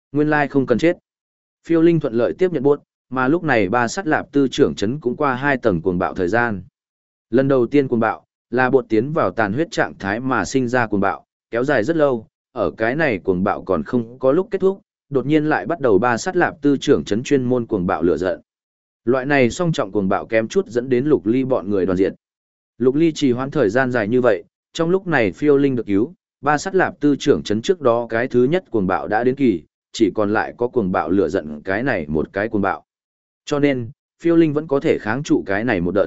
Nguyên lai không cần chết. Phiêu Linh thuận lợi tiếp nhận buốt, mà lúc này ba sắt lạp tư trưởng trấn cũng qua 2 tầng cuồng bạo thời gian. Lần đầu tiên cuồng bạo, là bột tiến vào tàn huyết trạng thái mà sinh ra cuồng bạo, kéo dài rất lâu, ở cái này cuồng bạo còn không có lúc kết thúc, đột nhiên lại bắt đầu ba sắt lạp tư trưởng trấn chuyên môn cuồng bạo lửa giận. Loại này song trọng cuồng bạo kém chút dẫn đến Lục Ly bọn người đoàn diệt. Lục Ly trì hoãn thời gian dài như vậy, trong lúc này Phiêu Linh được cứu, ba sắt lạp tư trưởng trấn trước đó cái thứ nhất cuồng bạo đã đến kỳ, chỉ còn lại có cuồng bạo lửa giận cái này một cái cuồng bạo. Cho nên, Phiêu Linh vẫn có thể kháng trụ cái này một đợt.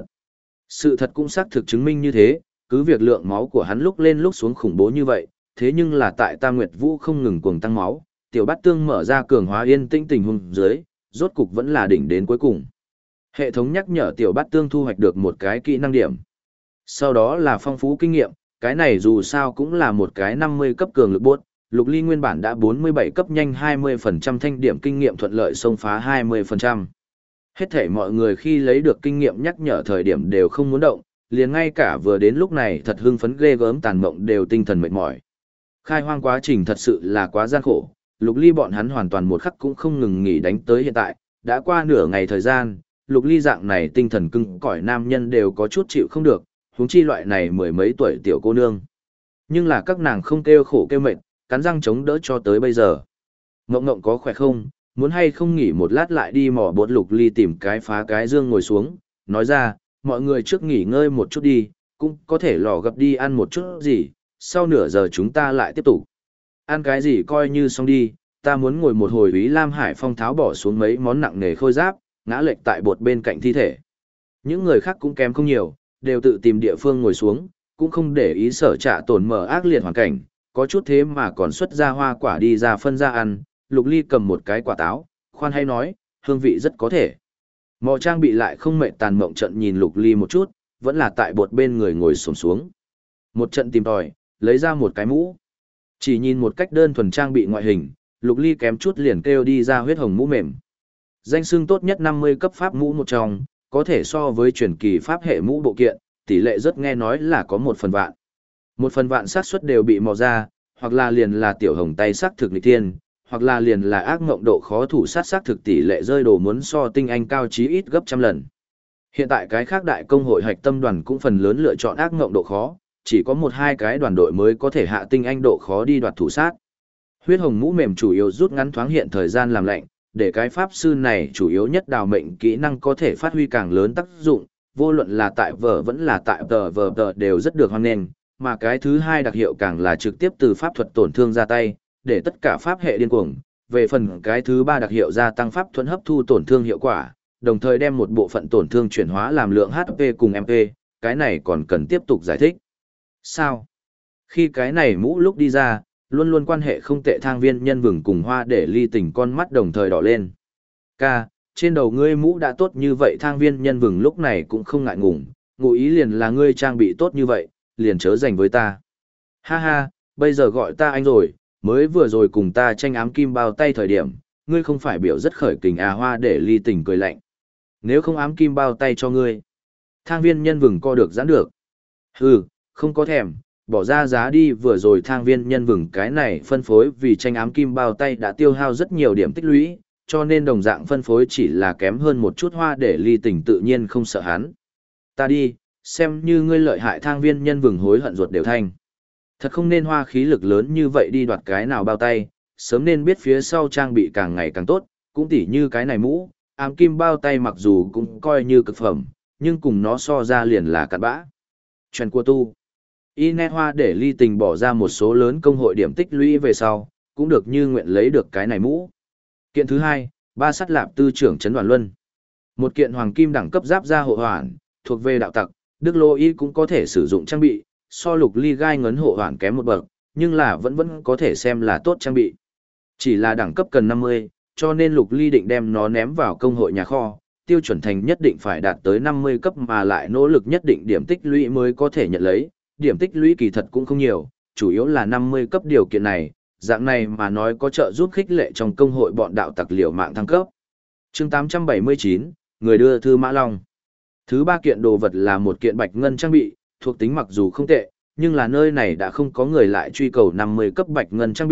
Sự thật cũng xác thực chứng minh như thế, cứ việc lượng máu của hắn lúc lên lúc xuống khủng bố như vậy, thế nhưng là tại Tam Nguyệt Vũ không ngừng cuồng tăng máu, tiểu bát tương mở ra cường hóa yên tĩnh tình huống dưới, rốt cục vẫn là đỉnh đến cuối cùng. Hệ thống nhắc nhở tiểu bát tương thu hoạch được một cái kỹ năng điểm. Sau đó là phong phú kinh nghiệm, cái này dù sao cũng là một cái 50 cấp cường lực bốt, Lục Ly nguyên bản đã 47 cấp nhanh 20% thanh điểm kinh nghiệm thuận lợi xông phá 20%. Hết thể mọi người khi lấy được kinh nghiệm nhắc nhở thời điểm đều không muốn động, liền ngay cả vừa đến lúc này thật hưng phấn ghê gớm tàn mộng đều tinh thần mệt mỏi. Khai hoang quá trình thật sự là quá gian khổ, Lục Ly bọn hắn hoàn toàn một khắc cũng không ngừng nghỉ đánh tới hiện tại, đã qua nửa ngày thời gian, Lục Ly dạng này tinh thần cứng cỏi nam nhân đều có chút chịu không được, huống chi loại này mười mấy tuổi tiểu cô nương. Nhưng là các nàng không kêu khổ kêu mệt, cắn răng chống đỡ cho tới bây giờ. Ngộng ngộng có khỏe không, muốn hay không nghỉ một lát lại đi mò bột. Lục Ly tìm cái phá cái dương ngồi xuống, nói ra, mọi người trước nghỉ ngơi một chút đi, cũng có thể lò gập đi ăn một chút gì, sau nửa giờ chúng ta lại tiếp tục. Ăn cái gì coi như xong đi, ta muốn ngồi một hồi. Úy Lam Hải Phong tháo bỏ xuống mấy món nặng nề khôi giáp, ngã lệch tại bột bên cạnh thi thể. Những người khác cũng kém không nhiều, đều tự tìm địa phương ngồi xuống, cũng không để ý Sở Trạ Tổn mở ác liệt hoàn cảnh, có chút thế mà còn xuất ra hoa quả đi ra phân ra ăn. Lục Ly cầm một cái quả táo, khoan hay nói, hương vị rất có thể. Mò trang bị lại không mệt tàn mộng trận nhìn Lục Ly một chút, vẫn là tại bột bên người ngồi xổm xuống. Một trận tìm tòi, lấy ra một cái mũ. Chỉ nhìn một cách đơn thuần trang bị ngoại hình, Lục Ly kém chút liền kêu đi ra huyết hồng mũ mềm. Danh xưng tốt nhất 50 cấp pháp mũ một trong, có thể so với truyền kỳ pháp hệ mũ bộ kiện, tỷ lệ rất nghe nói là có 1/1000. 1/1000 xác suất đều bị mò ra, hoặc là liền là tiểu hồng tay sắc thực nghịch thiên, hoặc là liền là ác ngộng độ khó thủ sát xác thực tỷ lệ rơi đồ muốn so tinh anh cao chí ít gấp trăm lần. Hiện tại cái khác đại công hội hạch tâm đoàn cũng phần lớn lựa chọn ác ngộng độ khó, chỉ có 1-2 cái đoàn đội mới có thể hạ tinh anh độ khó đi đoạt thủ sát. Huyết hồng mũ mềm chủ yếu rút ngắn thoáng hiện thời gian làm lạnh, để cái pháp sư này chủ yếu nhất đào mệnh kỹ năng có thể phát huy càng lớn tác dụng, vô luận là tại vở vẫn là tại tờ đều rất được hoan nghênh, mà cái thứ hai đặc hiệu càng là trực tiếp từ pháp thuật tổn thương ra tay, để tất cả pháp hệ điên cuồng. Về phần cái thứ ba đặc hiệu gia tăng pháp thuẫn hấp thu tổn thương hiệu quả, đồng thời đem một bộ phận tổn thương chuyển hóa làm lượng HP cùng MP, cái này còn cần tiếp tục giải thích. Sao? Khi cái này mũ lúc đi ra, luôn luôn quan hệ không tệ Thang Viên Nhân Vừng cùng Hoa Để Ly tình con mắt đồng thời đỏ lên. Ca, trên đầu ngươi mũ đã tốt như vậy. Thang Viên Nhân Vừng lúc này cũng không ngại ngùng, ngụ ý liền là ngươi trang bị tốt như vậy, liền chớ dành với ta. Ha ha, bây giờ gọi ta anh rồi, mới vừa rồi cùng ta tranh ám kim bao tay thời điểm, ngươi không phải biểu rất khởi kình à. Hoa Để Ly tình cười lạnh. Nếu không ám kim bao tay cho ngươi, Thang Viên Nhân Vừng co được giãn được. Hừ, không có thèm, bỏ ra giá đi. Vừa rồi Thang Viên Nhân Vừng cái này phân phối vì tranh ám kim bao tay đã tiêu hao rất nhiều điểm tích lũy, cho nên đồng dạng phân phối chỉ là kém hơn một chút. Hoa Để Ly tình tự nhiên không sợ hắn. Ta đi, xem như ngươi lợi hại. Thang Viên Nhân Vừng hối hận ruột đều thanh. Thật không nên hoa khí lực lớn như vậy đi đoạt cái nào bao tay, sớm nên biết phía sau trang bị càng ngày càng tốt, cũng tỉ như cái này mũ, ám kim bao tay mặc dù cũng coi như cực phẩm, nhưng cùng nó so ra liền là cặn bã. Chuyện của tu. Inet Hoa Để Ly tình bỏ ra một số lớn công hội điểm tích lũy về sau, cũng được như nguyện lấy được cái này mũ. Kiện thứ hai, ba sắt lạp tư trưởng trấn đoàn luân. Một kiện hoàng kim đẳng cấp giáp da hộ hoàn, thuộc về đạo tặc, Đức Lô Y cũng có thể sử dụng trang bị, so Lục Ly gai ngấn hộ hoàn kém một bậc, nhưng là vẫn có thể xem là tốt trang bị. Chỉ là đẳng cấp cần 50, cho nên Lục Ly định đem nó ném vào công hội nhà kho, tiêu chuẩn thành nhất định phải đạt tới 50 cấp mà lại nỗ lực nhất định điểm tích lũy mới có thể nhận lấy. Điểm tích lũy kỳ thật cũng không nhiều, chủ yếu là 50 cấp điều kiện này, dạng này mà nói có trợ giúp khích lệ trong công hội bọn đạo tặc liều mạng thăng cấp. Chương 879, người đưa thư Mã Long. Thứ ba kiện đồ vật là một kiện bạch ngân trang bị, thuộc tính mặc dù không tệ, nhưng là nơi này đã không có người lại truy cầu 50 cấp bạch ngân trang bị,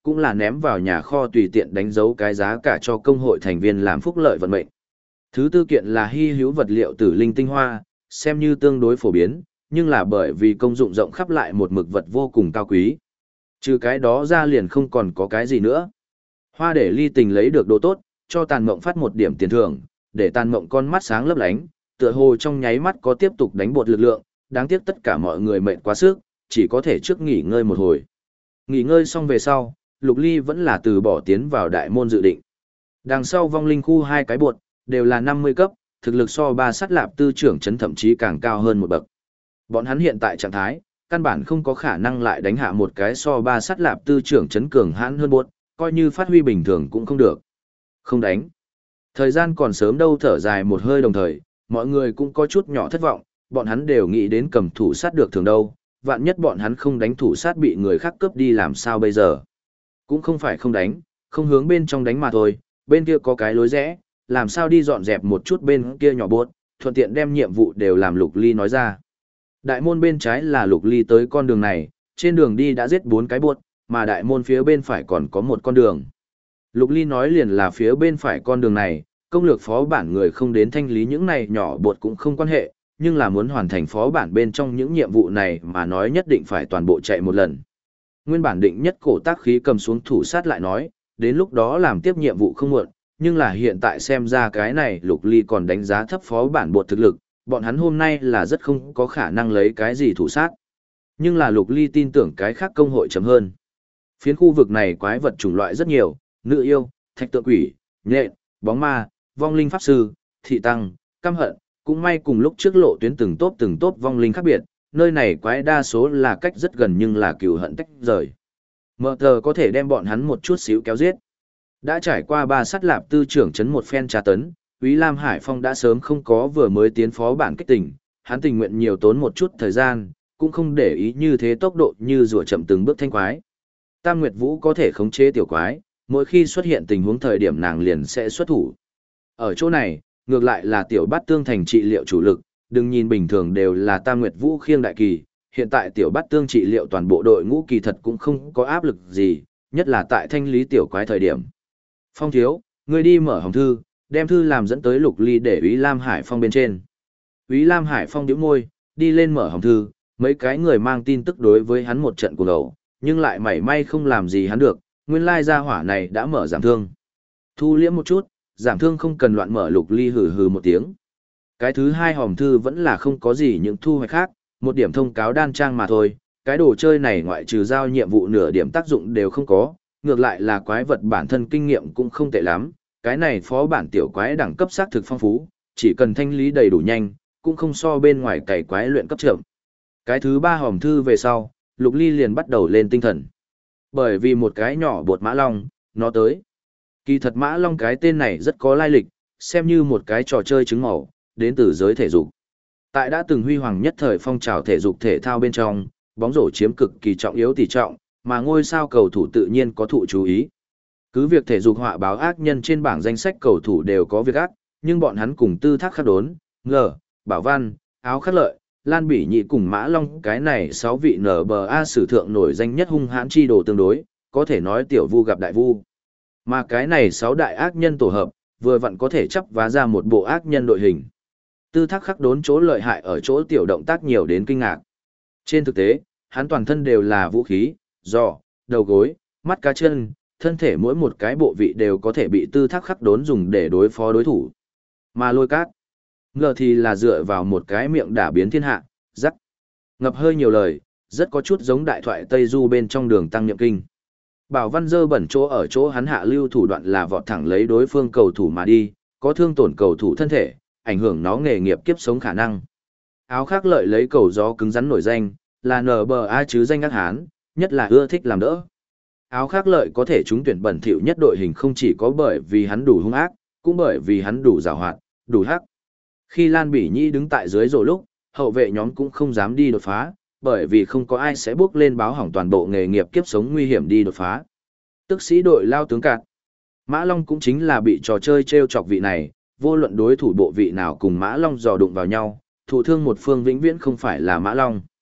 cũng là ném vào nhà kho tùy tiện đánh dấu cái giá cả cho công hội thành viên làm phúc lợi vận mệnh. Thứ tư kiện là hy hữu vật liệu tử linh tinh hoa, xem như tương đối phổ biến, nhưng là bởi vì công dụng rộng khắp lại một mực vật vô cùng cao quý. Trừ cái đó ra liền không còn có cái gì nữa. Hoa để ly tình lấy được đồ tốt, cho Tàn Mộng phát một điểm tiền thưởng, để Tàn Mộng con mắt sáng lấp lánh, tựa hồ trong nháy mắt có tiếp tục đánh bột lực lượng, đáng tiếc tất cả mọi người mệt quá sức, chỉ có thể trước nghỉ ngơi một hồi. Nghỉ ngơi xong về sau, Lục Ly vẫn là từ bỏ tiến vào đại môn dự định. Đằng sau vong linh khu hai cái bột, đều là 50 cấp, thực lực so ba sát lạp tư trưởng chấn thậm chí càng cao hơn một bậc. Bọn hắn hiện tại trạng thái, căn bản không có khả năng lại đánh hạ một cái so ba sát lạp tư trưởng chấn cường hãn hơn bột, coi như phát huy bình thường cũng không được. Không đánh. Thời gian còn sớm đâu, thở dài một hơi đồng thời, mọi người cũng có chút nhỏ thất vọng, bọn hắn đều nghĩ đến cầm thủ sát được thường đâu, vạn nhất bọn hắn không đánh thủ sát bị người khác cướp đi làm sao bây giờ. Cũng không phải không đánh, không hướng bên trong đánh mà thôi, bên kia có cái lối rẽ, làm sao đi dọn dẹp một chút bên kia nhỏ bốt, thuận tiện đem nhiệm vụ đều làm Lục Ly nói ra. Đại môn bên trái là Lục Ly tới con đường này, trên đường đi đã giết 4 cái bốt, mà đại môn phía bên phải còn có một con đường. Lục Ly nói liền là phía bên phải con đường này, công lược phó bản người không đến thanh lý những này nhỏ bột cũng không quan hệ, nhưng là muốn hoàn thành phó bản bên trong những nhiệm vụ này mà nói nhất định phải toàn bộ chạy một lần. Nguyên bản định nhất cổ tác khí cầm xuống thủ sát lại nói, đến lúc đó làm tiếp nhiệm vụ không muộn, nhưng là hiện tại xem ra cái này Lục Ly còn đánh giá thấp phó bản bột thực lực, bọn hắn hôm nay là rất không có khả năng lấy cái gì thủ sát. Nhưng là Lục Ly tin tưởng cái khác công hội chấm hơn. Phiến khu vực này quái vật chủng loại rất nhiều, nữ yêu, thạch tượng quỷ, nhện, bóng ma, vong linh pháp sư, thị tăng, căm hận, cũng may cùng lúc trước lộ tuyến từng tốp vong linh khác biệt, nơi này quái đa số là cách rất gần nhưng là cừu hận tách rời. Mở tờ có thể đem bọn hắn một chút xíu kéo giết. Đã trải qua 3 sát lạp tư trưởng chấn một phen tra tấn, Úy Lam Hải Phong đã sớm không có vừa mới tiến phó bản kích tỉnh, hắn tình nguyện nhiều tốn một chút thời gian, cũng không để ý như thế tốc độ như rùa chậm từng bước thanh quái. Tam Nguyệt Vũ có thể khống chế tiểu quái, mỗi khi xuất hiện tình huống thời điểm nàng liền sẽ xuất thủ. Ở chỗ này, ngược lại là tiểu bát tương thành trị liệu chủ lực, đừng nhìn bình thường đều là Tam Nguyệt Vũ khiêng đại kỳ, hiện tại tiểu bát tương trị liệu toàn bộ đội ngũ kỳ thật cũng không có áp lực gì, nhất là tại thanh lý tiểu quái thời điểm. Phong thiếu, ngươi đi mở hòm thư, đem thư làm dẫn tới Lục Ly để Úy Lam Hải Phong bên trên. Úy Lam Hải Phong nhíu môi, đi lên mở hòm thư, mấy cái người mang tin tức đối với hắn một trận cuồng đầu, nhưng lại mảy may không làm gì hắn được, nguyên lai gia hỏa này đã mở giảm thương. Thu liễm một chút, giảm thương không cần loạn mở. Lục Ly hừ hừ một tiếng. Cái thứ hai hòm thư vẫn là không có gì những thu hoạch khác, một điểm thông cáo đan trang mà thôi, cái đồ chơi này ngoại trừ giao nhiệm vụ nửa điểm tác dụng đều không có, ngược lại là quái vật bản thân kinh nghiệm cũng không tệ lắm, cái này phó bản tiểu quái đẳng cấp xác thực phong phú, chỉ cần thanh lý đầy đủ nhanh, cũng không so bên ngoài cày quái luyện cấp chậm. Cái thứ ba hòm thư về sau, Lục Ly liền bắt đầu lên tinh thần. Bởi vì một cái nhỏ bột mã long, nó tới. Kỳ thật mã long cái tên này rất có lai lịch, xem như một cái trò chơi trứng màu, đến từ giới thể dục. Tại đã từng huy hoàng nhất thời phong trào thể dục thể thao bên trong, bóng rổ chiếm cực kỳ trọng yếu tỷ trọng, mà ngôi sao cầu thủ tự nhiên có thụ chú ý. Cứ việc thể dục họa báo ác nhân trên bảng danh sách cầu thủ đều có việc ác, nhưng bọn hắn cùng Tư Thác Khắc Đốn, Ngờ, Bảo Văn, Áo Khắc Lợi, Lan Bỉ Nhị cùng Mã Long, cái này 6 vị NBA sử thượng nổi danh nhất hung hãn chi đồ tương đối, có thể nói tiểu vu gặp đại vu. Mà cái này 6 đại ác nhân tổ hợp, vừa vặn có thể chấp vá ra một bộ ác nhân đội hình. Tư Thác Khắc Đốn chỗ lợi hại ở chỗ tiểu động tác nhiều đến kinh ngạc. Trên thực tế, hắn toàn thân đều là vũ khí, giò, đầu gối, mắt cá chân, thân thể mỗi một cái bộ vị đều có thể bị Tư Thác Khắc Đốn dùng để đối phó đối thủ. Mà Lôi Cát, ngờ thì là dựa vào một cái miệng đả biến thiên hạ, rắc. Ngập hơi nhiều lời, rất có chút giống đại thoại Tây Du bên trong Đường Tăng Niệm Kinh. Bảo Văn dơ bẩn chỗ ở chỗ hắn hạ lưu thủ đoạn là vọt thẳng lấy đối phương cầu thủ mà đi, có thương tổn cầu thủ thân thể, ảnh hưởng nó nghề nghiệp kiếp sống khả năng. Áo Khác Lợi lấy cầu gió cứng rắn nổi danh, là NBA chứ danh ác hán, nhất là ưa thích làm đỡ. Áo Khác Lợi có thể trúng tuyển bẩn thỉu nhất đội hình không chỉ có bởi vì hắn đủ hung ác, cũng bởi vì hắn đủ giàu hoạt, đủ hắc. Khi Lan Bỉ Nhi đứng tại dưới rổ lúc, hậu vệ nhóm cũng không dám đi đột phá, bởi vì không có ai sẽ bước lên báo hỏng toàn bộ nghề nghiệp kiếp sống nguy hiểm đi đột phá. Tức sĩ đội lao tướng cạn. Mã Long cũng chính là bị trò chơi trêu chọc vị này, vô luận đối thủ bộ vị nào cùng Mã Long dò đụng vào nhau, thủ thương một phương vĩnh viễn không phải là Mã Long.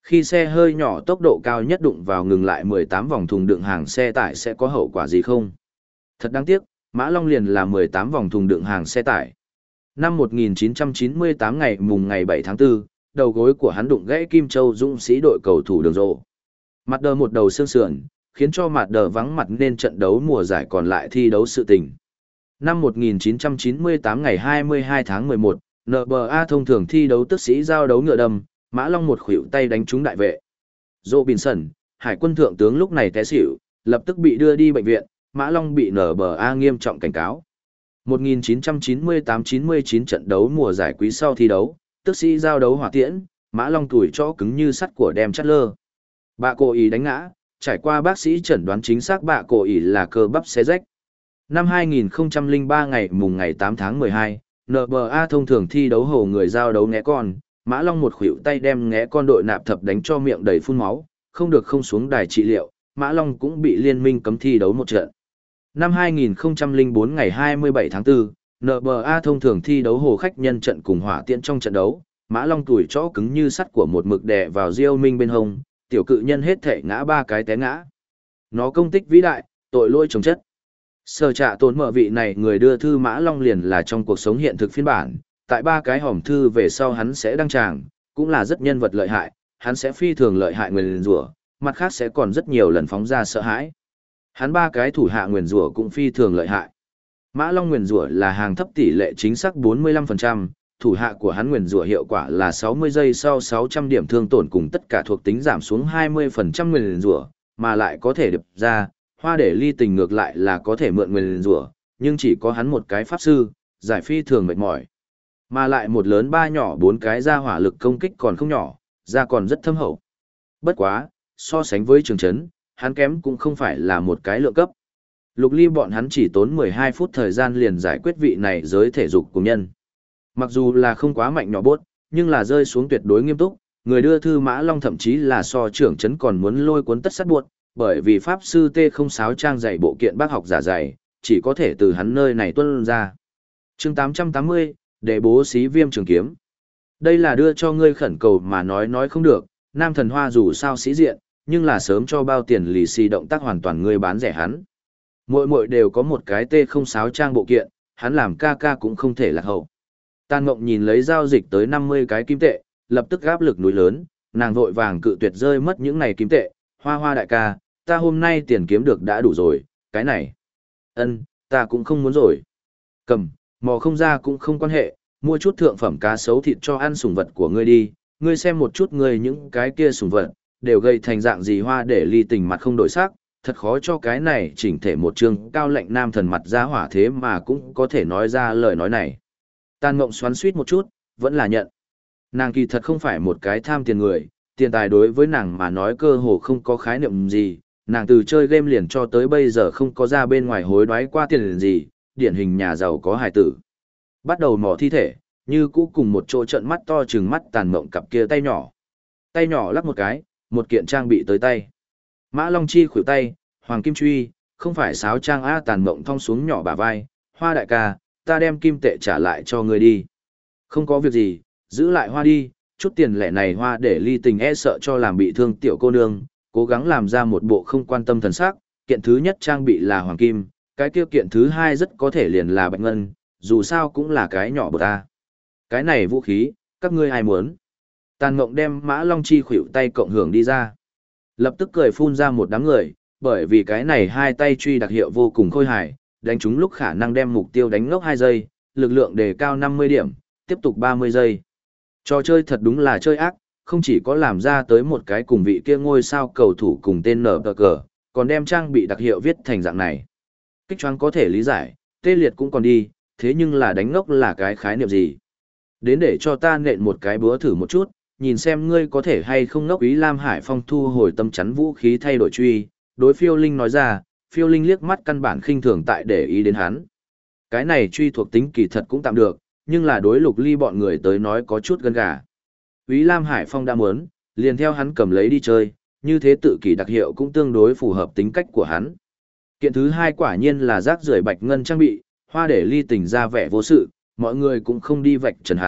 Khi xe hơi nhỏ tốc độ cao nhất đụng vào ngừng lại 18 vòng thùng đựng hàng xe tải sẽ có hậu quả gì không? Thật đáng tiếc, Mã Long liền là 18 vòng thùng đựng hàng xe tải. Năm 1998 ngày 7 tháng 4, đầu gối của hắn đụng gãy Kim Châu Dũng sĩ đội cầu thủ đường rộ. Mặt đờ một đầu xương sườn, khiến cho mặt đờ vắng mặt nên trận đấu mùa giải còn lại thi đấu sự tình. Năm 1998 ngày 22 tháng 11, NBA thông thường thi đấu tức sĩ giao đấu ngựa đầm, Mã Long một khuỷu tay đánh trúng đại vệ. Robinson, hải quân thượng tướng lúc này té xỉu, lập tức bị đưa đi bệnh viện, Mã Long bị NBA nghiêm trọng cảnh cáo. 1998-99 trận đấu mùa giải quý sau thi đấu, tức sĩ giao đấu hỏa tiễn, Mã Long tuổi chó cứng như sắt của Đem Chatler. Bạ cổ ý đánh ngã, trải qua bác sĩ chẩn đoán chính xác bạ cổ ý là cơ bắp xé rách. Năm 2003 ngày 8 tháng 12, NBA thông thường thi đấu hồ người giao đấu ngẽ con, Mã Long một khuỷu tay đem ngẽ con đội nạp thập đánh cho miệng đầy phun máu, không được không xuống đài trị liệu, Mã Long cũng bị liên minh cấm thi đấu một trận. Năm 2004 ngày 27 tháng 4, NBA thông thường thi đấu hồ khách nhân trận cùng hỏa tiễn trong trận đấu, Mã Long tuổi chó cứng như sắt của một mực đè vào Diêu Minh bên hông, tiểu cự nhân hết thể ngã 3 cái té ngã. Nó công tích vĩ đại, tội lỗi chồng chất. Sở trạ tốn mở vị này người đưa thư Mã Long liền là trong cuộc sống hiện thực phiên bản, tại 3 cái hòm thư về sau hắn sẽ đăng tràng, cũng là rất nhân vật lợi hại, hắn sẽ phi thường lợi hại nguyền rủa, mặt khác sẽ còn rất nhiều lần phóng ra sợ hãi. Hắn 3 cái thủ hạ nguyền rủa cũng phi thường lợi hại. Mã Long nguyền rủa là hàng thấp tỷ lệ chính xác 45%, thủ hạ của hắn nguyền rủa hiệu quả là 60 giây sau 600 điểm thương tổn cùng tất cả thuộc tính giảm xuống 20% nguyền rủa, mà lại có thể điệp ra, hoa để ly tình ngược lại là có thể mượn nguyền rủa, nhưng chỉ có hắn một cái pháp sư, giải phi thường mệt mỏi. Mà lại một lớn 3 nhỏ 4 cái ra hỏa lực công kích còn không nhỏ, ra còn rất thâm hậu. Bất quá, so sánh với Trường Trấn, hắn kém cũng không phải là một cái lượng cấp. Lục Ly bọn hắn chỉ tốn 12 phút thời gian liền giải quyết vị này giới thể dục của nhân. Mặc dù là không quá mạnh nhỏ bốt, nhưng là rơi xuống tuyệt đối nghiêm túc, người đưa thư Mã Long thậm chí là so Trưởng Trấn còn muốn lôi cuốn tất sắt buộc, bởi vì pháp sư T06 trang dạy bộ kiện bác học giả dày, chỉ có thể từ hắn nơi này tuân ra. Chương 880, để bố xí viêm trường kiếm. Đây là đưa cho ngươi khẩn cầu mà nói không được, nam thần hoa dù sao sĩ diện, nhưng là sớm cho bao tiền lì xì động tác hoàn toàn ngươi bán rẻ hắn. Mỗi mỗi đều có một cái T06 trang bộ kiện, hắn làm ca ca cũng không thể lạc hậu. Tàn Mộng nhìn lấy giao dịch tới 50 cái kim tệ, lập tức gáp lực núi lớn, nàng vội vàng cự tuyệt rơi mất những này kim tệ, Hoa Hoa đại ca, ta hôm nay tiền kiếm được đã đủ rồi, cái này. Ta cũng không muốn rồi. Cầm, mò không ra cũng không quan hệ, mua chút thượng phẩm cá sấu thịt cho ăn sủng vật của ngươi đi, ngươi xem một chút ngươi những cái kia sủng vật, đều gây thành dạng gì hoa để ly tình mặt không đổi sắc, thật khó cho cái này chỉnh thể một chương cao lệnh nam thần mặt ra hỏa thế mà cũng có thể nói ra lời nói này. Tàn Mộng xoắn suýt một chút, vẫn là nhận. Nàng kỳ thật không phải một cái tham tiền người, tiền tài đối với nàng mà nói cơ hồ không có khái niệm gì, nàng từ chơi game liền cho tới bây giờ không có ra bên ngoài hối đoái qua tiền gì, điển hình nhà giàu có hài tử. Bắt đầu mò thi thể, như cũ cùng một chỗ trận mắt to trừng mắt Tàn Mộng cặp kia tay nhỏ. Tay nhỏ lắc một cái, một kiện trang bị tới tay. Mã Long chi khuỷu tay, hoàng kim truy, không phải sáo trang A. Tàn Mộng thong xuống nhỏ bả vai, Hoa đại ca, ta đem kim tệ trả lại cho ngươi đi. Không có việc gì, giữ lại hoa đi, chút tiền lẻ này hoa để ly tình e sợ cho làm bị thương tiểu cô nương, cố gắng làm ra một bộ không quan tâm thần sắc. Kiện thứ nhất trang bị là hoàng kim, cái kia kiện thứ hai rất có thể liền là bạch ngân, dù sao cũng là cái nhỏ bờ ta. Cái này vũ khí, các ngươi ai muốn? Tàn Mộng đem Mã Long chi khuỷu tay cộng hưởng đi ra. Lập tức cười phun ra một đám người, bởi vì cái này hai tay truy đặc hiệu vô cùng khôi hài, đánh trúng lúc khả năng đem mục tiêu đánh ngốc 2 giây, lực lượng đề cao 50 điểm, tiếp tục 30 giây. Trò chơi thật đúng là chơi ác, không chỉ có làm ra tới một cái cùng vị kia ngôi sao cầu thủ cùng tên nở cờ, còn đem trang bị đặc hiệu viết thành dạng này. Kích choáng có thể lý giải, tê liệt cũng còn đi, thế nhưng là đánh ngốc là cái khái niệm gì? Đến để cho ta nện một cái búa thử một chút, nhìn xem ngươi có thể hay không ngốc. Ý Lam Hải Phong thu hồi tâm chắn vũ khí thay đổi truy, đối Phiêu Linh nói ra, Phiêu Linh liếc mắt căn bản khinh thường tại để ý đến hắn. Cái này truy thuộc tính kỳ thật cũng tạm được, nhưng là đối Lục Ly bọn người tới nói có chút gân gà. Ý Lam Hải Phong đã muốn, liền theo hắn cầm lấy đi chơi, như thế tự kỷ đặc hiệu cũng tương đối phù hợp tính cách của hắn. Kiện thứ hai quả nhiên là rác rưởi bạch ngân trang bị, hoa để ly tình ra vẻ vô sự, mọi người cũng không đi vạch trần hắn,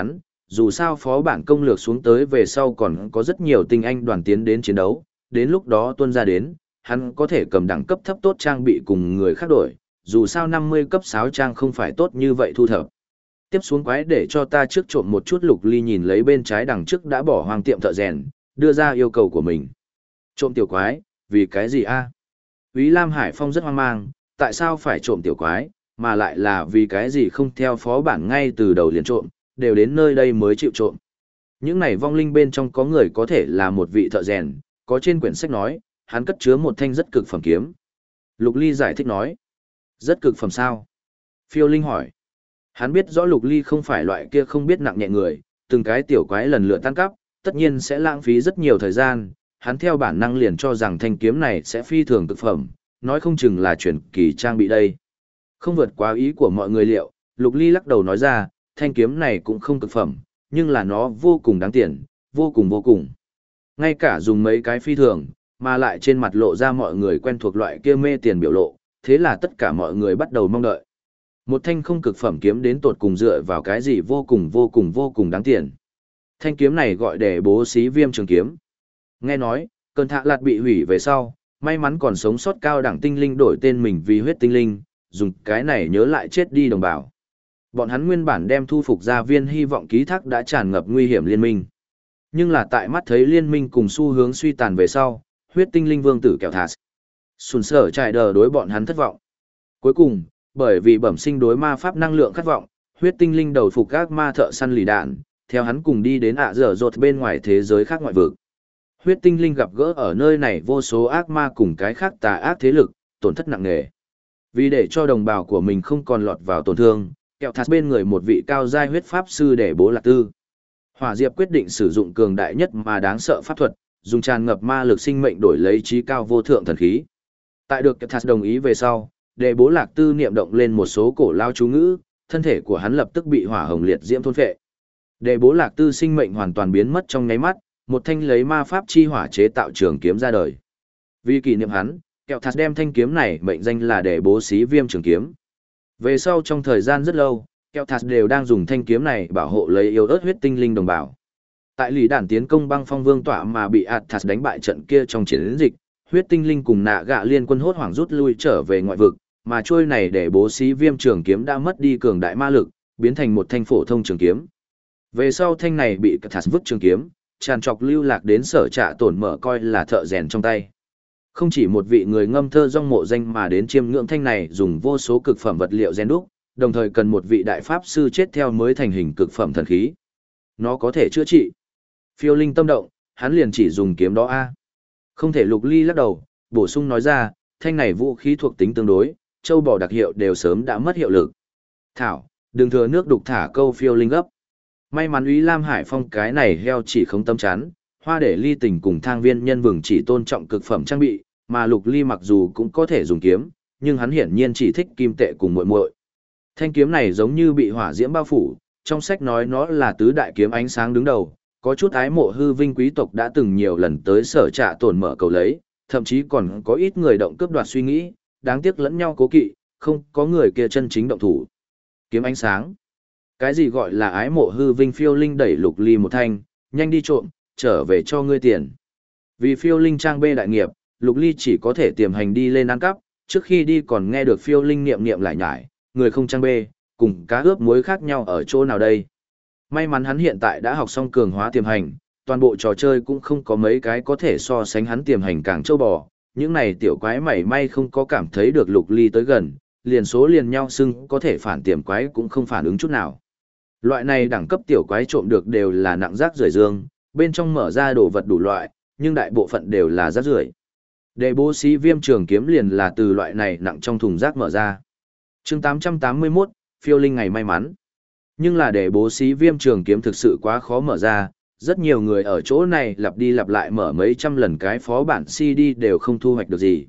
dù sao phó bản công lược xuống tới về sau còn có rất nhiều tinh anh đoàn tiến đến chiến đấu, đến lúc đó tuân ra đến, hắn có thể cầm đẳng cấp thấp tốt trang bị cùng người khác đổi, dù sao 50 cấp 6 trang không phải tốt như vậy thu thập. Tiếp xuống quái để cho ta trước trộm một chút. Lục Ly nhìn lấy bên trái đằng trước đã bỏ hoang tiệm thợ rèn, đưa ra yêu cầu của mình. Trộm tiểu quái, vì cái gì a? Úy Lam Hải Phong rất hoang mang, tại sao phải trộm tiểu quái, mà lại là vì cái gì không theo phó bản ngay từ đầu liền trộm, đều đến nơi đây mới chịu trộm. Những này vong linh bên trong có người có thể là một vị thợ rèn, có trên quyển sách nói, hắn cất chứa một thanh rất cực phẩm kiếm. Lục Ly giải thích nói, rất cực phẩm sao? Phiêu Linh hỏi. Hắn biết rõ Lục Ly không phải loại kia không biết nặng nhẹ người, từng cái tiểu quái lần lượt tan cắp, tất nhiên sẽ lãng phí rất nhiều thời gian, hắn theo bản năng liền cho rằng thanh kiếm này sẽ phi thường cực phẩm, nói không chừng là chuyển kỳ trang bị đây. Không vượt quá ý của mọi người liệu, Lục Ly lắc đầu nói ra, thanh kiếm này cũng không cực phẩm, nhưng là nó vô cùng đáng tiền, vô cùng vô cùng. Ngay cả dùng mấy cái phi thường, mà lại trên mặt lộ ra mọi người quen thuộc loại kia mê tiền biểu lộ, thế là tất cả mọi người bắt đầu mong đợi. Một thanh không cực phẩm kiếm đến tột cùng dựa vào cái gì vô cùng vô cùng vô cùng đáng tiền. Thanh kiếm này gọi để bố xí viêm trường kiếm. Nghe nói, cơn thạ lạt bị hủy về sau, may mắn còn sống sót cao đẳng tinh linh đổi tên mình vì huyết tinh linh, dùng cái này nhớ lại chết đi đồng bào. Bọn hắn nguyên bản đem thu phục gia viên hy vọng ký thác đã tràn ngập nguy hiểm liên minh. Nhưng là tại mắt thấy liên minh cùng xu hướng suy tàn về sau, huyết tinh linh vương tử kẹo thạt. Sùn sở trải đờ đối bọn hắn thất vọng. Cuối cùng, bởi vì bẩm sinh đối ma pháp năng lượng khát vọng, huyết tinh linh đầu phục các ma thợ săn lì đạn, theo hắn cùng đi đến dở dột bên ngoài thế giới khác ngoại vực. Huyết tinh linh gặp gỡ ở nơi này vô số ác ma cùng cái khác tà ác thế lực, tổn thất nặng nề. Vì để cho đồng bào của mình không còn lọt vào tổn thương, kẹo thạt bên người một vị cao giai huyết pháp sư để bố lạc tư. Hỏa Diệp quyết định sử dụng cường đại nhất mà đáng sợ pháp thuật, dùng tràn ngập ma lực sinh mệnh đổi lấy trí cao vô thượng thần khí. Tại được kẹo thạt đồng ý về sau, để bố lạc tư niệm động lên một số cổ lao chú ngữ, thân thể của hắn lập tức bị hỏa hồng liệt diễm thôn phệ. Để bố lạc tư sinh mệnh hoàn toàn biến mất trong nháy mắt, một thanh lấy ma pháp chi hỏa chế tạo trường kiếm ra đời. Vì kỷ niệm hắn, kẹo thạt đem thanh kiếm này mệnh danh là để bố xí viêm trường kiếm. Về sau trong thời gian rất lâu, kẹo thạt đều đang dùng thanh kiếm này bảo hộ lấy yêu ớt huyết tinh linh đồng bào. Tại lì đản tiến công băng phong vương tọa mà bị thạt đánh bại trận kia trong chiến dịch, huyết tinh linh cùng nạ gạ liên quân hốt hoảng rút lui trở về ngoại vực, mà trôi này để bố xí viêm trường kiếm đã mất đi cường đại ma lực, biến thành một thanh phổ thông trường kiếm. Về sau thanh này bị thạt vứt trường kiếm, tràn trọc lưu lạc đến sở trạ tổn mở coi là thợ rèn trong tay. Không chỉ một vị người ngâm thơ dong mộ danh mà đến chiêm ngưỡng thanh này dùng vô số cực phẩm vật liệu rèn đúc, đồng thời cần một vị đại pháp sư chết theo mới thành hình cực phẩm thần khí. Nó có thể chữa trị. Phiêu Linh tâm động, hắn liền chỉ dùng kiếm đó a. Không thể. Lục Ly lắc đầu, bổ sung nói ra, thanh này vũ khí thuộc tính tương đối, châu bò đặc hiệu đều sớm đã mất hiệu lực. Thảo, đừng thừa nước đục thả câu. Phiêu Linh gấp. May mắn Úy Lam Hải Phong cái này heo chỉ không tâm chán, hoa để ly tình cùng thang viên nhân vừng chỉ tôn trọng cực phẩm trang bị, mà Lục Ly mặc dù cũng có thể dùng kiếm, nhưng hắn hiển nhiên chỉ thích kim tệ cùng muội muội. Thanh kiếm này giống như bị hỏa diễm bao phủ, trong sách nói nó là tứ đại kiếm ánh sáng đứng đầu, có chút ái mộ hư vinh quý tộc đã từng nhiều lần tới sở trạ tổn mở cầu lấy, thậm chí còn có ít người động cướp đoạt suy nghĩ, đáng tiếc lẫn nhau cố kỵ, không có người kia chân chính động thủ. Kiếm ánh sáng. Cái gì gọi là ái mộ hư vinh? Phiêu Linh đẩy Lục Ly một thanh, nhanh đi trộm, trở về cho ngươi tiền. Vì Phiêu Linh trang bê đại nghiệp, Lục Ly chỉ có thể tiềm hành đi lên ăn cắp, trước khi đi còn nghe được Phiêu Linh niệm niệm lại nhải, người không trang bê, cùng cá ướp muối khác nhau ở chỗ nào đây. May mắn hắn hiện tại đã học xong cường hóa tiềm hành, toàn bộ trò chơi cũng không có mấy cái có thể so sánh hắn tiềm hành càng châu bò, những này tiểu quái mảy may không có cảm thấy được Lục Ly tới gần, liền số liền nhau xưng có thể phản tiềm quái cũng không phản ứng chút nào. Loại này đẳng cấp tiểu quái trộm được đều là nặng rác rưởi dương, bên trong mở ra đồ vật đủ loại, nhưng đại bộ phận đều là rác rưởi. Để bố xí viêm trường kiếm liền là từ loại này nặng trong thùng rác mở ra. Chương 881, Phiêu Linh ngày may mắn. Nhưng là để bố xí viêm trường kiếm thực sự quá khó mở ra, rất nhiều người ở chỗ này lặp đi lặp lại mở mấy trăm lần cái phó bản CD đều không thu hoạch được gì.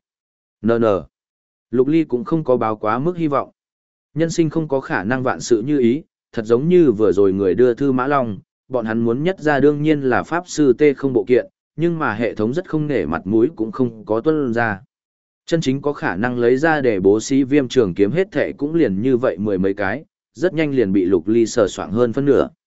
Lục Ly cũng không có báo quá mức hy vọng. Nhân sinh không có khả năng vạn sự như ý, thật giống như vừa rồi người đưa thư Mã Long, bọn hắn muốn nhất ra đương nhiên là pháp sư T0 bộ kiện, nhưng mà hệ thống rất không nể mặt mũi cũng không có tuân ra. Chân chính có khả năng lấy ra để bố xí viêm trường kiếm hết thệ cũng liền như vậy mười mấy cái, rất nhanh liền bị Lục Ly sờ soạng hơn phân nửa.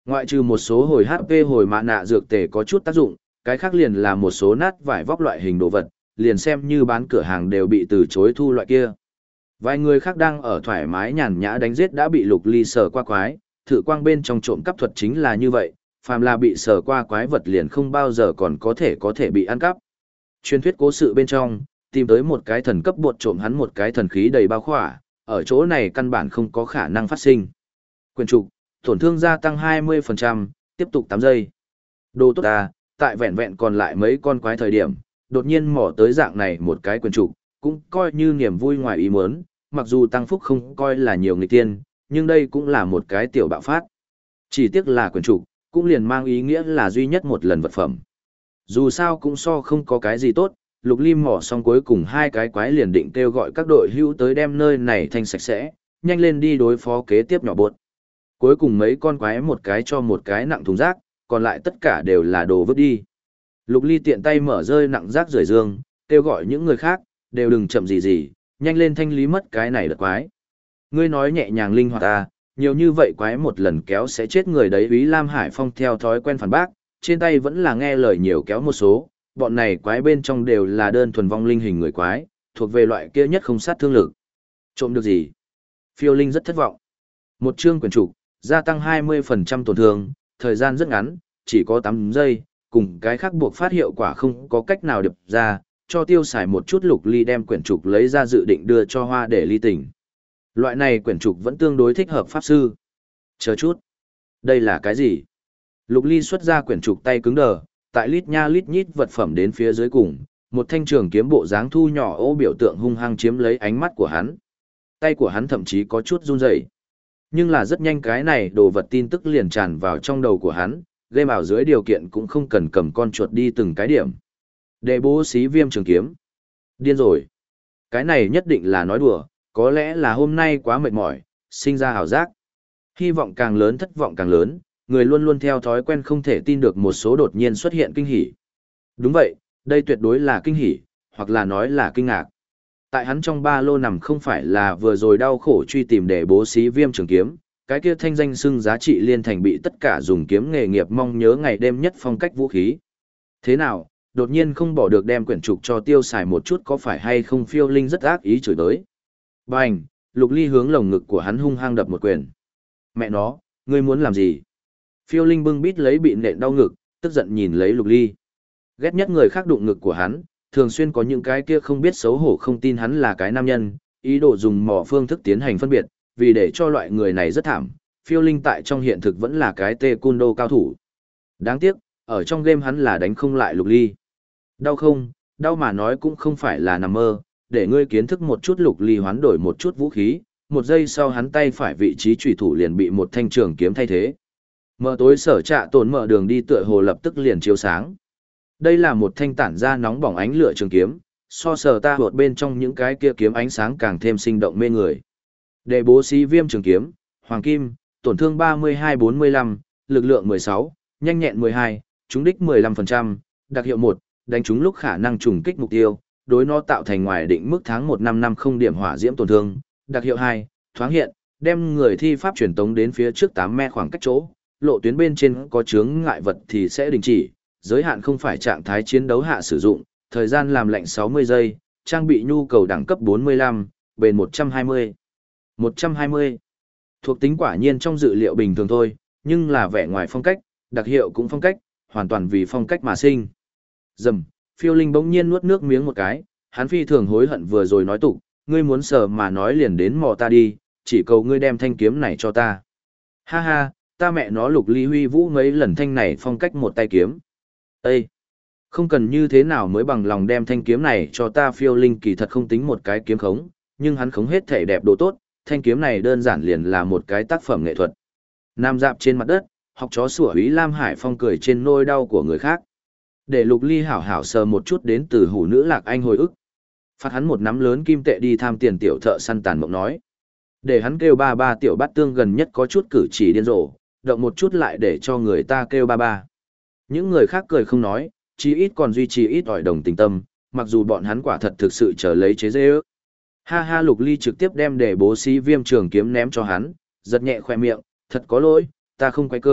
Ngoại trừ một số hồi HP hồi mạ nạ dược tề có chút tác dụng, cái khác liền là một số nát vải vóc loại hình đồ vật, liền xem như bán cửa hàng đều bị từ chối thu loại kia. Vài người khác đang ở thoải mái nhàn nhã đánh giết đã bị Lục Ly sờ qua quái, thử quang bên trong trộm cắp thuật chính là như vậy, phàm là bị sờ qua quái vật liền không bao giờ còn có thể bị ăn cắp. Truyền thuyết cố sự bên trong, tìm tới một cái thần cấp bột trộm hắn một cái thần khí đầy bao khỏa, ở chỗ này căn bản không có khả năng phát sinh. Quyền trục, tổn thương gia tăng 20%, tiếp tục 8 giây. Đồ tốt à, tại vẹn vẹn còn lại mấy con quái thời điểm, đột nhiên mỏ tới dạng này một cái quyền trục, cũng coi như niềm vui ngoài ý muốn, mặc dù tăng phúc không coi là nhiều nghịch tiên, nhưng đây cũng là một cái tiểu bạo phát. Chỉ tiếc là quyền trục, cũng liền mang ý nghĩa là duy nhất một lần vật phẩm. Dù sao cũng so không có cái gì tốt, Lục Ly mỏ xong cuối cùng hai cái quái liền định kêu gọi các đội hữu tới đem nơi này thanh sạch sẽ, nhanh lên đi đối phó kế tiếp nhỏ bột. Cuối cùng mấy con quái một cái cho một cái nặng thùng rác, còn lại tất cả đều là đồ vứt đi. Lục Ly tiện tay mở rơi nặng rác rời dương, kêu gọi những người khác, đều đừng chậm gì, nhanh lên thanh lý mất cái này đợt quái. Ngươi nói nhẹ nhàng linh hoạt à, nhiều như vậy quái một lần kéo sẽ chết người đấy. Úy Lam Hải Phong theo thói quen phản bác, trên tay vẫn là nghe lời nhiều kéo một số, bọn này quái bên trong đều là đơn thuần vong linh hình người quái, thuộc về loại kia nhất không sát thương lực. Trộm được gì? Phiêu Linh rất thất vọng. Một chương quyển trục, gia tăng 20% tổn thương, thời gian rất ngắn, chỉ có 8 giây, cùng cái khác buộc phát hiệu quả không có cách nào điệp ra, cho tiêu xài một chút. Lục Ly đem quyển trục lấy ra dự định đưa cho Hoa để ly tỉnh. Loại này quyển trục vẫn tương đối thích hợp pháp sư. Chờ chút. Đây là cái gì? Lục Ly xuất ra quyển trục tay cứng đờ, tại lít nha lít nhít vật phẩm đến phía dưới cùng, một thanh trường kiếm bộ dáng thu nhỏ ô biểu tượng hung hăng chiếm lấy ánh mắt của hắn. Tay của hắn thậm chí có chút run rẩy. Nhưng là rất nhanh cái này đồ vật tin tức liền tràn vào trong đầu của hắn, game ảo dưới điều kiện cũng không cần cầm con chuột đi từng cái điểm. Để bố xí viêm trường kiếm. Điên rồi. Cái này nhất định là nói đùa, có lẽ là hôm nay quá mệt mỏi, sinh ra ảo giác. Hy vọng càng lớn thất vọng càng lớn, người luôn luôn theo thói quen không thể tin được một số đột nhiên xuất hiện kinh hỉ. Đúng vậy, đây tuyệt đối là kinh hỉ, hoặc là nói là kinh ngạc. Tại hắn trong ba lô nằm không phải là vừa rồi đau khổ truy tìm để bố xí viêm trường kiếm, cái kia thanh danh xưng giá trị liên thành bị tất cả dùng kiếm nghề nghiệp mong nhớ ngày đêm nhất phong cách vũ khí. Thế nào, đột nhiên không bỏ được đem quyển trục cho tiêu xài một chút có phải hay không? Phiêu Linh rất ác ý chửi tới. Bành, Lục Ly hướng lồng ngực của hắn hung hăng đập một quyền. Mẹ nó, ngươi muốn làm gì? Phiêu Linh bưng bít lấy bị nện đau ngực, tức giận nhìn lấy Lục Ly. Ghét nhất người khác đụng ngực của hắn, thường xuyên có những cái kia không biết xấu hổ không tin hắn là cái nam nhân, ý đồ dùng mỏ phương thức tiến hành phân biệt, vì để cho loại người này rất thảm. Phiêu Linh tại trong hiện thực vẫn là cái taekwondo cao thủ. Đáng tiếc, ở trong game hắn là đánh không lại Lục Ly. Đau không, đau mà nói cũng không phải là nằm mơ, để ngươi kiến thức một chút. Lục Ly hoán đổi một chút vũ khí, một giây sau hắn tay phải vị trí chủy thủ liền bị một thanh trường kiếm thay thế. Mở tối sở trạ tổn mở đường đi tựa hồ lập tức liền chiếu sáng. Đây là một thanh tản ra nóng bỏng ánh lửa trường kiếm, so sờ ta hột bên trong những cái kia kiếm ánh sáng càng thêm sinh động mê người. Để bố xí viêm trường kiếm, hoàng kim, tổn thương 32-45, lực lượng 16, nhanh nhẹn 12, trúng đích 15%, đặc hiệu 1, đánh trúng lúc khả năng trùng kích mục tiêu, đối nó tạo thành ngoài định mức tháng 1 năm 50 điểm hỏa diễm tổn thương, đặc hiệu 2, thoáng hiện, đem người thi pháp truyền tống đến phía trước 8 mét khoảng cách chỗ, lộ tuyến bên trên có chướng ngại vật thì sẽ đình chỉ, giới hạn không phải trạng thái chiến đấu hạ sử dụng, thời gian làm lệnh 60 giây, trang bị nhu cầu đẳng cấp 45, bền 120. 120. Thuộc tính quả nhiên trong dự liệu bình thường thôi, nhưng là vẻ ngoài phong cách, đặc hiệu cũng phong cách, hoàn toàn vì phong cách mà sinh. Dầm, Phiêu Linh bỗng nhiên nuốt nước miếng một cái, hắn phi thường hối hận vừa rồi nói tục, ngươi muốn sờ mà nói liền đến mò ta đi, chỉ cầu ngươi đem thanh kiếm này cho ta. Ha ha, ta mẹ nó. Lục Ly huy vũ mấy lần thanh này phong cách một tay kiếm. Ê! Không cần như thế nào mới bằng lòng đem thanh kiếm này cho ta. Phiêu Linh kỳ thật không tính một cái kiếm khống, nhưng hắn khống hết thể đẹp đồ tốt, thanh kiếm này đơn giản liền là một cái tác phẩm nghệ thuật. Nam dạp trên mặt đất, học chó sủa. Úy Lam Hải Phong cười trên nỗi đau của người khác. Để Lục Ly hảo hảo sờ một chút đến từ hủ nữ Lạc Anh hồi ức. Phạt hắn một nắm lớn kim tệ đi tham tiền. Tiểu thợ săn tàn mộng nói. Để hắn kêu ba ba. Tiểu bát tương gần nhất có chút cử chỉ điên rồ, động một chút lại để cho người ta kêu ba ba. Những người khác cười không nói, chí ít còn duy trì ít ỏi đồng tình tâm, mặc dù bọn hắn quả thật thực sự chờ lấy chế dê ước. Ha ha. Lục Ly trực tiếp đem để bố xí viêm trường kiếm ném cho hắn, giật nhẹ khoe miệng, thật có lỗi, ta không quay cơ,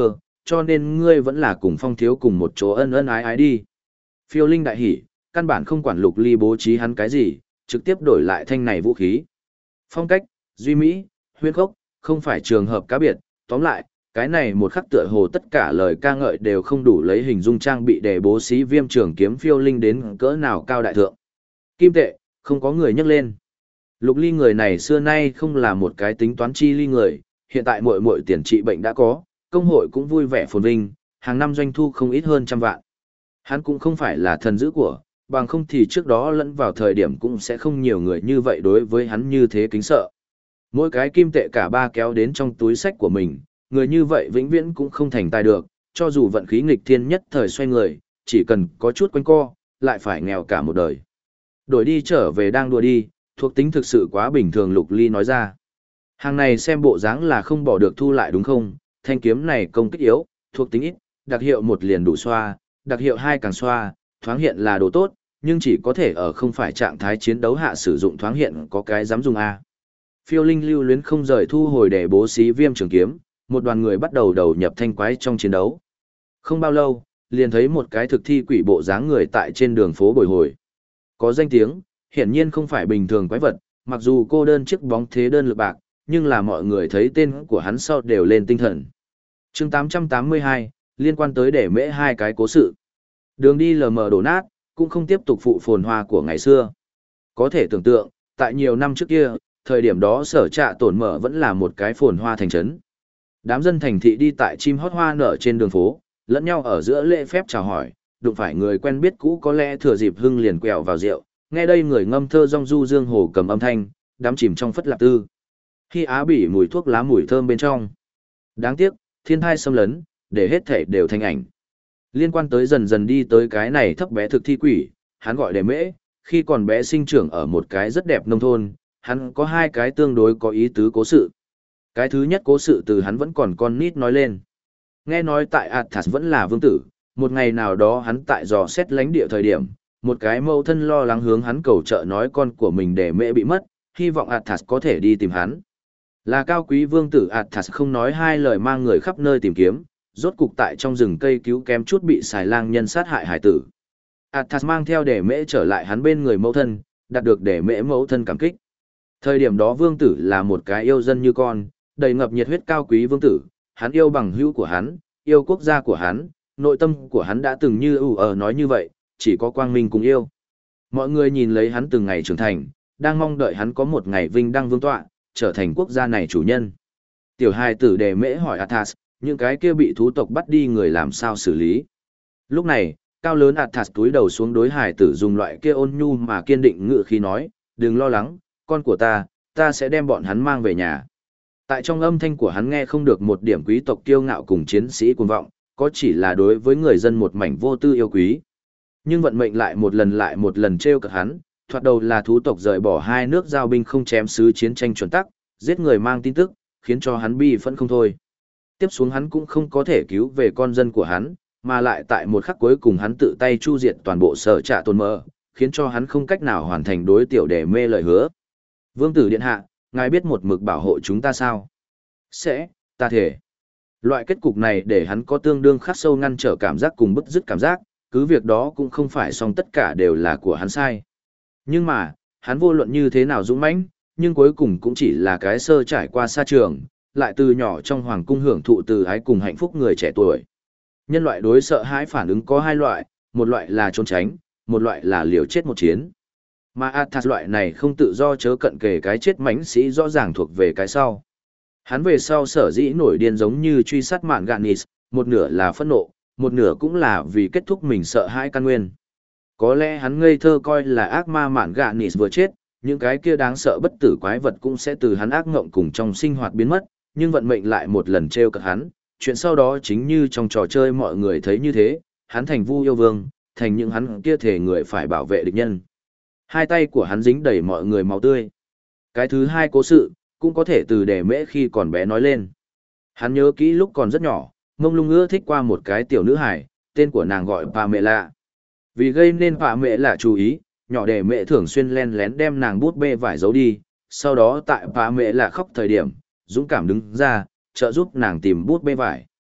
cho nên ngươi vẫn là cùng Phong thiếu cùng một chỗ ân ân ái ái đi. Phiêu Linh đại hỉ, căn bản không quản Lục Ly bố trí hắn cái gì, trực tiếp đổi lại thanh này vũ khí. Phong cách, duy mỹ, huyên khốc, không phải trường hợp cá biệt, tóm lại, cái này một khắc tựa hồ tất cả lời ca ngợi đều không đủ lấy hình dung trang bị để bố xí Viêm Trường kiếm Phiêu Linh đến cỡ nào cao đại thượng. Kim tệ, không có người nhắc lên. Lục Ly người này xưa nay không là một cái tính toán chi ly người, hiện tại muội tiền trị bệnh đã có, công hội cũng vui vẻ phồn vinh, hàng năm doanh thu không ít hơn 100 vạn. Hắn cũng không phải là thần dữ của, bằng không thì trước đó lẫn vào thời điểm cũng sẽ không nhiều người như vậy đối với hắn như thế kính sợ. Mỗi cái kim tệ cả ba kéo đến trong túi sách của mình, người như vậy vĩnh viễn cũng không thành tài được, cho dù vận khí nghịch thiên nhất thời xoay người, chỉ cần có chút quanh co, lại phải nghèo cả một đời. Đổi đi trở về đang đùa đi, thuộc tính thực sự quá bình thường. Lục Ly nói ra. Hàng này xem bộ dáng là không bỏ được thu lại đúng không? Thanh kiếm này công kích yếu, thuộc tính ít, đặc hiệu 1 liền đủ xoa, đặc hiệu 2 càng xoa, thoáng hiện là đồ tốt, nhưng chỉ có thể ở không phải trạng thái chiến đấu hạ sử dụng thoáng hiện, có cái dám dùng A. Phiêu Linh lưu luyến không rời thu hồi để bố xí Viêm Trường kiếm, một đoàn người bắt đầu đầu nhập thanh quái trong chiến đấu. Không bao lâu, liền thấy một cái thực thi quỷ bộ dáng người tại trên đường phố bồi hồi. Có danh tiếng, hiển nhiên không phải bình thường quái vật, mặc dù cô đơn chiếc bóng thế đơn lực bạc, nhưng là mọi người thấy tên của hắn sau đều lên tinh thần. Chương 882, liên quan tới để mễ 2 cái cố sự. Đường đi lờ mờ đổ nát, cũng không tiếp tục phụ phồn hoa của ngày xưa. Có thể tưởng tượng, tại nhiều năm trước kia, thời điểm đó Sở Trạ Tổn Mở vẫn là một cái phồn hoa thành trấn. Đám dân thành thị đi tại chim hót hoa nở trên đường phố, lẫn nhau ở giữa lễ phép chào hỏi, đụng phải người quen biết cũ có lẽ thừa dịp hưng liền quẹo vào rượu, nghe đây người ngâm thơ rong du dương hồ cầm âm thanh, đám chìm trong phất lạc tư. Khi á bỉ mùi thuốc lá mùi thơm bên trong. Đáng tiếc, thiên thai xâm lấn, để hết thể đều thành ảnh. Liên quan tới dần dần đi tới cái này thấp bé thực thi quỷ, hắn gọi đề mễ, khi còn bé sinh trưởng ở một cái rất đẹp nông thôn, hắn có 2 cái tương đối có ý tứ cố sự. Cái thứ nhất cố sự từ hắn vẫn còn con nít nói lên. Nghe nói tại Athas vẫn là vương tử, một ngày nào đó hắn tại dò xét lãnh địa thời điểm, một cái mẫu thân lo lắng hướng hắn cầu trợ nói con của mình để mẹ bị mất, hy vọng Athas có thể đi tìm hắn. Là cao quý vương tử Athas không nói 2 lời mang người khắp nơi tìm kiếm, rốt cục tại trong rừng cây cứu kém chút bị xài lang nhân sát hại hải tử. Athas mang theo để mẹ trở lại hắn bên người mẫu thân, đạt được để mẹ mẫu thân cảm kích. Thời điểm đó vương tử là một cái yêu dân như con, đầy ngập nhiệt huyết cao quý vương tử, hắn yêu bằng hữu của hắn, yêu quốc gia của hắn, nội tâm của hắn đã từng như nói như vậy, chỉ có quang minh cùng yêu. Mọi người nhìn lấy hắn từng ngày trưởng thành, đang mong đợi hắn có một ngày vinh đăng vương tọa, trở thành quốc gia này chủ nhân. Tiểu hài tử đề mễ hỏi Athas, những cái kia bị thú tộc bắt đi người làm sao xử lý. Lúc này, cao lớn Athas túi đầu xuống đối hài tử dùng loại kia ôn nhu mà kiên định ngữ khí nói, đừng lo lắng, con của ta sẽ đem bọn hắn mang về nhà. Tại trong âm thanh của hắn nghe không được một điểm quý tộc kiêu ngạo cùng chiến sĩ cuồng vọng, có chỉ là đối với người dân một mảnh vô tư yêu quý. Nhưng vận mệnh lại một lần trêu cợt hắn, thoạt đầu là thú tộc rời bỏ 2 nước giao binh không chém sứ chiến tranh chuẩn tắc, giết người mang tin tức, khiến cho hắn bi phẫn không thôi. Tiếp xuống hắn cũng không có thể cứu về con dân của hắn, mà lại tại một khắc cuối cùng hắn tự tay chu diệt toàn bộ Sở Trạ Tổn Mở, khiến cho hắn không cách nào hoàn thành đối tiểu đề mê lời hứa. Vương tử điện hạ, ngài biết một mực bảo hộ chúng ta sao? Sẽ, ta thể. Loại kết cục này để hắn có tương đương khắc sâu ngăn trở cảm giác cùng bứt rứt cảm giác, cứ việc đó cũng không phải song tất cả đều là của hắn sai. Nhưng mà, hắn vô luận như thế nào dũng mãnh, nhưng cuối cùng cũng chỉ là cái sơ trải qua xa trường, lại từ nhỏ trong hoàng cung hưởng thụ từ ái cùng hạnh phúc người trẻ tuổi. Nhân loại đối sợ hãi phản ứng có 2 loại, một loại là trốn tránh, một loại là liều chết một chiến. Mà Athas loại này không tự do chớ cận kề cái chết mãnh sĩ rõ ràng thuộc về cái sau. Hắn về sau sở dĩ nổi điên giống như truy sát mạn Ganis, một nửa là phẫn nộ, một nửa cũng là vì kết thúc mình sợ hãi căn nguyên. Có lẽ hắn ngây thơ coi là ác ma mạn Ganis vừa chết, những cái kia đáng sợ bất tử quái vật cũng sẽ từ hắn ác ngộng cùng trong sinh hoạt biến mất, nhưng vận mệnh lại một lần trêu cợt hắn, chuyện sau đó chính như trong trò chơi mọi người thấy như thế, hắn thành Vu yêu vương, thành những hắn kia thể người phải bảo vệ địch nhân. 2 tay của hắn dính đầy mọi người máu tươi. Cái thứ 2 cố sự, cũng có thể từ đề mễ khi còn bé nói lên. Hắn nhớ kỹ lúc còn rất nhỏ, mông lung ưa thích qua một cái tiểu nữ hải, tên của nàng gọi Pamela. Vì gây nên Pamela chú ý, nhỏ đề mễ thường xuyên len lén đem nàng bút bê vải giấu đi, sau đó tại Pamela khóc thời điểm, dũng cảm đứng ra, trợ giúp nàng tìm bút bê vải.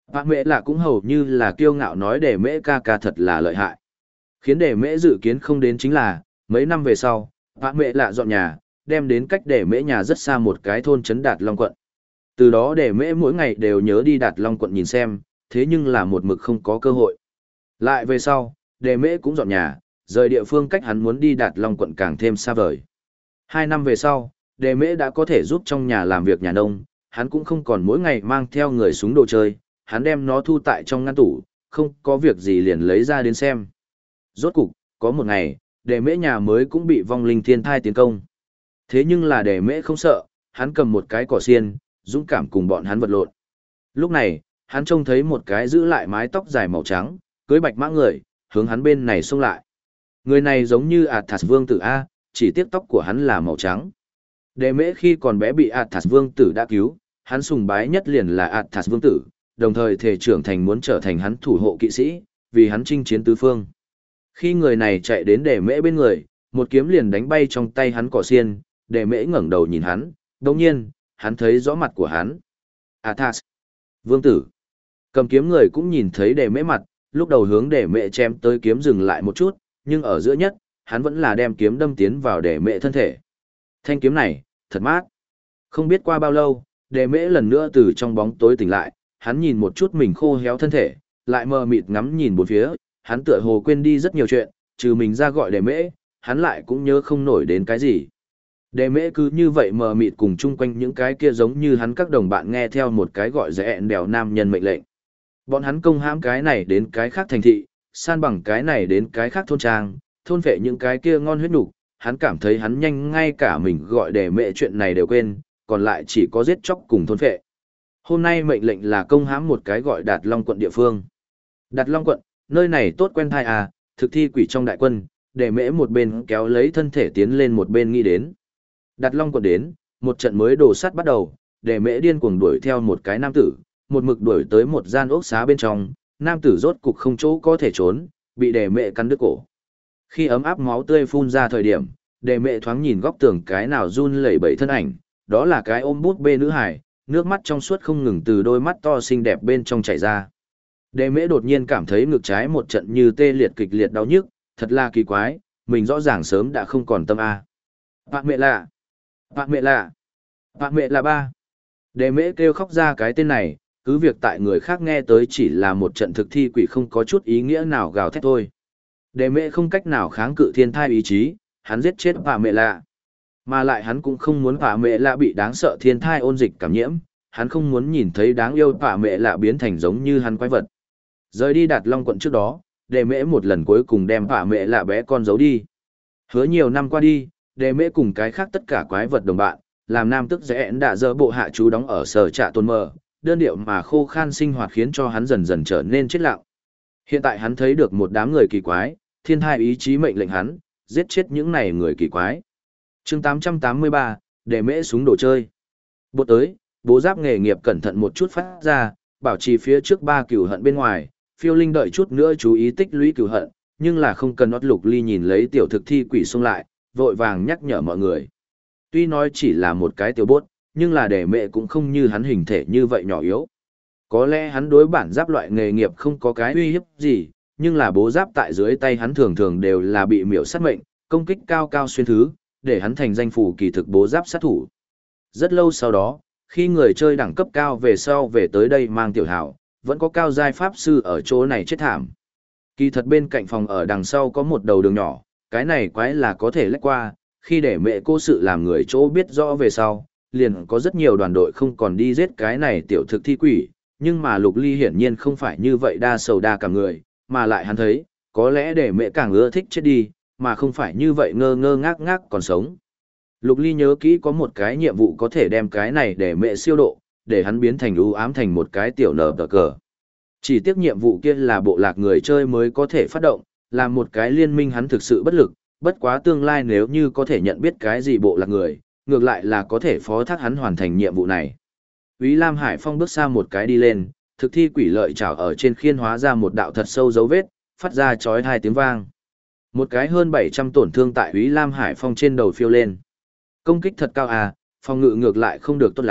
Bà mẹ là cũng hầu như là kiêu ngạo nói để mễ ca ca thật là lợi hại. Khiến để mễ dự kiến không đến chính là, mấy năm về sau, bà mẹ lạ dọn nhà, đem đến cách để mễ nhà rất xa một cái thôn trấn Đạt Long quận. Từ đó để mễ mỗi ngày đều nhớ đi Đạt Long quận nhìn xem, thế nhưng là một mực không có cơ hội. Lại về sau, để mễ cũng dọn nhà, rời địa phương cách hắn muốn đi Đạt Long quận càng thêm xa vời. 2 năm về sau, đề mễ đã có thể giúp trong nhà làm việc nhà nông, hắn cũng không còn mỗi ngày mang theo người súng đồ chơi, hắn đem nó thu tại trong ngăn tủ, không có việc gì liền lấy ra đến xem. Rốt cục, có một ngày, đề mễ nhà mới cũng bị vong linh thiên thai tiến công. Thế nhưng là đề mễ không sợ, hắn cầm một cái cỏ xiên, dũng cảm cùng bọn hắn vật lộn. Lúc này, hắn trông thấy một cái giữ lại mái tóc dài màu trắng, cưới bạch mã người, hướng hắn bên này xông lại. Người này giống như Athas vương tử A, chỉ tiếc tóc của hắn là màu trắng. Đề mễ khi còn bé bị Athas vương tử đã cứu, hắn sùng bái nhất liền là Athas vương tử, đồng thời thể trưởng thành muốn trở thành hắn thủ hộ kỵ sĩ, vì hắn chinh chiến tứ phương. Khi người này chạy đến đề mễ bên người, một kiếm liền đánh bay trong tay hắn cỏ xiên, đề mễ ngẩng đầu nhìn hắn, đồng nhiên, hắn thấy rõ mặt của hắn. Athas, vương tử. Cầm kiếm người cũng nhìn thấy đề mễ mặt, lúc đầu hướng đề mễ chém tới kiếm dừng lại một chút, nhưng ở giữa nhất, hắn vẫn là đem kiếm đâm tiến vào đề mễ thân thể. Thanh kiếm này, thật mát. Không biết qua bao lâu, đề mễ lần nữa từ trong bóng tối tỉnh lại, hắn nhìn một chút mình khô héo thân thể, lại mờ mịt ngắm nhìn bốn phía, hắn tựa hồ quên đi rất nhiều chuyện, trừ mình ra gọi đề mễ, hắn lại cũng nhớ không nổi đến cái gì. Đề mễ cứ như vậy mờ mịt cùng chung quanh những cái kia giống như hắn các đồng bạn nghe theo một cái gọi rẽ đèo nam nhân mệnh lệnh. Bọn hắn công hãm cái này đến cái khác thành thị, san bằng cái này đến cái khác thôn trang, thôn vệ những cái kia ngon huyết nục, hắn cảm thấy hắn nhanh ngay cả mình gọi đề mễ chuyện này đều quên, còn lại chỉ có giết chóc cùng thôn vệ. Hôm nay mệnh lệnh là công hãm một cái gọi Đạt Long quận địa phương. Đạt Long quận, nơi này tốt quen thai à, thực thi quỷ trong đại quân, đề mễ một bên kéo lấy thân thể tiến lên một bên nghĩ đến. Đạt Long quận đến, một trận mới đổ sắt bắt đầu, đề mễ điên cuồng đuổi theo một cái nam tử, một mực đuổi tới một gian ốc xá bên trong, nam tử rốt cục không chỗ có thể trốn, bị đề mễ cắn đứt cổ. Khi ấm áp máu tươi phun ra thời điểm, đề mễ thoáng nhìn góc tường cái nào run lẩy bẩy thân ảnh, đó là cái ôm bút bê nữ hải, nước mắt trong suốt không ngừng từ đôi mắt to xinh đẹp bên trong chảy ra. Đề mễ đột nhiên cảm thấy ngực trái một trận như tê liệt kịch liệt đau nhức, thật là kỳ quái, mình rõ ràng sớm đã không còn tâm a. Bạc mẹ lạ, bạc mẹ lạ, bạc mẹ là ba. Đề mễ kêu khóc ra cái tên này, cứ việc tại người khác nghe tới chỉ là một trận thực thi quỷ không có chút ý nghĩa nào gào thét thôi. Đề mễ không cách nào kháng cự thiên thai ý chí, hắn giết chết bà mẹ lạ. Mà lại hắn cũng không muốn bà mẹ lạ bị đáng sợ thiên thai ôn dịch cảm nhiễm, hắn không muốn nhìn thấy đáng yêu bà mẹ lạ biến thành giống như hắn quái vật. Rời đi Đạt Long quận trước đó, đề mễ một lần cuối cùng đem bà mẹ lạ bé con giấu đi. Hứa nhiều năm qua đi, đề mễ cùng cái khác tất cả quái vật đồng bạn, làm nam tức dễ đã dỡ bộ hạ chú đóng ở sở trạ tôn mờ, đơn điệu mà khô khan sinh hoạt khiến cho hắn dần dần trở nên chết lặng. Hiện tại hắn thấy được một đám người kỳ quái, thiên thai ý chí mệnh lệnh hắn, giết chết những này người kỳ quái. Chương 883, đề mễ súng đồ chơi. Bộ tới, bố giáp nghề nghiệp cẩn thận một chút phát ra, bảo trì phía trước 3 cửu hận bên ngoài, phiêu linh đợi chút nữa chú ý tích lũy cửu hận, nhưng là không cần nót lục ly nhìn lấy tiểu thực thi quỷ xông lại, vội vàng nhắc nhở mọi người. Tuy nói chỉ là một cái tiểu bốt, nhưng là đề mễ cũng không như hắn hình thể như vậy nhỏ yếu. Có lẽ hắn đối bản giáp loại nghề nghiệp không có cái uy hiếp gì, nhưng là bố giáp tại dưới tay hắn thường thường đều là bị miểu sát mệnh, công kích cao cao xuyên thứ, để hắn thành danh phủ kỳ thực bố giáp sát thủ. Rất lâu sau đó, khi người chơi đẳng cấp cao về sau về tới đây mang tiểu hảo, vẫn có cao giai pháp sư ở chỗ này chết thảm. Kỳ thật bên cạnh phòng ở đằng sau có một đầu đường nhỏ, cái này quái là có thể lách qua, khi để mẹ cô sự làm người chỗ biết rõ về sau, liền có rất nhiều đoàn đội không còn đi giết cái này tiểu thực thi quỷ, nhưng mà Lục Ly hiển nhiên không phải như vậy đa sầu đa cả người, mà lại hắn thấy, có lẽ để mẹ càng ưa thích chết đi, mà không phải như vậy ngơ ngơ ngác ngác còn sống. Lục Ly nhớ kỹ có một cái nhiệm vụ có thể đem cái này để mẹ siêu độ, để hắn biến thành u ám thành một cái tiểu nở tờ cờ. Chỉ tiếc nhiệm vụ kia là bộ lạc người chơi mới có thể phát động, làm một cái liên minh hắn thực sự bất lực, bất quá tương lai nếu như có thể nhận biết cái gì bộ lạc người, ngược lại là có thể phó thác hắn hoàn thành nhiệm vụ này. Úy Lam Hải Phong bước xa một cái đi lên, thực thi quỷ lợi trảo ở trên khiên hóa ra một đạo thật sâu dấu vết, phát ra chói tai tiếng vang. Một cái hơn 700 tổn thương tại Úy Lam Hải Phong trên đầu phiêu lên. Công kích thật cao à, phòng ngự ngược lại không được tốt lắm,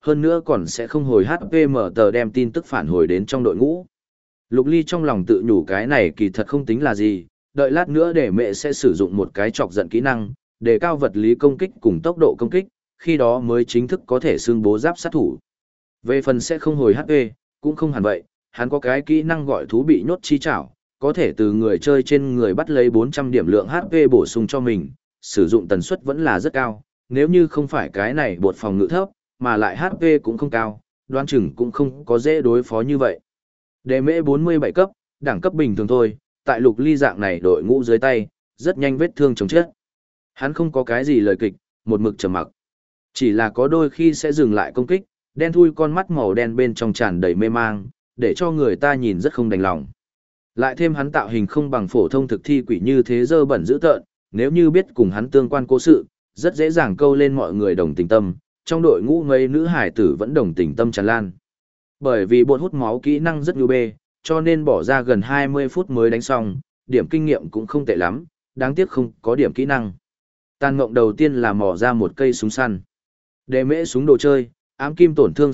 hơn nữa còn sẽ không hồi HP mở tờ đem tin tức phản hồi đến trong đội ngũ. Lục Ly trong lòng tự nhủ cái này kỳ thật không tính là gì, đợi lát nữa để mẹ sẽ sử dụng một cái chọc giận kỹ năng, để cao vật lý công kích cùng tốc độ công kích, khi đó mới chính thức có thể xưng bố giáp sát thủ. Về phần sẽ không hồi HP, cũng không hẳn vậy, hắn có cái kỹ năng gọi thú bị nhốt chi chảo, có thể từ người chơi trên người bắt lấy 400 điểm lượng HP bổ sung cho mình, sử dụng tần suất vẫn là rất cao, nếu như không phải cái này bột phòng ngự thấp, mà lại HP cũng không cao, đoán chừng cũng không có dễ đối phó như vậy. Đề mễ 47 cấp, đẳng cấp bình thường thôi, tại Lục Ly dạng này đội ngũ dưới tay, rất nhanh vết thương chống chết. Hắn không có cái gì lời kịch, một mực trầm mặc. Chỉ là có đôi khi sẽ dừng lại công kích, đen thui con mắt màu đen bên trong tràn đầy mê mang, để cho người ta nhìn rất không đành lòng. Lại thêm hắn tạo hình không bằng phổ thông thực thi quỷ như thế dơ bẩn dữ tợn, nếu như biết cùng hắn tương quan cố sự, rất dễ dàng câu lên mọi người đồng tình tâm, trong đội ngũ ngây nữ hải tử vẫn đồng tình tâm tràn lan. Bởi vì bột hút máu kỹ năng rất nhu bê, cho nên bỏ ra gần 20 phút mới đánh xong, điểm kinh nghiệm cũng không tệ lắm, đáng tiếc không có điểm kỹ năng. Tàn ngộng đầu tiên là mò ra một cây súng săn. Đề mễ súng đồ chơi, ám kim tổn thương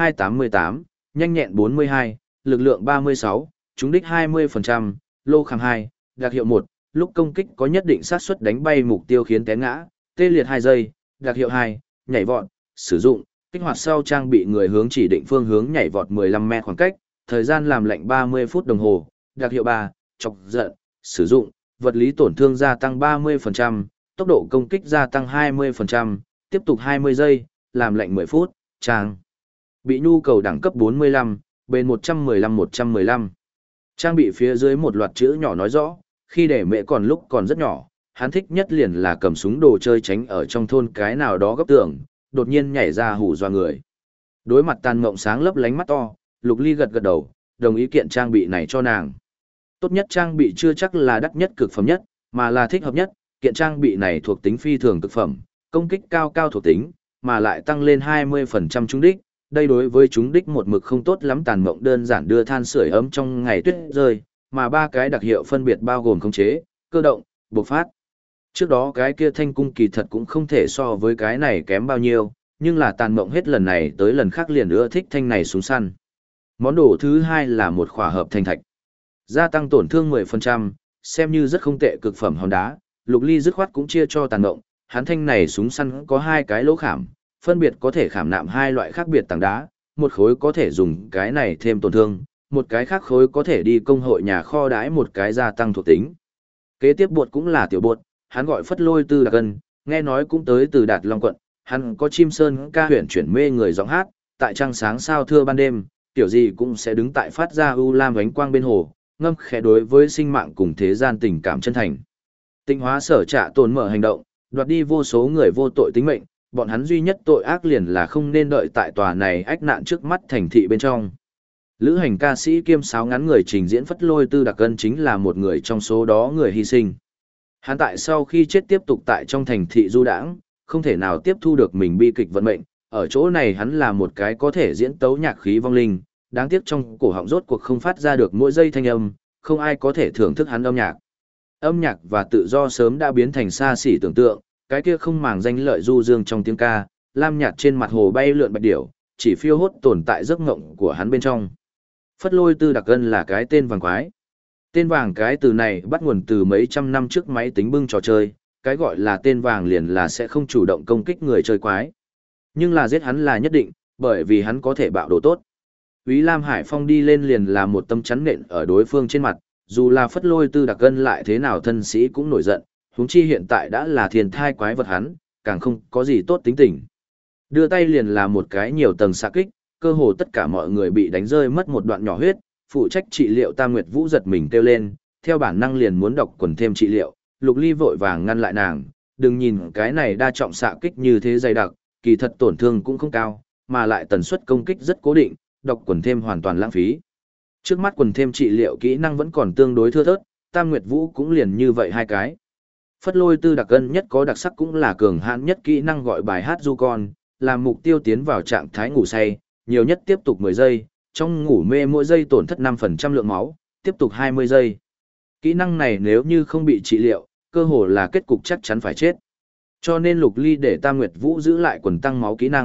62-88, nhanh nhẹn 42, lực lượng 36, trúng đích 20%, lô kháng 2, đặc hiệu 1, lúc công kích có nhất định xác suất đánh bay mục tiêu khiến té ngã, tê liệt 2 giây, đặc hiệu 2, nhảy vọt, sử dụng, kích hoạt sau trang bị người hướng chỉ định phương hướng nhảy vọt 15 mét khoảng cách, thời gian làm lệnh 30 phút đồng hồ, đặc hiệu 3, chọc giận, sử dụng, vật lý tổn thương gia tăng 30%, tốc độ công kích gia tăng 20%, tiếp tục 20 giây, làm lệnh 10 phút, trang bị nhu cầu đẳng cấp 45, bên 115-115. Trang bị phía dưới một loạt chữ nhỏ nói rõ, khi để mẹ còn lúc còn rất nhỏ, hắn thích nhất liền là cầm súng đồ chơi tránh ở trong thôn cái nào đó góc tường, đột nhiên nhảy ra hù dọa người. Đối mặt tàn mộng sáng lấp lánh mắt to, Lục Ly gật gật đầu, đồng ý kiện trang bị này cho nàng. Tốt nhất trang bị chưa chắc là đắt nhất cực phẩm nhất, mà là thích hợp nhất, kiện trang bị này thuộc tính phi thường cực phẩm, công kích cao cao thuộc tính, mà lại tăng lên 20% trúng đích. Đây đối với trúng đích một mực không tốt lắm tàn mộng đơn giản đưa than sưởi ấm trong ngày tuyết rơi, mà ba cái đặc hiệu phân biệt bao gồm khống chế, cơ động, bộc phát. Trước đó cái kia thanh cung kỳ thật cũng không thể so với cái này kém bao nhiêu, nhưng là tàn mộng hết lần này tới lần khác liền ưa thích thanh này súng săn. Món đồ thứ hai là một khỏa hợp thanh thạch. Gia tăng tổn thương 10%, xem như rất không tệ cực phẩm hòn đá, Lục Ly dứt khoát cũng chia cho tàn mộng, hắn thanh này súng săn có hai cái lỗ khảm, phân biệt có thể khảm nạm hai loại khác biệt tảng đá, một khối có thể dùng cái này thêm tổn thương, một cái khác khối có thể đi công hội nhà kho đãi một cái gia tăng thuộc tính. Kế tiếp bột cũng là tiểu bột, hắn gọi Phất Lôi Tư Đặc Ân, nghe nói cũng tới từ Đạt Long quận, hắn có chim sơn ca huyền chuyển mê người giọng hát, tại trăng sáng sao thưa ban đêm, tiểu gì cũng sẽ đứng tại phát ra u lam ánh quang bên hồ, ngâm khẽ đối với sinh mạng cùng thế gian tình cảm chân thành. Tịnh hóa sở trạ tồn mở hành động, đoạt đi vô số người vô tội tính mệnh, bọn hắn duy nhất tội ác liền là không nên đợi tại tòa này ách nạn trước mắt thành thị bên trong. Lữ hành ca sĩ kiêm sáo ngắn người trình diễn Phất Lôi Tư Đặc Ân chính là một người trong số đó người hy sinh. Hắn tại sau khi chết tiếp tục tại trong thành thị du đãng, không thể nào tiếp thu được mình bi kịch vận mệnh, ở chỗ này hắn là một cái có thể diễn tấu nhạc khí vong linh, đáng tiếc trong cổ họng rốt cuộc không phát ra được mỗi giây thanh âm, không ai có thể thưởng thức hắn âm nhạc. Âm nhạc và tự do sớm đã biến thành xa xỉ tưởng tượng, cái kia không màng danh lợi du dương trong tiếng ca, lam nhạt trên mặt hồ bay lượn bạch điểu, chỉ phiêu hốt tồn tại giấc ngộng của hắn bên trong. Phất Lôi Tư Đặc Ân là cái tên vàng quái. Tên vàng cái từ này bắt nguồn từ mấy trăm năm trước máy tính bưng trò chơi, cái gọi là tên vàng liền là sẽ không chủ động công kích người chơi quái. Nhưng là giết hắn là nhất định, bởi vì hắn có thể bạo đồ tốt. Úy Lam Hải Phong đi lên liền là một tấm chắn nện ở đối phương trên mặt, dù là Phất Lôi Tư Đặc Ân lại thế nào thân sĩ cũng nổi giận, huống chi hiện tại đã là thiên thai quái vật hắn, càng không có gì tốt tính tình. Đưa tay liền là một cái nhiều tầng xạ kích, cơ hồ tất cả mọi người bị đánh rơi mất một đoạn nhỏ huyết, phụ trách trị liệu Tam Nguyệt Vũ giật mình kêu lên, theo bản năng liền muốn đọc quần thêm trị liệu, Lục Ly vội vàng ngăn lại nàng, đừng nhìn cái này đa trọng xạ kích như thế dày đặc, kỳ thật tổn thương cũng không cao, mà lại tần suất công kích rất cố định, đọc quần thêm hoàn toàn lãng phí. Trước mắt quần thêm trị liệu kỹ năng vẫn còn tương đối thưa thớt, Tam Nguyệt Vũ cũng liền như vậy hai cái. Phất Lôi Tư Đặc Ân nhất có đặc sắc cũng là cường hãn nhất kỹ năng gọi bài hát du con, làm mục tiêu tiến vào trạng thái ngủ say, nhiều nhất tiếp tục 10 giây, trong ngủ mê mỗi giây tổn thất 5% lượng máu, tiếp tục 20 giây. Kỹ năng này nếu như không bị trị liệu, cơ hồ là kết cục chắc chắn phải chết. Cho nên Lục Ly để Tam Nguyệt Vũ giữ lại quần tăng máu kỹ năng,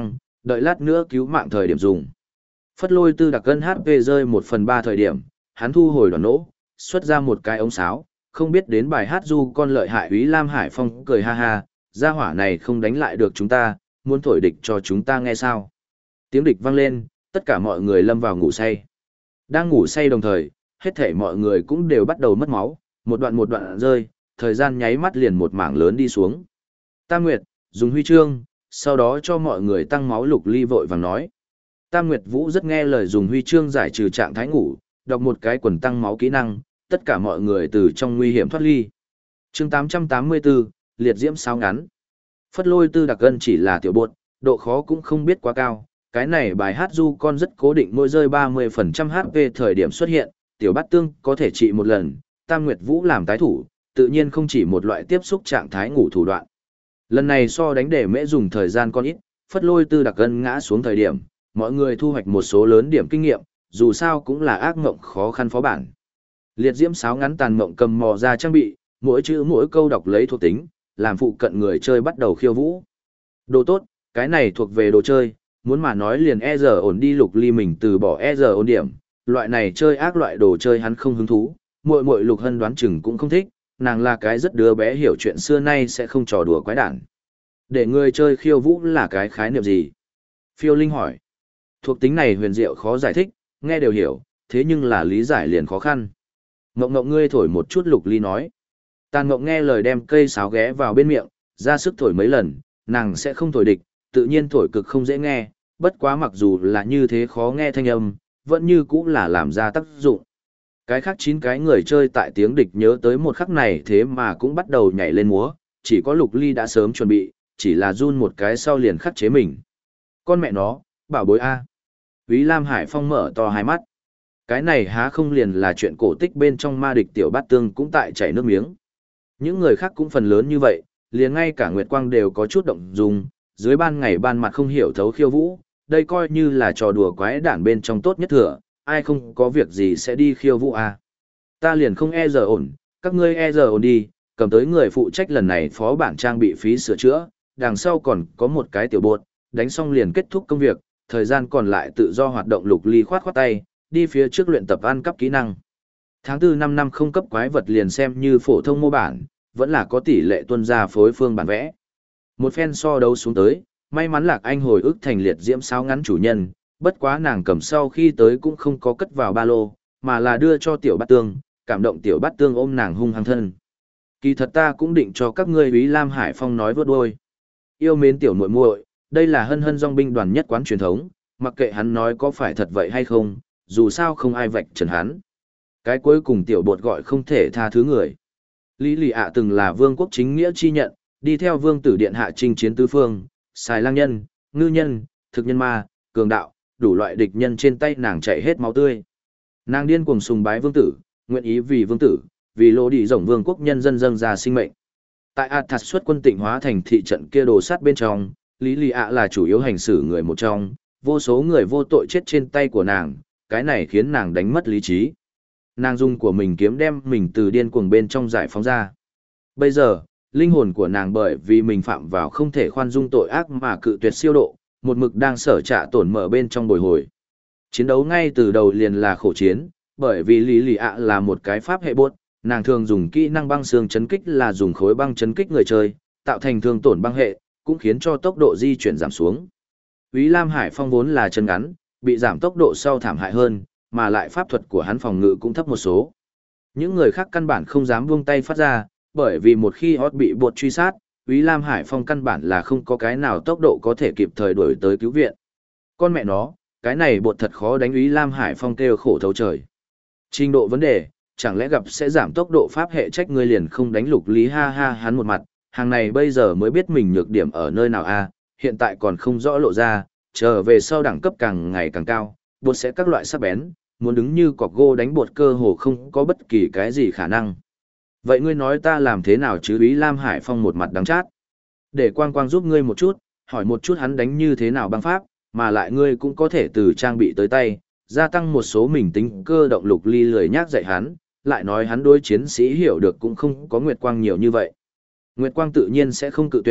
đợi lát nữa cứu mạng thời điểm dùng. Phất Lôi Tư đặc cân HP rơi 1/3 thời điểm, hắn thu hồi đoàn nỗ, xuất ra một cái ống sáo, không biết đến bài hát du con lợi hại. Úy Lam Hải Phong cười ha ha, gia hỏa này không đánh lại được chúng ta, muốn thổi địch cho chúng ta nghe sao. Tiếng địch vang lên, tất cả mọi người lâm vào ngủ say. Đang ngủ say đồng thời, hết thảy mọi người cũng đều bắt đầu mất máu, một đoạn rơi, thời gian nháy mắt liền một mảng lớn đi xuống. Tam Nguyệt, dùng huy chương, sau đó cho mọi người tăng máu. Lục Ly vội vàng nói. Tam Nguyệt Vũ rất nghe lời dùng huy chương giải trừ trạng thái ngủ, đọc một cái quần tăng máu kỹ năng, tất cả mọi người từ trong nguy hiểm thoát ly. Chương 884, liệt diễm sáo ngắn. Phất Lôi Tư đặc cân chỉ là tiểu bột, độ khó cũng không biết quá cao. Cái này bài hát du con rất cố định, mỗi rơi 30% HP thời điểm xuất hiện, tiểu bát tương có thể trị một lần. Tam Nguyệt Vũ làm tái thủ, tự nhiên không chỉ một loại tiếp xúc trạng thái ngủ thủ đoạn. Lần này so đánh để mễ dùng thời gian con ít, Phất Lôi Tư đặc cân ngã xuống thời điểm, mọi người thu hoạch một số lớn điểm kinh nghiệm, dù sao cũng là ác mộng khó khăn phó bản. Liệt diễm sáo ngắn tàn mộng cầm mò ra trang bị, mỗi chữ mỗi câu đọc lấy thuộc tính, làm phụ cận người chơi bắt đầu khiêu vũ. Đồ tốt, cái này thuộc về đồ chơi, muốn mà nói liền e giờ ổn đi. Lục Ly mình từ bỏ e giờ ổn điểm, loại này chơi ác loại đồ chơi hắn không hứng thú, muội Lục Hân đoán chừng cũng không thích, nàng là cái rất đứa bé hiểu chuyện xưa nay sẽ không trò đùa quái đản. Để người chơi khiêu vũ là cái khái niệm gì? Phiêu Linh hỏi. Thuộc tính này huyền diệu khó giải thích, nghe đều hiểu, thế nhưng là lý giải liền khó khăn. Ngộng ngộng ngươi thổi một chút. Lục Ly nói. Tàn Ngộng nghe lời đem cây sáo ghé vào bên miệng, ra sức thổi mấy lần, nàng sẽ không thổi địch, tự nhiên thổi cực không dễ nghe, bất quá mặc dù là như thế khó nghe thanh âm, vẫn như cũng là làm ra tác dụng. Cái khác 9 cái người chơi tại tiếng địch nhớ tới một khắc này thế mà cũng bắt đầu nhảy lên múa, chỉ có Lục Ly đã sớm chuẩn bị, chỉ là run một cái sau liền khắc chế mình. Con mẹ nó, bảo bối A. Úy Lam Hải Phong mở to hai mắt. Cái này há không liền là chuyện cổ tích bên trong ma địch tiểu bát tương cũng tại chảy nước miếng. Những người khác cũng phần lớn như vậy, liền ngay cả Nguyệt Quang đều có chút động dung, dưới ban ngày ban mặt không hiểu thấu khiêu vũ, đây coi như là trò đùa quái đản bên trong tốt nhất thừa, ai không có việc gì sẽ đi khiêu vũ à. Ta liền không e giờ ổn, các ngươi e giờ ổn đi, cầm tới người phụ trách lần này phó bản trang bị phí sửa chữa, đằng sau còn có một cái tiểu bột, đánh xong liền kết thúc công việc, thời gian còn lại tự do hoạt động. Lục Ly khoát khoát tay, đi phía trước luyện tập ăn cắp kỹ năng. Tháng 4 năm năm không cấp quái vật liền xem như phổ thông mô bản, vẫn là có tỷ lệ tuân ra phối phương bản vẽ. Một phen so đấu xuống tới, may mắn Lạc Anh hồi ức thành liệt diễm sáo ngắn chủ nhân, bất quá nàng cầm sau khi tới cũng không có cất vào ba lô, mà là đưa cho tiểu bát tương, cảm động tiểu bát tương ôm nàng hung hăng thân. Kỳ thật ta cũng định cho các ngươi. Úy Lam Hải Phong nói vớt đôi. Yêu mến tiểu muội muội, đây là hân hân dòng binh đoàn nhất quán truyền thống, mặc kệ hắn nói có phải thật vậy hay không, dù sao không ai vạch trần hắn. Cái cuối cùng tiểu bột gọi không thể tha thứ người. Lý Lì ạ từng là vương quốc chính nghĩa chi nhận, đi theo vương tử điện hạ chinh chiến tứ phương, xài lang nhân, ngư nhân, thực nhân ma, cường đạo, đủ loại địch nhân trên tay nàng chảy hết máu tươi. Nàng điên cuồng sùng bái vương tử, nguyện ý vì vương tử, vì lô đi rộng vương quốc nhân dân dâng ra sinh mệnh. Tại Athas xuất quân tịnh hóa thành thị trận kia đồ sát bên trong, Lý Lì ạ là chủ yếu hành xử người một trong, vô số người vô tội chết trên tay của nàng, cái này khiến nàng đánh mất lý trí. Nàng dùng của mình kiếm đem mình từ điên cuồng bên trong giải phóng ra. Bây giờ, linh hồn của nàng bởi vì mình phạm vào không thể khoan dung tội ác mà cự tuyệt siêu độ, một mực đang sở trạ tổn mở bên trong bồi hồi. Chiến đấu ngay từ đầu liền là khổ chiến, bởi vì Lý Lì ạ là một cái pháp hệ bốt, nàng thường dùng kỹ năng băng xương chấn kích là dùng khối băng chấn kích người chơi, tạo thành thương tổn băng hệ, cũng khiến cho tốc độ di chuyển giảm xuống. Úy Lam Hải Phong vốn là chân ngắn, bị giảm tốc độ sau thảm hại hơn, mà lại pháp thuật của hắn phòng ngự cũng thấp một số. Những người khác căn bản không dám buông tay phát ra, bởi vì một khi hot bị bột truy sát, Úy Lam Hải Phong căn bản là không có cái nào tốc độ có thể kịp thời đuổi tới cứu viện. Con mẹ nó, cái này bột thật khó đánh. Úy Lam Hải Phong kêu khổ thấu trời. Trình độ vấn đề, chẳng lẽ gặp sẽ giảm tốc độ pháp hệ trách ngươi liền không đánh. Lục Lý ha ha hắn một mặt, hàng này bây giờ mới biết mình nhược điểm ở nơi nào a, hiện tại còn không rõ lộ ra, trở về sau đẳng cấp càng ngày càng cao, bột sẽ các loại sắc bén, muốn đứng như cọc gô đánh bột cơ hồ không có bất kỳ cái gì khả năng. Vậy ngươi nói ta làm thế nào chứ? Úy Lam Hải Phong một mặt đắng chát. Để Quang Quang giúp ngươi một chút, hỏi một chút hắn đánh như thế nào băng pháp, mà lại ngươi cũng có thể từ trang bị tới tay, gia tăng một số mình tính cơ động. Lục Ly lười nhác dạy hắn, lại nói hắn đối chiến sĩ hiểu được cũng không có Nguyệt Quang nhiều như vậy. Nguyệt Quang tự nhiên sẽ không cự tuyệt,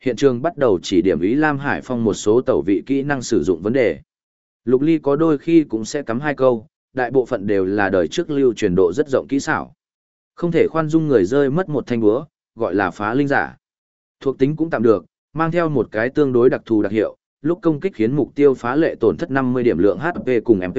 hiện trường bắt đầu chỉ điểm ý Lam Hải Phong một số tẩu vị kỹ năng sử dụng vấn đề. Lục Ly có đôi khi cũng sẽ cắm hai câu, đại bộ phận đều là đời trước lưu truyền độ rất rộng kỹ xảo. Không thể khoan dung người rơi mất một thanh búa, gọi là phá linh giả. Thuộc tính cũng tạm được, mang theo một cái tương đối đặc thù đặc hiệu, lúc công kích khiến mục tiêu phá lệ tổn thất 50 điểm lượng HP cùng MP.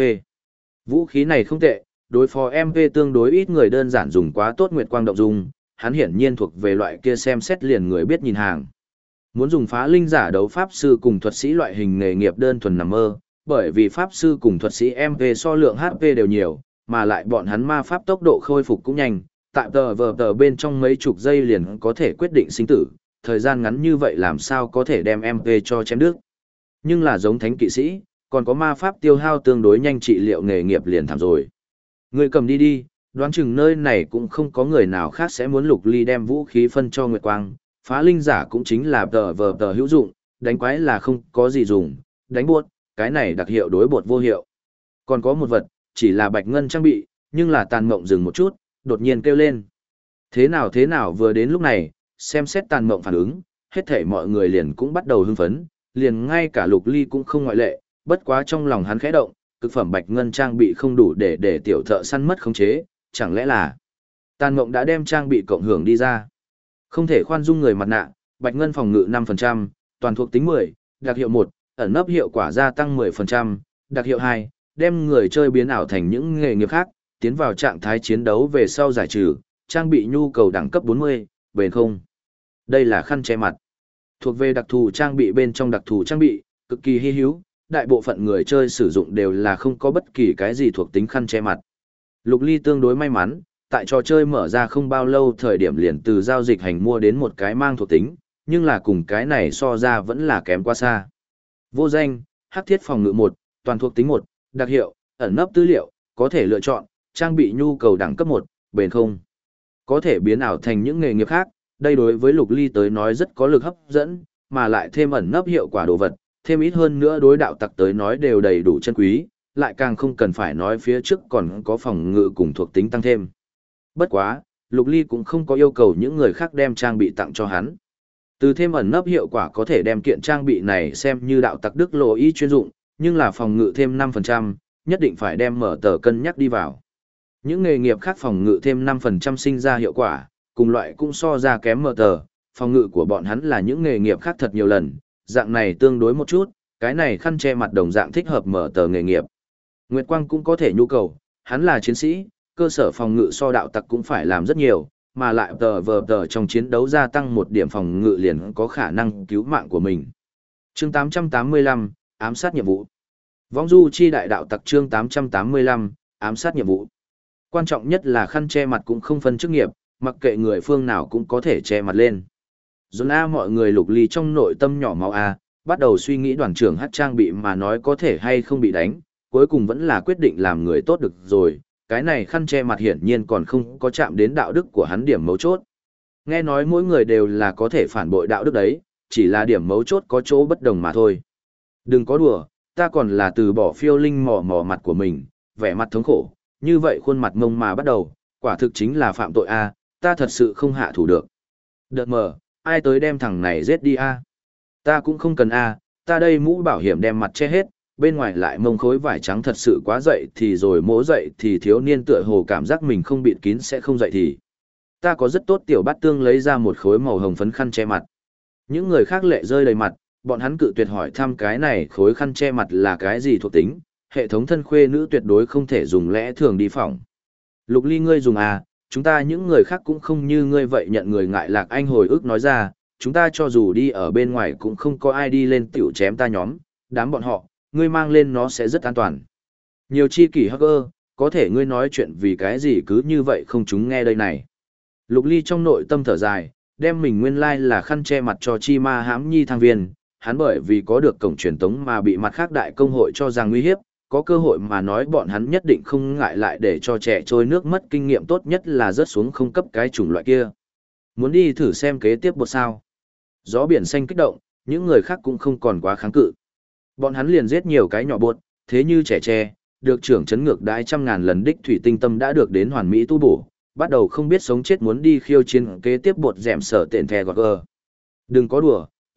Vũ khí này không tệ, đối phó MP tương đối ít người đơn giản dùng quá tốt nguyệt quang động dung, hắn hiển nhiên thuộc về loại kia xem xét liền người biết nhìn hàng. Muốn dùng phá linh giả đấu pháp sư cùng thuật sĩ loại hình nghề nghiệp đơn thuần nằm mơ, bởi vì pháp sư cùng thuật sĩ MP so lượng HP đều nhiều, mà lại bọn hắn ma pháp tốc độ khôi phục cũng nhanh, tại tờ bên trong mấy chục giây liền có thể quyết định sinh tử, thời gian ngắn như vậy làm sao có thể đem MP cho chém đứt. Nhưng là giống thánh kỵ sĩ, còn có ma pháp tiêu hao tương đối nhanh trị liệu nghề nghiệp liền thảm rồi. Người cầm đi đi, đoán chừng nơi này cũng không có người nào khác sẽ muốn Lục Ly đem vũ khí phân cho Nguyệt Quang, phá linh giả cũng chính là tờ hữu dụng, đánh quái là không có gì dùng, đánh buốt, cái này đặc hiệu đối bột vô hiệu. Còn có một vật, chỉ là bạch ngân trang bị, nhưng là tàn mộng dừng một chút, đột nhiên kêu lên. Thế nào vừa đến lúc này, xem xét tàn mộng phản ứng, hết thảy mọi người liền cũng bắt đầu hưng phấn, liền ngay cả Lục Ly cũng không ngoại lệ, bất quá trong lòng hắn khẽ động, cực phẩm bạch ngân trang bị không đủ để tiểu thợ săn mất khống chế, chẳng lẽ là tàn mộng đã đem trang bị cộng hưởng đi ra. Không thể khoan dung người mặt nạ, bạch ngân phòng ngự 5%, toàn thuộc tính 10, đặc hiệu 1, ẩn nấp hiệu quả gia tăng 10%, đặc hiệu 2, đem người chơi biến ảo thành những nghề nghiệp khác, tiến vào trạng thái chiến đấu về sau giải trừ, trang bị nhu cầu đẳng cấp 40, bền không. Đây là khăn che mặt. Thuộc về đặc thù trang bị bên trong đặc thù trang bị, cực kỳ hy hữu, đại bộ phận người chơi sử dụng đều là không có bất kỳ cái gì thuộc tính khăn che mặt. Lục Ly tương đối may mắn, tại trò chơi mở ra không bao lâu thời điểm liền từ giao dịch hành mua đến một cái mang thuộc tính, nhưng là cùng cái này so ra vẫn là kém quá xa. Vô danh, hắc thiết phòng ngự 1, toàn thuộc tính 1, đặc hiệu, ẩn nấp tư liệu, có thể lựa chọn, trang bị nhu cầu đẳng cấp 1, bền không. Có thể biến ảo thành những nghề nghiệp khác, đây đối với Lục Ly tới nói rất có lực hấp dẫn, mà lại thêm ẩn nấp hiệu quả đồ vật, thêm ít hơn nữa đối đạo tặc tới nói đều đầy đủ chân quý, lại càng không cần phải nói phía trước còn có phòng ngự cùng thuộc tính tăng thêm. Bất quá, Lục Ly cũng không có yêu cầu những người khác đem trang bị tặng cho hắn. Từ thêm ẩn nấp hiệu quả có thể đem kiện trang bị này xem như đạo tặc đức lộ y chuyên dụng, nhưng là phòng ngự thêm 5%, nhất định phải đem mở tờ cân nhắc đi vào. Những nghề nghiệp khác phòng ngự thêm 5% sinh ra hiệu quả, cùng loại cũng so ra kém mở tờ, phòng ngự của bọn hắn là những nghề nghiệp khác thật nhiều lần, dạng này tương đối một chút, cái này khăn che mặt đồng dạng thích hợp mở tờ nghề nghiệp. Nguyệt Quang cũng có thể nhu cầu, hắn là chiến sĩ, cơ sở phòng ngự so đạo tặc cũng phải làm rất nhiều, mà lại tờ trong chiến đấu gia tăng một điểm phòng ngự liền có khả năng cứu mạng của mình. Chương 885, ám sát nhiệm vụ. Vong du chi đại đạo tặc chương 885, ám sát nhiệm vụ. Quan trọng nhất là khăn che mặt cũng không phân chức nghiệp, mặc kệ người phương nào cũng có thể che mặt lên. Dồn A mọi người Lục Ly trong nội tâm nhỏ máu A, bắt đầu suy nghĩ đoàn trưởng hát trang bị mà nói có thể hay không bị đánh, cuối cùng vẫn là quyết định làm người tốt được rồi, cái này khăn che mặt hiển nhiên còn không có chạm đến đạo đức của hắn điểm mấu chốt. Nghe nói mỗi người đều là có thể phản bội đạo đức đấy, chỉ là điểm mấu chốt có chỗ bất đồng mà thôi. Đừng có đùa, ta còn là từ bỏ phiêu linh mò mò mặt của mình, vẻ mặt thống khổ, như vậy khuôn mặt ngông mà bắt đầu, quả thực chính là phạm tội A, ta thật sự không hạ thủ được. Đợt mờ, ai tới đem thằng này giết đi A. Ta cũng không cần A, ta đây mũ bảo hiểm đem mặt che hết, bên ngoài lại mông khối vải trắng thật sự quá dậy thì rồi mỗ dậy thì thiếu niên tựa hồ cảm giác mình không bịt kín sẽ không dậy thì. Ta có rất tốt tiểu bát tương lấy ra một khối màu hồng phấn khăn che mặt. Những người khác lệ rơi đầy mặt, bọn hắn cự tuyệt hỏi thăm cái này khối khăn che mặt là cái gì thuộc tính, hệ thống thân khuê nữ tuyệt đối không thể dùng lẽ thường đi phỏng. Lục Ly ngươi dùng à, chúng ta những người khác cũng không như ngươi vậy nhận người ngại lạc anh hồi ức nói ra, chúng ta cho dù đi ở bên ngoài cũng không có ai đi lên tiểu chém ta nhóm, đám bọn họ, ngươi mang lên nó sẽ rất an toàn. Nhiều chi kỷ hacker, có thể ngươi nói chuyện vì cái gì cứ như vậy không chúng nghe đây này. Lục Ly trong nội tâm thở dài, đem mình nguyên lai là khăn che mặt cho chi ma hãm nhi thăng viên, hắn bởi vì có được cổng truyền tống mà bị mặt khác đại công hội cho rằng nguy hiếp, có cơ hội mà nói bọn hắn nhất định không ngại lại để cho trẻ trôi nước mất kinh nghiệm tốt nhất là rớt xuống không cấp cái chủng loại kia. Muốn đi thử xem kế tiếp bột sao. Gió biển xanh kích động, những người khác cũng không còn quá kháng cự. Bọn hắn liền giết nhiều cái nhỏ bột, thế như trẻ tre, được trưởng chấn ngược đãi 100.000 lần đích thủy tinh tâm đã được đến hoàn mỹ tu bổ, bắt đầu không biết sống chết muốn đi khiêu chiến kế tiếp bột dẻm sở tện the gọt gờ. Đừng có đùa,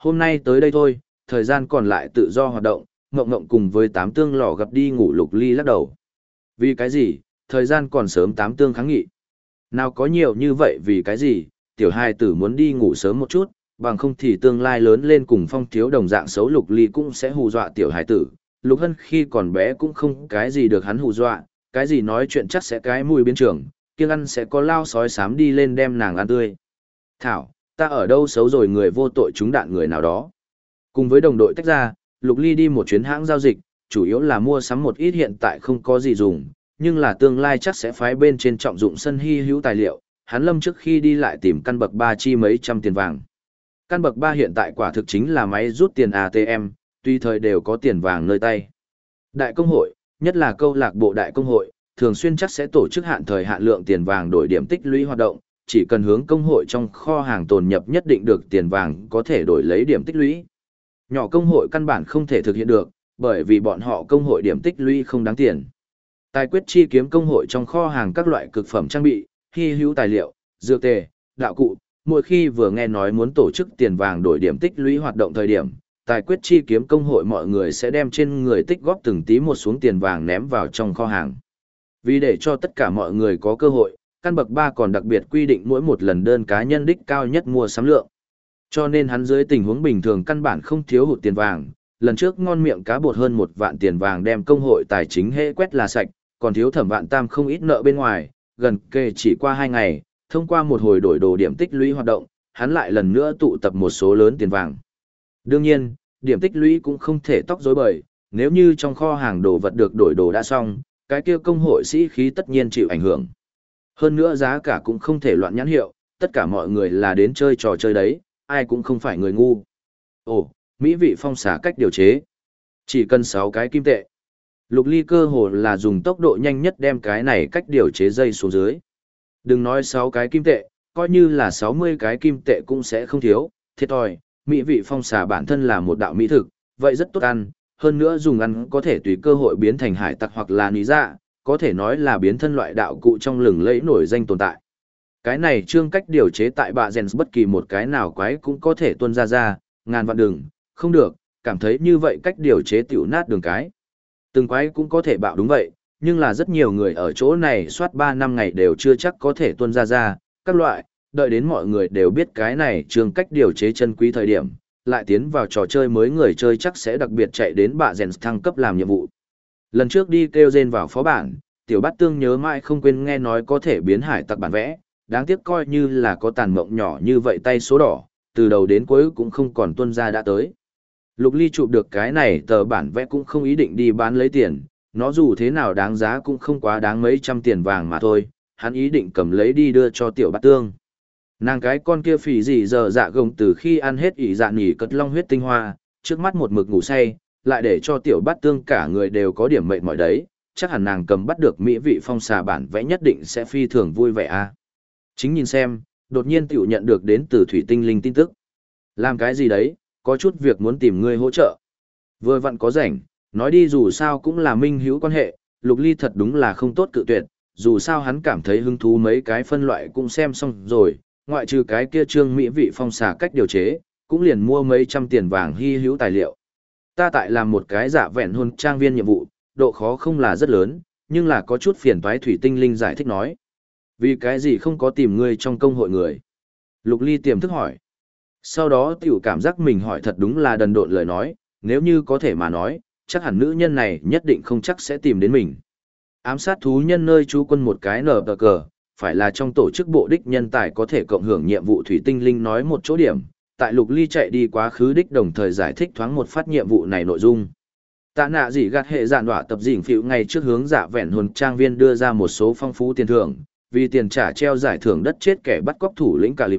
Hôm nay tới đây thôi, thời gian còn lại tự do hoạt động, Ngộng Ngộng cùng với Tám Tương lò gặp đi ngủ. Lục Ly lắc đầu. Vì cái gì, thời gian còn sớm. Tám Tương kháng nghị. Nào có nhiều như vậy vì cái gì, tiểu hài tử muốn đi ngủ sớm một chút, bằng không thì tương lai lớn lên cùng Phong Thiếu đồng dạng xấu. Lục Ly cũng sẽ hù dọa tiểu hài tử. Lục Hân khi còn bé cũng không cái gì được hắn hù dọa, cái gì nói chuyện chắc sẽ cái mùi biến trường, kiêng ăn sẽ có lao sói xám đi lên đem nàng ăn tươi. Thảo, ta ở đâu xấu rồi, người vô tội trúng đạn người nào đó. Cùng với đồng đội tách ra, Lục Ly đi một chuyến hãng giao dịch, chủ yếu là mua sắm một ít hiện tại không có gì dùng, nhưng là tương lai chắc sẽ phái bên trên trọng dụng sân hy hữu tài liệu. Hắn lâm trước khi đi lại tìm căn bậc 3 chi mấy trăm tiền vàng. Căn bậc 3 hiện tại quả thực chính là máy rút tiền ATM, tùy thời đều có tiền vàng nơi tay. Đại công hội, nhất là câu lạc bộ đại công hội, thường xuyên chắc sẽ tổ chức hạn thời hạn lượng tiền vàng đổi điểm tích lũy hoạt động, chỉ cần hướng công hội trong kho hàng tồn nhập nhất định được tiền vàng có thể đổi lấy điểm tích lũy. Nhỏ công hội căn bản không thể thực hiện được, bởi vì bọn họ công hội điểm tích lũy không đáng tiền. Tài quyết chi kiếm công hội trong kho hàng các loại cực phẩm trang bị, hy hữu tài liệu, dược tề, đạo cụ, mỗi khi vừa nghe nói muốn tổ chức tiền vàng đổi điểm tích lũy hoạt động thời điểm, tài quyết chi kiếm công hội mọi người sẽ đem trên người tích góp từng tí một xuống tiền vàng ném vào trong kho hàng. Vì để cho tất cả mọi người có cơ hội, căn bậc 3 còn đặc biệt quy định mỗi một lần đơn cá nhân đích cao nhất mua sắm lượng. Cho nên hắn dưới tình huống bình thường căn bản không thiếu hụt tiền vàng, lần trước ngon miệng cá bột hơn 1 vạn tiền vàng đem công hội tài chính hệ quét là sạch, còn thiếu Thẩm Vạn Tam không ít nợ bên ngoài, gần kề chỉ qua 2 ngày, thông qua một hồi đổi đồ điểm tích lũy hoạt động, hắn lại lần nữa tụ tập một số lớn tiền vàng. Đương nhiên, điểm tích lũy cũng không thể tóc rối bời, nếu như trong kho hàng đồ vật được đổi đồ đã xong, cái kia công hội sĩ khí tất nhiên chịu ảnh hưởng. Hơn nữa giá cả cũng không thể loạn nhãn hiệu, tất cả mọi người là đến chơi trò chơi đấy, ai cũng không phải người ngu. Ồ, mỹ vị phong xả cách điều chế. Chỉ cần 6 cái kim tệ. Lục Ly cơ hồ là dùng tốc độ nhanh nhất đem cái này cách điều chế dây xuống dưới. Đừng nói 6 cái kim tệ, coi như là 60 cái kim tệ cũng sẽ không thiếu, thiệt thòi. Mỹ vị phong xà bản thân là một đạo mỹ thực, vậy rất tốt ăn, hơn nữa dùng ăn có thể tùy cơ hội biến thành hải tặc hoặc là ní dạ, có thể nói là biến thân loại đạo cụ trong lừng lẫy nổi danh tồn tại. Cái này trương cách điều chế tại bạ rèn bất kỳ một cái nào quái cũng có thể tuân ra, ngàn vạn đừng, không được, cảm thấy như vậy cách điều chế tiểu nát đường cái. Từng quái cũng có thể bạo đúng vậy, nhưng là rất nhiều người ở chỗ này soát 3 năm ngày đều chưa chắc có thể tuân ra, các loại, đợi đến mọi người đều biết cái này trương cách điều chế chân quý thời điểm, lại tiến vào trò chơi mới người chơi chắc sẽ đặc biệt chạy đến bạ rèn thăng cấp làm nhiệm vụ. Lần trước đi kêu rên vào phó bản, tiểu bát tương nhớ mãi không quên nghe nói có thể biến hải tặc bản vẽ, đáng tiếc coi như là có tàn mộng nhỏ như vậy tay số đỏ, từ đầu đến cuối cũng không còn tuân ra đã tới. Lục Ly chụp được cái này tờ bản vẽ cũng không ý định đi bán lấy tiền, nó dù thế nào đáng giá cũng không quá đáng mấy trăm tiền vàng mà thôi, hắn ý định cầm lấy đi đưa cho tiểu bát tương. Nàng cái con kia phì gì giờ dạ gồng từ khi ăn hết ỉ dạ nỉ cất long huyết tinh hoa, trước mắt một mực ngủ say, lại để cho tiểu bát tương cả người đều có điểm mệt mỏi đấy, chắc hẳn nàng cầm bắt được mỹ vị phong xà bản vẽ nhất định sẽ phi thường vui vẻ a. Chính nhìn xem, đột nhiên tiểu nhận được đến từ thủy tinh linh tin tức. Làm cái gì đấy, có chút việc muốn tìm ngươi hỗ trợ. Vừa vặn có rảnh, nói đi dù sao cũng là minh hữu quan hệ, Lục Ly thật đúng là không tốt cự tuyệt, dù sao hắn cảm thấy hứng thú mấy cái phân loại cũng xem xong rồi, ngoại trừ cái kia trương mỹ vị phong xà cách điều chế, cũng liền mua mấy trăm tiền vàng hy hữu tài liệu. Ta tại làm một cái giả vẹn hôn trang viên nhiệm vụ, độ khó không là rất lớn, nhưng là có chút phiền toái. Thủy tinh linh giải thích nói. Vì cái gì không có tìm ngươi trong công hội người? Lục Ly tiềm thức hỏi. Sau đó tiểu cảm giác mình hỏi thật đúng là đần độn lời nói, nếu như có thể mà nói, chắc hẳn nữ nhân này nhất định không chắc sẽ tìm đến mình. Ám sát thú nhân nơi trú quân một cái nở tờ cờ, phải là trong tổ chức bộ đích nhân tài có thể cộng hưởng nhiệm vụ. Thủy tinh linh nói một chỗ điểm, tại Lục Ly chạy đi quá khứ đích đồng thời giải thích thoáng một phát nhiệm vụ này nội dung. Tạ nạ gì gạt hệ dạn đọa tập dình phịu ngay trước hướng giả vẹn hồn trang viên đưa ra một số phong phú tiền thưởng, vì tiền trả treo giải thưởng đất chết kẻ bắt cóc thủ lĩnh cả lịp.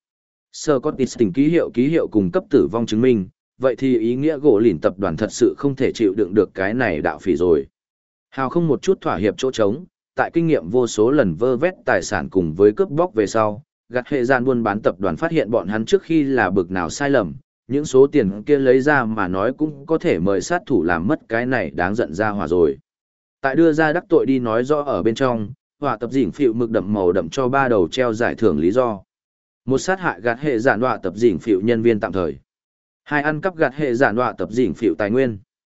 Sơ có tình ký hiệu cung cấp tử vong chứng minh, vậy thì ý nghĩa gỗ lìn tập đoàn thật sự không thể chịu đựng được cái này đạo phỉ rồi. Hào không một chút thỏa hiệp chỗ trống, tại kinh nghiệm vô số lần vơ vét tài sản cùng với cướp bóc về sau, gạt hệ gian buôn bán tập đoàn phát hiện bọn hắn trước khi là bực nào sai lầm, những số tiền kia lấy ra mà nói cũng có thể mời sát thủ làm mất cái này đáng giận ra hỏa rồi. Tại đưa ra đắc tội đi nói rõ ở bên trong, hỏa tập dĩnh phịu mực đậm màu đậm cho 3 đầu treo giải thưởng lý do. Một sát hại gạt hệ giản hỏa tập dĩnh phịu nhân viên tạm thời. 2 ăn cắp gạt hệ giản đọa tập dỉn phịu tài nguyên.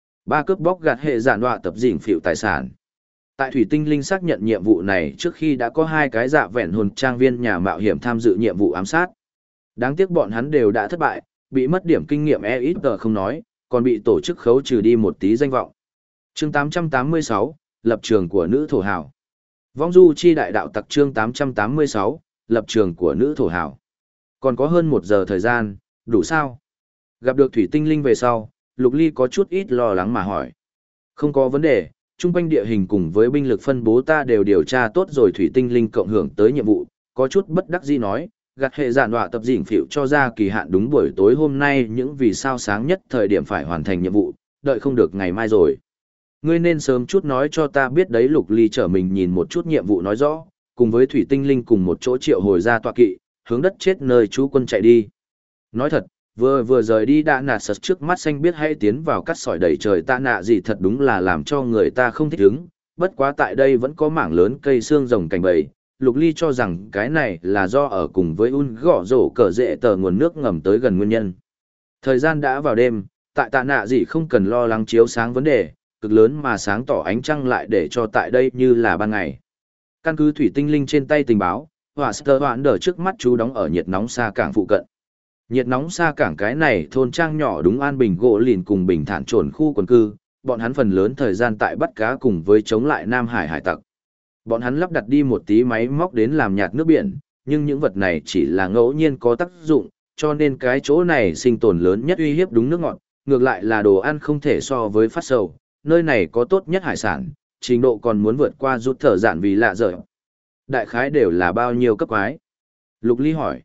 3 cướp bóc gạt hệ giản đọa tập dỉn phịu tài sản. Tại Thủy Tinh Linh xác nhận nhiệm vụ này trước khi đã có 2 cái dạ vẹn hồn trang viên nhà mạo hiểm tham dự nhiệm vụ ám sát. Đáng tiếc bọn hắn đều đã thất bại, bị mất điểm kinh nghiệm ít không nói, còn bị tổ chức khấu trừ đi một tí danh vọng. Chương 886, lập trường của nữ thổ hào. Vong du chi đại đạo tặc chương 886, lập trường của nữ thổ hào. Còn có hơn 1 giờ thời gian, đủ sao? Gặp được Thủy Tinh Linh về sau, Lục Ly có chút ít lo lắng mà hỏi. Không có vấn đề, chung quanh địa hình cùng với binh lực phân bố ta đều điều tra tốt rồi. Thủy Tinh Linh cộng hưởng tới nhiệm vụ, có chút bất đắc dĩ nói, gạt hệ giản đọa tập dỉn phịu cho ra kỳ hạn đúng buổi tối hôm nay những vì sao sáng nhất thời điểm phải hoàn thành nhiệm vụ, đợi không được ngày mai rồi. Ngươi nên sớm chút nói cho ta biết đấy. Lục Ly trở mình nhìn một chút nhiệm vụ nói rõ, cùng với Thủy Tinh Linh cùng một chỗ triệu hồi ra tọa kỵ, hướng đất chết nơi chú quân chạy đi. Nói thật, vừa rời đi đã nạt sật trước mắt xanh biết hay tiến vào cắt sỏi đầy trời tạ nạ gì thật đúng là làm cho người ta không thích ứng, bất quá tại đây vẫn có mảng lớn cây xương rồng cành bầy. Lục Ly cho rằng cái này là do ở cùng với gõ rổ cờ rễ tờ nguồn nước ngầm tới gần nguyên nhân. Thời gian đã vào đêm, tại tạ nạ gì không cần lo lắng chiếu sáng vấn đề, cực lớn mà sáng tỏ ánh trăng lại để cho tại đây như là ban ngày. Căn cứ Thủy Tinh Linh trên tay tình báo, hỏa sơ hoãn đờ trước mắt chú đóng ở nhiệt nóng xa cảng phụ cận. Nhiệt nóng xa cảng cái này thôn trang nhỏ đúng an bình gỗ lìn cùng bình thản trồn khu quần cư, bọn hắn phần lớn thời gian tại bắt cá cùng với chống lại Nam Hải hải tặc. Bọn hắn lắp đặt đi một tí máy móc đến làm nhạt nước biển, nhưng những vật này chỉ là ngẫu nhiên có tác dụng, cho nên cái chỗ này sinh tồn lớn nhất uy hiếp đúng nước ngọt, ngược lại là đồ ăn không thể so với phát sầu, nơi này có tốt nhất hải sản, trình độ còn muốn vượt qua rút thở dạn vì lạ dở. Đại khái đều là bao nhiêu cấp quái? Lục Ly hỏi.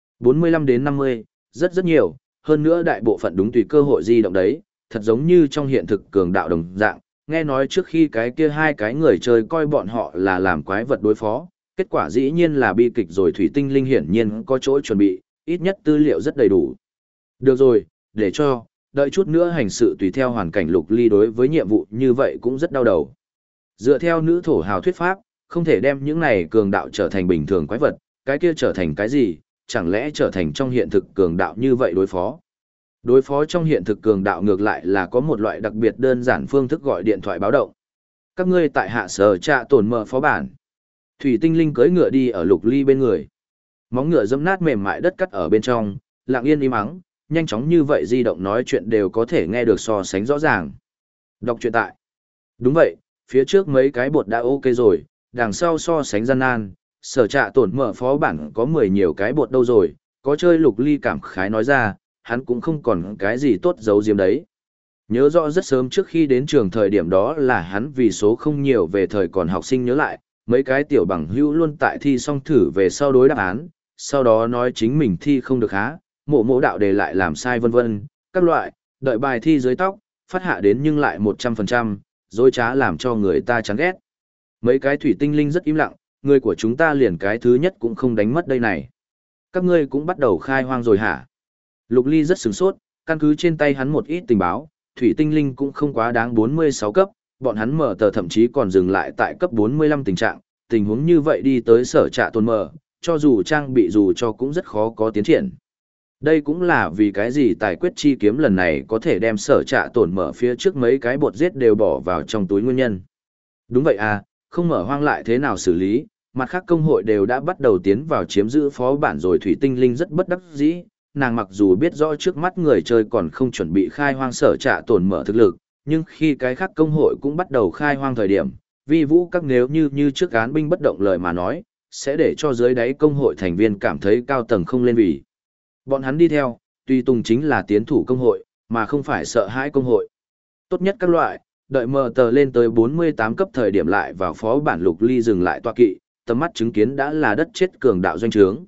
45 đến 50, rất nhiều, hơn nữa đại bộ phận đúng tùy cơ hội di động đấy, thật giống như trong hiện thực cường đạo đồng dạng. Nghe nói trước khi cái kia 2 cái người chơi coi bọn họ là làm quái vật đối phó, kết quả dĩ nhiên là bi kịch rồi. Thủy Tinh Linh hiển nhiên có chỗ chuẩn bị, ít nhất tư liệu rất đầy đủ. Được rồi, để cho, đợi chút nữa hành sự tùy theo hoàn cảnh. Lục Ly đối với nhiệm vụ như vậy cũng rất đau đầu. Dựa theo nữ thổ hào thuyết pháp, không thể đem những này cường đạo trở thành bình thường quái vật, cái kia trở thành cái gì, chẳng lẽ trở thành trong hiện thực cường đạo như vậy đối phó. Đối phó trong hiện thực cường đạo ngược lại là có một loại đặc biệt đơn giản phương thức gọi điện thoại báo động. Các ngươi tại hạ sở trạ tổn mở phó bản. Thủy Tinh Linh cưỡi ngựa đi ở Lục Ly bên người. Móng ngựa dẫm nát mềm mại đất cắt ở bên trong, lặng yên im ắng, nhanh chóng như vậy di động nói chuyện đều có thể nghe được so sánh rõ ràng. Đọc truyện tại. Đúng vậy, phía trước mấy cái bột đã ok rồi, đằng sau so sánh gian nan, sở trạ tổn mở phó bản có 10 nhiều cái bột đâu rồi, có chơi. Lục Ly cảm khái nói ra, hắn cũng không còn cái gì tốt giấu giếm đấy. Nhớ rõ rất sớm trước khi đến trường thời điểm đó là hắn vì số không nhiều về thời còn học sinh nhớ lại, mấy cái tiểu bằng hữu luôn tại thi xong thử về sau đối đáp án, sau đó nói chính mình thi không được há, mộ đạo đề lại làm sai vân vân, các loại, đợi bài thi dưới tóc, phát hạ đến nhưng lại 100%, dối trá làm cho người ta chán ghét. Mấy cái Thủy Tinh Linh rất im lặng, người của chúng ta liền cái thứ nhất cũng không đánh mất đây này. Các ngươi cũng bắt đầu khai hoang rồi hả? Lục Ly rất sửng sốt, căn cứ trên tay hắn một ít tình báo, Thủy Tinh Linh cũng không quá đáng 46 cấp, bọn hắn mở tờ thậm chí còn dừng lại tại cấp 45 tình trạng, tình huống như vậy đi tới sở trạ tồn mở, cho dù trang bị dù cho cũng rất khó có tiến triển. Đây cũng là vì cái gì tài quyết chi kiếm lần này có thể đem sở trạ tổn mở phía trước mấy cái bột giết đều bỏ vào trong túi nguyên nhân. Đúng vậy à, không mở hoang lại thế nào xử lý, mặt khác công hội đều đã bắt đầu tiến vào chiếm giữ phó bản rồi. Thủy Tinh Linh rất bất đắc dĩ, nàng mặc dù biết rõ trước mắt người chơi còn không chuẩn bị khai hoang sở trạ tổn mở thực lực, nhưng khi cái khác công hội cũng bắt đầu khai hoang thời điểm, vi vũ các nếu như trước án binh bất động lời mà nói, sẽ để cho dưới đáy công hội thành viên cảm thấy cao tầng không lên vì. Bọn hắn đi theo, tùy tùng chính là tiến thủ công hội, mà không phải sợ hãi công hội. Tốt nhất các loại, đợi mờ tờ lên tới 48 cấp thời điểm lại vào phó bản. Lục Ly dừng lại tọa kỵ, tầm mắt chứng kiến đã là đất chết cường đạo doanh trướng.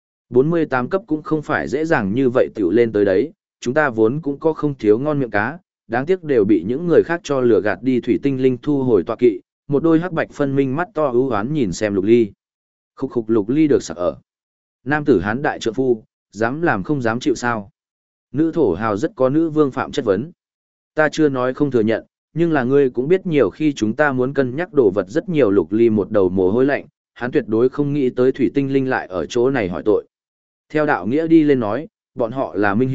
48 cấp cũng không phải dễ dàng như vậy tiểu lên tới đấy, chúng ta vốn cũng có không thiếu ngon miệng cá, đáng tiếc đều bị những người khác cho lừa gạt đi. Thủy Tinh Linh thu hồi tọa kỵ, một đôi hắc bạch phân minh mắt to ưu hoán nhìn xem Lục Ly. Khục Lục Ly được sặc ở. Nam tử hán đại trượng phu, dám làm không dám chịu sao? Nữ thổ hào rất có nữ vương phạm chất vấn. Ta chưa nói không thừa nhận, nhưng là ngươi cũng biết nhiều khi chúng ta muốn cân nhắc đồ vật rất nhiều. Lục Ly một đầu mồ hôi lạnh, hắn tuyệt đối không nghĩ tới Thủy Tinh Linh lại ở chỗ này hỏi tội. Theo đạo nghĩa đi lên nói, bọn họ là minh hiếu,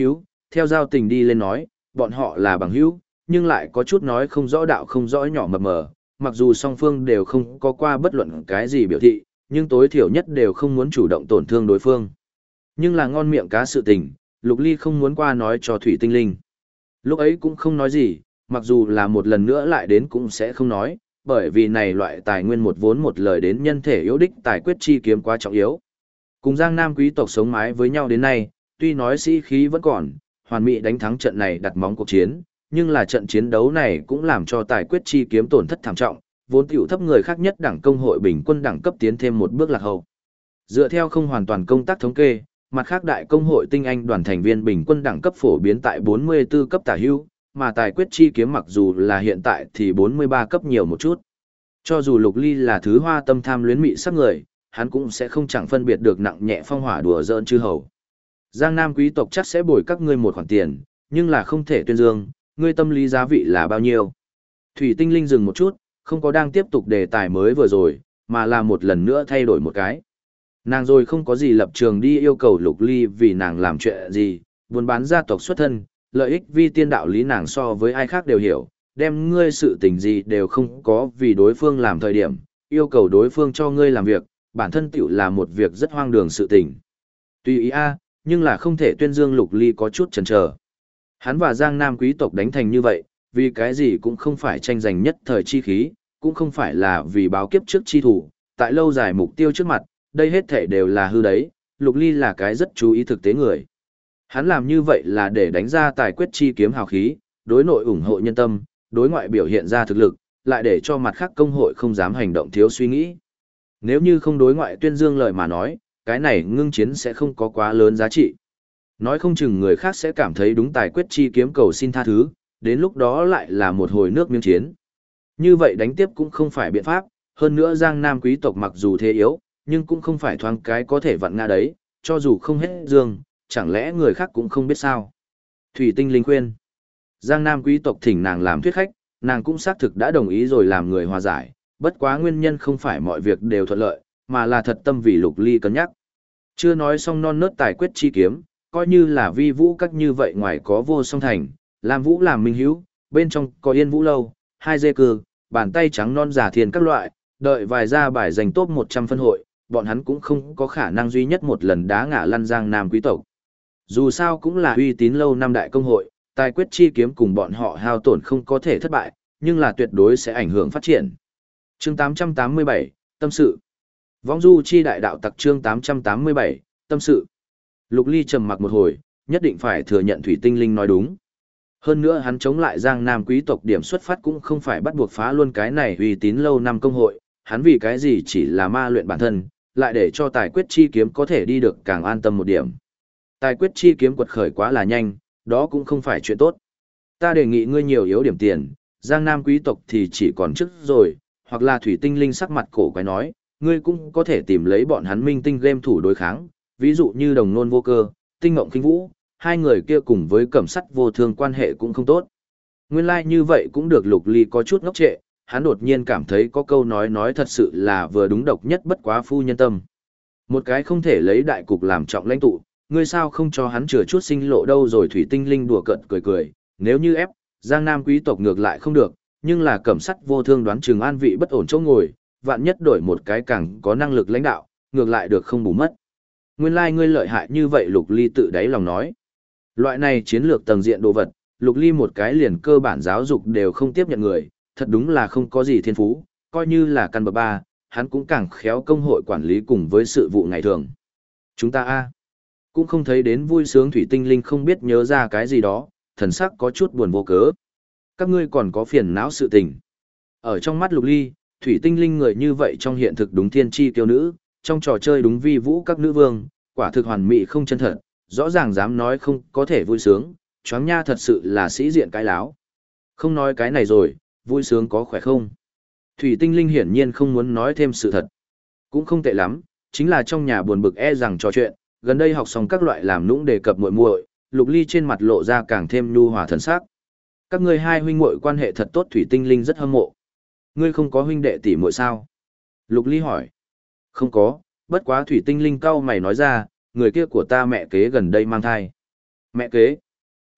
theo giao tình đi lên nói, bọn họ là bằng hữu, nhưng lại có chút nói không rõ đạo không rõ nhỏ mập mờ, mặc dù song phương đều không có qua bất luận cái gì biểu thị, nhưng tối thiểu nhất đều không muốn chủ động tổn thương đối phương. Nhưng là ngon miệng cá sự tình, Lục Ly không muốn qua nói cho Thủy Tinh Linh. Lúc ấy cũng không nói gì, mặc dù là một lần nữa lại đến cũng sẽ không nói, bởi vì này loại tài nguyên một vốn một lời đến nhân thể yếu đích tài quyết chi kiếm quá trọng yếu. Cùng Giang Nam quý tộc sống mái với nhau đến nay, tuy nói sĩ khí vẫn còn, hoàn mỹ đánh thắng trận này đặt móng cuộc chiến, nhưng là trận chiến đấu này cũng làm cho tài quyết chi kiếm tổn thất thảm trọng, vốn tiểu thấp người khác nhất đảng công hội bình quân đẳng cấp tiến thêm một bước lạc hậu. Dựa theo không hoàn toàn công tác thống kê, mặt khác đại công hội tinh anh đoàn thành viên bình quân đẳng cấp phổ biến tại 44 cấp tả hữu, mà tài quyết chi kiếm mặc dù là hiện tại thì 43 cấp nhiều một chút. Cho dù Lục Ly là thứ hoa tâm tham luyến mị sắc người, hắn cũng sẽ không chẳng phân biệt được nặng nhẹ phong hỏa đùa giỡn chư hầu. Giang Nam quý tộc chắc sẽ bồi các ngươi một khoản tiền, nhưng là không thể tuyên dương, ngươi tâm lý giá vị là bao nhiêu. Thủy Tinh Linh dừng một chút, không có đang tiếp tục đề tài mới vừa rồi, mà là một lần nữa thay đổi một cái. Nàng rồi không có gì lập trường đi yêu cầu Lục Ly vì nàng làm chuyện gì, buôn bán gia tộc xuất thân, lợi ích vi tiên đạo lý nàng so với ai khác đều hiểu, đem ngươi sự tình gì đều không có vì đối phương làm thời điểm, yêu cầu đối phương cho ngươi làm việc, bản thân tiểu là một việc rất hoang đường sự tình. Tuy ý a, nhưng là không thể tuyên dương Lục Ly có chút chần chờ. Hắn và Giang Nam quý tộc đánh thành như vậy, vì cái gì cũng không phải tranh giành nhất thời chi khí, cũng không phải là vì báo kiếp trước chi thủ, tại lâu dài mục tiêu trước mặt, đây hết thể đều là hư đấy, Lục Ly là cái rất chú ý thực tế người. Hắn làm như vậy là để đánh ra tài quyết chi kiếm hào khí, đối nội ủng hộ nhân tâm, đối ngoại biểu hiện ra thực lực, lại để cho mặt khác công hội không dám hành động thiếu suy nghĩ. Nếu như không đối ngoại tuyên dương lời mà nói, cái này ngưng chiến sẽ không có quá lớn giá trị. Nói không chừng người khác sẽ cảm thấy đúng tài quyết chi kiếm cầu xin tha thứ, đến lúc đó lại là một hồi nước miếng chiến. Như vậy đánh tiếp cũng không phải biện pháp, hơn nữa Giang Nam quý tộc mặc dù thế yếu, nhưng cũng không phải thoáng cái có thể vặn ngã đấy, cho dù không hết dương, chẳng lẽ người khác cũng không biết sao. Thủy Tinh Linh khuyên. Giang Nam quý tộc thỉnh nàng làm thuyết khách, nàng cũng xác thực đã đồng ý rồi làm người hòa giải, bất quá nguyên nhân không phải mọi việc đều thuận lợi, mà là thật tâm vì Lục Ly cân nhắc. Chưa nói xong non nớt tài quyết chi kiếm, coi như là vi vũ các như vậy ngoài có vô song thành, làm vũ làm minh hữu, bên trong có yên vũ lâu, hai dê cư, bàn tay trắng non giả thiền các loại, đợi vài ra bài giành top 100 phân hội, bọn hắn cũng không có khả năng duy nhất một lần đá ngã lăn Giang Nam quý tộc. Dù sao cũng là uy tín lâu năm đại công hội, tài quyết chi kiếm cùng bọn họ hao tổn không có thể thất bại, nhưng là tuyệt đối sẽ ảnh hưởng phát triển. Chương 887, Tâm sự. Vong du chi đại đạo tặc chương 887, Tâm sự. Lục Ly trầm mặc một hồi, nhất định phải thừa nhận Thủy Tinh Linh nói đúng. Hơn nữa hắn chống lại Giang Nam quý tộc điểm xuất phát cũng không phải bắt buộc phá luôn cái này uy tín lâu năm công hội, hắn vì cái gì chỉ là ma luyện bản thân, lại để cho tài quyết chi kiếm có thể đi được càng an tâm một điểm. Tài quyết chi kiếm quật khởi quá là nhanh, đó cũng không phải chuyện tốt. Ta đề nghị ngươi nhiều yếu điểm tiền, Giang Nam quý tộc thì chỉ còn trước rồi, hoặc là Thủy Tinh Linh sắc mặt cổ quái nói, ngươi cũng có thể tìm lấy bọn hắn minh tinh game thủ đối kháng, ví dụ như Đồng Nôn Vô Cơ, Tinh Ngộng Khinh Vũ, hai người kia cùng với Cẩm Sắt Vô Thương quan hệ cũng không tốt. Nguyên lai like như vậy cũng được. Lục Ly có chút ngốc trệ, hắn đột nhiên cảm thấy có câu nói thật sự là vừa đúng độc nhất bất quá phu nhân tâm. Một cái không thể lấy đại cục làm trọng lãnh tụ, ngươi sao không cho hắn chừa chút sinh lộ đâu rồi. Thủy Tinh Linh đùa cợt cười, nếu như ép, Giang Nam quý tộc ngược lại không được, nhưng là Cẩm Sắt Vô Thương đoán chừng an vị bất ổn chỗ ngồi, vạn nhất đổi một cái càng có năng lực lãnh đạo, ngược lại được không bù mất. Nguyên lai ngươi lợi hại như vậy. Lục Ly tự đáy lòng nói. Loại này chiến lược tầng diện đồ vật, Lục Ly một cái liền cơ bản giáo dục đều không tiếp nhận người, thật đúng là không có gì thiên phú, coi như là căn bậc ba, hắn cũng càng khéo công hội quản lý cùng với sự vụ ngày thường. Chúng ta cũng không thấy đến vui sướng. Thủy Tinh Linh không biết nhớ ra cái gì đó, thần sắc có chút buồn vô cớ. Các ngươi còn có phiền não sự tình. Ở trong mắt Lục Ly, Thủy Tinh Linh người như vậy trong hiện thực đúng thiên chi kiêu nữ, trong trò chơi đúng vi vũ các nữ vương, quả thực hoàn mỹ không chân thật, rõ ràng dám nói không có thể vui sướng, choáng nha thật sự là sĩ diện cái láo. Không nói cái này rồi, vui sướng có khỏe không? Thủy Tinh Linh hiển nhiên không muốn nói thêm sự thật. Cũng không tệ lắm, chính là trong nhà buồn bực rằng trò chuyện, gần đây học xong các loại làm nũng đề cập muội muội, Lục Ly trên mặt lộ ra càng thêm nhu hòa thần sắc. Các ngươi hai huynh muội quan hệ thật tốt. Thủy Tinh Linh rất hâm mộ. Ngươi không có huynh đệ tỷ muội sao? Lục Ly hỏi. Không có, bất quá Thủy Tinh Linh cau mày nói ra, người kia của ta mẹ kế gần đây mang thai. Mẹ kế?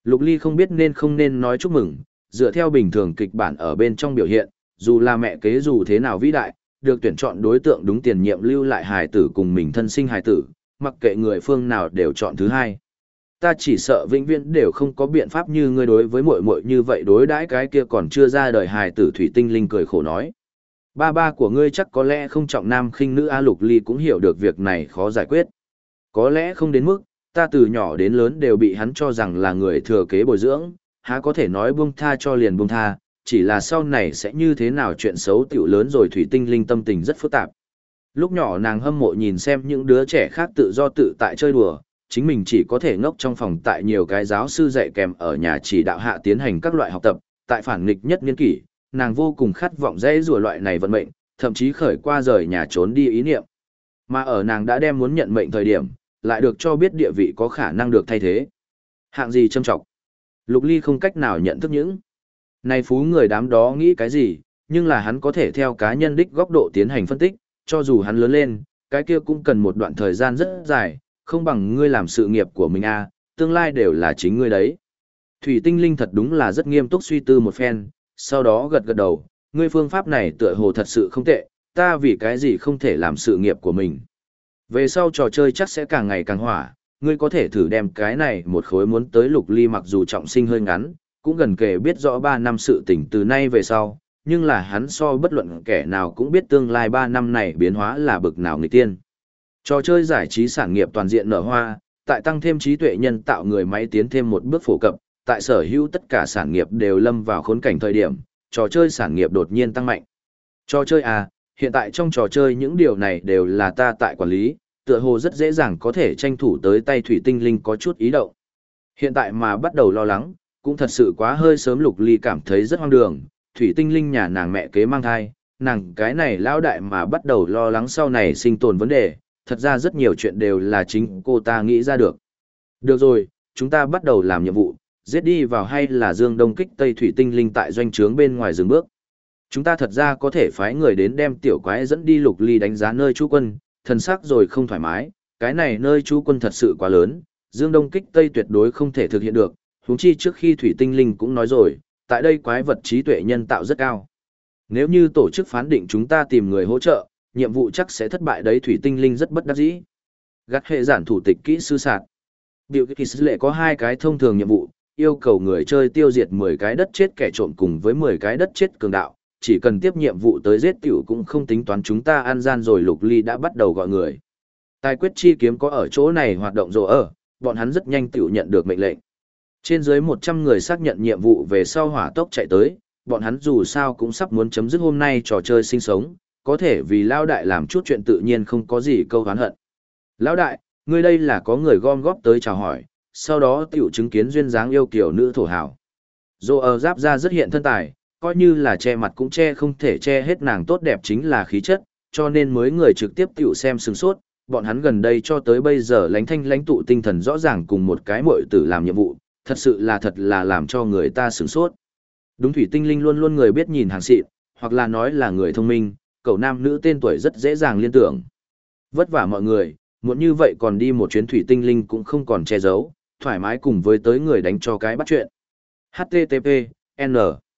Lục Ly không biết nên không nên nói chúc mừng, dựa theo bình thường kịch bản ở bên trong biểu hiện, dù là mẹ kế dù thế nào vĩ đại, được tuyển chọn đối tượng đúng tiền nhiệm lưu lại hài tử cùng mình thân sinh hài tử, mặc kệ người phương nào đều chọn thứ hai. Ta chỉ sợ vĩnh viễn đều không có biện pháp như ngươi đối với muội muội như vậy đối đãi cái kia còn chưa ra đời hài tử. Thủy Tinh Linh cười khổ nói. Ba ba của ngươi chắc có lẽ không trọng nam khinh nữ. A Lục Ly cũng hiểu được việc này khó giải quyết. Có lẽ không đến mức, ta từ nhỏ đến lớn đều bị hắn cho rằng là người thừa kế bồi dưỡng, há có thể nói buông tha cho liền buông tha, chỉ là sau này sẽ như thế nào chuyện xấu tiểu lớn rồi. Thủy Tinh Linh tâm tình rất phức tạp. Lúc nhỏ nàng hâm mộ nhìn xem những đứa trẻ khác tự do tự tại chơi đùa, chính mình chỉ có thể ngốc trong phòng tại nhiều cái giáo sư dạy kèm ở nhà chỉ đạo hạ tiến hành các loại học tập, tại phản nghịch nhất niên kỷ, nàng vô cùng khát vọng dễ rùa loại này vận mệnh, thậm chí khởi qua rời nhà trốn đi ý niệm. Mà ở nàng đã đem muốn nhận mệnh thời điểm, lại được cho biết địa vị có khả năng được thay thế. Hạng gì châm trọng. Lục Ly không cách nào nhận thức những này phú người đám đó nghĩ cái gì, nhưng là hắn có thể theo cá nhân đích góc độ tiến hành phân tích, cho dù hắn lớn lên, cái kia cũng cần một đoạn thời gian rất dài, không bằng ngươi làm sự nghiệp của mình a, tương lai đều là chính ngươi đấy. Thủy Tinh Linh thật đúng là rất nghiêm túc suy tư một phen, sau đó gật gật đầu, ngươi phương pháp này tựa hồ thật sự không tệ, ta vì cái gì không thể làm sự nghiệp của mình. Về sau trò chơi chắc sẽ càng ngày càng hỏa, ngươi có thể thử đem cái này một khối muốn tới. Lục Ly mặc dù trọng sinh hơi ngắn, cũng gần kề biết rõ 3 năm sự tình từ nay về sau, nhưng là hắn so bất luận kẻ nào cũng biết tương lai 3 năm này biến hóa là bực nào nghịch tiên. Trò chơi giải trí sản nghiệp toàn diện nở hoa, tại tăng thêm trí tuệ nhân tạo người máy tiến thêm một bước phổ cập, tại sở hữu tất cả sản nghiệp đều lâm vào khốn cảnh thời điểm, trò chơi sản nghiệp đột nhiên tăng mạnh. Trò chơi à, hiện tại trong trò chơi những điều này đều là ta tại quản lý, tựa hồ rất dễ dàng có thể tranh thủ tới tay. Thủy Tinh Linh có chút ý động. Hiện tại mà bắt đầu lo lắng, cũng thật sự quá hơi sớm. Lục Ly cảm thấy rất hoang đường, Thủy Tinh Linh nhà nàng mẹ kế mang thai, nàng cái này lão đại mà bắt đầu lo lắng sau này sinh tồn vấn đề, thật ra rất nhiều chuyện đều là chính cô ta nghĩ ra được. Được rồi, chúng ta bắt đầu làm nhiệm vụ, giết đi vào hay là Dương Đông kích Tây. Thủy Tinh Linh tại doanh trướng bên ngoài dừng bước. Chúng ta thật ra có thể phái người đến đem tiểu quái dẫn đi. Lục Ly đánh giá nơi trú quân, thần sắc rồi không thoải mái, cái này nơi trú quân thật sự quá lớn, Dương Đông kích Tây tuyệt đối không thể thực hiện được, huống chi trước khi Thủy Tinh Linh cũng nói rồi, tại đây quái vật trí tuệ nhân tạo rất cao. Nếu như tổ chức phán định chúng ta tìm người hỗ trợ, nhiệm vụ chắc sẽ thất bại đấy. Thủy Tinh Linh rất bất đắc dĩ. Gắt hệ giản thủ tịch kỹ sư sạt. Biểu kỳ sư lệ có 2 cái thông thường nhiệm vụ, yêu cầu người chơi tiêu diệt 10 cái đất chết kẻ trộm cùng với 10 cái đất chết cường đạo, chỉ cần tiếp nhiệm vụ tới giết tiểu cũng không tính toán chúng ta ăn gian rồi. Lục Ly đã bắt đầu gọi người. Tài quyết chi kiếm có ở chỗ này hoạt động rồ ở, bọn hắn rất nhanh tiểu nhận được mệnh lệnh. Trên dưới 100 người xác nhận nhiệm vụ về sau hỏa tốc chạy tới, bọn hắn dù sao cũng sắp muốn chấm dứt hôm nay trò chơi sinh sống, có thể vì Lão đại làm chút chuyện tự nhiên không có gì câu hán hận. Lão đại, ngươi đây là có người gom góp tới chào hỏi, sau đó tiểu chứng kiến duyên dáng yêu kiều nữ thổ hảo. Rồ ở giáp ra rất hiện thân tài, coi như là che mặt cũng che không thể che hết nàng tốt đẹp chính là khí chất, cho nên mới người trực tiếp tiểu xem sừng sốt, bọn hắn gần đây cho tới bây giờ lánh thanh lãnh tụ tinh thần rõ ràng cùng một cái muội tử làm nhiệm vụ, thật sự là thật là làm cho người ta sửng sốt. Đúng, Thủy Tinh Linh luôn luôn người biết nhìn hàng xịn, hoặc là nói là người thông minh, cậu nam nữ tên tuổi rất dễ dàng liên tưởng. Vất vả mọi người, muốn như vậy còn đi một chuyến. Thủy Tinh Linh cũng không còn che giấu, thoải mái cùng với tới người đánh cho cái bắt chuyện. HTTP, N.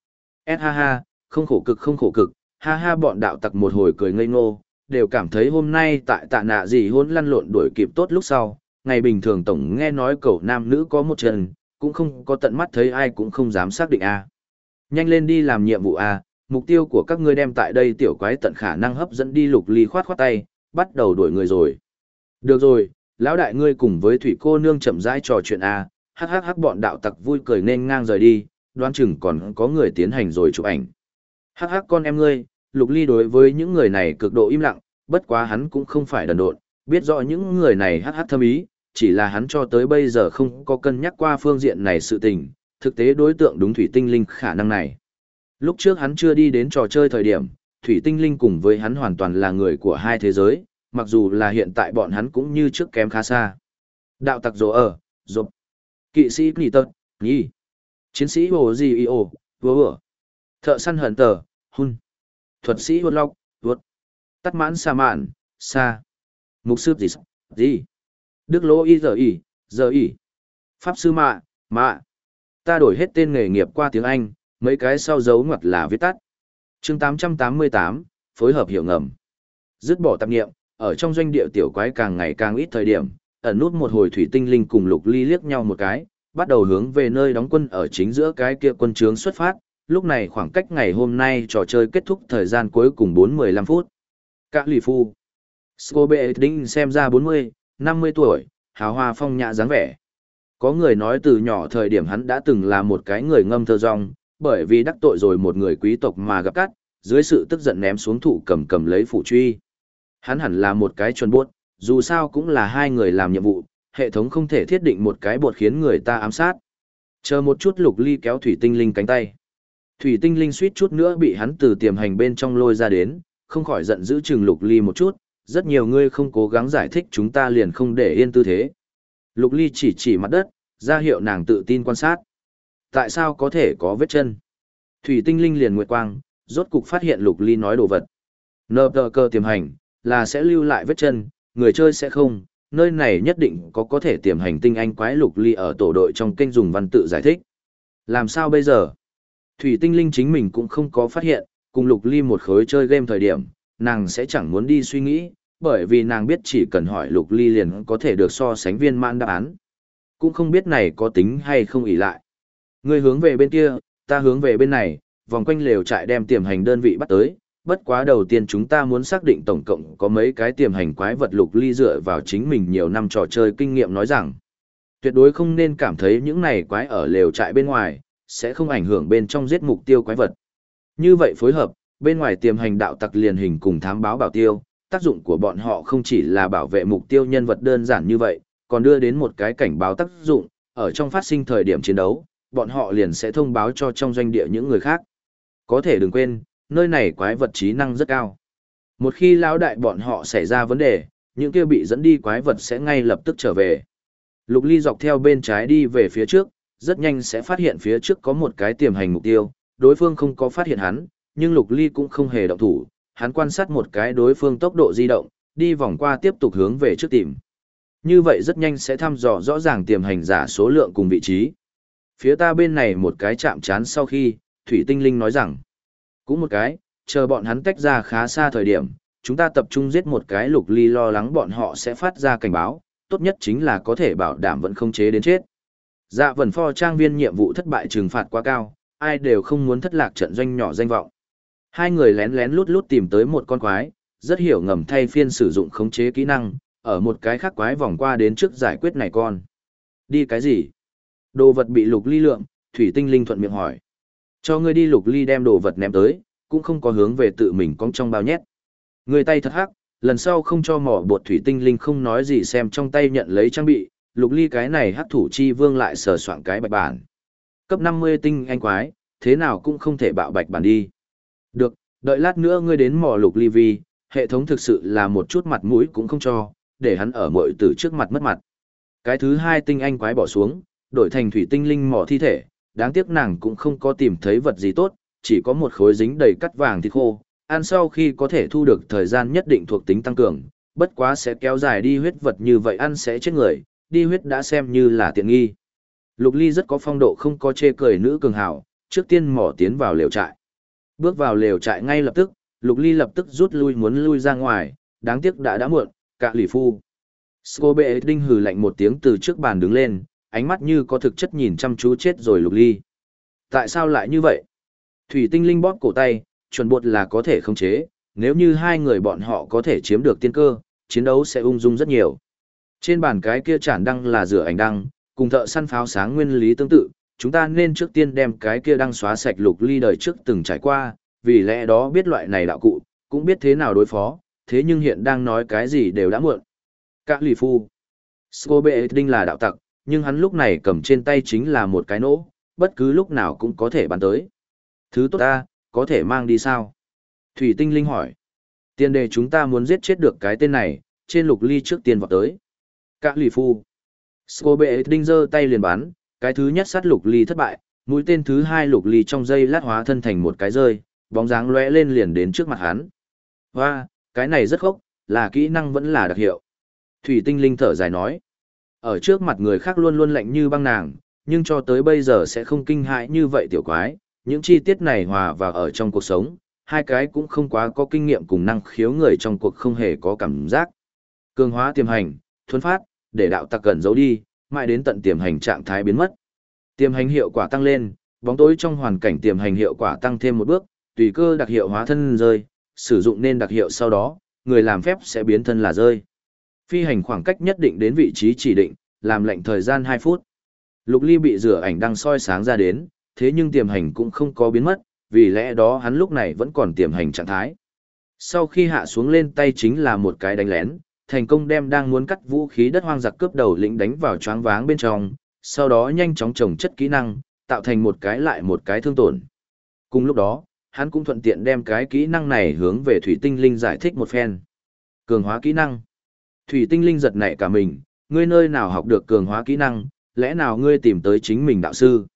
S ha ha, không khổ cực, ha ha. Bọn đạo tặc một hồi cười ngây ngô, đều cảm thấy hôm nay tại tạ nạ gì hôn lăn lộn đuổi kịp tốt lúc sau. Ngày bình thường tổng nghe nói cậu nam nữ có một chân, cũng không có tận mắt thấy ai cũng không dám xác định a. Nhanh lên đi làm nhiệm vụ a, mục tiêu của các ngươi đem tại đây tiểu quái tận khả năng hấp dẫn đi. Lục Ly khoát khoát tay, bắt đầu đuổi người rồi. Được rồi, lão đại ngươi cùng với Thủy cô nương chậm rãi trò chuyện a. Hắc bọn đạo tặc vui cười nên ngang rời đi, đoán chừng còn có người tiến hành rồi chụp ảnh. Hắc con em ngươi. Lục Ly đối với những người này cực độ im lặng, bất quá hắn cũng không phải đần độn, biết rõ những người này hắc thâm ý, chỉ là hắn cho tới bây giờ không có cân nhắc qua phương diện này sự tình, thực tế đối tượng đúng Thủy Tinh Linh khả năng này. Lúc trước hắn chưa đi đến trò chơi thời điểm, Thủy Tinh Linh cùng với hắn hoàn toàn là người của hai thế giới, mặc dù là hiện tại bọn hắn cũng như trước kém khá xa. Đạo tặc rồ ở, rộp. Kỵ sĩ Nì Tật, Nhi. Chiến sĩ Hồ Di Ô, Vô. Thợ săn hận tờ, Hun. Thuật sĩ Hốt Lọc, Hốt. Tắt mãn Sa Mạn, Sa. Mục sư gì. Đức lỗ y. Pháp sư Mạ, Mạ. Ta đổi hết tên nghề nghiệp qua tiếng Anh, mấy cái sau dấu ngoặc là viết tắt. Chương 888, phối hợp hiệu ngầm. Dứt bỏ tạp nghiệm, ở trong doanh địa tiểu quái càng ngày càng ít thời điểm, ẩn nút một hồi thủy tinh linh cùng Lục Ly liếc nhau một cái, bắt đầu hướng về nơi đóng quân ở chính giữa cái kia quân trướng xuất phát. Lúc này khoảng cách ngày hôm nay trò chơi kết thúc thời gian cuối cùng 4-15 phút. Cả lì phu. Scobe Đinh xem ra 40, 50 tuổi, hào hoa phong nhã dáng vẻ. Có người nói từ nhỏ thời điểm hắn đã từng là một cái người ngâm thơ rong, bởi vì đắc tội rồi một người quý tộc mà gặp cắt, dưới sự tức giận ném xuống thụ cầm lấy phủ truy. Hắn hẳn là một cái chuẩn buốt, dù sao cũng là hai người làm nhiệm vụ, hệ thống không thể thiết định một cái bột khiến người ta ám sát. Chờ một chút Lục Ly kéo thủy tinh linh cánh tay. Thủy tinh linh suýt chút nữa bị hắn từ tiềm hành bên trong lôi ra đến, không khỏi giận dữ chừng Lục Ly một chút, rất nhiều người không cố gắng giải thích chúng ta liền không để yên tư thế. Lục Ly chỉ mặt đất, ra hiệu nàng tự tin quan sát. Tại sao có thể có vết chân? Thủy tinh linh liền nguyệt quang, rốt cục phát hiện Lục Ly nói đồ vật. Nờ tờ cơ tiềm hành, là sẽ lưu lại vết chân, người chơi sẽ không, nơi này nhất định có thể tiềm hành tinh anh quái. Lục Ly ở tổ đội trong kênh dùng văn tự giải thích. Làm sao bây giờ? Thủy tinh linh chính mình cũng không có phát hiện, cùng Lục Ly một khối chơi game thời điểm, nàng sẽ chẳng muốn đi suy nghĩ, bởi vì nàng biết chỉ cần hỏi Lục Ly liền có thể được so sánh viên mãn đáp án. Cũng không biết này có tính hay không ỷ lại. Ngươi hướng về bên kia, ta hướng về bên này, vòng quanh lều trại đem tiềm hành đơn vị bắt tới. Bất quá đầu tiên chúng ta muốn xác định tổng cộng có mấy cái tiềm hành quái vật. Lục Ly dựa vào chính mình nhiều năm trò chơi kinh nghiệm nói rằng, tuyệt đối không nên cảm thấy những này quái ở lều trại bên ngoài, sẽ không ảnh hưởng bên trong giết mục tiêu quái vật. Như vậy phối hợp, bên ngoài tiềm hành đạo tặc liền hình cùng thám báo bảo tiêu, tác dụng của bọn họ không chỉ là bảo vệ mục tiêu nhân vật đơn giản như vậy, còn đưa đến một cái cảnh báo tác dụng, ở trong phát sinh thời điểm chiến đấu, bọn họ liền sẽ thông báo cho trong doanh địa những người khác. Có thể đừng quên, nơi này quái vật trí năng rất cao. Một khi lão đại bọn họ xảy ra vấn đề, những kia bị dẫn đi quái vật sẽ ngay lập tức trở về. Lục Ly dọc theo bên trái đi về phía trước, rất nhanh sẽ phát hiện phía trước có một cái tiềm hành mục tiêu, đối phương không có phát hiện hắn, nhưng Lục Ly cũng không hề động thủ, hắn quan sát một cái đối phương tốc độ di động, đi vòng qua tiếp tục hướng về trước tìm. Như vậy rất nhanh sẽ thăm dò rõ ràng tiềm hành giả số lượng cùng vị trí. Phía ta bên này một cái chạm trán sau khi, Thủy Tinh Linh nói rằng, cũng một cái, chờ bọn hắn tách ra khá xa thời điểm, chúng ta tập trung giết một cái. Lục Ly lo lắng bọn họ sẽ phát ra cảnh báo, tốt nhất chính là có thể bảo đảm vẫn không chế đến chết. Dạ vần pho trang viên nhiệm vụ thất bại trừng phạt quá cao, ai đều không muốn thất lạc trận doanh nhỏ danh vọng. Hai người lén lén lút lút tìm tới một con quái, rất hiểu ngầm thay phiên sử dụng khống chế kỹ năng, ở một cái khác quái vòng qua đến trước giải quyết này con. Đi cái gì? Đồ vật bị Lục Ly lượng, Thủy Tinh Linh thuận miệng hỏi. Cho ngươi đi. Lục Ly đem đồ vật ném tới, cũng không có hướng về tự mình cong trong bao nhét. Người tay thật hắc, lần sau không cho mỏ bột. Thủy Tinh Linh không nói gì xem trong tay nhận lấy trang bị. Lục Ly cái này hắc thủ chi vương lại sờ soạn cái bạch bản. Cấp 50 tinh anh quái, thế nào cũng không thể bạo bạch bản đi. Được, đợi lát nữa ngươi đến mỏ Lục Ly vì, hệ thống thực sự là một chút mặt mũi cũng không cho, để hắn ở mọi tử trước mặt mất mặt. Cái thứ hai tinh anh quái bỏ xuống, đổi thành Thủy Tinh Linh mỏ thi thể, đáng tiếc nàng cũng không có tìm thấy vật gì tốt, chỉ có một khối dính đầy cắt vàng thịt khô, ăn sau khi có thể thu được thời gian nhất định thuộc tính tăng cường, bất quá sẽ kéo dài đi huyết. Vật như vậy ăn sẽ chết người, đi huyết đã xem như là tiện nghi. Lục Ly rất có phong độ, không có chê cười nữ cường hào, trước tiên mỏ tiến vào lều trại. Bước vào lều trại ngay lập tức, Lục Ly lập tức rút lui muốn lui ra ngoài, đáng tiếc đã muộn. Cả lì phu. Scobe Đinh hừ lạnh một tiếng từ trước bàn đứng lên, ánh mắt như có thực chất nhìn chăm chú chết rồi Lục Ly. Tại sao lại như vậy? Thủy Tinh Linh bóp cổ tay, chuẩn bột là có thể khống chế, nếu như hai người bọn họ có thể chiếm được tiên cơ, chiến đấu sẽ ung dung rất nhiều. Trên bàn cái kia chản đăng là rửa ảnh đăng, cùng thợ săn pháo sáng nguyên lý tương tự, chúng ta nên trước tiên đem cái kia đăng xóa sạch. Lục Ly đời trước từng trải qua, vì lẽ đó biết loại này đạo cụ, cũng biết thế nào đối phó, thế nhưng hiện đang nói cái gì đều đã muộn. Cả lì phu. Scobe Đinh là đạo tặc, nhưng hắn lúc này cầm trên tay chính là một cái nỗ, bất cứ lúc nào cũng có thể bắn tới. Thứ tốt ta, có thể mang đi sao? Thủy Tinh Linh hỏi. Tiền đề chúng ta muốn giết chết được cái tên này, trên Lục Ly trước tiên vọt tới. Cả lì phu. Scobe Đinh giơ tay liền bắn, cái thứ nhất sát Lục Ly thất bại, mũi tên thứ hai Lục Ly trong giây lát hóa thân thành một cái rơi, bóng dáng lóe lên liền đến trước mặt hắn. Hoa, cái này rất khốc, là kỹ năng vẫn là đặc hiệu. Thủy Tinh Linh thở dài nói. Ở trước mặt người khác luôn luôn lạnh như băng nàng, nhưng cho tới bây giờ sẽ không kinh hãi như vậy tiểu quái, những chi tiết này hòa vào ở trong cuộc sống, hai cái cũng không quá có kinh nghiệm cùng năng khiếu người trong cuộc không hề có cảm giác. Cường hóa tiềm hành, thuần phát, để đạo tặc gần giấu đi, mãi đến tận tiềm hành trạng thái biến mất. Tiềm hành hiệu quả tăng lên, bóng tối trong hoàn cảnh tiềm hành hiệu quả tăng thêm một bước, tùy cơ đặc hiệu hóa thân rơi, sử dụng nên đặc hiệu sau đó, người làm phép sẽ biến thân là rơi. Phi hành khoảng cách nhất định đến vị trí chỉ định, làm lệnh thời gian 2 phút. Lục Ly bị rửa ảnh đang soi sáng ra đến, thế nhưng tiềm hành cũng không có biến mất, vì lẽ đó hắn lúc này vẫn còn tiềm hành trạng thái. Sau khi hạ xuống lên tay chính là một cái đánh lén, thành công đem đang muốn cắt vũ khí đất hoang giặc cướp đầu lĩnh đánh vào choáng váng bên trong, sau đó nhanh chóng trồng chất kỹ năng, tạo thành một cái lại một cái thương tổn. Cùng lúc đó, hắn cũng thuận tiện đem cái kỹ năng này hướng về Thủy Tinh Linh giải thích một phen. Cường hóa kỹ năng. Thủy Tinh Linh giật nảy cả mình, ngươi nơi nào học được cường hóa kỹ năng, lẽ nào ngươi tìm tới chính mình đạo sư?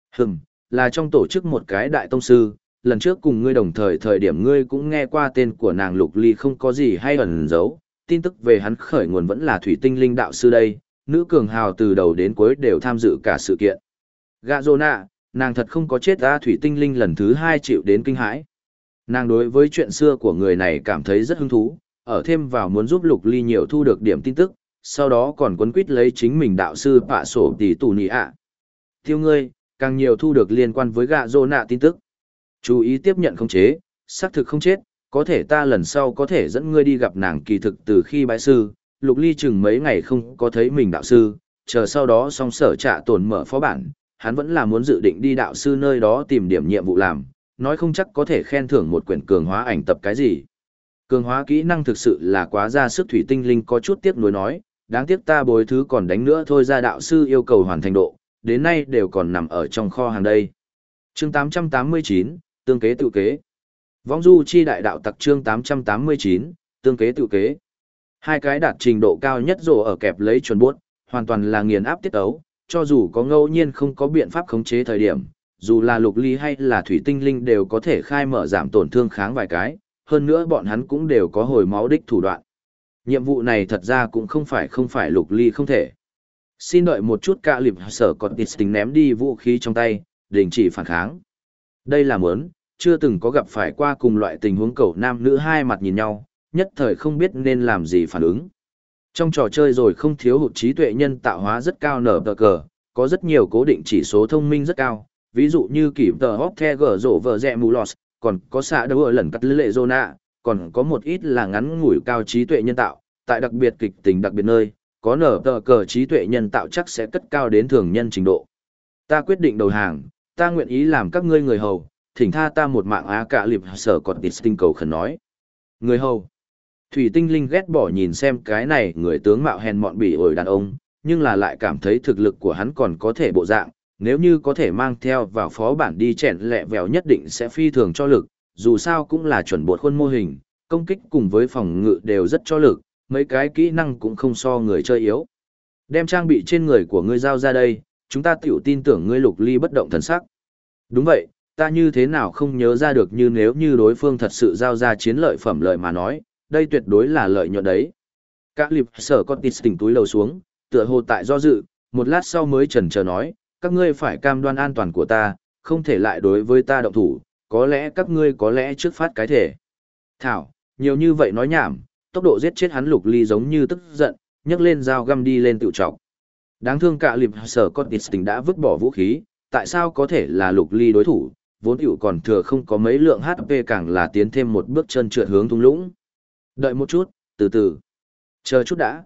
Là trong tổ chức một cái đại tông sư, lần trước cùng ngươi đồng thời điểm ngươi cũng nghe qua tên của nàng Lục Ly không có gì hay ẩn giấu, tin tức về hắn khởi nguồn vẫn là Thủy Tinh Linh đạo sư đây, nữ cường hào từ đầu đến cuối đều tham dự cả sự kiện. Gạ Rô Nạ, nàng thật không có chết ra. Thủy Tinh Linh lần thứ 2 chịu đến kinh hãi. Nàng đối với chuyện xưa của người này cảm thấy rất hứng thú, ở thêm vào muốn giúp Lục Ly nhiều thu được điểm tin tức, sau đó còn quấn quýt lấy chính mình đạo sư Pạ Sổ Tỷ Tù Nị ạ. Tiêu ngươi, càng nhiều thu được liên quan với Gạ Rô Nạ tin tức. Chú ý tiếp nhận khống chế, xác thực không chết, có thể ta lần sau có thể dẫn ngươi đi gặp nàng kỳ thực từ khi bái sư. Lục Ly chừng mấy ngày không có thấy mình đạo sư, chờ sau đó xong sở trạ tổn mở phó bản, hắn vẫn là muốn dự định đi đạo sư nơi đó tìm điểm nhiệm vụ làm, nói không chắc có thể khen thưởng một quyển cường hóa ảnh tập cái gì. Cường hóa kỹ năng thực sự là quá ra sức. Thủy Tinh Linh có chút tiếc nuối nói, đáng tiếc ta bồi thứ còn đánh nữa thôi, ra đạo sư yêu cầu hoàn thành độ, đến nay đều còn nằm ở trong kho hàng đây. Chương 889, tương kế tự kế. Vong du chi đại đạo tặc chương 889, tương kế tự kế. Hai cái đạt trình độ cao nhất rổ ở kẹp lấy chuẩn buốt, hoàn toàn là nghiền áp tiết ấu, cho dù có ngẫu nhiên không có biện pháp khống chế thời điểm, dù là Lục Ly hay là Thủy Tinh Linh đều có thể khai mở giảm tổn thương kháng vài cái, hơn nữa bọn hắn cũng đều có hồi máu đích thủ đoạn. Nhiệm vụ này thật ra cũng không phải Lục Ly không thể. Xin đợi một chút, cả liệp sở còn tính ném đi vũ khí trong tay, đình chỉ phản kháng. Đây là muốn, chưa từng có gặp phải qua cùng loại tình huống cẩu nam nữ hai mặt nhìn nhau, nhất thời không biết nên làm gì phản ứng. Trong trò chơi rồi không thiếu hụt trí tuệ nhân tạo hóa rất cao nở tờ cờ, có rất nhiều cố định chỉ số thông minh rất cao, ví dụ như kỷ tờ hóc the gở rổ vờ rẹ mù lọt, còn có xạ đâu ở lần cắt lệ zona, còn có một ít là ngắn ngủi cao trí tuệ nhân tạo, tại đặc biệt kịch tính đặc biệt nơi, có nở tờ cờ trí tuệ nhân tạo chắc sẽ cất cao đến thường nhân trình độ. Ta quyết định đầu hàng, ta nguyện ý làm các ngươi người hầu, thỉnh tha ta một mạng á. Cả liệp sở còn tinh cầu khẩn nói. Người hầu. Thủy Tinh Linh ghét bỏ nhìn xem cái này người tướng mạo hèn mọn bỉ ổi đàn ông, nhưng là lại cảm thấy thực lực của hắn còn có thể bộ dạng, nếu như có thể mang theo vào phó bản đi chèn lẹ vèo nhất định sẽ phi thường cho lực, dù sao cũng là chuẩn bột khuôn mô hình, công kích cùng với phòng ngự đều rất cho lực, mấy cái kỹ năng cũng không so người chơi yếu. Đem trang bị trên người của ngươi giao ra đây, chúng ta tiểu tin tưởng ngươi. Lục Ly bất động thần sắc. Đúng vậy, ta như thế nào không nhớ ra được, như nếu như đối phương thật sự giao ra chiến lợi phẩm lợi mà nói, đây tuyệt đối là lợi nhuận đấy. Các liệp sở con tít tỉnh túi lầu xuống, tựa hồ tại do dự, một lát sau mới chần chờ nói, các ngươi phải cam đoan an toàn của ta, không thể lại đối với ta động thủ, có lẽ các ngươi có lẽ trước phát cái thể. Thảo, nhiều như vậy nói nhảm, tốc độ giết chết hắn. Lục Ly giống như tức giận, nhấc lên dao găm đi lên tự trọng. Đáng thương cả liệp sở con tít tỉnh đã vứt bỏ vũ khí, tại sao có thể là Lục Ly đối thủ, vốn tiểu còn thừa không có mấy lượng HP, càng là tiến thêm một bước chân trượt hướng thung lũng. Đợi một chút, từ từ. Chờ chút đã,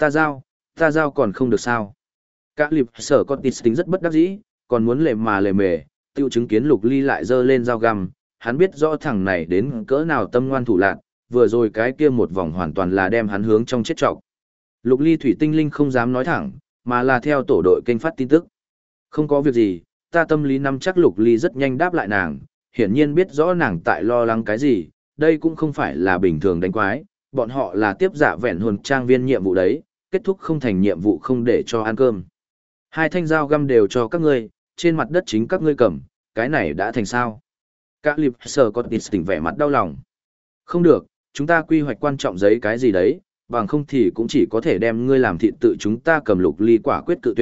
ta giao còn không được sao. Các liệp sở con tít tính rất bất đắc dĩ, còn muốn lề mề, tiêu chứng kiến Lục Ly lại giơ lên dao găm, hắn biết rõ thằng này đến cỡ nào tâm ngoan thủ lạn, vừa rồi cái kia một vòng hoàn toàn là đem hắn hướng trong chết trọc. Lục Ly Thủy Tinh Linh không dám nói thẳng, mà là theo tổ đội kênh phát tin tức. Không có việc gì, ta tâm lý nắm chắc. Lục Ly rất nhanh đáp lại nàng, hiển nhiên biết rõ nàng tại lo lắng cái gì, đây cũng không phải là bình thường đánh quái, bọn họ là tiếp giả vẹn hồn trang viên nhiệm vụ đấy, kết thúc không thành nhiệm vụ không để cho ăn cơm. Hai thanh dao găm đều cho các ngươi, trên mặt đất chính các ngươi cầm, cái này đã thành sao? Các liệp sở có tỉnh vẻ mặt đau lòng. Không được, chúng ta quy hoạch quan trọng giấy cái gì đấy, bằng không thì cũng chỉ có thể đem ngươi làm thịt tự chúng ta cầm. Lục Ly quả quyết cự tuyệt,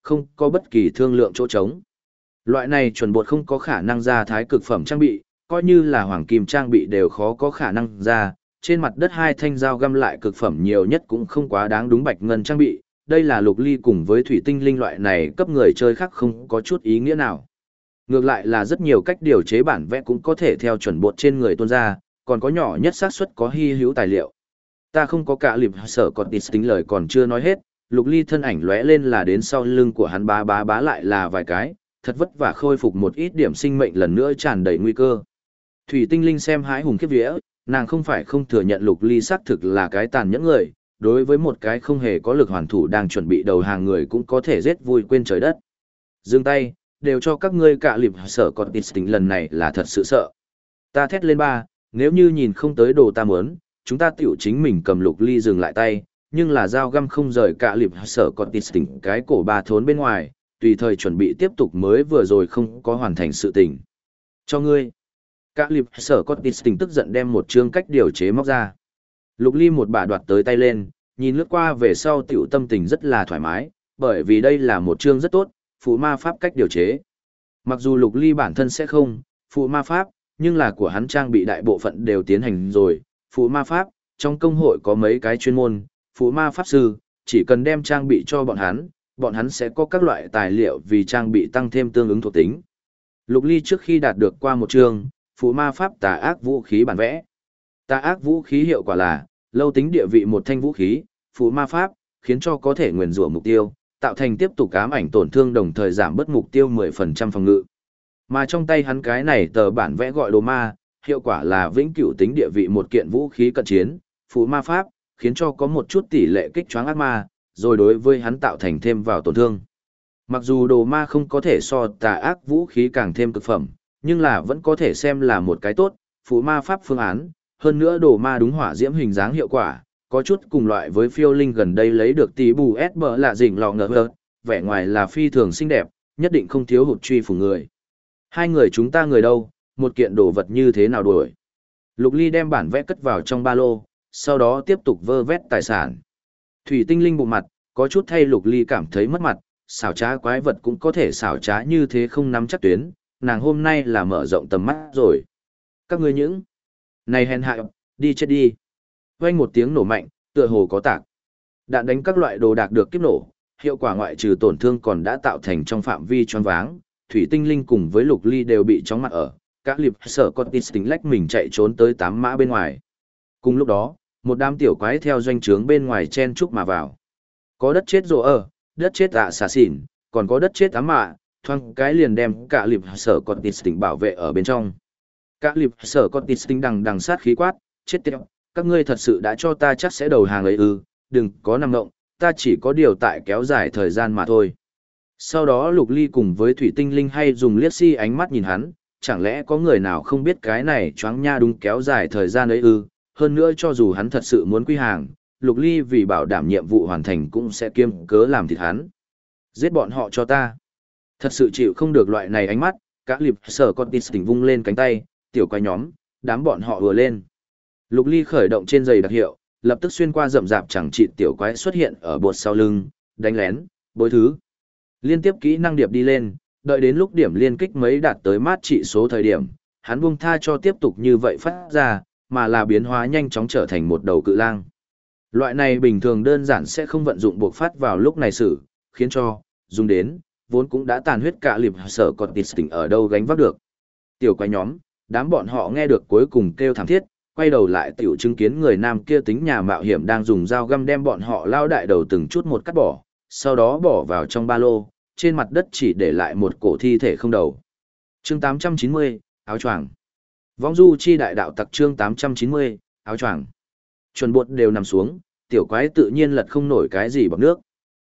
không có bất kỳ thương lượng chỗ trống. Loại này chuẩn bột không có khả năng ra thái cực phẩm trang bị, coi như là hoàng kim trang bị đều khó có khả năng ra, trên mặt đất hai thanh dao găm lại cực phẩm nhiều nhất cũng không quá đáng đúng bạch ngân trang bị, đây là Lục Ly cùng với thủy tinh linh loại này cấp người chơi khác không có chút ý nghĩa nào. Ngược lại là rất nhiều cách điều chế bản vẽ cũng có thể theo chuẩn bột trên người tuôn ra, còn có nhỏ nhất xác suất có hy hữu tài liệu. Ta không có cả liệp sở còn tịt tính lời còn chưa nói hết, Lục Ly thân ảnh lóe lên là đến sau lưng của hắn bá bá bá lại là vài cái, thật vất vả khôi phục một ít điểm sinh mệnh lần nữa tràn đầy nguy cơ. Thủy tinh linh xem hãi hùng khiếp vía, nàng không phải không thừa nhận Lục Ly xác thực là cái tàn nhẫn người, đối với một cái không hề có lực hoàn thủ đang chuẩn bị đầu hàng người cũng có thể giết vui quên trời đất. Dừng tay, đều cho các ngươi cả liệp sở còn tịt tính lần này là thật sự sợ. Ta thét lên ba, nếu như nhìn không tới đồ ta muốn, chúng ta tiểu chính mình cầm Lục Ly dừng lại tay, nhưng là dao găm không rời cả liệp sở còn tịt tính cái cổ bà thốn bên ngoài, tùy thời chuẩn bị tiếp tục mới vừa rồi không có hoàn thành sự tình. Cho ngươi. Cả liệp sở còn tịt tính tức giận đem một chương cách điều chế móc ra. Lục Ly một bà đoạt tới tay lên, nhìn lướt qua về sau tiểu tâm tình rất là thoải mái, bởi vì đây là một chương rất tốt, phụ ma pháp cách điều chế. Mặc dù Lục Ly bản thân sẽ không, phụ ma pháp, nhưng là của hắn trang bị đại bộ phận đều tiến hành rồi, phụ ma pháp, trong công hội có mấy cái chuyên môn, phụ ma pháp sư, chỉ cần đem trang bị cho bọn hắn sẽ có các loại tài liệu vì trang bị tăng thêm tương ứng thuộc tính. Lục Ly trước khi đạt được qua một chương, phụ ma pháp tà ác vũ khí bản vẽ. Tà ác vũ khí hiệu quả là, lâu tính địa vị một thanh vũ khí, phụ ma pháp, khiến cho có thể nguyền rủa mục tiêu, tạo thành tiếp tục ám ảnh tổn thương đồng thời giảm bớt mục tiêu 10% phòng ngự. Mà trong tay hắn cái này tờ bản vẽ gọi đồ ma, hiệu quả là vĩnh cửu tính địa vị một kiện vũ khí cận chiến, phụ ma pháp, khiến cho có một chút tỷ lệ kích choáng ác ma, rồi đối với hắn tạo thành thêm vào tổn thương. Mặc dù đồ ma không có thể so tà ác vũ khí càng thêm cực phẩm, nhưng là vẫn có thể xem là một cái tốt, phụ ma pháp phương án, hơn nữa đồ ma đúng hỏa diễm hình dáng hiệu quả, có chút cùng loại với phiêu linh gần đây lấy được tí bù S bờ là rỉnh lò ngờ hờ, vẻ ngoài là phi thường xinh đẹp, nhất định không thiếu hụt truy phủ người. Hai người chúng ta người đâu, một kiện đồ vật như thế nào đuổi. Lục Ly đem bản vẽ cất vào trong ba lô, sau đó tiếp tục vơ vét tài sản. Thủy tinh linh bộ mặt, có chút thay Lục Ly cảm thấy mất mặt, xảo trá quái vật cũng có thể xảo trá như thế không nắm chắc tuyến, nàng hôm nay là mở rộng tầm mắt rồi. Các ngươi những này hèn hạ, đi chết đi. Vang một tiếng nổ mạnh, tựa hồ có tạc. Đạn đánh các loại đồ đạc được kiếp nổ, hiệu quả ngoại trừ tổn thương còn đã tạo thành trong phạm vi choáng váng, Thủy tinh linh cùng với Lục Ly đều bị chóng mặt ở, các liệp sở con tít tính lách mình chạy trốn tới 8 mã bên ngoài. Cùng lúc đó, một đám tiểu quái theo doanh trướng bên ngoài chen chúc mà vào. Có đất chết rồ ở, đất chết xà xỉn, còn có đất chết ám mạ, thoang cái liền đem cả liệp sở con tít tính bảo vệ ở bên trong. Các liệp sở con tít tính đằng sát khí quát, chết tiệt, các ngươi thật sự đã cho ta chắc sẽ đầu hàng ấy ư, đừng có nằm ngộng, ta chỉ có điều tại kéo dài thời gian mà thôi. Sau đó Lục Ly cùng với Thủy tinh linh hay dùng liếc si ánh mắt nhìn hắn, chẳng lẽ có người nào không biết cái này choáng nha đúng kéo dài thời gian ấy ư, hơn nữa cho dù hắn thật sự muốn quy hàng, Lục Ly vì bảo đảm nhiệm vụ hoàn thành cũng sẽ kiêm cớ làm thịt hắn. Giết bọn họ cho ta. Thật sự chịu không được loại này ánh mắt, các liệp sở con tít tỉnh vung lên cánh tay, tiểu quái nhóm, đám bọn họ vừa lên. Lục Ly khởi động trên giày đặc hiệu, lập tức xuyên qua rậm rạp chẳng trị tiểu quái xuất hiện ở bột sau lưng, đánh lén, bối thứ. Liên tiếp kỹ năng điệp đi lên, đợi đến lúc điểm liên kích mấy đạt tới mát trị số thời điểm, hắn buông tha cho tiếp tục như vậy phát ra, mà là biến hóa nhanh chóng trở thành một đầu cự lang. Loại này bình thường đơn giản sẽ không vận dụng buộc phát vào lúc này xử, khiến cho, dùng đến, vốn cũng đã tàn huyết cả liệp sở còn tịt tỉnh ở đâu gánh vác được. Tiểu quái nhóm, đám bọn họ nghe được cuối cùng kêu thảm thiết, quay đầu lại tiểu chứng kiến người nam kia tính nhà mạo hiểm đang dùng dao găm đem bọn họ lao đại đầu từng chút một cắt bỏ, sau đó bỏ vào trong ba lô, trên mặt đất chỉ để lại một cổ thi thể không đầu. Chương 890, áo choàng. Vong du chi đại đạo tặc chương 890, áo choàng. Chuẩn bột đều nằm xuống, tiểu quái tự nhiên lật không nổi cái gì bằng nước.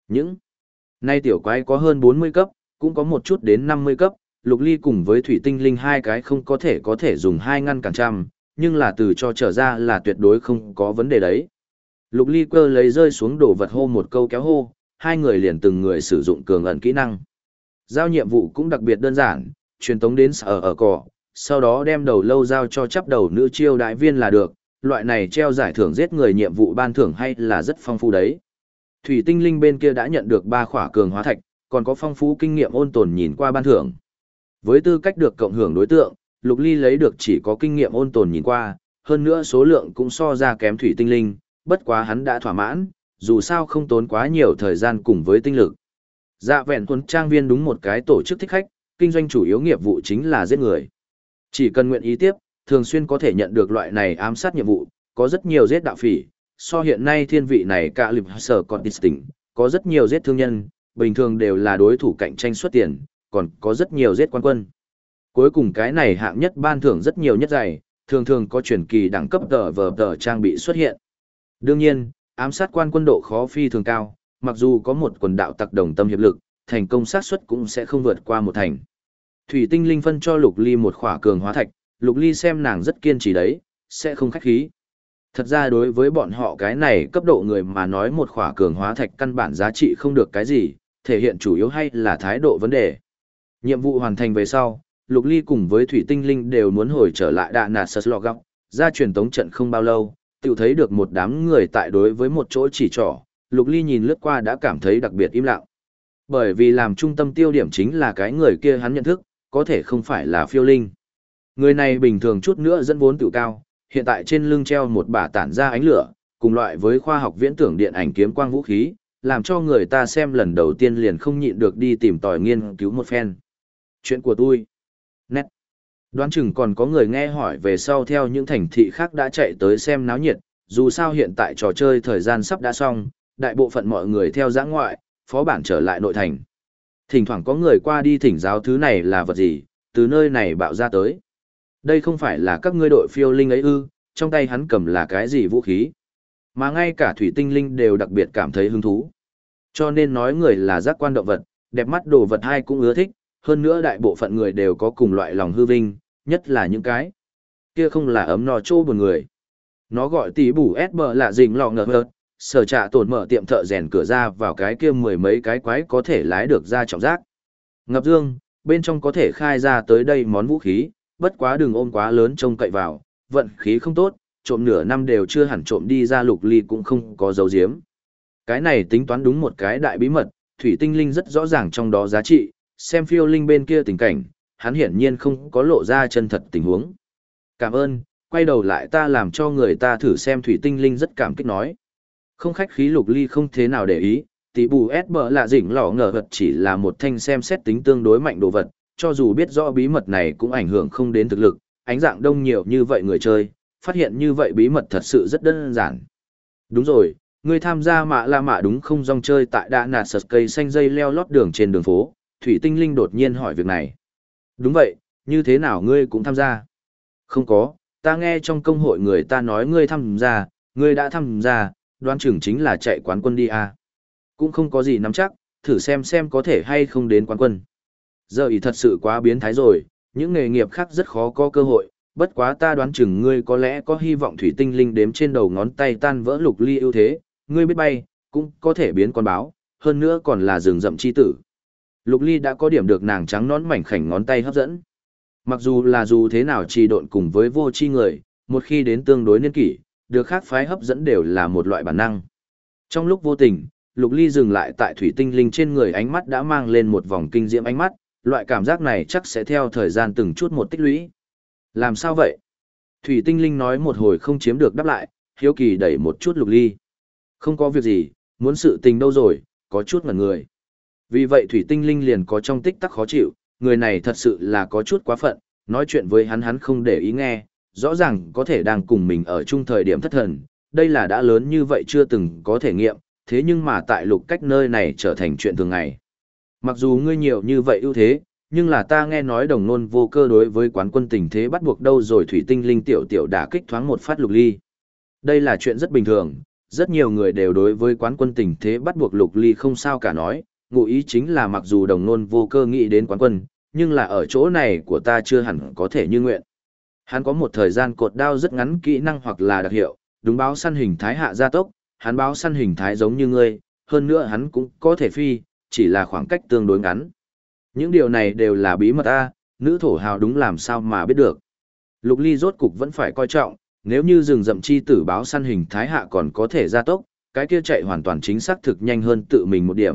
Nay tiểu quái có hơn 40 cấp, cũng có một chút đến 50 cấp, Lục Ly cùng với Thủy tinh linh hai cái không có thể dùng hai ngăn cản trăm, nhưng là từ cho trở ra là tuyệt đối không có vấn đề đấy. Lục Ly cơ lấy rơi xuống đồ vật hô một câu kéo hô, hai người liền từng người sử dụng cường ẩn kỹ năng. Giao nhiệm vụ cũng đặc biệt đơn giản, truyền tống đến sở ở cỏ, sau đó đem đầu lâu giao cho chấp đầu nữ chiêu đại viên là được, loại này treo giải thưởng giết người nhiệm vụ ban thưởng hay là rất phong phú đấy. Thủy tinh linh bên kia đã nhận được 3 khỏa cường hóa thạch, còn có phong phú kinh nghiệm ôn tồn nhìn qua ban thưởng. Với tư cách được cộng hưởng đối tượng, Lục Ly lấy được chỉ có kinh nghiệm ôn tồn nhìn qua, hơn nữa số lượng cũng so ra kém thủy tinh linh, bất quá hắn đã thỏa mãn, dù sao không tốn quá nhiều thời gian cùng với tinh lực. Dạ vẹn tuấn trang viên đúng một cái tổ chức thích khách, kinh doanh chủ yếu nghiệp vụ chính là giết người. Chỉ cần nguyện ý tiếp, thường xuyên có thể nhận được loại này ám sát nhiệm vụ, có rất nhiều giết đạo phỉ, so hiện nay thiên vị này cả lịp sở còn tỉnh, có rất nhiều giết thương nhân, bình thường đều là đối thủ cạnh tranh xuất tiền, còn có rất nhiều giết quan quân. Cuối cùng cái này hạng nhất ban thưởng rất nhiều nhất dày, thường thường có truyền kỳ đẳng cấp tờ trang bị xuất hiện. Đương nhiên, ám sát quan quân độ khó phi thường cao, mặc dù có một quần đạo tặc đồng tâm hiệp lực, thành công xác suất cũng sẽ không vượt qua một thành. Thủy tinh linh phân cho Lục Ly một khỏa cường hóa thạch, Lục Ly xem nàng rất kiên trì đấy, sẽ không khách khí. Thật ra đối với bọn họ cái này cấp độ người mà nói một khỏa cường hóa thạch căn bản giá trị không được cái gì, thể hiện chủ yếu hay là thái độ vấn đề. Nhiệm vụ hoàn thành về sau, Lục Ly cùng với Thủy Tinh Linh đều muốn hồi trở lại Đạ Nạt Sật Lọ Góc, ra truyền tống trận không bao lâu, tự thấy được một đám người tại đối với một chỗ chỉ trỏ, Lục Ly nhìn lướt qua đã cảm thấy đặc biệt im lặng. Bởi vì làm trung tâm tiêu điểm chính là cái người kia hắn nhận thức, có thể không phải là Phiêu Linh. Người này bình thường chút nữa dẫn vốn tự cao, hiện tại trên lưng treo một bả tản ra ánh lửa, cùng loại với khoa học viễn tưởng điện ảnh kiếm quang vũ khí, làm cho người ta xem lần đầu tiên liền không nhịn được đi tìm tòi nghiên cứu một phen. Chuyện của tôi. Nét. Đoán chừng còn có người nghe hỏi về sau theo những thành thị khác đã chạy tới xem náo nhiệt, dù sao hiện tại trò chơi thời gian sắp đã xong, đại bộ phận mọi người theo dã ngoại, phó bản trở lại nội thành. Thỉnh thoảng có người qua đi thỉnh giáo thứ này là vật gì, từ nơi này bạo ra tới. Đây không phải là các ngươi đội Phiêu Linh ấy ư, trong tay hắn cầm là cái gì vũ khí. Mà ngay cả Thủy Tinh Linh đều đặc biệt cảm thấy hứng thú. Cho nên nói người là giác quan động vật, đẹp mắt đồ vật hay cũng ưa thích, hơn nữa đại bộ phận người đều có cùng loại lòng hư vinh, nhất là những cái kia không là ấm no trô buồn người. Nó gọi tí bù ép bờ là dình lọ ngờ hợt, sở trạ tổn mở tiệm thợ rèn cửa ra vào cái kia mười mấy cái quái có thể lái được ra trọng giác. Ngập dương, bên trong có thể khai ra tới đây món vũ khí, bất quá đừng ôm quá lớn trông cậy vào, vận khí không tốt, trộm nửa năm đều chưa hẳn trộm đi ra Lục Ly cũng không có dấu diếm. Cái này tính toán đúng một cái đại bí mật, Thủy Tinh Linh rất rõ ràng trong đó giá trị, xem Phiêu Linh bên kia tình cảnh, hắn hiển nhiên không có lộ ra chân thật tình huống. Cảm ơn, quay đầu lại ta làm cho người ta thử xem. Thủy Tinh Linh rất cảm kích nói. Không khách khí. Lục Ly không thế nào để ý, tỷ bù ép bờ lạ dỉnh lỏ ngờ vật chỉ là một thanh xem xét tính tương đối mạnh đồ vật, cho dù biết rõ bí mật này cũng ảnh hưởng không đến thực lực, ánh dạng đông nhiều như vậy người chơi, phát hiện như vậy bí mật thật sự rất đơn giản. Đúng rồi, ngươi tham gia mạ la mạ đúng không? Rong chơi tại Đạ Nạt Sật cây xanh dây leo lót đường trên đường phố, Thủy Tinh Linh đột nhiên hỏi việc này. Đúng vậy, như thế nào ngươi cũng tham gia? Không có, ta nghe trong công hội người ta nói ngươi tham gia, ngươi đã tham gia, đoán chừng chính là chạy quán quân đi à. Cũng không có gì nắm chắc, thử xem có thể hay không đến quán quân. Giờ ý thật sự quá biến thái rồi, những nghề nghiệp khác rất khó có cơ hội, bất quá ta đoán chừng ngươi có lẽ có hy vọng. Thủy Tinh Linh đếm trên đầu ngón tay tan vỡ Lục Ly ưu thế, ngươi biết bay, cũng có thể biến con báo, hơn nữa còn là rừng rậm chi tử. Lục Ly đã có điểm được nàng trắng nón mảnh khảnh ngón tay hấp dẫn. Mặc dù là dù thế nào trì độn cùng với vô chi người, một khi đến tương đối niên kỷ, được khác phái hấp dẫn đều là một loại bản năng. Trong lúc vô tình, Lục Ly dừng lại tại Thủy Tinh Linh trên người, ánh mắt đã mang lên một vòng kinh diễm ánh mắt, loại cảm giác này chắc sẽ theo thời gian từng chút một tích lũy. Làm sao vậy? Thủy Tinh Linh nói một hồi không chiếm được đáp lại, hiếu kỳ đẩy một chút Lục Ly. Không có việc gì, muốn sự tình đâu rồi, có chút ngẩn người. Vì vậy Thủy Tinh Linh liền có trong tích tắc khó chịu, người này thật sự là có chút quá phận, nói chuyện với hắn không để ý nghe, rõ ràng có thể đang cùng mình ở chung thời điểm thất thần, đây là đã lớn như vậy chưa từng có thể nghiệm, thế nhưng mà tại Lục cách nơi này trở thành chuyện thường ngày. Mặc dù ngươi nhiều như vậy ưu thế, nhưng là ta nghe nói đồng nôn vô cơ đối với quán quân tình thế bắt buộc đâu rồi. Thủy Tinh Linh tiểu đả kích thoáng một phát Lục Ly. Đây là chuyện rất bình thường, rất nhiều người đều đối với quán quân tình thế bắt buộc Lục Ly không sao cả nói, ngụ ý chính là mặc dù đồng nôn vô cơ nghĩ đến quán quân, nhưng là ở chỗ này của ta chưa hẳn có thể như nguyện. Hắn có một thời gian cột đao rất ngắn kỹ năng hoặc là đặc hiệu, đúng báo săn hình thái hạ gia tốc, hắn báo săn hình thái giống như ngươi, hơn nữa hắn cũng có thể phi, chỉ là khoảng cách tương đối ngắn. Những điều này đều là bí mật a, nữ thổ hào đúng làm sao mà biết được. Lục Ly rốt cục vẫn phải coi trọng, nếu như rừng rậm chi tử báo săn hình thái hạ còn có thể gia tốc, cái kia chạy hoàn toàn chính xác thực nhanh hơn tự mình một điểm,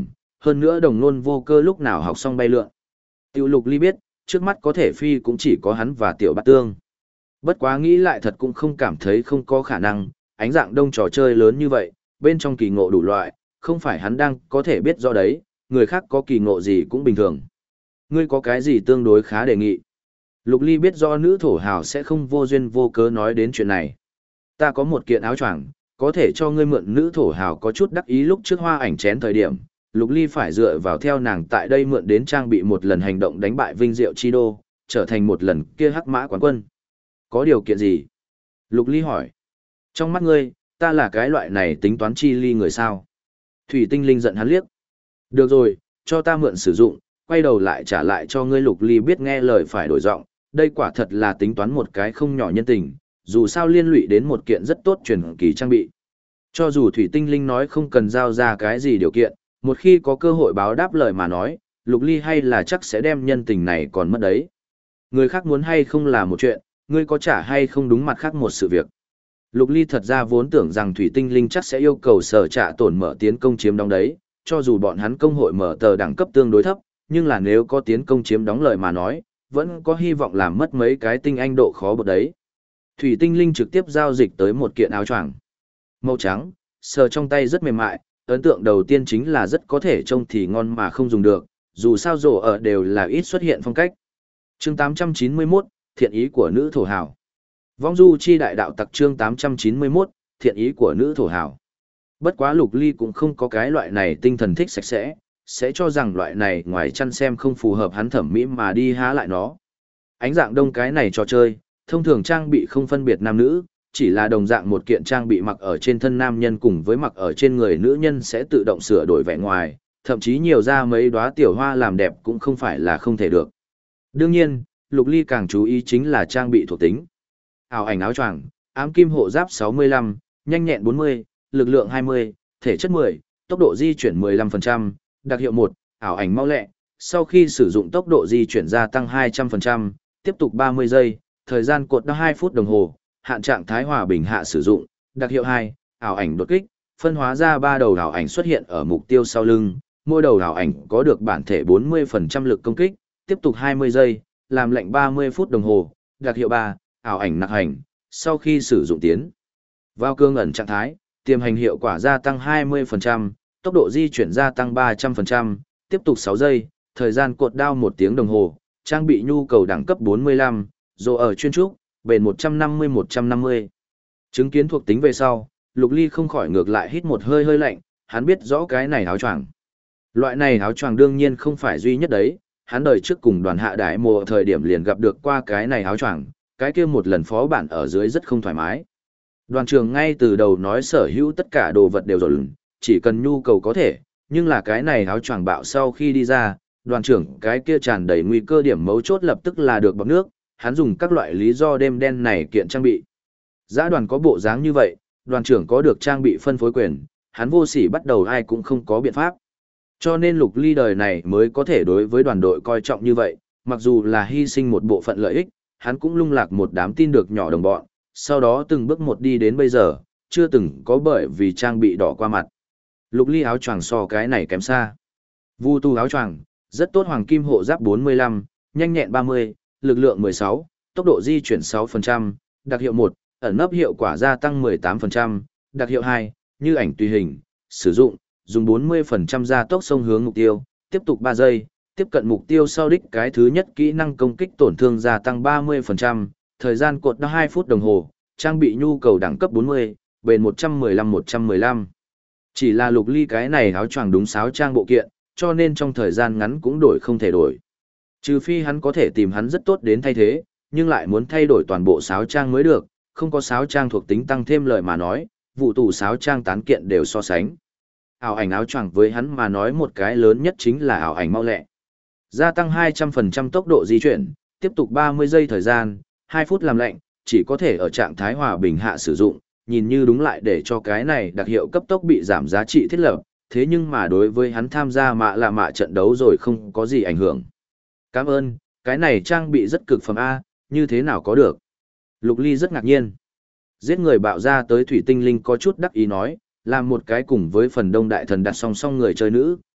hơn nữa đồng nôn vô cơ lúc nào học xong bay lượn. Tiểu Lục Ly biết, trước mắt có thể phi cũng chỉ có hắn và Tiểu Bát Tương. Bất quá nghĩ lại thật cũng không cảm thấy không có khả năng, ánh dạng đông trò chơi lớn như vậy, bên trong kỳ ngộ đủ loại, không phải hắn đang có thể biết rõ đấy, người khác có kỳ ngộ gì cũng bình thường. Ngươi có cái gì tương đối khá đề nghị? Lục Ly biết do nữ thổ hào sẽ không vô duyên vô cớ nói đến chuyện này. Ta có một kiện áo choàng, có thể cho ngươi mượn. Nữ thổ hào có chút đắc ý lúc trước Hoa Ảnh chén thời điểm, Lục Ly phải dựa vào theo nàng tại đây mượn đến trang bị một lần hành động đánh bại Vinh Diệu Chi Đô, trở thành một lần kia hắc mã quán quân. Có điều kiện gì? Lục Ly hỏi. Trong mắt ngươi, ta là cái loại này tính toán chi ly người sao? Thủy Tinh Linh giận hắn liếc. Được rồi, cho ta mượn sử dụng, quay đầu lại trả lại cho ngươi. Lục Ly biết nghe lời phải đổi giọng, đây quả thật là tính toán một cái không nhỏ nhân tình, dù sao liên lụy đến một kiện rất tốt truyền kỳ trang bị. Cho dù Thủy Tinh Linh nói không cần giao ra cái gì điều kiện, một khi có cơ hội báo đáp lời mà nói, Lục Ly hay là chắc sẽ đem nhân tình này còn mất đấy. Người khác muốn hay không là một chuyện, ngươi có trả hay không đúng mặt khác một sự việc. Lục Ly thật ra vốn tưởng rằng Thủy Tinh Linh chắc sẽ yêu cầu sở trả tổn mở tiến công chiếm đóng đấy, cho dù bọn hắn công hội mở tờ đẳng cấp tương đối thấp, nhưng là nếu có tiến công chiếm đóng lời mà nói, vẫn có hy vọng làm mất mấy cái tinh anh độ khó bậc đấy. Thủy Tinh Linh trực tiếp giao dịch tới một kiện áo choàng màu trắng, sờ trong tay rất mềm mại, ấn tượng đầu tiên chính là rất có thể trông thì ngon mà không dùng được, dù sao rổ ở đều là ít xuất hiện phong cách. Chương 891, thiện ý của nữ thổ hào. Vong du chi đại đạo tặc chương 891, thiện ý của nữ thổ hào. Bất quá Lục Ly cũng không có cái loại này tinh thần thích sạch sẽ cho rằng loại này ngoài chăn xem không phù hợp hắn thẩm mỹ mà đi há lại nó. Ánh dạng đông cái này trò chơi, thông thường trang bị không phân biệt nam nữ, chỉ là đồng dạng một kiện trang bị mặc ở trên thân nam nhân cùng với mặc ở trên người nữ nhân sẽ tự động sửa đổi vẻ ngoài, thậm chí nhiều ra mấy đóa tiểu hoa làm đẹp cũng không phải là không thể được. Đương nhiên, Lục Ly càng chú ý chính là trang bị thuộc tính. Ảo ảnh áo choàng, ám kim hộ giáp 65, nhanh nhẹn 40, lực lượng 20, thể chất 10, tốc độ di chuyển 15%, đặc hiệu 1, ảo ảnh mau lẹ, sau khi sử dụng tốc độ di chuyển gia tăng 200%, tiếp tục 30 giây, thời gian cột 2 phút đồng hồ, hạn trạng thái hòa bình hạ sử dụng, đặc hiệu 2, ảo ảnh đột kích, phân hóa ra 3 đầu ảo ảnh xuất hiện ở mục tiêu sau lưng, mỗi đầu ảo ảnh có được bản thể 40% lực công kích, tiếp tục 20 giây, làm lệnh 30 phút đồng hồ, đặc hiệu 3, ảo ảnh nặc hành, sau khi sử dụng tiến vào cương ẩn trạng thái, tiềm hành hiệu quả gia tăng 20%, tốc độ di chuyển gia tăng 300%, tiếp tục 6 giây, thời gian cột đao 1 tiếng đồng hồ, trang bị nhu cầu đẳng cấp 45, rồi ở chuyên trúc, bền 150-150. Chứng kiến thuộc tính về sau, Lục Ly không khỏi ngược lại hít một hơi hơi lạnh, hắn biết rõ cái này áo choàng. Loại này áo choàng đương nhiên không phải duy nhất đấy, hắn đời trước cùng đoàn hạ đại mùa thời điểm liền gặp được qua cái này áo choàng, cái kia một lần phó bản ở dưới rất không thoải mái. Đoàn trường ngay từ đầu nói sở hữu tất cả đồ vật đều rồi, chỉ cần nhu cầu có thể, nhưng là cái này áo choàng bạo sau khi đi ra, đoàn trưởng cái kia tràn đầy nguy cơ điểm mấu chốt lập tức là được bọc nước, hắn dùng các loại lý do đêm đen này kiện trang bị. Giã đoàn có bộ dáng như vậy, đoàn trưởng có được trang bị phân phối quyền, hắn vô sỉ bắt đầu ai cũng không có biện pháp. Cho nên Lục Ly đời này mới có thể đối với đoàn đội coi trọng như vậy, mặc dù là hy sinh một bộ phận lợi ích, hắn cũng lung lạc một đám tin được nhỏ đồng bọn, sau đó từng bước một đi đến bây giờ, chưa từng có bởi vì trang bị đỏ qua mặt. Lục Ly áo choàng so cái này kém xa. Vu tu áo choàng, rất tốt hoàng kim hộ giáp 45, nhanh nhẹn 30, lực lượng 16, tốc độ di chuyển 6%, đặc hiệu 1, ẩn nấp hiệu quả gia tăng 18%, đặc hiệu 2, như ảnh tùy hình, sử dụng, dùng 40% gia tốc xông hướng mục tiêu, tiếp tục 3 giây, tiếp cận mục tiêu sau đích cái thứ nhất kỹ năng công kích tổn thương gia tăng 30%, thời gian cột 2 phút đồng hồ, trang bị nhu cầu đẳng cấp 40, bền 115-115. Chỉ là Lục Ly cái này áo choàng đúng sáo trang bộ kiện, cho nên trong thời gian ngắn cũng đổi không thể đổi. Trừ phi hắn có thể tìm hắn rất tốt đến thay thế, nhưng lại muốn thay đổi toàn bộ sáo trang mới được, không có sáo trang thuộc tính tăng thêm lời mà nói, vụ tù sáo trang tán kiện đều so sánh. Ảo ảnh áo choàng với hắn mà nói một cái lớn nhất chính là ảo ảnh mau lẹ. Gia tăng 200% tốc độ di chuyển, tiếp tục 30 giây thời gian, 2 phút làm lệnh, chỉ có thể ở trạng thái hòa bình hạ sử dụng, nhìn như đúng lại để cho cái này đặc hiệu cấp tốc bị giảm giá trị thiết lập, thế nhưng mà đối với hắn tham gia mạ trận đấu rồi không có gì ảnh hưởng. Cảm ơn, cái này trang bị rất cực phẩm A, như thế nào có được. Lục Ly rất ngạc nhiên. Giết người bạo ra tới Thủy Tinh Linh có chút đắc ý nói, làm một cái cùng với phần đông đại thần đặt song song người chơi nữ,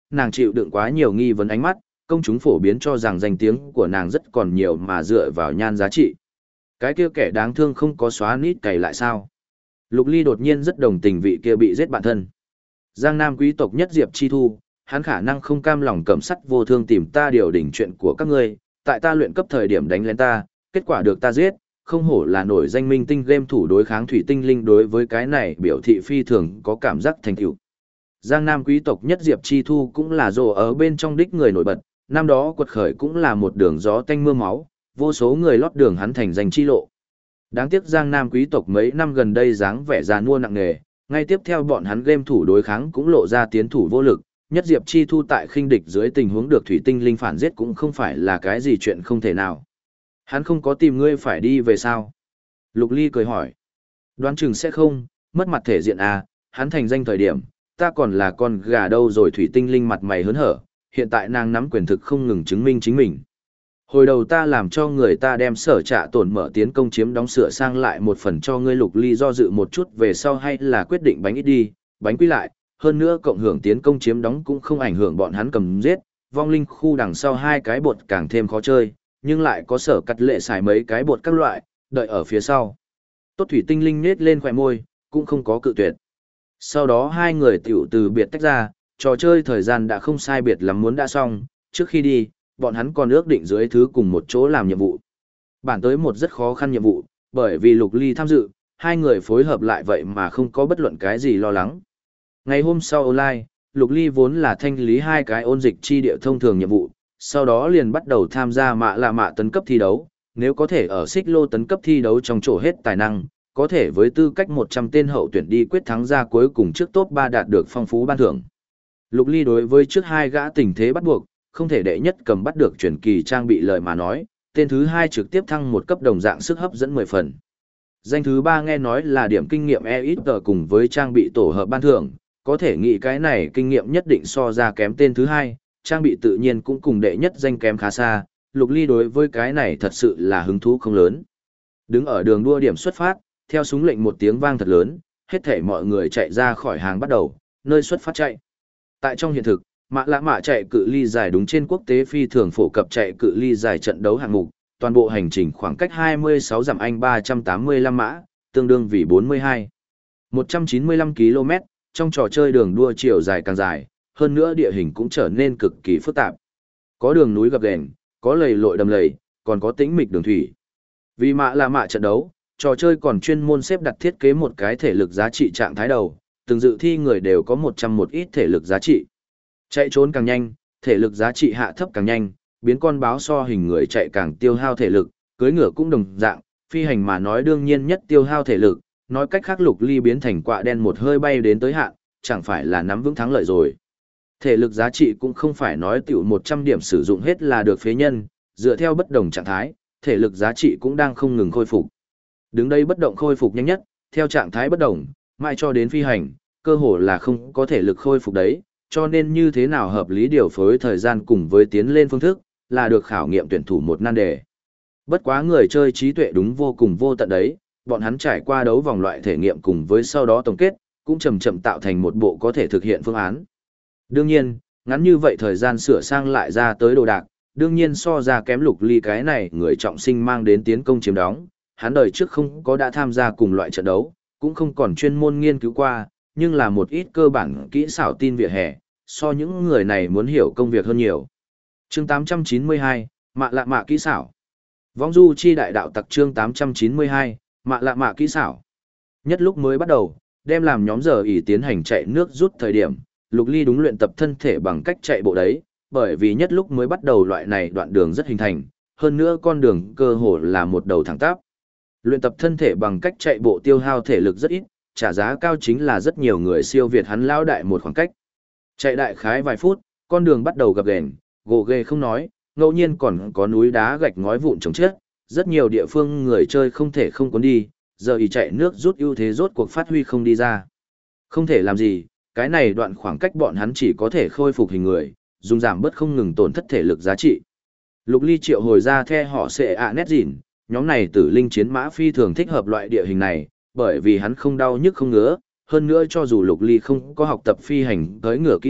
nàng chịu đựng quá nhiều nghi vấn ánh mắt, công chúng phổ biến cho rằng danh tiếng của nàng rất còn nhiều mà dựa vào nhan giá trị. Cái kia kẻ đáng thương không có xóa nít cày lại sao? Lục Ly đột nhiên rất đồng tình vị kia bị giết bạn thân. Giang Nam quý tộc nhất Diệp Chi Thu, hắn khả năng không cam lòng cẩm sắt vô thương tìm ta điều đỉnh chuyện của các ngươi, tại ta luyện cấp thời điểm đánh lên ta, kết quả được ta giết, không hổ là nổi danh minh tinh game thủ đối kháng thủy tinh linh, đối với cái này biểu thị phi thường có cảm giác thành tựu. Giang Nam quý tộc nhất Diệp Chi Thu cũng là rồ ở bên trong đích người nổi bật, năm đó quật khởi cũng là một đường gió tanh mưa máu, vô số người lót đường hắn thành danh chi lộ. Đáng tiếc Giang Nam quý tộc mấy năm gần đây dáng vẻ già nua nặng nề, ngay tiếp theo bọn hắn game thủ đối kháng cũng lộ ra tiến thủ vô lực, nhất Diệp Chi Thu tại khinh địch dưới tình huống được thủy tinh linh phản giết cũng không phải là cái gì chuyện không thể nào. Hắn không có tìm ngươi phải đi về sao? Lục Ly cười hỏi. Đoán chừng sẽ không, mất mặt thể diện à, hắn thành danh thời điểm, ta còn là con gà đâu rồi, thủy tinh linh mặt mày hớn hở, hiện tại nàng nắm quyền thực không ngừng chứng minh chính mình. Hồi đầu ta làm cho người ta đem sở trạ tổn mở tiến công chiếm đóng sửa sang lại một phần cho ngươi. Lục Ly do dự một chút về sau hay là quyết định bánh ít đi, bánh quy lại, hơn nữa cộng hưởng tiến công chiếm đóng cũng không ảnh hưởng bọn hắn cầm giết, vong linh khu đằng sau hai cái bột càng thêm khó chơi, nhưng lại có sở cắt lệ xài mấy cái bột các loại, đợi ở phía sau. Tốt, thủy tinh linh nết lên khỏe môi, cũng không có cự tuyệt. Sau đó hai người tiểu từ biệt tách ra, trò chơi thời gian đã không sai biệt lắm muốn đã xong, trước khi đi, bọn hắn còn ước định dưới thứ cùng một chỗ làm nhiệm vụ. Bản tới một rất khó khăn nhiệm vụ, bởi vì Lục Ly tham dự, hai người phối hợp lại vậy mà không có bất luận cái gì lo lắng. Ngày hôm sau online, Lục Ly vốn là thanh lý hai cái ôn dịch chi địa thông thường nhiệm vụ, sau đó liền bắt đầu tham gia mạ tấn cấp thi đấu, nếu có thể ở xích lô tấn cấp thi đấu trong chỗ hết tài năng, có thể với tư cách 100 tên hậu tuyển đi quyết thắng ra cuối cùng trước top 3 đạt được phong phú ban thưởng. Lục Ly đối với trước hai gã tình thế bắt buộc, không thể đệ nhất cầm bắt được truyền kỳ trang bị lời mà nói, tên thứ hai trực tiếp thăng một cấp đồng dạng sức hấp dẫn 10 phần. Danh thứ ba nghe nói là điểm kinh nghiệm EXP cùng với trang bị tổ hợp ban thưởng, có thể nghĩ cái này kinh nghiệm nhất định so ra kém tên thứ hai, trang bị tự nhiên cũng cùng đệ nhất danh kém khá xa, Lục Ly đối với cái này thật sự là hứng thú không lớn. Đứng ở đường đua điểm xuất phát, theo súng lệnh một tiếng vang thật lớn, hết thảy mọi người chạy ra khỏi hàng bắt đầu, nơi xuất phát chạy. Tại trong hiện thực, mạ chạy cự ly dài đúng trên quốc tế phi thường phổ cập chạy cự ly dài trận đấu hạng mục, toàn bộ hành trình khoảng cách 26 dặm Anh 385 mã, tương đương vì 42. 195 km, trong trò chơi đường đua chiều dài càng dài, hơn nữa địa hình cũng trở nên cực kỳ phức tạp. Có đường núi gập ghềnh, có lầy lội đầm lầy, còn có tĩnh mịch đường thủy. Vì mạ trận đấu, trò chơi còn chuyên môn xếp đặt thiết kế một cái thể lực giá trị trạng thái đầu, từng dự thi người đều có 100 một ít thể lực giá trị. Chạy trốn càng nhanh, thể lực giá trị hạ thấp càng nhanh, biến con báo so hình người chạy càng tiêu hao thể lực, cưỡi ngựa cũng đồng dạng, phi hành mà nói đương nhiên nhất tiêu hao thể lực, nói cách khác Lục Ly biến thành quạ đen một hơi bay đến tới hạn, chẳng phải là nắm vững thắng lợi rồi. Thể lực giá trị cũng không phải nói tiểu 100 điểm sử dụng hết là được phế nhân, dựa theo bất đồng trạng thái, thể lực giá trị cũng đang không ngừng khôi phục. Đứng đây bất động khôi phục nhanh nhất, theo trạng thái bất đồng, mãi cho đến phi hành, cơ hồ là không có thể lực khôi phục đấy, cho nên như thế nào hợp lý điều phối thời gian cùng với tiến lên phương thức, là được khảo nghiệm tuyển thủ một nan đề. Bất quá người chơi trí tuệ đúng vô cùng vô tận đấy, bọn hắn trải qua đấu vòng loại thể nghiệm cùng với sau đó tổng kết, cũng chậm chậm tạo thành một bộ có thể thực hiện phương án. Đương nhiên, ngắn như vậy thời gian sửa sang lại ra tới đồ đạc, đương nhiên so ra kém Lục Ly cái này người trọng sinh mang đến tiến công chiếm đóng, hắn đời trước không có đã tham gia cùng loại trận đấu, cũng không còn chuyên môn nghiên cứu qua, nhưng là một ít cơ bản kỹ xảo tin vỉa hè, so những người này muốn hiểu công việc hơn nhiều. Chương 892, mạ kỹ xảo. Vong du chi đại đạo tặc chương 892, mạ kỹ xảo. Nhất lúc mới bắt đầu, đem làm nhóm giờ ỷ tiến hành chạy nước rút thời điểm, Lục Ly đúng luyện tập thân thể bằng cách chạy bộ đấy, bởi vì nhất lúc mới bắt đầu loại này đoạn đường rất hình thành, hơn nữa con đường cơ hồ là một đầu thẳng tắp. Luyện tập thân thể bằng cách chạy bộ tiêu hao thể lực rất ít, trả giá cao chính là rất nhiều người siêu việt hắn lao đại một khoảng cách. Chạy đại khái vài phút, con đường bắt đầu gập ghềnh, gồ ghề không nói, ngẫu nhiên còn có núi đá gạch ngói vụn chồng chết, rất nhiều địa phương người chơi không thể không cuốn đi, giờ ý chạy nước rút ưu thế rốt cuộc phát huy không đi ra. Không thể làm gì, cái này đoạn khoảng cách bọn hắn chỉ có thể khôi phục hình người, dùng giảm bớt không ngừng tổn thất thể lực giá trị. Lục Ly triệu hồi ra the họ sẽ nét dịn, nhóm này tử linh chiến mã phi thường thích hợp loại địa hình này, bởi vì hắn không đau nhức không ngứa, hơn nữa cho dù Lục Ly không có học tập phi hành tới ngựa kỹ thuật,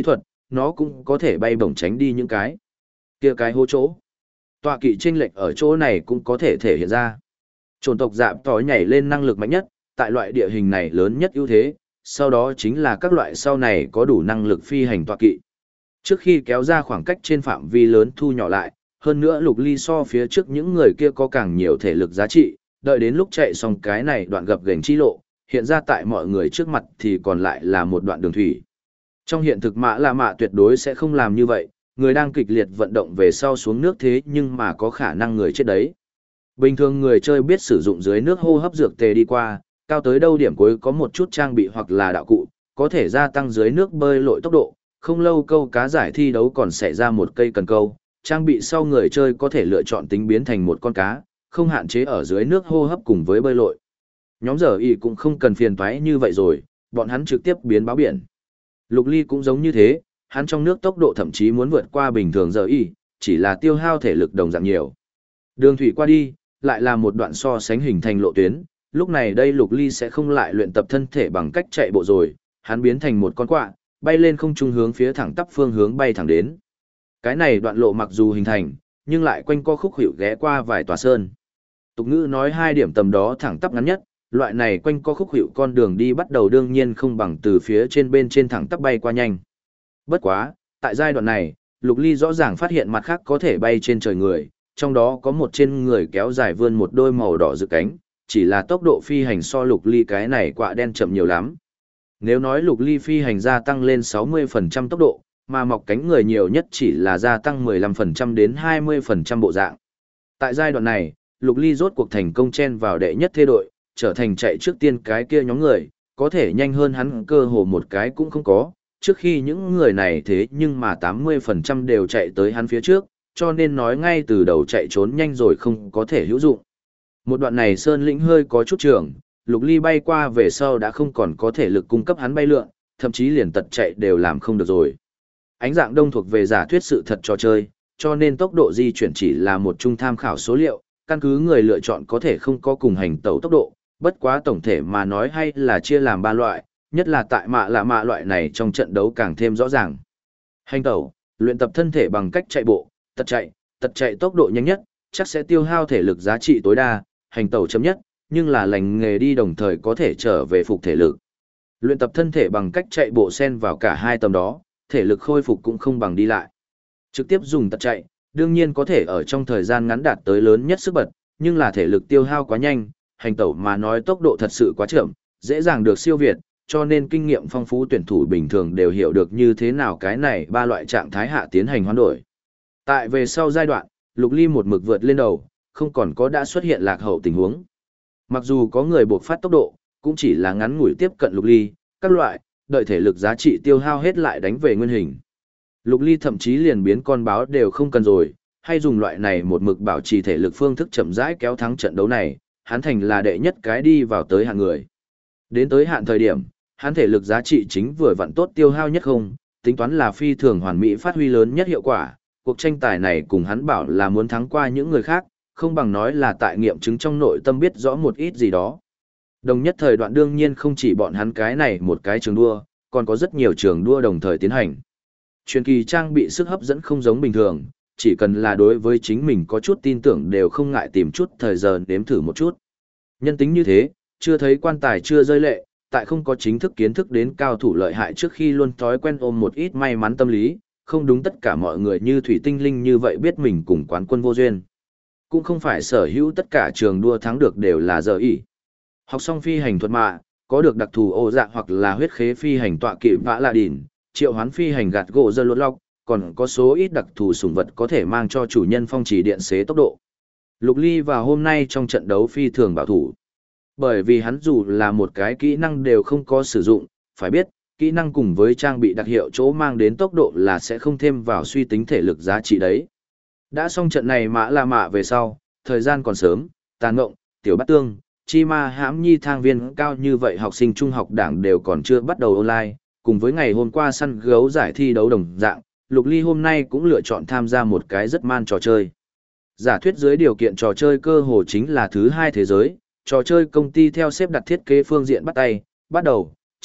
nó cũng có thể bay bổng tránh đi những cái kia cái hố chỗ. Tọa kỵ chênh lệch ở chỗ này cũng có thể thể hiện ra. Trồn tộc dạp tỏi nhảy lên năng lực mạnh nhất, tại loại địa hình này lớn nhất ưu thế, sau đó chính là các loại sau này có đủ năng lực phi hành tọa kỵ. Trước khi kéo ra khoảng cách trên phạm vi lớn thu nhỏ lại, hơn nữa Lục Ly so phía trước những người kia có càng nhiều thể lực giá trị, đợi đến lúc chạy xong cái này đoạn gập ghềnh chi lộ, hiện ra tại mọi người trước mặt thì còn lại là một đoạn đường thủy. Trong hiện thực Mã La Mạ tuyệt đối sẽ không làm như vậy, người đang kịch liệt vận động về sau xuống nước thế nhưng mà có khả năng người chết đấy. Bình thường người chơi biết sử dụng dưới nước hô hấp dược tề đi qua, cao tới đâu điểm cuối có một chút trang bị hoặc là đạo cụ, có thể gia tăng dưới nước bơi lội tốc độ. Không lâu câu cá giải thi đấu còn xảy ra một cây cần câu, trang bị sau người chơi có thể lựa chọn tính biến thành một con cá, không hạn chế ở dưới nước hô hấp cùng với bơi lội. Nhóm giờ y cũng không cần phiền toái như vậy rồi, bọn hắn trực tiếp biến báo biển. Lục Ly cũng giống như thế, hắn trong nước tốc độ thậm chí muốn vượt qua bình thường giờ y, chỉ là tiêu hao thể lực đồng dạng nhiều. Đường thủy qua đi, lại là một đoạn so sánh hình thành lộ tuyến, lúc này đây Lục Ly sẽ không lại luyện tập thân thể bằng cách chạy bộ rồi, hắn biến thành một con quạ, bay lên không trung hướng phía thẳng tắp phương hướng bay thẳng đến. Cái này đoạn lộ mặc dù hình thành, nhưng lại quanh co khúc hiệu ghé qua vài tòa sơn. Tục ngữ nói 2 điểm tầm đó thẳng tắp ngắn nhất, loại này quanh co khúc hiệu con đường đi bắt đầu đương nhiên không bằng từ phía trên bên trên thẳng tắp bay qua nhanh. Bất quá, tại giai đoạn này, Lục Ly rõ ràng phát hiện mặt khác có thể bay trên trời người, trong đó có một trên người kéo dài vươn một đôi màu đỏ rực cánh, chỉ là tốc độ phi hành so Lục Ly cái này quạ đen chậm nhiều lắm. Nếu nói Lục Ly phi hành gia tăng lên 60% tốc độ, mà mọc cánh người nhiều nhất chỉ là gia tăng 15% đến 20% bộ dạng. Tại giai đoạn này, Lục Ly rốt cuộc thành công chen vào đệ nhất thế đội, trở thành chạy trước tiên cái kia nhóm người, có thể nhanh hơn hắn cơ hồ một cái cũng không có, trước khi những người này thế nhưng mà 80% đều chạy tới hắn phía trước, cho nên nói ngay từ đầu chạy trốn nhanh rồi không có thể hữu dụng. Một đoạn này sơn lĩnh hơi có chút trường, Lục Ly bay qua về sau đã không còn có thể lực cung cấp hắn bay lượn, thậm chí liền tật chạy đều làm không được rồi. Ánh dạng đông thuộc về giả thuyết sự thật trò chơi, cho nên tốc độ di chuyển chỉ là một chung tham khảo số liệu, căn cứ người lựa chọn có thể không có cùng hành tẩu tốc độ, bất quá tổng thể mà nói hay là chia làm 3 loại, nhất là tại Mạ La Mạ loại này trong trận đấu càng thêm rõ ràng. Hành tẩu, luyện tập thân thể bằng cách chạy bộ, tật chạy tốc độ nhanh nhất, chắc sẽ tiêu hao thể lực giá trị tối đa, hành tẩu chậm nhất, nhưng là lành nghề đi đồng thời có thể trở về phục thể lực. Luyện tập thân thể bằng cách chạy bộ xen vào cả hai tầm đó, thể lực khôi phục cũng không bằng đi lại. Trực tiếp dùng tật chạy, đương nhiên có thể ở trong thời gian ngắn đạt tới lớn nhất sức bật, nhưng là thể lực tiêu hao quá nhanh, hành tẩu mà nói tốc độ thật sự quá chậm, dễ dàng được siêu việt, cho nên kinh nghiệm phong phú tuyển thủ bình thường đều hiểu được như thế nào cái này 3 loại trạng thái hạ tiến hành hoán đổi. Tại về sau giai đoạn, Lục Ly một mực vượt lên đầu, không còn có đã xuất hiện lạc hậu tình huống. Mặc dù có người buộc phát tốc độ, cũng chỉ là ngắn ngủi tiếp cận Lục Ly, các loại, đợi thể lực giá trị tiêu hao hết lại đánh về nguyên hình. Lục Ly thậm chí liền biến con báo đều không cần rồi, hay dùng loại này một mực bảo trì thể lực phương thức chậm rãi kéo thắng trận đấu này, hắn thành là đệ nhất cái đi vào tới hạng người. Đến tới hạn thời điểm, hắn thể lực giá trị chính vừa vặn tốt tiêu hao nhất không, tính toán là phi thường hoàn mỹ phát huy lớn nhất hiệu quả. Cuộc tranh tài này cùng hắn bảo là muốn thắng qua những người khác, không bằng nói là tại nghiệm chứng trong nội tâm biết rõ một ít gì đó. Đồng nhất thời đoạn đương nhiên không chỉ bọn hắn cái này một cái trường đua, còn có rất nhiều trường đua đồng thời tiến hành. Truyền kỳ trang bị sức hấp dẫn không giống bình thường, chỉ cần là đối với chính mình có chút tin tưởng đều không ngại tìm chút thời giờ nếm thử một chút. Nhân tính như thế, chưa thấy quan tài chưa rơi lệ, tại không có chính thức kiến thức đến cao thủ lợi hại trước khi luôn thói quen ôm một ít may mắn tâm lý, không đúng tất cả mọi người như thủy tinh linh như vậy biết mình cùng quán quân vô duyên. Cũng không phải sở hữu tất cả trường đua thắng được đều là giờ ỉ. Học xong phi hành thuật mạ, có được đặc thù ô dạ hoặc là huyết khế phi hành tọa kỵ vã là đỉn, triệu hoán phi hành gạt gỗ dơ lột lọc, còn có số ít đặc thù sủng vật có thể mang cho chủ nhân phong chỉ điện xế tốc độ. Lục Ly vào hôm nay trong trận đấu phi thường bảo thủ. Bởi vì hắn dù là một cái kỹ năng đều không có sử dụng, phải biết, kỹ năng cùng với trang bị đặc hiệu chỗ mang đến tốc độ là sẽ không thêm vào suy tính thể lực giá trị đấy. Đã xong trận này Mã La Mạ về sau, thời gian còn sớm, Tàn Ngộng, Tiểu Bát Tương, Chi Ma Hãm Nhi thang viên cao như vậy học sinh trung học đảng đều còn chưa bắt đầu online, cùng với ngày hôm qua săn gấu giải thi đấu đồng dạng, Lục Ly hôm nay cũng lựa chọn tham gia một cái rất man trò chơi. Giả thuyết dưới điều kiện trò chơi cơ hồ chính là thứ hai thế giới, trò chơi công ty theo xếp đặt thiết kế phương diện bắt đầu,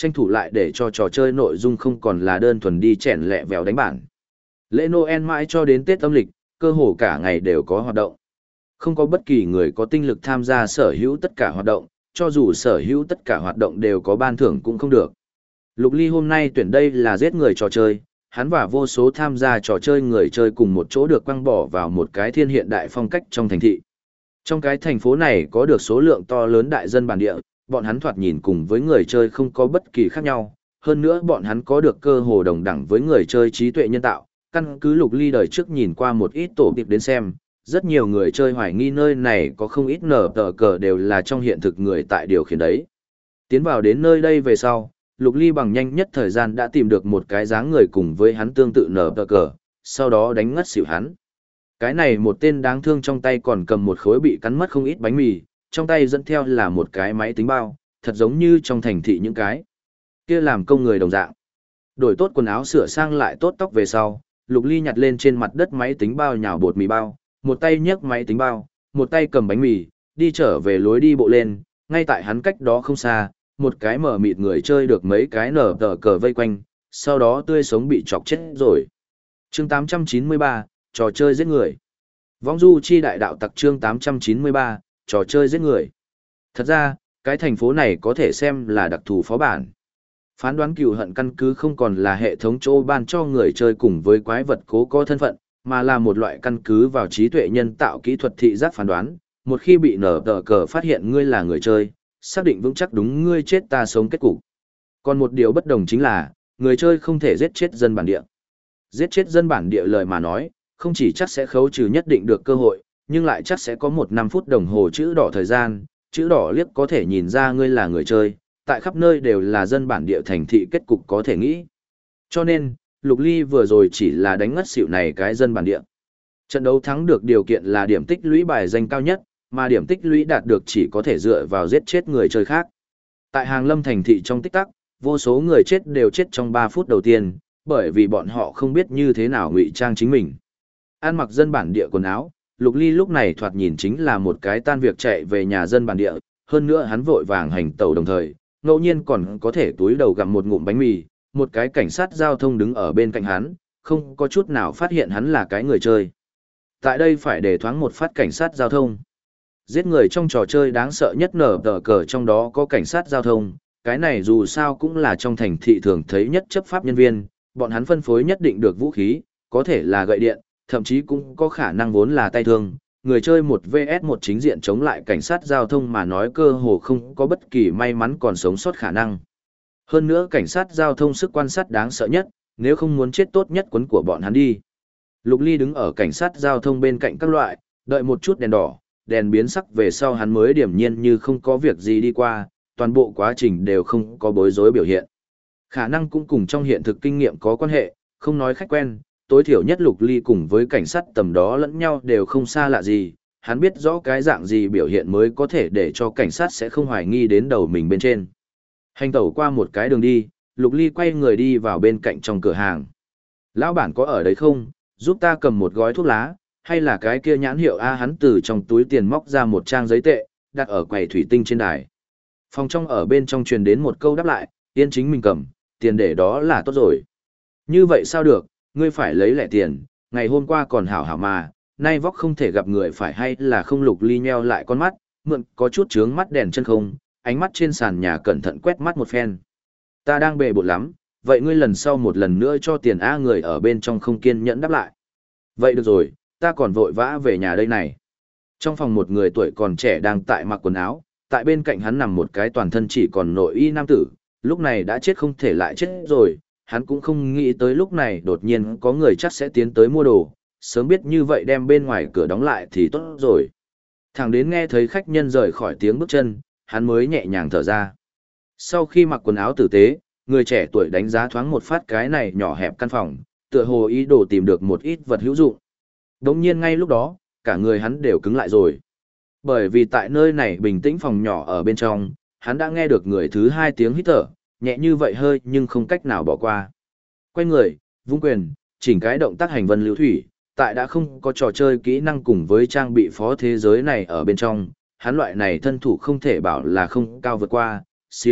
tranh thủ lại để cho trò chơi nội dung không còn là đơn thuần đi chèn lẹ vèo đánh bản. Lễ Noel mãi cho đến Tết âm lịch, cơ hồ cả ngày đều có hoạt động. Không có bất kỳ người có tinh lực tham gia sở hữu tất cả hoạt động, cho dù sở hữu tất cả hoạt động đều có ban thưởng cũng không được. Lục Ly hôm nay tuyển đây là giết người trò chơi, hắn và vô số tham gia trò chơi người chơi cùng một chỗ được quăng bỏ vào một cái thiên hiện đại phong cách trong thành thị. Trong cái thành phố này có được số lượng to lớn đại dân bản địa, bọn hắn thoạt nhìn cùng với người chơi không có bất kỳ khác nhau, hơn nữa bọn hắn có được cơ hồ đồng đẳng với người chơi trí tuệ nhân tạo. Căn cứ Lục Ly đời trước nhìn qua một ít tổ tiệp đến xem, rất nhiều người chơi hoài nghi nơi này có không ít nở tờ cờ đều là trong hiện thực người tại điều khiển đấy. Tiến vào đến nơi đây về sau, Lục Ly bằng nhanh nhất thời gian đã tìm được một cái dáng người cùng với hắn tương tự nở tờ cờ, sau đó đánh ngất xỉu hắn. Cái này một tên đáng thương trong tay còn cầm một khối bị cắn mất không ít bánh mì, trong tay dẫn theo là một cái máy tính bao, thật giống như trong thành thị những cái kia làm công người đồng dạng. Đổi tốt quần áo sửa sang lại tốt tóc về sau, Lục Ly nhặt lên trên mặt đất máy tính bao nhào bột mì bao, một tay nhấc máy tính bao, một tay cầm bánh mì, đi trở về lối đi bộ lên, ngay tại hắn cách đó không xa, một cái mở mịt người chơi được mấy cái nở tờ cờ vây quanh, sau đó tươi sống bị chọc chết rồi. Chương 893, trò chơi giết người. Vong du chi đại đạo tặc chương 893, trò chơi giết người. Thật ra, cái thành phố này có thể xem là đặc thù phó bản. Phán đoán cừu hận căn cứ không còn là hệ thống chỗ ban cho người chơi cùng với quái vật cố có thân phận, mà là một loại căn cứ vào trí tuệ nhân tạo kỹ thuật thị giác phán đoán. Một khi bị nở tờ cờ phát hiện ngươi là người chơi, xác định vững chắc đúng ngươi chết ta sống kết cục. Còn một điều bất đồng chính là, người chơi không thể giết chết dân bản địa. Giết chết dân bản địa lời mà nói, không chỉ chắc sẽ khấu trừ nhất định được cơ hội, nhưng lại chắc sẽ có 1-5 phút đồng hồ chữ đỏ thời gian, chữ đỏ liếc có thể nhìn ra ngươi là người chơi, tại khắp nơi đều là dân bản địa thành thị kết cục có thể nghĩ. Cho nên, Lục Ly vừa rồi chỉ là đánh ngất xỉu này cái dân bản địa. Trận đấu thắng được điều kiện là điểm tích lũy bài danh cao nhất, mà điểm tích lũy đạt được chỉ có thể dựa vào giết chết người chơi khác. Tại Hàng Lâm thành thị trong tích tắc, vô số người chết đều chết trong 3 phút đầu tiên, bởi vì bọn họ không biết như thế nào ngụy trang chính mình. Ăn mặc dân bản địa quần áo, Lục Ly lúc này thoạt nhìn chính là một cái tan việc chạy về nhà dân bản địa, hơn nữa hắn vội vàng hành tẩu đồng thời, ngẫu nhiên còn có thể túi đầu gặm một ngụm bánh mì, một cái cảnh sát giao thông đứng ở bên cạnh hắn, không có chút nào phát hiện hắn là cái người chơi. Tại đây phải để thoáng một phát cảnh sát giao thông. Giết người trong trò chơi đáng sợ nhất nở tờ cờ trong đó có cảnh sát giao thông, cái này dù sao cũng là trong thành thị thường thấy nhất chấp pháp nhân viên, bọn hắn phân phối nhất định được vũ khí, có thể là gậy điện, thậm chí cũng có khả năng vốn là tay thương. Người chơi 1vs1 chính diện chống lại cảnh sát giao thông mà nói cơ hồ không có bất kỳ may mắn còn sống sót khả năng. Hơn nữa cảnh sát giao thông sức quan sát đáng sợ nhất, nếu không muốn chết tốt nhất quấn của bọn hắn đi. Lục Ly đứng ở cảnh sát giao thông bên cạnh các loại, đợi một chút đèn đỏ, đèn biến sắc về sau hắn mới điềm nhiên như không có việc gì đi qua, toàn bộ quá trình đều không có bối rối biểu hiện. Khả năng cũng cùng trong hiện thực kinh nghiệm có quan hệ, không nói khách quen, tối thiểu nhất Lục Ly cùng với cảnh sát tầm đó lẫn nhau đều không xa lạ gì, hắn biết rõ cái dạng gì biểu hiện mới có thể để cho cảnh sát sẽ không hoài nghi đến đầu mình bên trên. Hành tẩu qua một cái đường đi, Lục Ly quay người đi vào bên cạnh trong cửa hàng. Lão bản có ở đấy không, giúp ta cầm một gói thuốc lá, hay là cái kia nhãn hiệu A hắn từ trong túi tiền móc ra một trang giấy tệ, đặt ở quầy thủy tinh trên đài. Phòng trong ở bên trong truyền đến một câu đáp lại, yên chính mình cầm, tiền để đó là tốt rồi. Như vậy sao được, ngươi phải lấy lẻ tiền, ngày hôm qua còn hảo hảo mà, nay vóc không thể gặp người phải hay là không. Lục Ly nheo lại con mắt, mượn có chút trướng mắt đèn chân không, ánh mắt trên sàn nhà cẩn thận quét mắt một phen. Ta đang bề bộn lắm, vậy ngươi lần sau một lần nữa cho tiền A người ở bên trong không kiên nhẫn đáp lại. Vậy được rồi, ta còn vội vã về nhà đây này. Trong phòng một người tuổi còn trẻ đang tại mặc quần áo, tại bên cạnh hắn nằm một cái toàn thân chỉ còn nội y nam tử, lúc này đã chết không thể lại chết rồi, hắn cũng không nghĩ tới lúc này đột nhiên có người chắc sẽ tiến tới mua đồ, sớm biết như vậy đem bên ngoài cửa đóng lại thì tốt rồi. Thằng đến nghe thấy khách nhân rời khỏi tiếng bước chân, hắn mới nhẹ nhàng thở ra. Sau khi mặc quần áo tử tế, người trẻ tuổi đánh giá thoáng một phát cái này nhỏ hẹp căn phòng, tựa hồ ý đồ tìm được một ít vật hữu dụng. Đống nhiên ngay lúc đó, cả người hắn đều cứng lại rồi. Bởi vì tại nơi này bình tĩnh phòng nhỏ ở bên trong, hắn đã nghe được người thứ hai tiếng hít thở, nhẹ như vậy hơi nhưng không cách nào bỏ qua. Quay người, vung quyền, chỉnh cái động tác hành vân lưu thủy, tại đã không có trò chơi kỹ năng cùng với trang bị phó thế giới này ở bên trong, hắn loại này thân thủ không thể bảo là không cao vượt qua, siêu,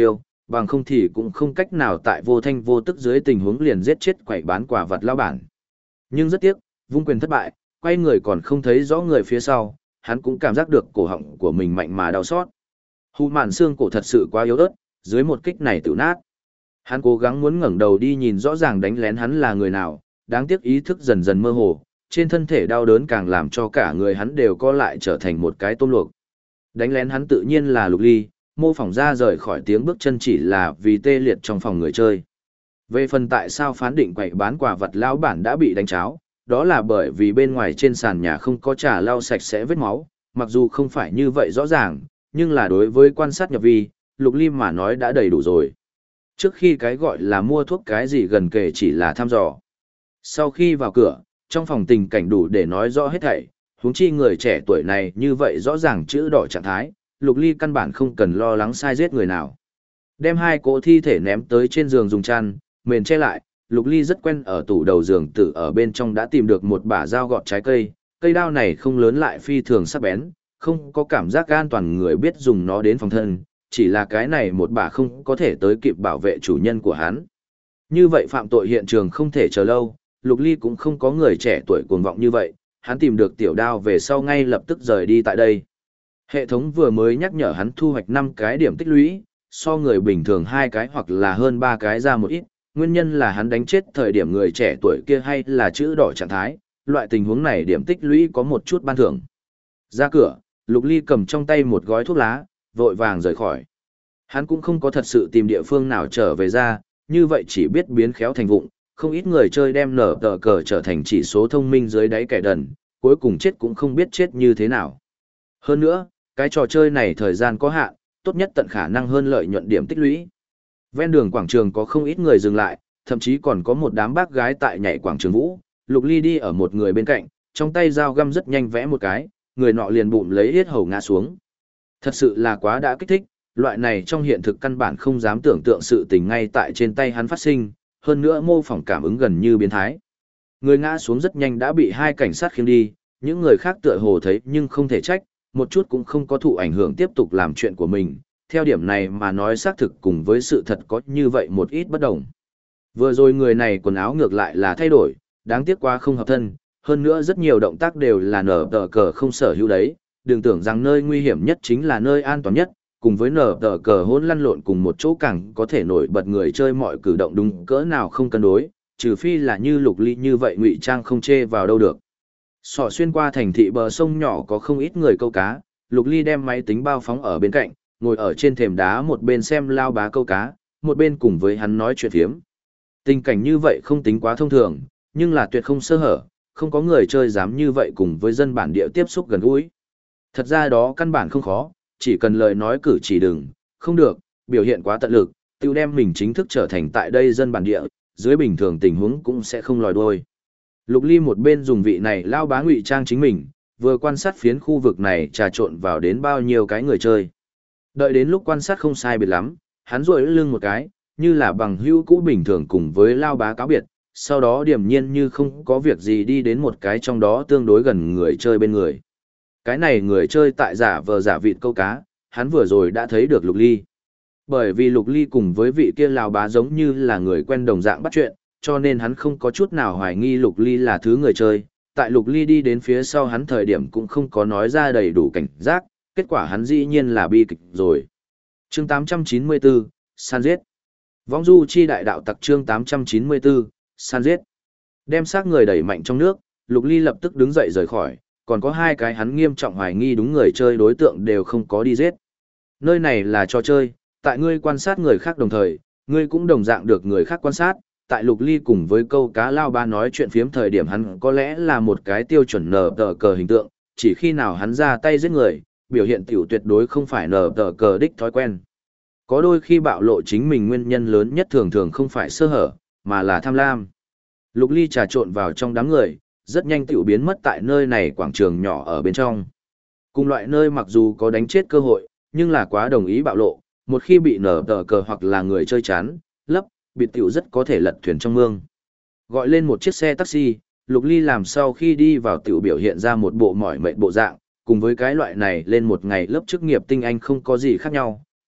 bằng không thì cũng không cách nào tại vô thanh vô tức dưới tình huống liền giết chết quậy bán quả vật lão bản. Nhưng rất tiếc, vung quyền thất bại, quay người còn không thấy rõ người phía sau, hắn cũng cảm giác được cổ họng của mình mạnh mà đau xót. Hù mạn xương cổ thật sự quá yếu ớt, dưới một kích này tự nát. Hắn cố gắng muốn ngẩng đầu đi nhìn rõ ràng đánh lén hắn là người nào, đáng tiếc ý thức dần dần mơ hồ, trên thân thể đau đớn càng làm cho cả người hắn đều co lại trở thành một cái tôm luộc. Đánh lén hắn tự nhiên là Lục Ly, mô phỏng ra rời khỏi tiếng bước chân chỉ là vì tê liệt trong phòng người chơi. Về phần tại sao phán định quậy bán quả vật lão bản đã bị đánh cháo, đó là bởi vì bên ngoài trên sàn nhà không có trà lau sạch sẽ vết máu, mặc dù không phải như vậy rõ ràng, nhưng là đối với quan sát nhập vi, Lục Ly mà nói đã đầy đủ rồi. Trước khi cái gọi là mua thuốc cái gì gần kề chỉ là thăm dò. Sau khi vào cửa, trong phòng tình cảnh đủ để nói rõ hết thảy, huống chi người trẻ tuổi này như vậy rõ ràng chữ đỏ trạng thái, Lục Ly căn bản không cần lo lắng sai giết người nào. Đem hai cỗ thi thể ném tới trên giường dùng chăn, mền che lại, Lục Ly rất quen ở tủ đầu giường tự ở bên trong đã tìm được một bả dao gọt trái cây, cây đao này không lớn lại phi thường sắc bén, không có cảm giác an toàn người biết dùng nó đến phòng thân, chỉ là cái này một bả không có thể tới kịp bảo vệ chủ nhân của hắn. Như vậy phạm tội hiện trường không thể chờ lâu, Lục Ly cũng không có người trẻ tuổi cuồng vọng như vậy, hắn tìm được tiểu đao về sau ngay lập tức rời đi tại đây. Hệ thống vừa mới nhắc nhở hắn thu hoạch 5 cái điểm tích lũy, so người bình thường 2 cái hoặc là hơn 3 cái ra một ít, nguyên nhân là hắn đánh chết thời điểm người trẻ tuổi kia hay là chữ đỏ trạng thái, loại tình huống này điểm tích lũy có một chút ban thưởng. Ra cửa, Lục Ly cầm trong tay một gói thuốc lá, vội vàng rời khỏi. Hắn cũng không có thật sự tìm địa phương nào trở về ra, như vậy chỉ biết biến khéo thành vụng, không ít người chơi đem nở tờ cờ trở thành chỉ số thông minh dưới đáy kẻ đần, cuối cùng chết cũng không biết chết như thế nào. Hơn nữa, cái trò chơi này thời gian có hạn, tốt nhất tận khả năng hơn lợi nhuận điểm tích lũy. Ven đường quảng trường có không ít người dừng lại, thậm chí còn có một đám bác gái tại nhảy quảng trường vũ. Lục Ly đi ở một người bên cạnh, trong tay dao găm rất nhanh vẽ một cái, người nọ liền bụng lấy yết hầu ngã xuống. Thật sự là quá đã kích thích, loại này trong hiện thực căn bản không dám tưởng tượng sự tình ngay tại trên tay hắn phát sinh, hơn nữa mô phỏng cảm ứng gần như biến thái. Người ngã xuống rất nhanh đã bị 2 cảnh sát khiêng đi, những người khác tựa hồ thấy nhưng không thể trách, một chút cũng không có thụ ảnh hưởng tiếp tục làm chuyện của mình, theo điểm này mà nói xác thực cùng với sự thật có như vậy một ít bất đồng. Vừa rồi người này quần áo ngược lại là thay đổi, đáng tiếc quá không hợp thân, hơn nữa rất nhiều động tác đều là nở tờ cờ không sở hữu đấy, đừng tưởng rằng nơi nguy hiểm nhất chính là nơi an toàn nhất, cùng với nở tờ cờ hỗn lăn lộn cùng một chỗ càng có thể nổi bật người chơi mọi cử động đúng cỡ nào không cân đối, trừ phi là như Lục Ly như vậy ngụy trang không chê vào đâu được. Sỏ xuyên qua thành thị bờ sông nhỏ có không ít người câu cá, Lục Ly đem máy tính bao phóng ở bên cạnh, ngồi ở trên thềm đá một bên xem lao bá câu cá, một bên cùng với hắn nói chuyện phiếm. Tình cảnh như vậy không tính quá thông thường, nhưng là tuyệt không sơ hở, không có người chơi dám như vậy cùng với dân bản địa tiếp xúc gần gũi. Thật ra đó căn bản không khó, chỉ cần lời nói cử chỉ đừng, không được, biểu hiện quá tận lực, tiêu đem mình chính thức trở thành tại đây dân bản địa, dưới bình thường tình huống cũng sẽ không lòi đuôi. Lục Ly một bên dùng vị này lao bá ngụy trang chính mình, vừa quan sát phiến khu vực này trà trộn vào đến bao nhiêu cái người chơi. Đợi đến lúc quan sát không sai biệt lắm, hắn duỗi lưng một cái, như là bằng hữu cũ bình thường cùng với lao bá cáo biệt, sau đó điềm nhiên như không có việc gì đi đến một cái trong đó tương đối gần người chơi bên người. Cái này người chơi tại giả vờ giả vịt câu cá, hắn vừa rồi đã thấy được Lục Ly. Bởi vì Lục Ly cùng với vị kia lao bá giống như là người quen đồng dạng bắt chuyện, cho nên hắn không có chút nào hoài nghi Lục Ly là thứ người chơi. Tại Lục Ly đi đến phía sau hắn thời điểm cũng không có nói ra đầy đủ cảnh giác, kết quả hắn dĩ nhiên là bi kịch rồi. Chương 894, San giết. Vong du chi đại đạo tặc chương 894, San giết. Đem xác người đẩy mạnh trong nước, Lục Ly lập tức đứng dậy rời khỏi, còn có 2 cái hắn nghiêm trọng hoài nghi đúng người chơi đối tượng đều không có đi giết. Nơi này là trò chơi, tại ngươi quan sát người khác đồng thời, ngươi cũng đồng dạng được người khác quan sát. Tại Lục Ly cùng với câu cá lao ba nói chuyện phiếm thời điểm hắn có lẽ là một cái tiêu chuẩn nở tờ cờ hình tượng, chỉ khi nào hắn ra tay giết người, biểu hiện tiểu tuyệt đối không phải nở tờ cờ đích thói quen. Có đôi khi bạo lộ chính mình nguyên nhân lớn nhất thường thường không phải sơ hở, mà là tham lam. Lục Ly trà trộn vào trong đám người, rất nhanh tiểu biến mất tại nơi này quảng trường nhỏ ở bên trong. Cùng loại nơi mặc dù có đánh chết cơ hội, nhưng là quá đồng ý bạo lộ, một khi bị nở tờ cờ hoặc là người chơi chán, lấp, biệt tiểu rất có thể lật thuyền trong mương. Gọi lên một chiếc xe taxi, Lục Ly làm sau khi đi vào tiểu biểu hiện ra một bộ mỏi mệt bộ dạng, cùng với cái loại này lên một ngày lớp chức nghiệp tinh anh không có gì khác nhau,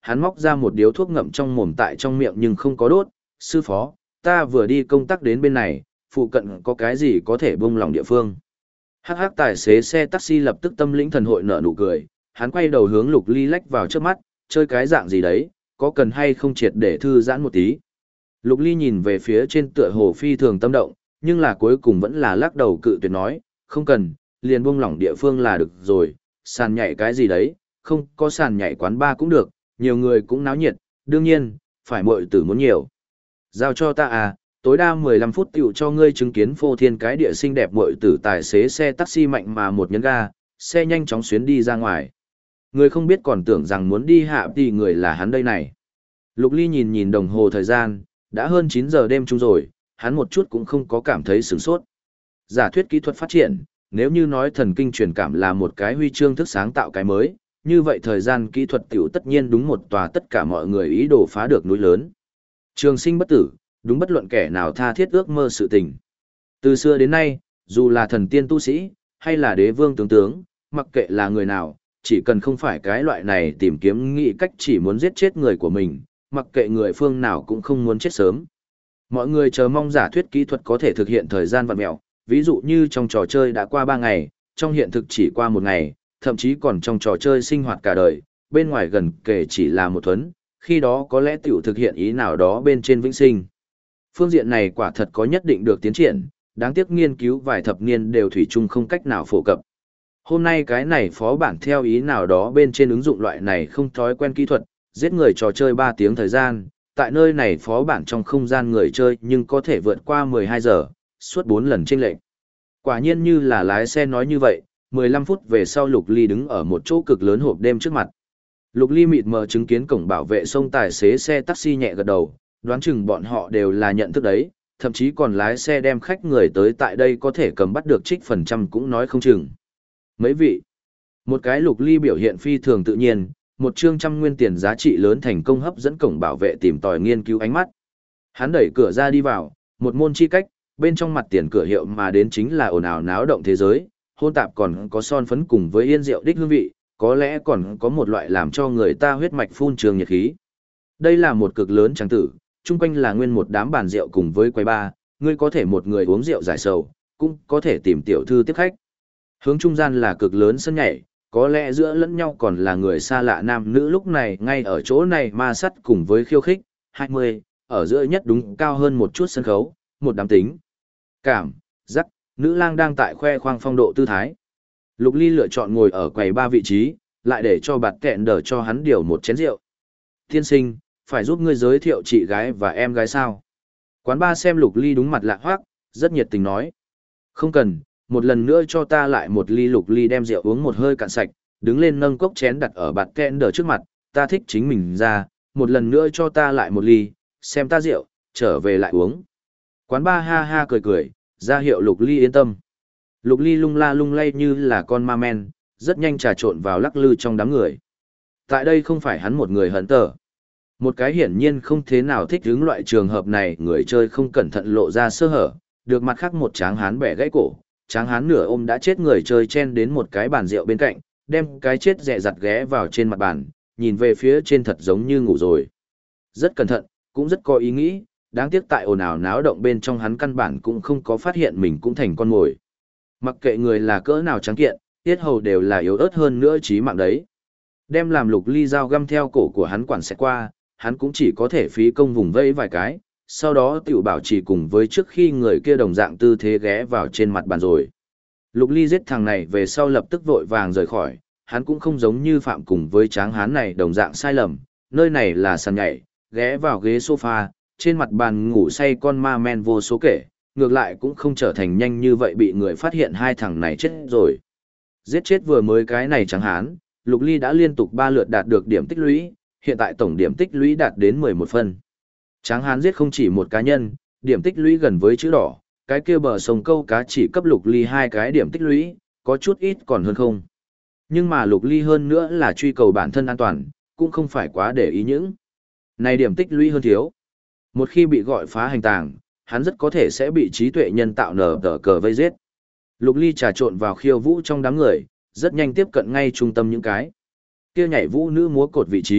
hắn móc ra một điếu thuốc ngậm trong mồm tại trong miệng nhưng không có đốt. Sư phó, ta vừa đi công tác đến bên này, phụ cận có cái gì có thể buông lòng địa phương. Hắc hắc tài xế xe taxi lập tức tâm lĩnh thần hội nở nụ cười, hắn quay đầu hướng Lục Ly lách vào trước mắt, chơi cái dạng gì đấy, có cần hay không triệt để thư giãn một tí. Lục Ly nhìn về phía trên tựa hồ phi thường tâm động, nhưng là cuối cùng vẫn là lắc đầu cự tuyệt nói, không cần, liền buông lỏng địa phương là được rồi, sàn nhảy cái gì đấy, không có sàn nhảy quán bar cũng được, nhiều người cũng náo nhiệt, đương nhiên, phải muội tử muốn nhiều. Giao cho ta à, tối đa 15 phút tiểu cho ngươi chứng kiến phô thiên cái địa xinh đẹp muội tử. Tài xế xe taxi mạnh mà một nhấn ga, xe nhanh chóng xuyến đi ra ngoài. Người không biết còn tưởng rằng muốn đi hạ thì người là hắn đây này. Lục Ly nhìn nhìn đồng hồ thời gian, đã hơn 9 giờ đêm chung rồi, hắn một chút cũng không có cảm thấy sửng sốt. Giả thuyết kỹ thuật phát triển, nếu như nói thần kinh truyền cảm là một cái huy chương thức sáng tạo cái mới, như vậy thời gian kỹ thuật tiểu tất nhiên đúng một tòa tất cả mọi người ý đồ phá được núi lớn. Trường sinh bất tử, đúng bất luận kẻ nào tha thiết ước mơ sự tình. Từ xưa đến nay, dù là thần tiên tu sĩ, hay là đế vương tướng, mặc kệ là người nào, chỉ cần không phải cái loại này tìm kiếm nghĩ cách chỉ muốn giết chết người của mình, mặc kệ người phương nào cũng không muốn chết sớm. Mọi người chờ mong giả thuyết kỹ thuật có thể thực hiện thời gian vặn mẹo, ví dụ như trong trò chơi đã qua 3 ngày, trong hiện thực chỉ qua 1 ngày, thậm chí còn trong trò chơi sinh hoạt cả đời, bên ngoài gần kể chỉ là một thuấn, khi đó có lẽ tiểu thực hiện ý nào đó bên trên vĩnh sinh. Phương diện này quả thật có nhất định được tiến triển, đáng tiếc nghiên cứu vài thập niên đều thủy chung không cách nào phổ cập. Hôm nay cái này phó bản theo ý nào đó bên trên ứng dụng loại này không thói quen kỹ thuật, giết người trò chơi 3 tiếng thời gian, tại nơi này phó bản trong không gian người chơi nhưng có thể vượt qua 12 giờ, suốt 4 lần chênh lệch. Quả nhiên như là lái xe nói như vậy, 15 phút về sau Lục Ly đứng ở một chỗ cực lớn hộp đêm trước mặt. Lục Ly mịt mờ chứng kiến cổng bảo vệ xông tài xế xe taxi nhẹ gật đầu, đoán chừng bọn họ đều là nhận thức đấy, thậm chí còn lái xe đem khách người tới tại đây có thể cầm bắt được trích phần trăm cũng nói không chừng. Mấy vị, một cái Lục Ly biểu hiện phi thường tự nhiên, một chương trăm nguyên tiền giá trị lớn thành công hấp dẫn cổng bảo vệ tìm tòi nghiên cứu ánh mắt. Hắn đẩy cửa ra đi vào, một môn chi cách, bên trong mặt tiền cửa hiệu mà đến chính là ồn ào náo động thế giới, hôn tạp còn có son phấn cùng với yên rượu đích hương vị, có lẽ còn có một loại làm cho người ta huyết mạch phun trường nhiệt khí. Đây là một cực lớn tràng tử, chung quanh là nguyên một đám bàn rượu cùng với quầy bar, ngươi có thể một người uống rượu giải sầu, cũng có thể tìm tiểu thư tiếp khách. Hướng trung gian là cực lớn sân nhảy, có lẽ giữa lẫn nhau còn là người xa lạ nam nữ lúc này ngay ở chỗ này ma sắt cùng với khiêu khích, 20, ở giữa nhất đúng cao hơn một chút sân khấu, một đám tính. Cảm, giác, nữ lang đang tại khoe khoang phong độ tư thái. Lục Ly lựa chọn ngồi ở quầy ba vị trí, lại để cho bạt kẹn đờ cho hắn điều một chén rượu. Tiên sinh, phải giúp ngươi giới thiệu chị gái và em gái sao? Quán ba xem Lục Ly đúng mặt lạ hoác, rất nhiệt tình nói. Không cần, một lần nữa cho ta lại một ly. Lục Ly đem rượu uống một hơi cạn sạch, đứng lên nâng cốc chén đặt ở bạt kẹn đờ trước mặt, ta thích chính mình ra, một lần nữa cho ta lại một ly, xem ta rượu, trở về lại uống. Quán ba ha ha cười cười, ra hiệu Lục Ly yên tâm. Lục Ly lung la lung lay như là con ma men, rất nhanh trà trộn vào lắc lư trong đám người. Tại đây không phải hắn một người hận tờ. Một cái hiển nhiên không thế nào thích hứng loại trường hợp này, người chơi không cẩn thận lộ ra sơ hở, được mặt khác một tráng hán bẻ gãy cổ, tráng hán nửa ôm đã chết người chơi chen đến một cái bàn rượu bên cạnh, đem cái chết dẹ dặt ghé vào trên mặt bàn, nhìn về phía trên thật giống như ngủ rồi. Rất cẩn thận, cũng rất có ý nghĩ, đáng tiếc tại ồn ào náo động bên trong hắn căn bản cũng không có phát hiện mình cũng thành con mồi. Mặc kệ người là cỡ nào trắng kiện, tiết hầu đều là yếu ớt hơn nữa chí mạng đấy. Đem làm Lục Ly dao găm theo cổ của hắn quản sẽ qua, hắn cũng chỉ có thể phí công vùng vẫy vài cái, sau đó tiểu bảo trì cùng với trước khi người kia đồng dạng tư thế ghé vào trên mặt bàn rồi. Lục Ly giết thằng này về sau lập tức vội vàng rời khỏi, hắn cũng không giống như phạm cùng với tráng hán này đồng dạng sai lầm, nơi này là sàn nhảy, ghé vào ghế sofa, trên mặt bàn ngủ say con ma men vô số kể, ngược lại cũng không trở thành nhanh như vậy bị người phát hiện hai thằng này chết rồi. Giết chết vừa mới cái này tráng hán, Lục Ly đã liên tục 3 lượt đạt được điểm tích lũy, hiện tại tổng điểm tích lũy đạt đến 11 phân. Tráng hán giết không chỉ một cá nhân, điểm tích lũy gần với chữ đỏ, cái kia bờ sông câu cá chỉ cấp Lục Ly 2 cái điểm tích lũy, có chút ít còn hơn không. Nhưng mà Lục Ly hơn nữa là truy cầu bản thân an toàn, cũng không phải quá để ý những này điểm tích lũy hơn thiếu. Một khi bị gọi phá hành tàng, hắn rất có thể sẽ bị trí tuệ nhân tạo nở tờ cờ vây giết. Lục Ly trà trộn vào khiêu vũ trong đám người, rất nhanh tiếp cận ngay trung tâm những cái kia nhảy vũ nữ múa cột vị trí,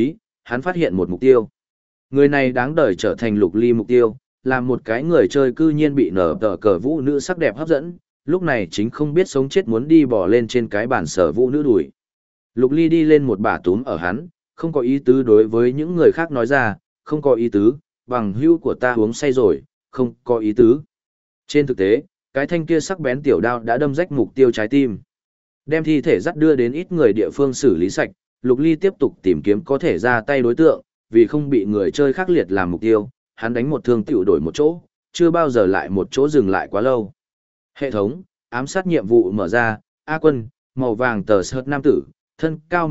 hắn phát hiện một mục tiêu. Người này đáng đời trở thành Lục Ly mục tiêu, là một cái người chơi cư nhiên bị nở tờ cờ vũ nữ sắc đẹp hấp dẫn, lúc này chính không biết sống chết muốn đi bỏ lên trên cái bàn sở vũ nữ đùi. Lục Ly đi lên một bà túm ở hắn, không có ý tứ đối với những người khác nói ra, không có ý tứ, bằng hữu của ta uống say rồi, không có ý tứ. Trên thực tế, cái thanh kia sắc bén tiểu đao đã đâm rách mục tiêu trái tim. Đem thi thể dắt đưa đến ít người địa phương xử lý sạch, Lục Ly tiếp tục tìm kiếm có thể ra tay đối tượng, vì không bị người chơi khác liệt làm mục tiêu, hắn đánh một thương tiểu đổi một chỗ, chưa bao giờ lại một chỗ dừng lại quá lâu. Hệ thống, ám sát nhiệm vụ mở ra, A Quân, màu vàng tờ sợt nam tử, thân cao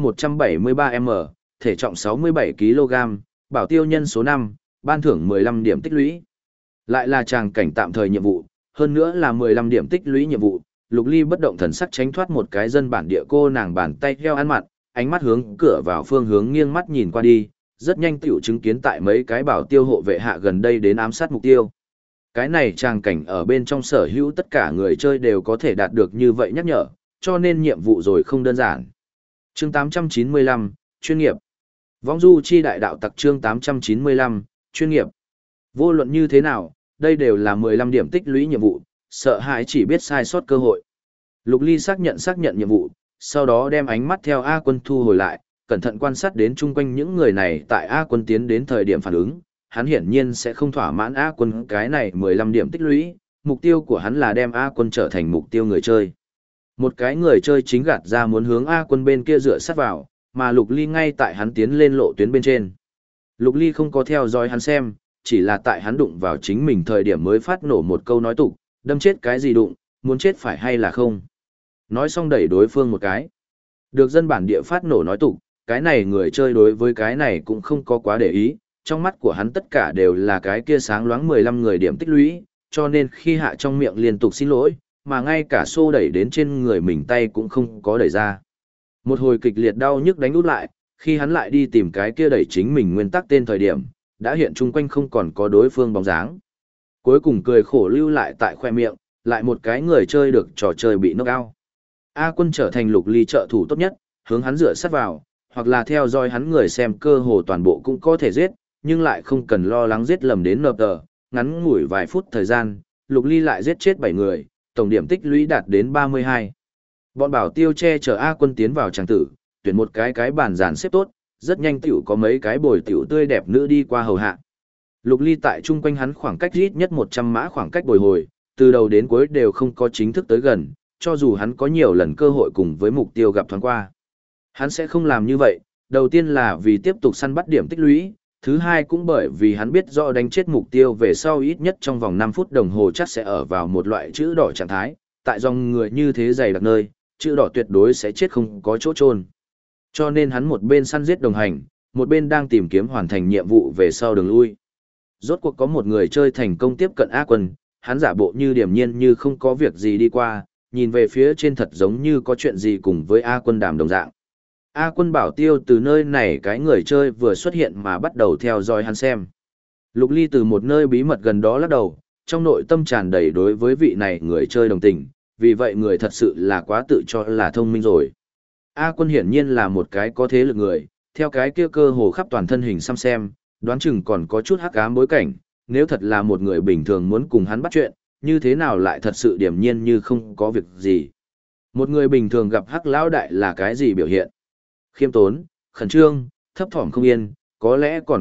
173m, thể trọng 67kg, bảo tiêu nhân số 5, ban thưởng 15 điểm tích lũy. Lại là tràng cảnh tạm thời nhiệm vụ, hơn nữa là 15 điểm tích lũy nhiệm vụ. Lục Ly bất động thần sắc tránh thoát một cái dân bản địa cô nàng bàn tay heo ăn mặn, ánh mắt hướng cửa vào phương hướng nghiêng mắt nhìn qua đi, rất nhanh tiểu chứng kiến tại mấy cái bảo tiêu hộ vệ hạ gần đây đến ám sát mục tiêu. Cái này tràng cảnh ở bên trong sở hữu tất cả người chơi đều có thể đạt được như vậy nhắc nhở, cho nên nhiệm vụ rồi không đơn giản. Chương 895, chuyên nghiệp. Vong du chi đại đạo tặc chương 895, chuyên nghiệp. Vô luận như thế nào, đây đều là 15 điểm tích lũy nhiệm vụ, sợ hãi chỉ biết sai sót cơ hội. Lục Ly xác nhận nhiệm vụ, sau đó đem ánh mắt theo A Quân thu hồi lại, cẩn thận quan sát đến chung quanh những người này tại A Quân tiến đến thời điểm phản ứng, hắn hiển nhiên sẽ không thỏa mãn A Quân cái này 15 điểm tích lũy, mục tiêu của hắn là đem A Quân trở thành mục tiêu người chơi. Một cái người chơi chính gạt ra muốn hướng A Quân bên kia dựa sát vào, mà Lục Ly ngay tại hắn tiến lên lộ tuyến bên trên. Lục Ly không có theo dõi hắn xem, chỉ là tại hắn đụng vào chính mình thời điểm mới phát nổ một câu nói tục, đâm chết cái gì đụng, muốn chết phải hay là không. Nói xong đẩy đối phương một cái. Được dân bản địa phát nổ nói tục, cái này người chơi đối với cái này cũng không có quá để ý, trong mắt của hắn tất cả đều là cái kia sáng loáng 15 người điểm tích lũy, cho nên khi hạ trong miệng liên tục xin lỗi, mà ngay cả xô đẩy đến trên người mình tay cũng không có đẩy ra. Một hồi kịch liệt đau nhức đánh út lại, khi hắn lại đi tìm cái kia đẩy chính mình nguyên tắc tên thời điểm, đã hiện chung quanh không còn có đối phương bóng dáng. Cuối cùng cười khổ lưu lại tại khoe miệng, lại một cái người chơi được trò chơi bị knock out. A Quân trở thành Lục Ly trợ thủ tốt nhất, hướng hắn dựa sát vào, hoặc là theo dõi hắn người xem cơ hồ toàn bộ cũng có thể giết, nhưng lại không cần lo lắng giết lầm đến nộp tờ. Ngắn ngủi vài phút thời gian, Lục Ly lại giết chết 7 người, tổng điểm tích lũy đạt đến 32. Bọn bảo tiêu che chở A Quân tiến vào tràng tử, tuyển một cái bàn dàn xếp tốt, rất nhanh tiểu có mấy cái bồi tiểu tươi đẹp nữ đi qua hầu hạ. Lục Ly tại chung quanh hắn khoảng cách ít nhất 100 mã khoảng cách bồi hồi, từ đầu đến cuối đều không có chính thức tới gần, cho dù hắn có nhiều lần cơ hội cùng với mục tiêu gặp thoáng qua. Hắn sẽ không làm như vậy, đầu tiên là vì tiếp tục săn bắt điểm tích lũy, thứ hai cũng bởi vì hắn biết rõ đánh chết mục tiêu về sau ít nhất trong vòng 5 phút đồng hồ chắc sẽ ở vào một loại chữ đỏ trạng thái, tại dòng người như thế dày đặc nơi, chữ đỏ tuyệt đối sẽ chết không có chỗ chôn. Cho nên hắn một bên săn giết đồng hành, một bên đang tìm kiếm hoàn thành nhiệm vụ về sau đường lui. Rốt cuộc có một người chơi thành công tiếp cận A Quân, hắn giả bộ như điềm nhiên như không có việc gì đi qua, nhìn về phía trên thật giống như có chuyện gì cùng với A Quân đàm đồng dạng. A Quân bảo tiêu từ nơi này cái người chơi vừa xuất hiện mà bắt đầu theo dõi hắn xem. Lục Ly từ một nơi bí mật gần đó lắc đầu, trong nội tâm tràn đầy đối với vị này người chơi đồng tình, vì vậy người thật sự là quá tự cho là thông minh rồi. A Quân hiển nhiên là một cái có thế lực người, theo cái kia cơ hồ khắp toàn thân hình xăm xem, đoán chừng còn có chút hắc ám bối cảnh, nếu thật là một người bình thường muốn cùng hắn bắt chuyện, như thế nào lại thật sự điềm nhiên như không có việc gì. Một người bình thường gặp hắc lão đại là cái gì biểu hiện? Khiêm tốn, khẩn trương, thấp thỏm không yên, có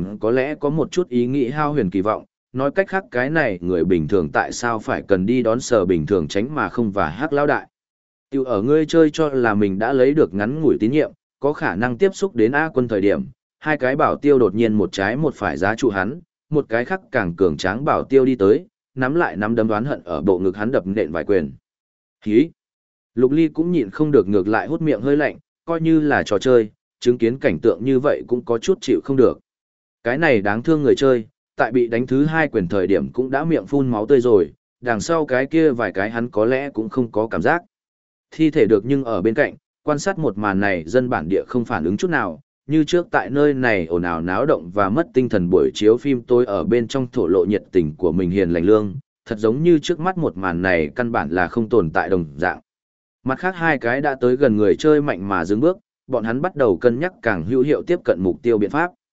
lẽ có một chút ý nghĩ hao huyền kỳ vọng, nói cách khác cái này người bình thường tại sao phải cần đi đón sở bình thường tránh mà không và hắc lão đại. Tiểu ở ngươi chơi cho là mình đã lấy được ngắn ngủi tín nhiệm, có khả năng tiếp xúc đến A Quân thời điểm, hai cái bảo tiêu đột nhiên một trái một phải giá trụ hắn, một cái khác càng cường tráng bảo tiêu đi tới, nắm lại nắm đấm đoán hận ở bộ ngực hắn đập nện vài quyền. Hí! Lục Ly cũng nhịn không được ngược lại hút miệng hơi lạnh, coi như là trò chơi, chứng kiến cảnh tượng như vậy cũng có chút chịu không được. Cái này đáng thương người chơi, tại bị đánh thứ hai quyền thời điểm cũng đã miệng phun máu tươi rồi, đằng sau cái kia vài cái hắn có lẽ cũng không có cảm giác. Thi thể được nhưng ở bên cạnh, quan sát một màn này dân bản địa không phản ứng chút nào, như trước tại nơi này ồn ào náo động và mất tinh thần buổi chiếu phim tôi ở bên trong thổ lộ nhiệt tình của mình hiền lành lương, thật giống như trước mắt một màn này căn bản là không tồn tại đồng dạng. Mặt khác hai cái đã tới gần người chơi mạnh mà dừng bước, bọn hắn bắt đầu cân nhắc càng hữu hiệu tiếp cận mục tiêu biện pháp.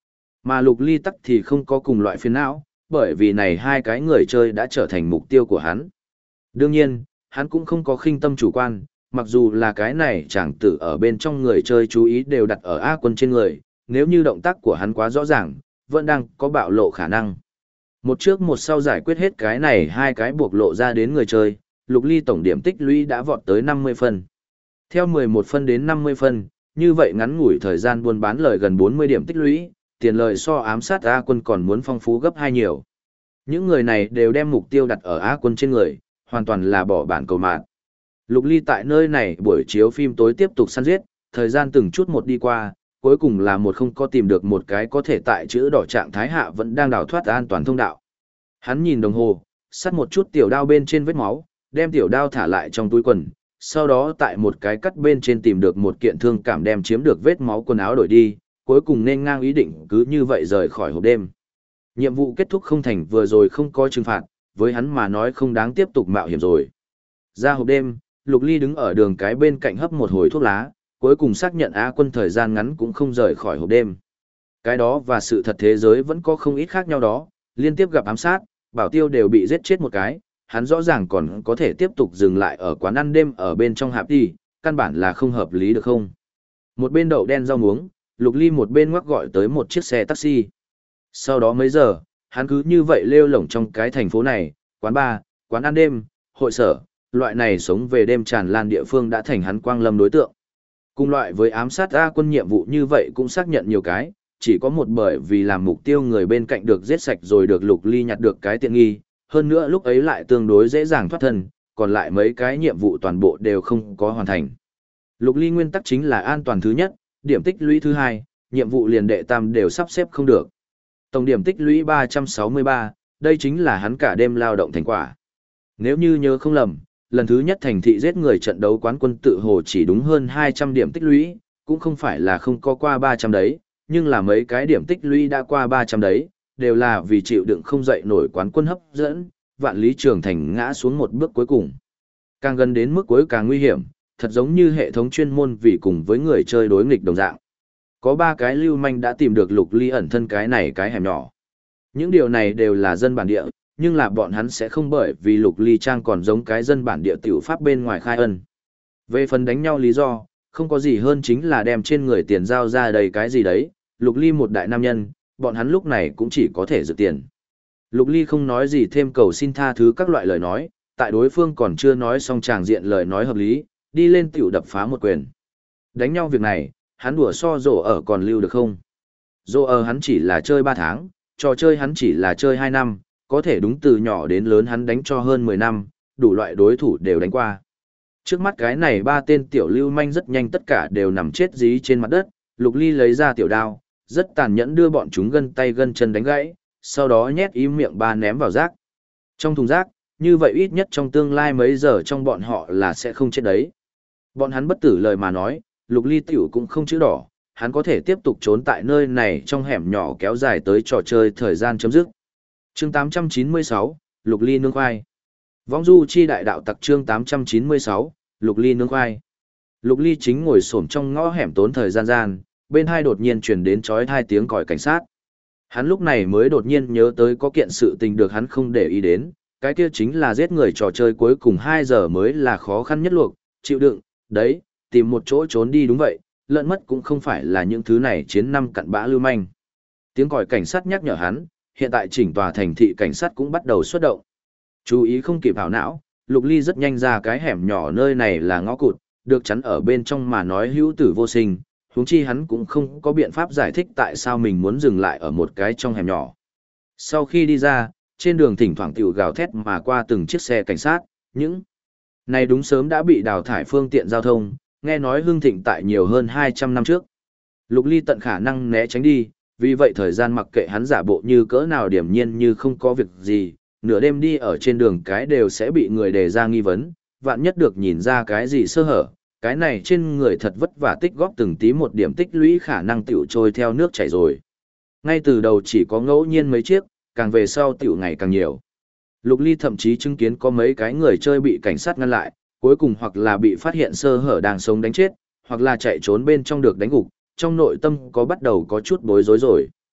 Mà Lục Ly tắc thì không có cùng loại phiền não, bởi vì này hai cái người chơi đã trở thành mục tiêu của hắn. Đương nhiên, hắn cũng không có khinh tâm chủ quan, mặc dù là cái này chàng tử ở bên trong người chơi chú ý đều đặt ở A Quân trên người, nếu như động tác của hắn quá rõ ràng, vẫn đang có bạo lộ khả năng. Một trước một sau giải quyết hết cái này hai cái buộc lộ ra đến người chơi, Lục Ly tổng điểm tích lũy đã vọt tới 50 phân. Theo 11 phân đến 50 phân, như vậy ngắn ngủi thời gian buôn bán lời gần 40 điểm tích lũy, tiền lời so ám sát A Quân còn muốn phong phú gấp 2 nhiều. Những người này đều đem mục tiêu đặt ở A Quân trên người, hoàn toàn là bỏ bản cầu mạng. Lục Ly tại nơi này buổi chiếu phim tối tiếp tục săn giết, thời gian từng chút một đi qua, cuối cùng là một không có tìm được một cái có thể tại chữ đỏ trạng thái hạ vẫn đang đào thoát an toàn thông đạo. Hắn nhìn đồng hồ, sắt một chút tiểu đao bên trên vết máu, đem tiểu đao thả lại trong túi quần, sau đó tại một cái cắt bên trên tìm được một kiện thương cảm đem chiếm được vết máu quần áo đổi đi, cuối cùng nên ngang ý định cứ như vậy rời khỏi hộp đêm. Nhiệm vụ kết thúc không thành vừa rồi không có trừng phạt, với hắn mà nói không đáng tiếp tục mạo hiểm rồi. Ra hộp đêm, Lục Ly đứng ở đường cái bên cạnh hấp một hồi thuốc lá, cuối cùng xác nhận Á Quân thời gian ngắn cũng không rời khỏi hộp đêm. Cái đó và sự thật thế giới vẫn có không ít khác nhau đó, liên tiếp gặp ám sát, bảo tiêu đều bị giết chết một cái, hắn rõ ràng còn có thể tiếp tục dừng lại ở quán ăn đêm ở bên trong hạp đi, căn bản là không hợp lý được không. Một bên đậu đen rau muống, Lục Ly một bên ngoắc gọi tới một chiếc xe taxi. Sau đó mấy giờ, hắn cứ như vậy lêu lổng trong cái thành phố này, quán bar, quán ăn đêm, hội sở, loại này sống về đêm tràn lan địa phương đã thành hắn quang lâm đối tượng. Cùng loại với ám sát A Quân nhiệm vụ như vậy cũng xác nhận nhiều cái, chỉ có một bởi vì làm mục tiêu người bên cạnh được giết sạch rồi được Lục Ly nhặt được cái tiện nghi, hơn nữa lúc ấy lại tương đối dễ dàng thoát thân, còn lại mấy cái nhiệm vụ toàn bộ đều không có hoàn thành. Lục Ly nguyên tắc chính là an toàn thứ nhất, điểm tích lũy thứ hai, nhiệm vụ liền đệ tam đều sắp xếp không được. Tổng điểm tích lũy 363, đây chính là hắn cả đêm lao động thành quả. Nếu như nhớ không lầm, lần thứ nhất thành thị giết người trận đấu quán quân tự hồ chỉ đúng hơn 200 điểm tích lũy, cũng không phải là không có qua 300 đấy, nhưng là mấy cái điểm tích lũy đã qua 300 đấy, đều là vì chịu đựng không dậy nổi quán quân hấp dẫn, Vạn Lý Trường Thành ngã xuống một bước cuối cùng. Càng gần đến mức cuối càng nguy hiểm, thật giống như hệ thống chuyên môn vì cùng với người chơi đối nghịch đồng dạng. Có 3 cái lưu manh đã tìm được Lục Ly ẩn thân cái này cái hẻm nhỏ. Những điều này đều là dân bản địa, nhưng là bọn hắn sẽ không bởi vì Lục Ly trang còn giống cái dân bản địa tiểu pháp bên ngoài khai ân. Về phần đánh nhau lý do, không có gì hơn chính là đem trên người tiền giao ra đầy cái gì đấy, Lục Ly một đại nam nhân, bọn hắn lúc này cũng chỉ có thể dự tiền. Lục Ly không nói gì thêm cầu xin tha thứ các loại lời nói, tại đối phương còn chưa nói xong tràng diện lời nói hợp lý, đi lên tiểu đập phá một quyền. Đánh nhau việc này, hắn đùa so rổ ở còn lưu được không? Rổ ở hắn chỉ là chơi 3 tháng, trò chơi hắn chỉ là chơi 2 năm, có thể đúng từ nhỏ đến lớn hắn đánh cho hơn 10 năm, đủ loại đối thủ đều đánh qua. Trước mắt cái này 3 tên tiểu lưu manh rất nhanh tất cả đều nằm chết dí trên mặt đất, Lục Ly lấy ra tiểu đao, rất tàn nhẫn đưa bọn chúng gân tay gân chân đánh gãy, sau đó nhét im miệng ba ném vào rác. Trong thùng rác, như vậy ít nhất trong tương lai mấy giờ trong bọn họ là sẽ không chết đấy. Bọn hắn bất tử lời mà nói, Lục Ly tiểu cũng không chữ đỏ, hắn có thể tiếp tục trốn tại nơi này trong hẻm nhỏ kéo dài tới trò chơi thời gian chấm dứt. Chương 896, Lục Ly nướng khoai. Vong du chi đại đạo tặc chương 896, Lục Ly nướng khoai. Lục Ly chính ngồi xổm trong ngõ hẻm tốn thời gian, bên hai đột nhiên truyền đến chói tai tiếng còi cảnh sát. Hắn lúc này mới đột nhiên nhớ tới có kiện sự tình được hắn không để ý đến, cái kia chính là giết người trò chơi cuối cùng 2 giờ mới là khó khăn nhất luộc, chịu đựng, đấy, tìm một chỗ trốn đi đúng vậy, lợn mất cũng không phải là những thứ này chiến năm cặn bã lưu manh. Tiếng còi cảnh sát nhắc nhở hắn, hiện tại chỉnh tòa thành thị cảnh sát cũng bắt đầu xuất động. Chú ý không kịp hảo não, Lục Ly rất nhanh ra cái hẻm nhỏ nơi này là ngõ cụt, được chắn ở bên trong mà nói hữu tử vô sinh, huống chi hắn cũng không có biện pháp giải thích tại sao mình muốn dừng lại ở một cái trong hẻm nhỏ. Sau khi đi ra, trên đường thỉnh thoảng tiểu gào thét mà qua từng chiếc xe cảnh sát, những này đúng sớm đã bị đào thải phương tiện giao thông, nghe nói hưng thịnh tại nhiều hơn 200 năm trước. Lục Ly tận khả năng né tránh đi, vì vậy thời gian mặc kệ hắn giả bộ như cỡ nào điểm nhiên như không có việc gì, nửa đêm đi ở trên đường cái đều sẽ bị người đề ra nghi vấn, vạn nhất được nhìn ra cái gì sơ hở, cái này trên người thật vất vả tích góp từng tí một điểm tích lũy khả năng tiểu trôi theo nước chảy rồi. Ngay từ đầu chỉ có ngẫu nhiên mấy chiếc, càng về sau tiểu ngày càng nhiều. Lục Ly thậm chí chứng kiến có mấy cái người chơi bị cảnh sát ngăn lại, cuối cùng hoặc là bị phát hiện sơ hở đang sống đánh chết, hoặc là chạy trốn bên trong được đánh gục, trong nội tâm có bắt đầu có chút bối rối rồi.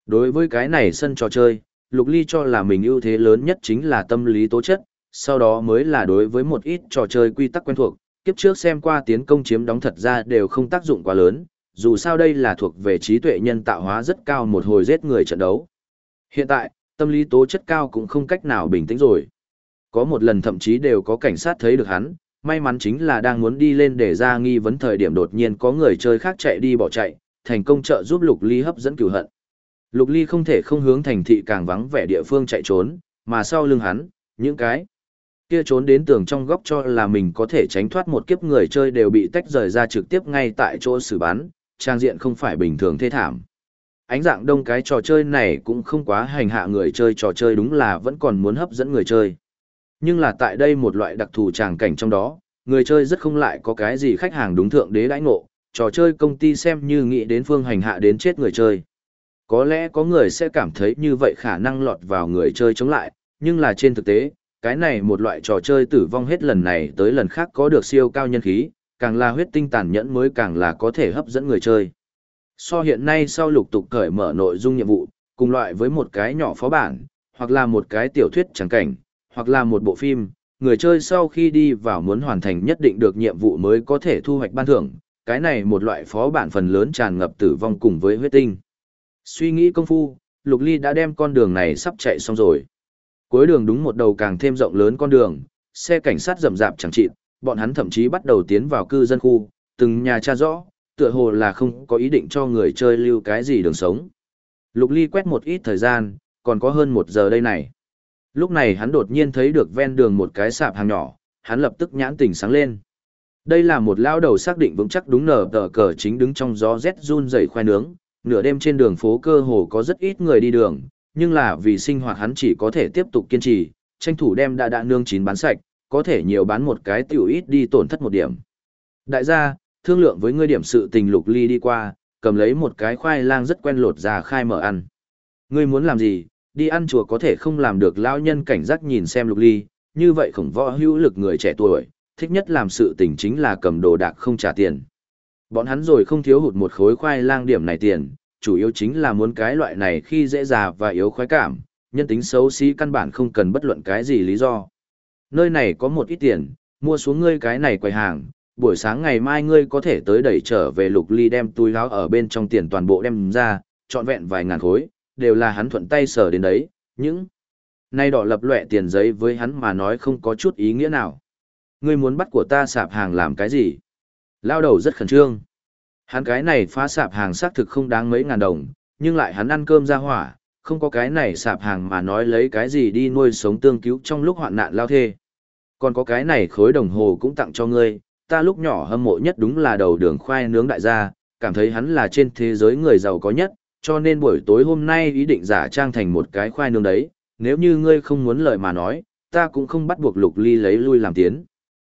Đối với cái này sân trò chơi, Lục Ly cho là mình ưu thế lớn nhất chính là tâm lý tố chất, sau đó mới là đối với một ít trò chơi quy tắc quen thuộc, kiếp trước xem qua tiến công chiếm đóng thật ra đều không tác dụng quá lớn, dù sao đây là thuộc về trí tuệ nhân tạo hóa rất cao một hồi giết người trận đấu. Hiện tại, tâm lý tố chất cao cũng không cách nào bình tĩnh rồi. Có một lần thậm chí đều có cảnh sát thấy được hắn, may mắn chính là đang muốn đi lên để ra nghi vấn thời điểm đột nhiên có người chơi khác chạy đi bỏ chạy, thành công trợ giúp Lục Ly hấp dẫn cửu hận. Lục Ly không thể không hướng thành thị càng vắng vẻ địa phương chạy trốn, mà sau lưng hắn, những cái kia trốn đến tường trong góc cho là mình có thể tránh thoát một kiếp người chơi đều bị tách rời ra trực tiếp ngay tại chỗ xử bắn, trang diện không phải bình thường thê thảm. Ánh dạng đông cái trò chơi này cũng không quá hành hạ người chơi, trò chơi đúng là vẫn còn muốn hấp dẫn người chơi. Nhưng là tại đây một loại đặc thù tràng cảnh trong đó, người chơi rất không lại có cái gì khách hàng đúng thượng đế đãi ngộ, trò chơi công ty xem như nghĩ đến phương hành hạ đến chết người chơi. Có lẽ có người sẽ cảm thấy như vậy khả năng lọt vào người chơi chống lại, nhưng là trên thực tế, cái này một loại trò chơi tử vong hết lần này tới lần khác có được siêu cao nhân khí, càng là huyết tinh tàn nhẫn mới càng là có thể hấp dẫn người chơi. So hiện nay sau lục tục cởi mở nội dung nhiệm vụ, cùng loại với một cái nhỏ phó bản, hoặc là một cái tiểu thuyết trắng cảnh, hoặc là một bộ phim, người chơi sau khi đi vào muốn hoàn thành nhất định được nhiệm vụ mới có thể thu hoạch ban thưởng, cái này một loại phó bản phần lớn tràn ngập tử vong cùng với huyết tinh. Suy nghĩ công phu, Lục Ly đã đem con đường này sắp chạy xong rồi. Cuối đường đúng một đầu càng thêm rộng lớn con đường, xe cảnh sát rầm rạp chẳng chịt, bọn hắn thậm chí bắt đầu tiến vào cư dân khu, từng nhà tra rõ, tựa hồ là không có ý định cho người chơi lưu cái gì đường sống. Lục Ly quét một ít thời gian, còn có hơn 1 giờ đây này. Lúc này hắn đột nhiên thấy được ven đường một cái sạp hàng nhỏ, hắn lập tức nhãn tỉnh sáng lên. Đây là một lão đầu xác định vững chắc đúng nở tờ cờ chính đứng trong gió rét run rẩy khoai nướng, nửa đêm trên đường phố cơ hồ có rất ít người đi đường, nhưng là vì sinh hoạt hắn chỉ có thể tiếp tục kiên trì, tranh thủ đem đã nương chín bán sạch, có thể nhiều bán một cái tiểu ít đi tổn thất 1 điểm. Đại gia, thương lượng với ngươi điểm sự tình. Lục Ly đi qua, cầm lấy một cái khoai lang rất quen lột ra khai mở ăn. Ngươi muốn làm gì, đi ăn chùa có thể không làm được. Lão nhân cảnh giác nhìn xem Lục Ly, như vậy khổng võ hữu lực người trẻ tuổi, thích nhất làm sự tình chính là cầm đồ đạc không trả tiền. Bọn hắn rồi không thiếu hụt một khối khoai lang điểm này tiền, chủ yếu chính là muốn cái loại này khi dễ già và yếu khoái cảm, nhân tính xấu xí căn bản không cần bất luận cái gì lý do. Nơi này có một ít tiền, mua xuống ngươi cái này quầy hàng, buổi sáng ngày mai ngươi có thể tới đẩy trở về. Lục Ly đem túi áo ở bên trong tiền toàn bộ đem ra, trọn vẹn vài ngàn khối, đều là hắn thuận tay sở đến đấy, những nay đỏ lập lòe tiền giấy với hắn mà nói không có chút ý nghĩa nào. Ngươi muốn bắt của ta sạp hàng làm cái gì? Lao đầu rất khẩn trương. Hắn cái này phá sạp hàng xác thực không đáng mấy ngàn đồng, nhưng lại hắn ăn cơm ra hỏa, không có cái này sạp hàng mà nói lấy cái gì đi nuôi sống tương cứu trong lúc hoạn nạn lao thê. Còn có cái này khối đồng hồ cũng tặng cho ngươi, ta lúc nhỏ hâm mộ nhất đúng là đầu đường khoai nướng đại gia, cảm thấy hắn là trên thế giới người giàu có nhất, cho nên buổi tối hôm nay ý định giả trang thành một cái khoai nướng đấy, nếu như ngươi không muốn lời mà nói, ta cũng không bắt buộc. Lục Ly lấy lui làm tiến.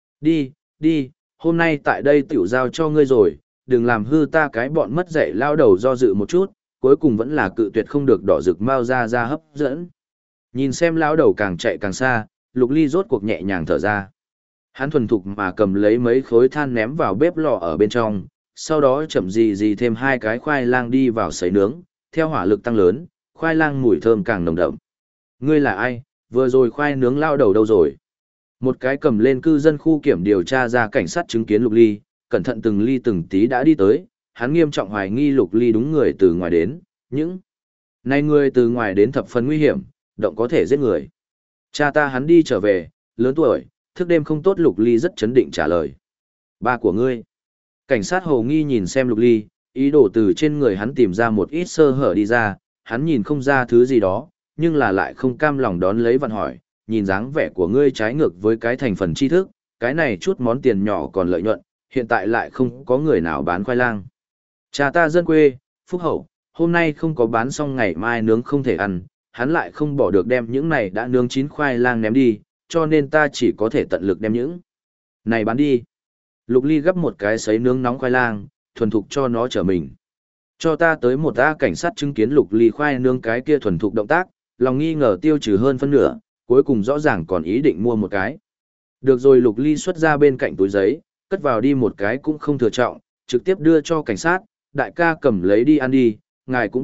Đi, hôm nay tại đây tiểu giao cho ngươi rồi, đừng làm hư ta cái bọn mất dạy. Lao đầu do dự một chút, cuối cùng vẫn là cự tuyệt không được đỏ rực mau ra hấp dẫn. Nhìn xem lão đầu càng chạy càng xa, Lục Ly rốt cuộc nhẹ nhàng thở ra. Hắn thuần thục mà cầm lấy mấy khối than ném vào bếp lò ở bên trong, sau đó chậm gì thêm 2 cái khoai lang đi vào sấy nướng, theo hỏa lực tăng lớn, khoai lang mùi thơm càng nồng đậm. Ngươi là ai, vừa rồi khoai nướng lao đầu đâu rồi? Một cái cầm lên cư dân khu kiểm điều tra ra cảnh sát chứng kiến Lục Ly, cẩn thận từng ly từng tí đã đi tới, hắn nghiêm trọng hoài nghi Lục Ly đúng người từ ngoài đến, những này người từ ngoài đến thập phần nguy hiểm, động có thể giết người. Cha ta hắn đi trở về, lớn tuổi, thức đêm không tốt. Lục Ly rất chấn định trả lời. Ba của ngươi. Cảnh sát hồ nghi nhìn xem Lục Ly, ý đồ từ trên người hắn tìm ra một ít sơ hở đi ra, hắn nhìn không ra thứ gì đó, nhưng là lại không cam lòng đón lấy vặn hỏi, nhìn dáng vẻ của ngươi trái ngược với cái thành phần tri thức, cái này chút món tiền nhỏ còn lợi nhuận, hiện tại lại không có người nào bán khoai lang. Cha ta dân quê, phúc hậu, hôm nay không có bán xong ngày mai nướng không thể ăn, hắn lại không bỏ được đem những này đã nướng chín khoai lang ném đi, cho nên ta chỉ có thể tận lực đem những này bán đi. Lục Ly gấp một cái sấy nướng nóng khoai lang, thuần thục cho nó trở mình. Cho ta tới một ta. Cảnh sát chứng kiến Lục Ly khoai nướng cái kia thuần thục động tác, lòng nghi ngờ tiêu trừ hơn phân nửa, cuối cùng rõ ràng còn ý định mua một cái. Được rồi. Lục Ly xuất ra bên cạnh túi giấy, cất vào đi một cái cũng không thừa trọng, trực tiếp đưa cho cảnh sát. Đại ca cầm lấy đi ăn đi, ngài cũng biết,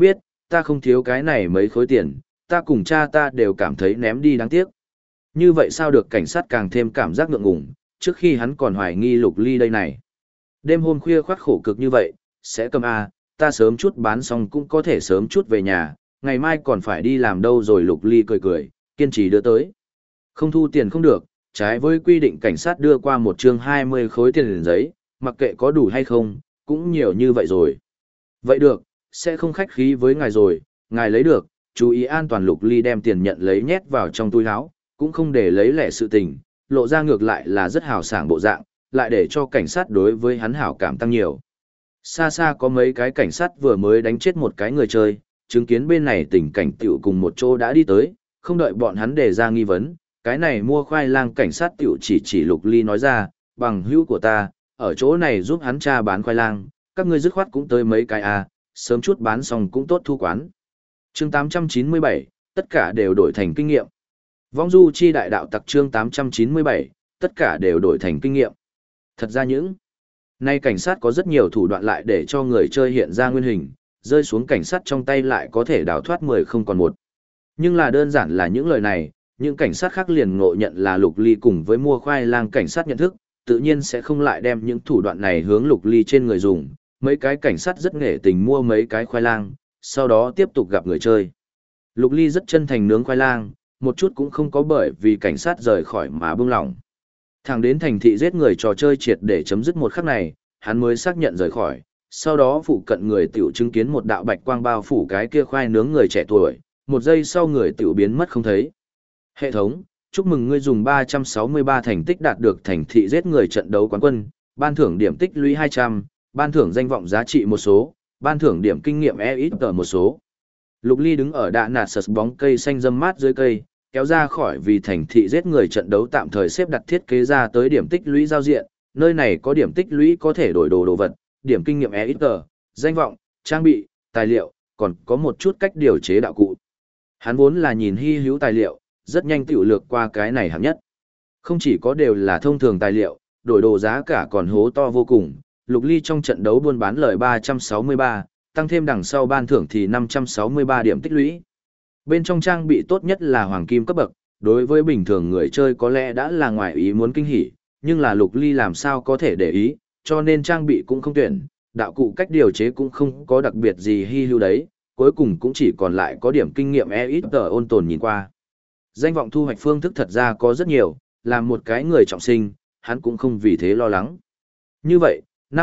ta không thiếu cái này mấy khối tiền, ta cùng cha ta đều cảm thấy ném đi đáng tiếc. Như vậy sao được, cảnh sát càng thêm cảm giác ngượng ngùng, trước khi hắn còn hoài nghi Lục Ly đây này. Đêm hôm khuya khoắt khổ cực như vậy, sẽ cầm A, ta sớm chút bán xong cũng có thể sớm chút về nhà, ngày mai còn phải đi làm đâu rồi. Lục Ly cười cười, kiên trì đưa tới. Không thu tiền không được, trái với quy định cảnh sát đưa qua một chương 20 khối tiền giấy, mặc kệ có đủ hay không, cũng nhiều như vậy rồi. Vậy được, sẽ không khách khí với ngài rồi, ngài lấy được, chú ý an toàn. Lục Ly đem tiền nhận lấy nhét vào trong túi áo, cũng không để lấy lẻ sự tình, lộ ra ngược lại là rất hào sảng bộ dạng, lại để cho cảnh sát đối với hắn hảo cảm tăng nhiều. Xa xa có mấy cái cảnh sát vừa mới đánh chết một cái người chơi, chứng kiến bên này tình cảnh tiểu cùng một chỗ đã đi tới, không đợi bọn hắn đề ra nghi vấn, cái này mua khoai lang cảnh sát tiểu chỉ Lục Ly nói ra, bằng hữu của ta, ở chỗ này giúp hắn cha bán khoai lang, các ngươi dứt khoát cũng tới mấy cái sớm chút bán xong cũng tốt thu quán. Chương 897, tất cả đều đổi thành kinh nghiệm. Vong du chi đại đạo tặc chương 897, tất cả đều đổi thành kinh nghiệm. Thật ra những nay cảnh sát có rất nhiều thủ đoạn lại để cho người chơi hiện ra nguyên hình, rơi xuống cảnh sát trong tay lại có thể đào thoát 10 không còn một. Nhưng là đơn giản là những lời này, những cảnh sát khác liền ngộ nhận là Lục Ly cùng với mua khoai lang cảnh sát nhận thức, tự nhiên sẽ không lại đem những thủ đoạn này hướng Lục Ly trên người dùng. Mấy cái cảnh sát rất nghệ tình mua mấy cái khoai lang, sau đó tiếp tục gặp người chơi. Lục Ly rất chân thành nướng khoai lang, một chút cũng không có bởi vì cảnh sát rời khỏi mà buông lỏng. Thẳng đến thành thị giết người trò chơi triệt để chấm dứt một khắc này, hắn mới xác nhận rời khỏi. Sau đó phụ cận người tiểu chứng kiến một đạo bạch quang bao phủ cái kia khoai nướng người trẻ tuổi, một giây sau người tiểu biến mất không thấy. Hệ thống, chúc mừng ngươi dùng 363 thành tích đạt được thành thị giết người trận đấu quán quân, ban thưởng điểm tích lũy 200, ban thưởng danh vọng giá trị một số, ban thưởng điểm kinh nghiệm EXP một số. Lục Ly đứng ở đạ nạt sật bóng cây xanh râm mát dưới cây, kéo ra khỏi vì thành thị giết người trận đấu tạm thời xếp đặt thiết kế ra tới điểm tích lũy giao diện, nơi này có điểm tích lũy có thể đổi đồ vật, điểm kinh nghiệm EXP, danh vọng, trang bị, tài liệu, còn có một chút cách điều chế đạo cụ. Hắn vốn là nhìn hy hữu tài liệu, rất nhanh tiểu lược qua cái này hạng nhất. Không chỉ có đều là thông thường tài liệu, đổi đồ giá cả còn hố to vô cùng. Lục Ly trong trận đấu buôn bán lời 363, tăng thêm đằng sau ban thưởng thì 563 điểm tích lũy. Bên trong trang bị tốt nhất là hoàng kim cấp bậc, đối với bình thường người chơi có lẽ đã là ngoài ý muốn kinh hỉ, nhưng là Lục Ly làm sao có thể để ý, cho nên trang bị cũng không tuyển, đạo cụ cách điều chế cũng không có đặc biệt gì hy hữu đấy, cuối cùng cũng chỉ còn lại có điểm kinh nghiệm EXP ôn tồn nhìn qua. Danh vọng thu hoạch phương thức thật ra có rất nhiều, làm một cái người trọng sinh, hắn cũng không vì thế lo lắng. Như vậy,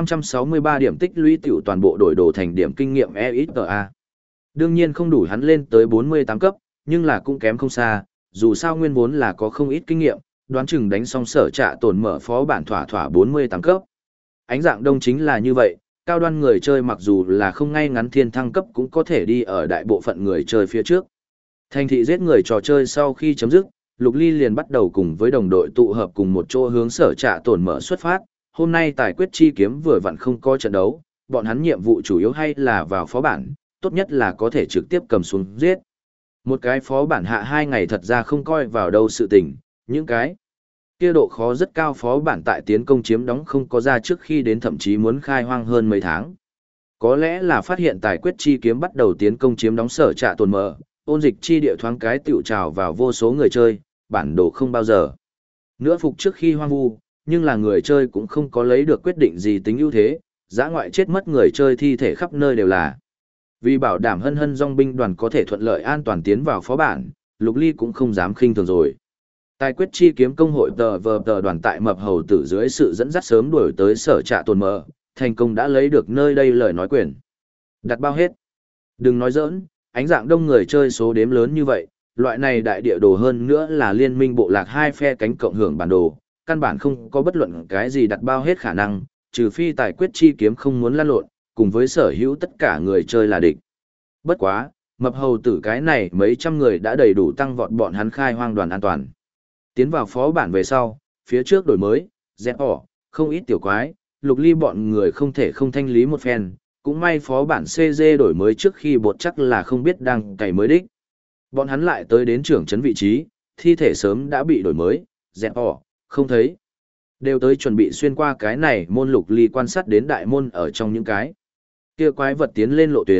563 điểm tích lũy tiểu toàn bộ đổi đồ thành điểm kinh nghiệm EXA. Đương nhiên không đủ hắn lên tới 48 cấp, nhưng là cũng kém không xa, dù sao nguyên vốn là có không ít kinh nghiệm, đoán chừng đánh xong sở trạ tổn mở phó bản thỏa 48 cấp. Ánh dạng đông chính là như vậy, cao đoan người chơi mặc dù là không ngay ngắn thiên thăng cấp cũng có thể đi ở đại bộ phận người chơi phía trước. Thành thị giết người trò chơi sau khi chấm dứt, Lục Ly liền bắt đầu cùng với đồng đội tụ hợp cùng một chỗ hướng sở trạ tổn mở xuất phát. Hôm nay tài quyết chi kiếm vừa vặn không có trận đấu, bọn hắn nhiệm vụ chủ yếu hay là vào phó bản, tốt nhất là có thể trực tiếp cầm xuống giết. Một cái phó bản hạ 2 ngày thật ra không coi vào đâu sự tình, những cái kia độ khó rất cao phó bản tại tiến công chiếm đóng không có ra trước khi đến thậm chí muốn khai hoang hơn mấy tháng. Có lẽ là phát hiện tài quyết chi kiếm bắt đầu tiến công chiếm đóng sở trạ tổn mở, ôn dịch chi địa thoáng cái tiểu trào vào vô số người chơi, bản đồ không bao giờ nữa phục trước khi hoang vu, nhưng là người chơi cũng không có lấy được quyết định gì tính ưu thế, dã ngoại chết mất người chơi thi thể khắp nơi đều là. Vì bảo đảm hân hân dòng binh đoàn có thể thuận lợi an toàn tiến vào phó bản, Lục Ly cũng không dám khinh thường rồi. Tài quyết chi kiếm công hội tờ đoàn tại mập hầu tử dưới sự dẫn dắt sớm đuổi tới sở trạ tồn mở, thành công đã lấy được nơi đây lời nói quyền. Đặt bao hết. Đừng nói giỡn, ánh dạng đông người chơi số đếm lớn như vậy, loại này đại địa đồ hơn nữa là liên minh bộ lạc hai phe cánh cộng hưởng bản đồ, căn bản không có bất luận cái gì đặt bao hết khả năng, trừ phi tài quyết chi kiếm không muốn lăn lộn, cùng với sở hữu tất cả người chơi là địch. Bất quá, mập hầu tử cái này mấy trăm người đã đầy đủ tăng vọt bọn hắn khai hoang đoàn an toàn. Tiến vào phó bản về sau, phía trước đổi mới, dẹp ỏ, không ít tiểu quái, Lục Ly bọn người không thể không thanh lý một phen, cũng may phó bản CG đổi mới trước khi bột chắc là không biết đang cày mới đích. Bọn hắn lại tới đến trưởng trấn vị trí, thi thể sớm đã bị đổi mới, dẹp ỏ, không thấy. Đều tới chuẩn bị xuyên qua cái này môn. Lục Ly quan sát đến đại môn ở trong những cái kia quái vật tiến lên lộ tuyến,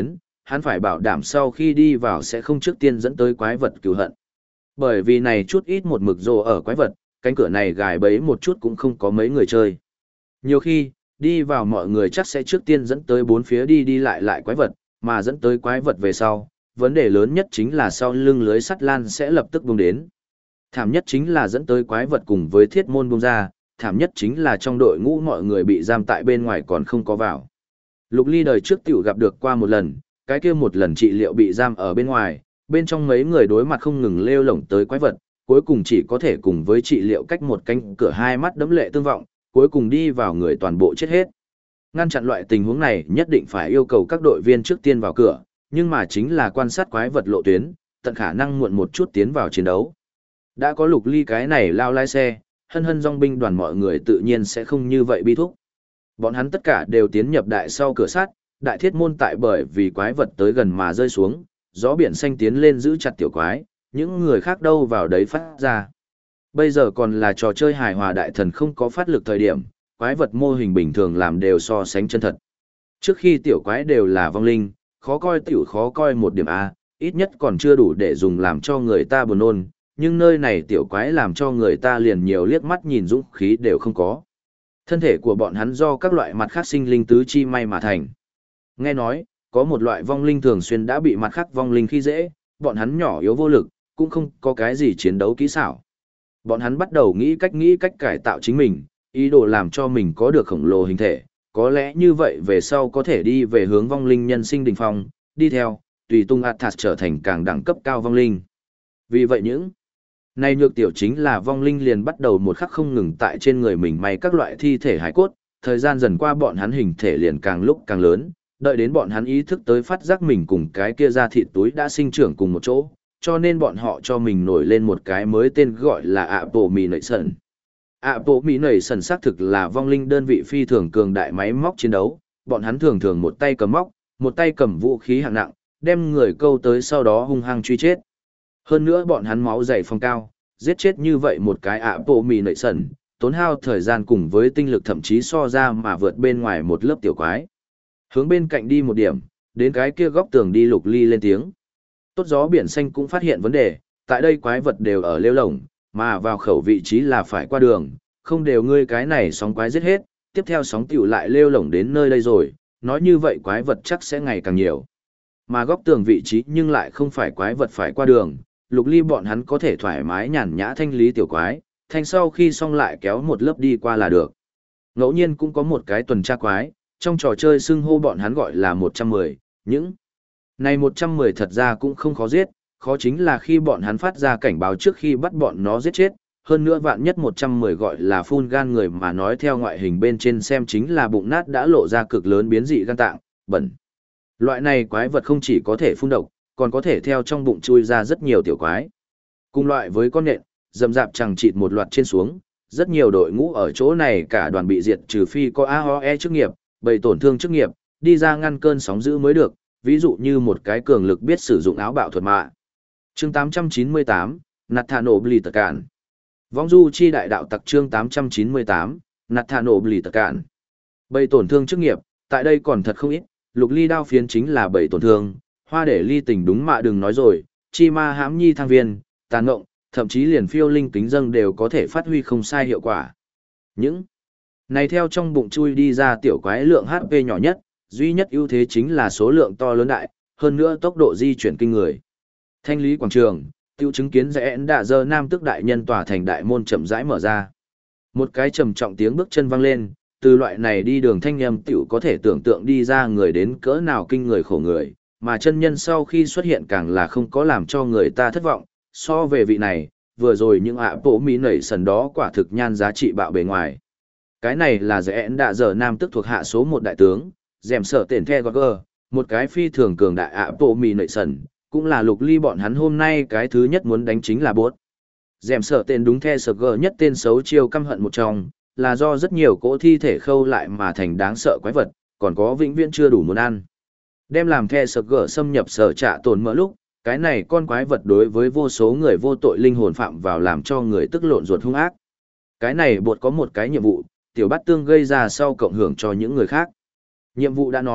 hắn phải bảo đảm sau khi đi vào sẽ không trước tiên dẫn tới quái vật cứu hận. Bởi vì này chút ít một mực rồ ở quái vật, cánh cửa này gài bẫy một chút cũng không có mấy người chơi. Nhiều khi, đi vào mọi người chắc sẽ trước tiên dẫn tới bốn phía đi đi lại quái vật, mà dẫn tới quái vật về sau, vấn đề lớn nhất chính là sau lưng lưới sắt lan sẽ lập tức bung đến. Thảm nhất chính là dẫn tới quái vật cùng với thiết môn bung ra, thảm nhất chính là trong đội ngũ mọi người bị giam tại bên ngoài còn không có vào. Lục Ly đời trước tiểu gặp được qua một lần, cái kia một lần trị liệu bị giam ở bên ngoài, bên trong mấy người đối mặt không ngừng lêu lổng tới quái vật, cuối cùng chỉ có thể cùng với trị liệu cách một cánh cửa hai mắt đẫm lệ tương vọng, cuối cùng đi vào người toàn bộ chết hết. Ngăn chặn loại tình huống này nhất định phải yêu cầu các đội viên trước tiên vào cửa, nhưng mà chính là quan sát quái vật lộ tuyến, tận khả năng muộn một chút tiến vào chiến đấu. Đã có Lục Ly cái này lao lái xe, hân hân dòng binh đoàn mọi người tự nhiên sẽ không như vậy bi thúc. Bọn hắn tất cả đều tiến nhập đại sau cửa sắt, đại thiết môn tại bởi vì quái vật tới gần mà rơi xuống, gió biển xanh tiến lên giữ chặt tiểu quái, những người khác đâu vào đấy phát ra. Bây giờ còn là trò chơi hài hòa đại thần không có phát lực thời điểm, quái vật mô hình bình thường làm đều so sánh chân thật. Trước khi tiểu quái đều là vong linh, khó coi tiểu khó coi một điểm A, ít nhất còn chưa đủ để dùng làm cho người ta buồn nôn, nhưng nơi này tiểu quái làm cho người ta liền nhiều liếc mắt nhìn dũng khí đều không có. Thân thể của bọn hắn do các loại mặt khác sinh linh tứ chi may mà thành. Nghe nói, có một loại vong linh thường xuyên đã bị mặt khác vong linh khi dễ, bọn hắn nhỏ yếu vô lực, cũng không có cái gì chiến đấu kỹ xảo. Bọn hắn bắt đầu nghĩ cách cải tạo chính mình, ý đồ làm cho mình có được khổng lồ hình thể, có lẽ như vậy về sau có thể đi về hướng vong linh nhân sinh đỉnh phong, đi theo, tùy tung Athas trở thành càng đẳng cấp cao vong linh. Vì vậy những này nhược tiểu chính là vong linh liền bắt đầu một khắc không ngừng tại trên người mình may các loại thi thể hải cốt, thời gian dần qua bọn hắn hình thể liền càng lúc càng lớn, đợi đến bọn hắn ý thức tới phát giác mình cùng cái kia ra thịt túi đã sinh trưởng cùng một chỗ, cho nên bọn họ cho mình nổi lên một cái mới tên gọi là Abomination. Abomination xác thực là vong linh đơn vị phi thường cường đại máy móc chiến đấu, bọn hắn thường thường một tay cầm móc, một tay cầm vũ khí hạng nặng, đem người câu tới sau đó hung hăng truy chết. Hơn nữa bọn hắn máu dày phong cao, giết chết như vậy một cái Abomination, tốn hao thời gian cùng với tinh lực thậm chí so ra mà vượt bên ngoài một lớp tiểu quái. Hướng bên cạnh đi một điểm, đến cái kia góc tường đi. Lục Ly lên tiếng. Tốt gió biển xanh cũng phát hiện vấn đề, tại đây quái vật đều ở lêu lổng, mà vào khẩu vị trí là phải qua đường, không đều ngươi cái này sóng quái giết hết, tiếp theo sóng tiểu lại lêu lổng đến nơi đây rồi, nói như vậy quái vật chắc sẽ ngày càng nhiều. Mà góc tường vị trí nhưng lại không phải quái vật phải qua đường, Lục Ly bọn hắn có thể thoải mái nhàn nhã thanh lý tiểu quái, thanh sau khi xong lại kéo một lớp đi qua là được. Ngẫu nhiên cũng có một cái tuần tra quái, trong trò chơi xưng hô bọn hắn gọi là 110, những này 110 thật ra cũng không khó giết, khó chính là khi bọn hắn phát ra cảnh báo trước khi bắt bọn nó giết chết, hơn nữa vạn nhất 110 gọi là phun gan người mà nói theo ngoại hình bên trên xem chính là bụng nát đã lộ ra cực lớn biến dị gan tạng, bẩn. Loại này quái vật không chỉ có thể phun độc, còn có thể theo trong bụng chui ra rất nhiều tiểu quái. Cùng loại với con nện, dầm dạp chẳng chịt một loạt trên xuống, rất nhiều đội ngũ ở chỗ này cả đoàn bị diệt trừ phi có AOE chức nghiệp, bầy tổn thương chức nghiệp, đi ra ngăn cơn sóng dữ mới được, ví dụ như một cái cường lực biết sử dụng áo bạo thuật mạ. Chương 898, Nathano Bli Tật Cản. Vong du chi đại đạo tặc chương 898, Nathano Bli Tật Cản. Bầy tổn thương chức nghiệp, tại đây còn thật không ít, Lục Ly đao phiến chính là bầy tổn thương, hoa để ly tình đúng mạ đừng nói rồi, chi ma hãm nhi thang viên, tàn ngộng, thậm chí liền phiêu linh kính dâng đều có thể phát huy không sai hiệu quả. Những này theo trong bụng chui đi ra tiểu quái lượng HP nhỏ nhất, duy nhất ưu thế chính là số lượng to lớn đại, hơn nữa tốc độ di chuyển kinh người. Thanh lý quảng trường, tiêu chứng kiến rẽ đạ dơ nam tức đại nhân tòa thành đại môn chậm rãi mở ra. Một cái trầm trọng tiếng bước chân vang lên, từ loại này đi đường thanh âm tiểu có thể tưởng tượng đi ra người đến cỡ nào kinh người khổ người, mà chân nhân sau khi xuất hiện càng là không có làm cho người ta thất vọng, so về vị này, vừa rồi những bộ mỹ nảy sần đó quả thực nhan giá trị bạo bề ngoài. Cái này là rẽ đạ dơ nam tức thuộc hạ số một đại tướng, dèm sở tiền the gogger, một cái phi thường cường đại bộ mỹ nảy sần, cũng là Lục Ly bọn hắn hôm nay cái thứ nhất muốn đánh chính là bốt. Dèm sở tên đúng the sở gờ nhất tên xấu chiêu căm hận một trong, là do rất nhiều cỗ thi thể khâu lại mà thành đáng sợ quái vật, còn có vĩnh viễn chưa đủ muốn ăn. Đem làm the sở gờ xâm nhập sở trạ tồn mỡ lúc, cái này con quái vật đối với vô số người vô tội linh hồn phạm vào làm cho người tức lộn ruột hung ác. Cái này bột có một cái nhiệm vụ, tiểu bát tương gây ra sau cộng hưởng cho những người khác. Nhiệm vụ đã nói,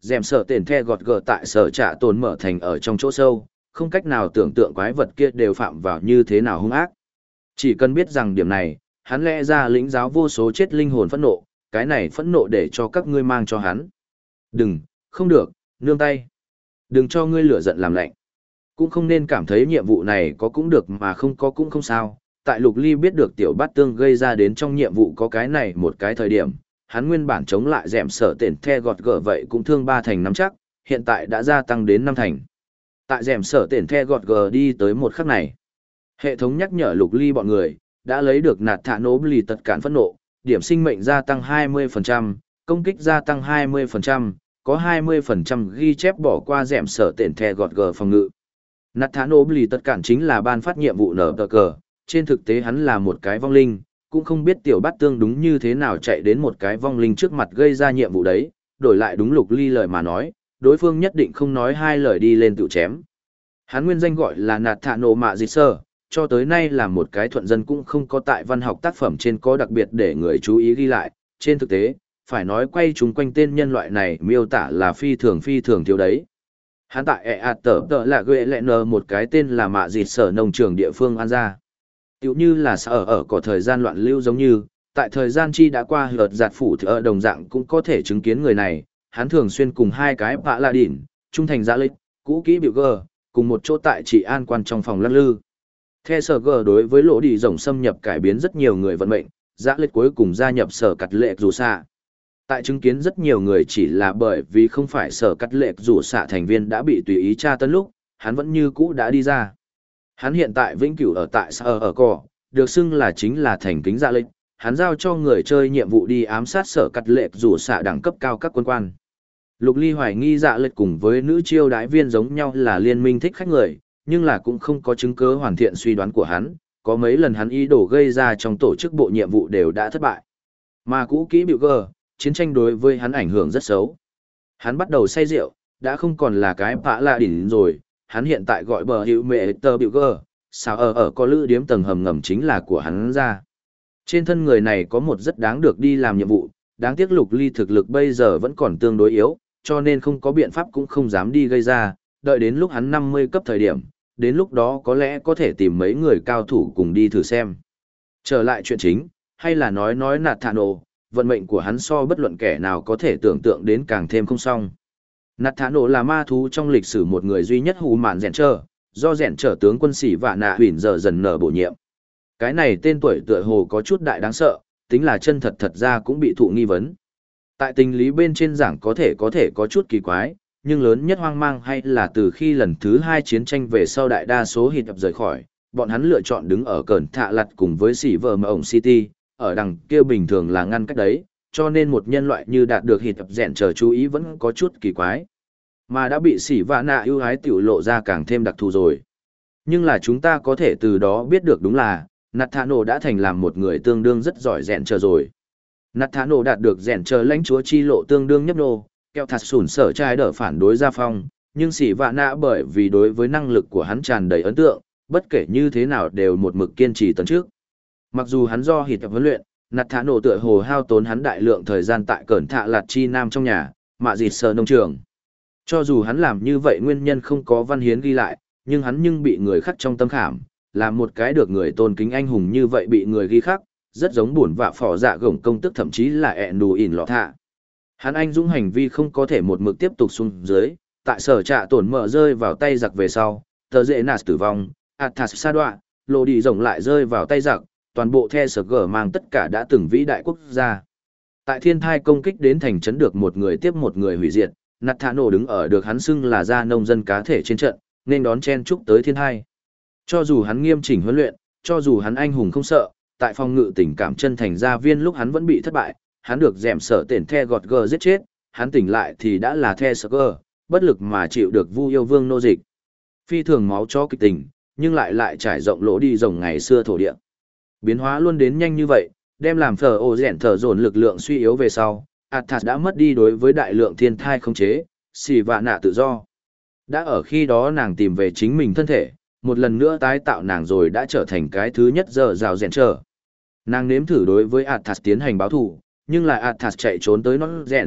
dèm sở tển the gọt gờ tại sở trạ tồn mở thành ở trong chỗ sâu, không cách nào tưởng tượng quái vật kia đều phạm vào như thế nào hung ác. Chỉ cần biết rằng điểm này, hắn lẽ ra lĩnh giáo vô số chết linh hồn phẫn nộ, cái này phẫn nộ để cho các ngươi mang cho hắn. Đừng, không được, nương tay. Đừng cho ngươi lửa giận làm lạnh. Cũng không nên cảm thấy nhiệm vụ này có cũng được mà không có cũng không sao. Tại Lục Ly biết được tiểu bát tương gây ra đến trong nhiệm vụ có cái này một cái thời điểm, hắn nguyên bản chống lại dẻm sở tển the gọt gở vậy cũng thương 3 thành 5 chắc, hiện tại đã gia tăng đến 5 thành. Tại dẻm sở tển the gọt gở đi tới một khắc này, hệ thống nhắc nhở Lục Ly bọn người đã lấy được nạt thả nố lì tật cản phẫn nộ, điểm sinh mệnh gia tăng 20%, công kích gia tăng 20%, có 20% ghi chép bỏ qua dẻm sở tển the gọt gở phòng ngự. Nạt thả nố lì tật cản chính là ban phát nhiệm vụ nở tờ cờ, trên thực tế hắn là một cái vong linh, cũng không biết tiểu bát tương đúng như thế nào chạy đến một cái vong linh trước mặt gây ra nhiệm vụ đấy, đổi lại đúng Lục Ly lời mà nói, đối phương nhất định không nói hai lời đi lên tự chém. Hắn nguyên danh gọi là nạt thả nổ mạ dịch sơ, cho tới nay là một cái thuận dân cũng không có tại văn học tác phẩm trên có đặc biệt để người chú ý ghi lại, trên thực tế, phải nói quay chúng quanh tên nhân loại này miêu tả là phi thường thiếu đấy. Hắn tại tở là ghệ lẹ nờ một cái tên là mạ dịch sở nông trường địa phương An Gia. Tiểu như là sở ở có thời gian loạn lưu giống như, tại thời gian chi đã qua hợt giạt phủ thì ở đồng dạng cũng có thể chứng kiến người này, hắn thường xuyên cùng hai cái bạ la đỉn, trung thành giã lịch, cũ kỹ biểu gờ, cùng một chỗ tại trị an quan trong phòng lắc lư. The sở gờ đối với lỗ đi rồng xâm nhập cải biến rất nhiều người vận mệnh, giã lịch cuối cùng gia nhập sở cắt lệ dù xạ. Tại chứng kiến rất nhiều người chỉ là bởi vì không phải sở cắt lệ dù xạ thành viên đã bị tùy ý tra tấn lúc, hắn vẫn như cũ đã đi ra. Hắn hiện tại vĩnh cửu ở tại sở ở cỏ, được xưng là chính là thành kính dạ lịch, hắn giao cho người chơi nhiệm vụ đi ám sát sở cắt lệ dù xạ đẳng cấp cao các quân quan. Lục Ly hoài nghi dạ lịch cùng với nữ chiêu đái viên giống nhau là liên minh thích khách người, nhưng là cũng không có chứng cứ hoàn thiện suy đoán của hắn, có mấy lần hắn ý đồ gây ra trong tổ chức bộ nhiệm vụ đều đã thất bại. Mà cũ kỹ biểu gờ, chiến tranh đối với hắn ảnh hưởng rất xấu. Hắn bắt đầu say rượu, đã không còn là cái bạ lạ đỉnh rồi, hắn hiện tại gọi bờ hữu mẹ tờ biểu gờ, sao ở có lữ điếm tầng hầm ngầm chính là của hắn ra. Trên thân người này có một rất đáng được đi làm nhiệm vụ, đáng tiếc Lục Ly thực lực bây giờ vẫn còn tương đối yếu, cho nên không có biện pháp cũng không dám đi gây ra, đợi đến lúc hắn 50 cấp thời điểm, đến lúc đó có lẽ có thể tìm mấy người cao thủ cùng đi thử xem. Trở lại chuyện chính, hay là nói nạt thả nổ, vận mệnh của hắn so bất luận kẻ nào có thể tưởng tượng đến càng thêm không xong. Nạt thả nổ là ma thú trong lịch sử một người duy nhất hù mạn rèn trơ, do rèn trở tướng quân sĩ vạ nạ hủy giờ dần nở bổ nhiệm. Cái này tên tuổi tựa hồ có chút đại đáng sợ, tính là chân thật ra cũng bị thụ nghi vấn. Tại tình lý bên trên giảng có thể có chút kỳ quái, nhưng lớn nhất hoang mang hay là từ khi lần thứ 2 chiến tranh về sau đại đa số hít rời khỏi, bọn hắn lựa chọn đứng ở cẩn thạ lặt cùng với sĩ vợ mà ổng City, ở đằng kia bình thường là ngăn cách đấy, cho nên một nhân loại như đạt được hít rèn trở chú ý vẫn có chút kỳ quái. Mà đã bị sĩ vạ nạ ưu ái tiểu lộ ra càng thêm đặc thù rồi. Nhưng là chúng ta có thể từ đó biết được đúng là, Nathano đã thành làm một người tương đương rất giỏi rèn chờ rồi. Nathano đạt được rèn chờ lãnh chúa chi lộ tương đương nhấp nô, keo thạt sủn sở trai đỡ phản đối gia phong, nhưng sĩ vạ nạ bởi vì đối với năng lực của hắn tràn đầy ấn tượng, bất kể như thế nào đều một mực kiên trì tấn trước. Mặc dù hắn do hít tập huấn luyện, Nathano tựa hồ hao tốn hắn đại lượng thời gian tại cẩn thạ lạt chi nam trong nhà, mạ dịt sờ nông trường. Cho dù hắn làm như vậy nguyên nhân không có văn hiến ghi lại, nhưng hắn nhưng bị người khắc trong tâm khảm, làm một cái được người tôn kính anh hùng như vậy bị người ghi khắc, rất giống buồn vạ phỏ dạ gổng công tức thậm chí là ẹn đù ỉn lọ thạ. Hắn anh dũng hành vi không có thể một mực tiếp tục xuống dưới, tại sở trạ tổn mở rơi vào tay giặc về sau, tờ dễ nạt tử vong, Athas sa đoạ, lộ đi rồng lại rơi vào tay giặc, toàn bộ the sở gở mang tất cả đã từng vĩ đại quốc gia. Tại thiên thai công kích đến thành trấn được một người tiếp một người hủy diệt, Nathano đứng ở được hắn xưng là gia nông dân cá thể trên trận, nên đón chen chúc tới thiên hai. Cho dù hắn nghiêm chỉnh huấn luyện, cho dù hắn anh hùng không sợ, tại phòng ngự tình cảm chân thành gia viên lúc hắn vẫn bị thất bại, hắn được dẻm sở tển the gọt gờ giết chết, hắn tỉnh lại thì đã là the sở gờ, bất lực mà chịu được Vu yêu vương nô dịch. Phi thường máu cho kịch tình, nhưng lại trải rộng lỗ đi rồng ngày xưa thổ địa. Biến hóa luôn đến nhanh như vậy, đem làm phở ổ rèn thở dồn lực lượng suy yếu về sau, Athas đã mất đi đối với đại lượng thiên thai khống chế, xì vạ nạ tự do. Đã ở khi đó nàng tìm về chính mình thân thể, một lần nữa tái tạo nàng rồi đã trở thành cái thứ nhất giờ rào rèn trở. Nàng nếm thử đối với Athas tiến hành báo thù, nhưng lại Athas chạy trốn tới nó rèn,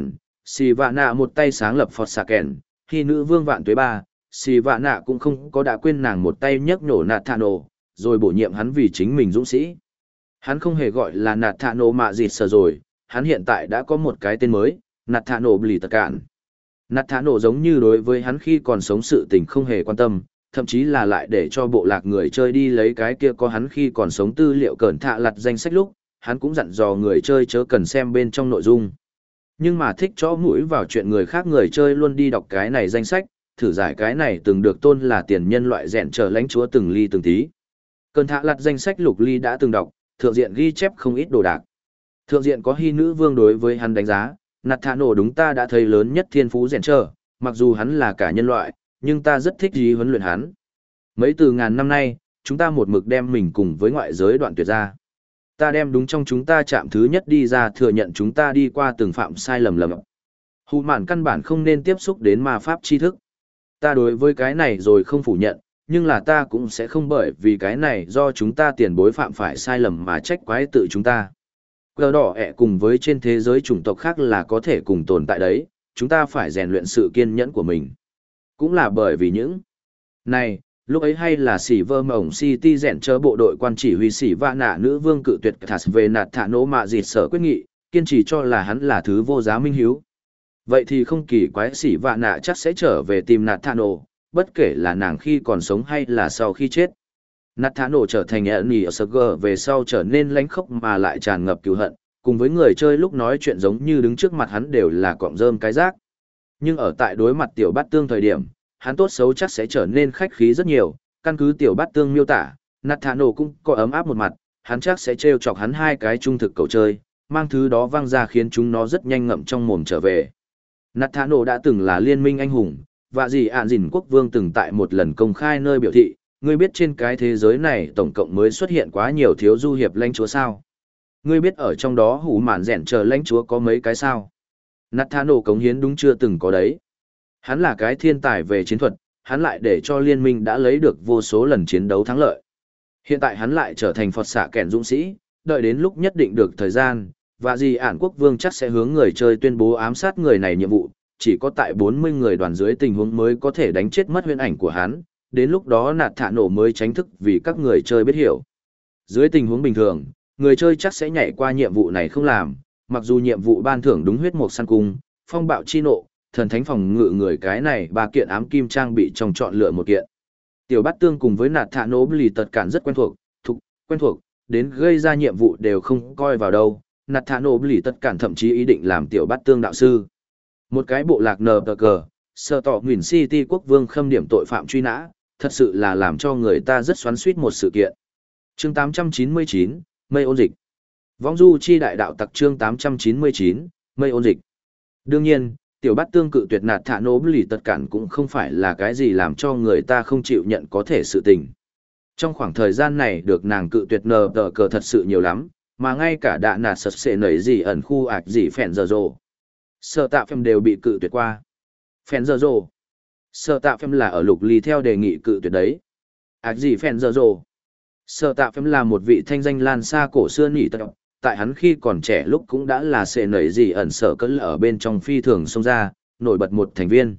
Xì vạ nạ một tay sáng lập Phọt xạ kèn, khi nữ vương vạn tuế ba, xì vạ nạ cũng không có đã quên nàng một tay nhấc nổ nạt thạ nổ, rồi bổ nhiệm hắn vì chính mình dũng sĩ. Hắn không hề gọi là nạt thạ nổ mạ dịt sờ rồi, hắn hiện tại đã có một cái tên mới, nạt thạ nổ bì tật cạn. Nạt thạ nổ giống như đối với hắn khi còn sống sự tình không hề quan tâm, thậm chí là lại để cho bộ lạc người chơi đi lấy cái kia có hắn khi còn sống tư liệu cẩn thạ lặt danh sách lúc, hắn cũng dặn dò người chơi chớ cần xem bên trong nội dung. Nhưng mà thích chó mũi vào chuyện người khác người chơi luôn đi đọc cái này danh sách, thử giải cái này từng được tôn là tiền nhân loại rèn trở lãnh chúa từng ly từng tí. Cẩn thạ lặt danh sách Lục Ly đã từng đọc, thượng diện ghi chép không ít đồ đạc. Thượng diện có hy nữ vương đối với hắn đánh giá, nạt thạ nổ đúng ta đã thấy lớn nhất thiên phú rèn trở, mặc dù hắn là cả nhân loại, nhưng ta rất thích ý huấn luyện hắn. Mấy từ ngàn năm nay, chúng ta một mực đem mình cùng với ngoại giới đoạn tuyệt ra. Ta đem đúng trong chúng ta chạm thứ nhất đi ra thừa nhận chúng ta đi qua từng phạm sai lầm lầm. Hù mạn căn bản không nên tiếp xúc đến ma pháp tri thức. Ta đối với cái này rồi không phủ nhận, nhưng là ta cũng sẽ không bởi vì cái này do chúng ta tiền bối phạm phải sai lầm mà trách quái tự chúng ta. Cờ đỏ ẹ cùng với trên thế giới chủng tộc khác là có thể cùng tồn tại đấy, chúng ta phải rèn luyện sự kiên nhẫn của mình. Cũng là bởi vì những này, lúc ấy hay là Silver Mộng City rèn chớ bộ đội quan chỉ huy sĩ vạ nạ nữ vương cự tuyệt thạt về nạt thạ nổ mạ dịt sở quyết nghị, kiên trì cho là hắn là thứ vô giá minh hiếu. Vậy thì không kỳ quái sĩ vạ nạ chắc sẽ trở về tìm nạt thạ nổ, bất kể là nàng khi còn sống hay là sau khi chết. Nạt thạ nổ trở thành nhị ở Sơ về sau trở nên lánh khốc mà lại tràn ngập cừu hận, cùng với người chơi lúc nói chuyện giống như đứng trước mặt hắn đều là cọng rơm cái rác. Nhưng ở tại đối mặt tiểu bát tương thời điểm, hắn tốt xấu chắc sẽ trở nên khách khí rất nhiều, căn cứ tiểu bát tương miêu tả, nạt thạ nổ cũng có ấm áp một mặt, hắn chắc sẽ trêu chọc hắn hai cái trung thực cầu chơi, mang thứ đó văng ra khiến chúng nó rất nhanh ngậm trong mồm trở về. Nạt thạ nổ đã từng là liên minh anh hùng, và gì ạn dìn quốc vương từng tại một lần công khai nơi biểu thị, ngươi biết trên cái thế giới này tổng cộng mới xuất hiện quá nhiều thiếu du hiệp lãnh chúa sao? Ngươi biết ở trong đó hủ mạn rèn chờ lãnh chúa có mấy cái sao? Nạt thạ nổ cống hiến đúng chưa từng có đấy. Hắn là cái thiên tài về chiến thuật, hắn lại để cho liên minh đã lấy được vô số lần chiến đấu thắng lợi. Hiện tại hắn lại trở thành Phọt xạ kèn dũng sĩ, đợi đến lúc nhất định được thời gian, và gì ản quốc vương chắc sẽ hướng người chơi tuyên bố ám sát người này nhiệm vụ, chỉ có tại 40 người đoàn dưới tình huống mới có thể đánh chết mất huyễn ảnh của hắn, đến lúc đó nạt thạ nổ mới tránh thức vì các người chơi biết hiểu. Dưới tình huống bình thường, người chơi chắc sẽ nhảy qua nhiệm vụ này không làm, mặc dù nhiệm vụ ban thưởng đúng huyết mục săn cung, phong bạo chi nộ, thần thánh phòng ngự người cái này ba kiện ám kim trang bị trong chọn lựa một kiện. Tiểu Bát Tương cùng với nạt thạ nổ lì tật cản rất quen thuộc, đến gây ra nhiệm vụ đều không coi vào đâu. Nạt thạ nổ lì tật cản thậm chí ý định làm Tiểu Bát Tương đạo sư. Một cái bộ lạc nờ tờ cờ, sở tỏ Nguyền City quốc vương khâm điểm tội phạm truy nã, thật sự là làm cho người ta rất xoắn xuýt một sự kiện. Chương 899, Mây ôn dịch. Vong du chi đại đạo tặc chương 899, Mây ôn dịch. Đương nhiên, Tiểu Bát Tương cự tuyệt nạt thạ nổ lì tật cản cũng không phải là cái gì làm cho người ta không chịu nhận có thể sự tình. Trong khoảng thời gian này được nàng cự tuyệt nờ tờ cờ thật sự nhiều lắm, mà ngay cả đạ nạt sật sệ nảy gì ẩn khu ạc gì phèn giờ rồ. Sở tạ phim đều bị cự tuyệt qua. Phèn giờ rồ. Sở tạ phim là ở Lục Ly theo đề nghị cự tuyệt đấy. Ác gì phèn giờ rồ. Sở tạ phim là một vị thanh danh lan xa cổ xưa nỉ tật, tại hắn khi còn trẻ lúc cũng đã là sệ nảy gì ẩn sở cỡ ở bên trong phi thường xông ra, nổi bật một thành viên.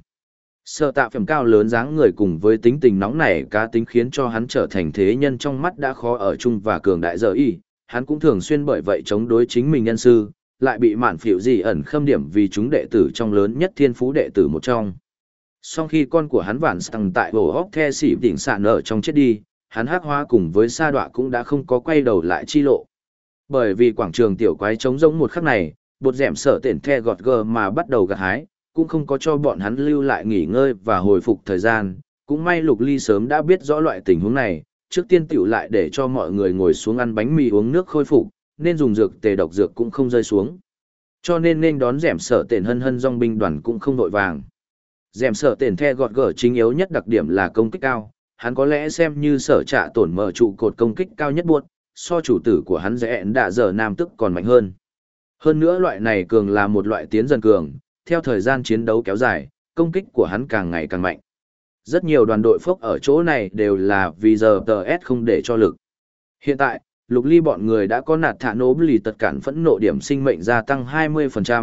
Sở tạ phim cao lớn dáng người cùng với tính tình nóng nảy cá tính khiến cho hắn trở thành thế nhân trong mắt đã khó ở chung và cường đại giờ y, hắn cũng thường xuyên bởi vậy chống đối chính mình nhân sư, lại bị mạn phịu gì ẩn khâm điểm vì chúng đệ tử trong lớn nhất thiên phú đệ tử một trong. Sau khi con của hắn vạn sẵn tại hồ hóc the xỉ đỉnh sạn ở trong chết đi, hắn hắc hóa cùng với sa đọa cũng đã không có quay đầu lại chi lộ. Bởi vì quảng trường tiểu quái trống rỗng một khắc này, bột dẻm sở tển the gọt gờ mà bắt đầu gặt hái, cũng không có cho bọn hắn lưu lại nghỉ ngơi và hồi phục thời gian. Cũng may Lục Ly sớm đã biết rõ loại tình huống này, trước tiên tiểu lại để cho mọi người ngồi xuống ăn bánh mì uống nước khôi phục, nên dùng dược tề độc dược cũng không rơi xuống. Cho nên đón dẻm sở tển hân hân dòng binh đoàn cũng không vội vàng. Dẻm sở tển the gọt gờ chính yếu nhất đặc điểm là công kích cao, hắn có lẽ xem như sở trạ tổn mở trụ cột công kích cao nhất buốt, so chủ tử của hắn dễ đã giờ nam tức còn mạnh hơn. Hơn nữa loại này cường là một loại tiến dần cường, theo thời gian chiến đấu kéo dài, công kích của hắn càng ngày càng mạnh. Rất nhiều đoàn đội phốc ở chỗ này đều là vì giờ TS không để cho lực. Hiện tại, Lục Ly bọn người đã có nạt thả nổ lì tật cản phẫn nộ điểm sinh mệnh gia tăng 20%,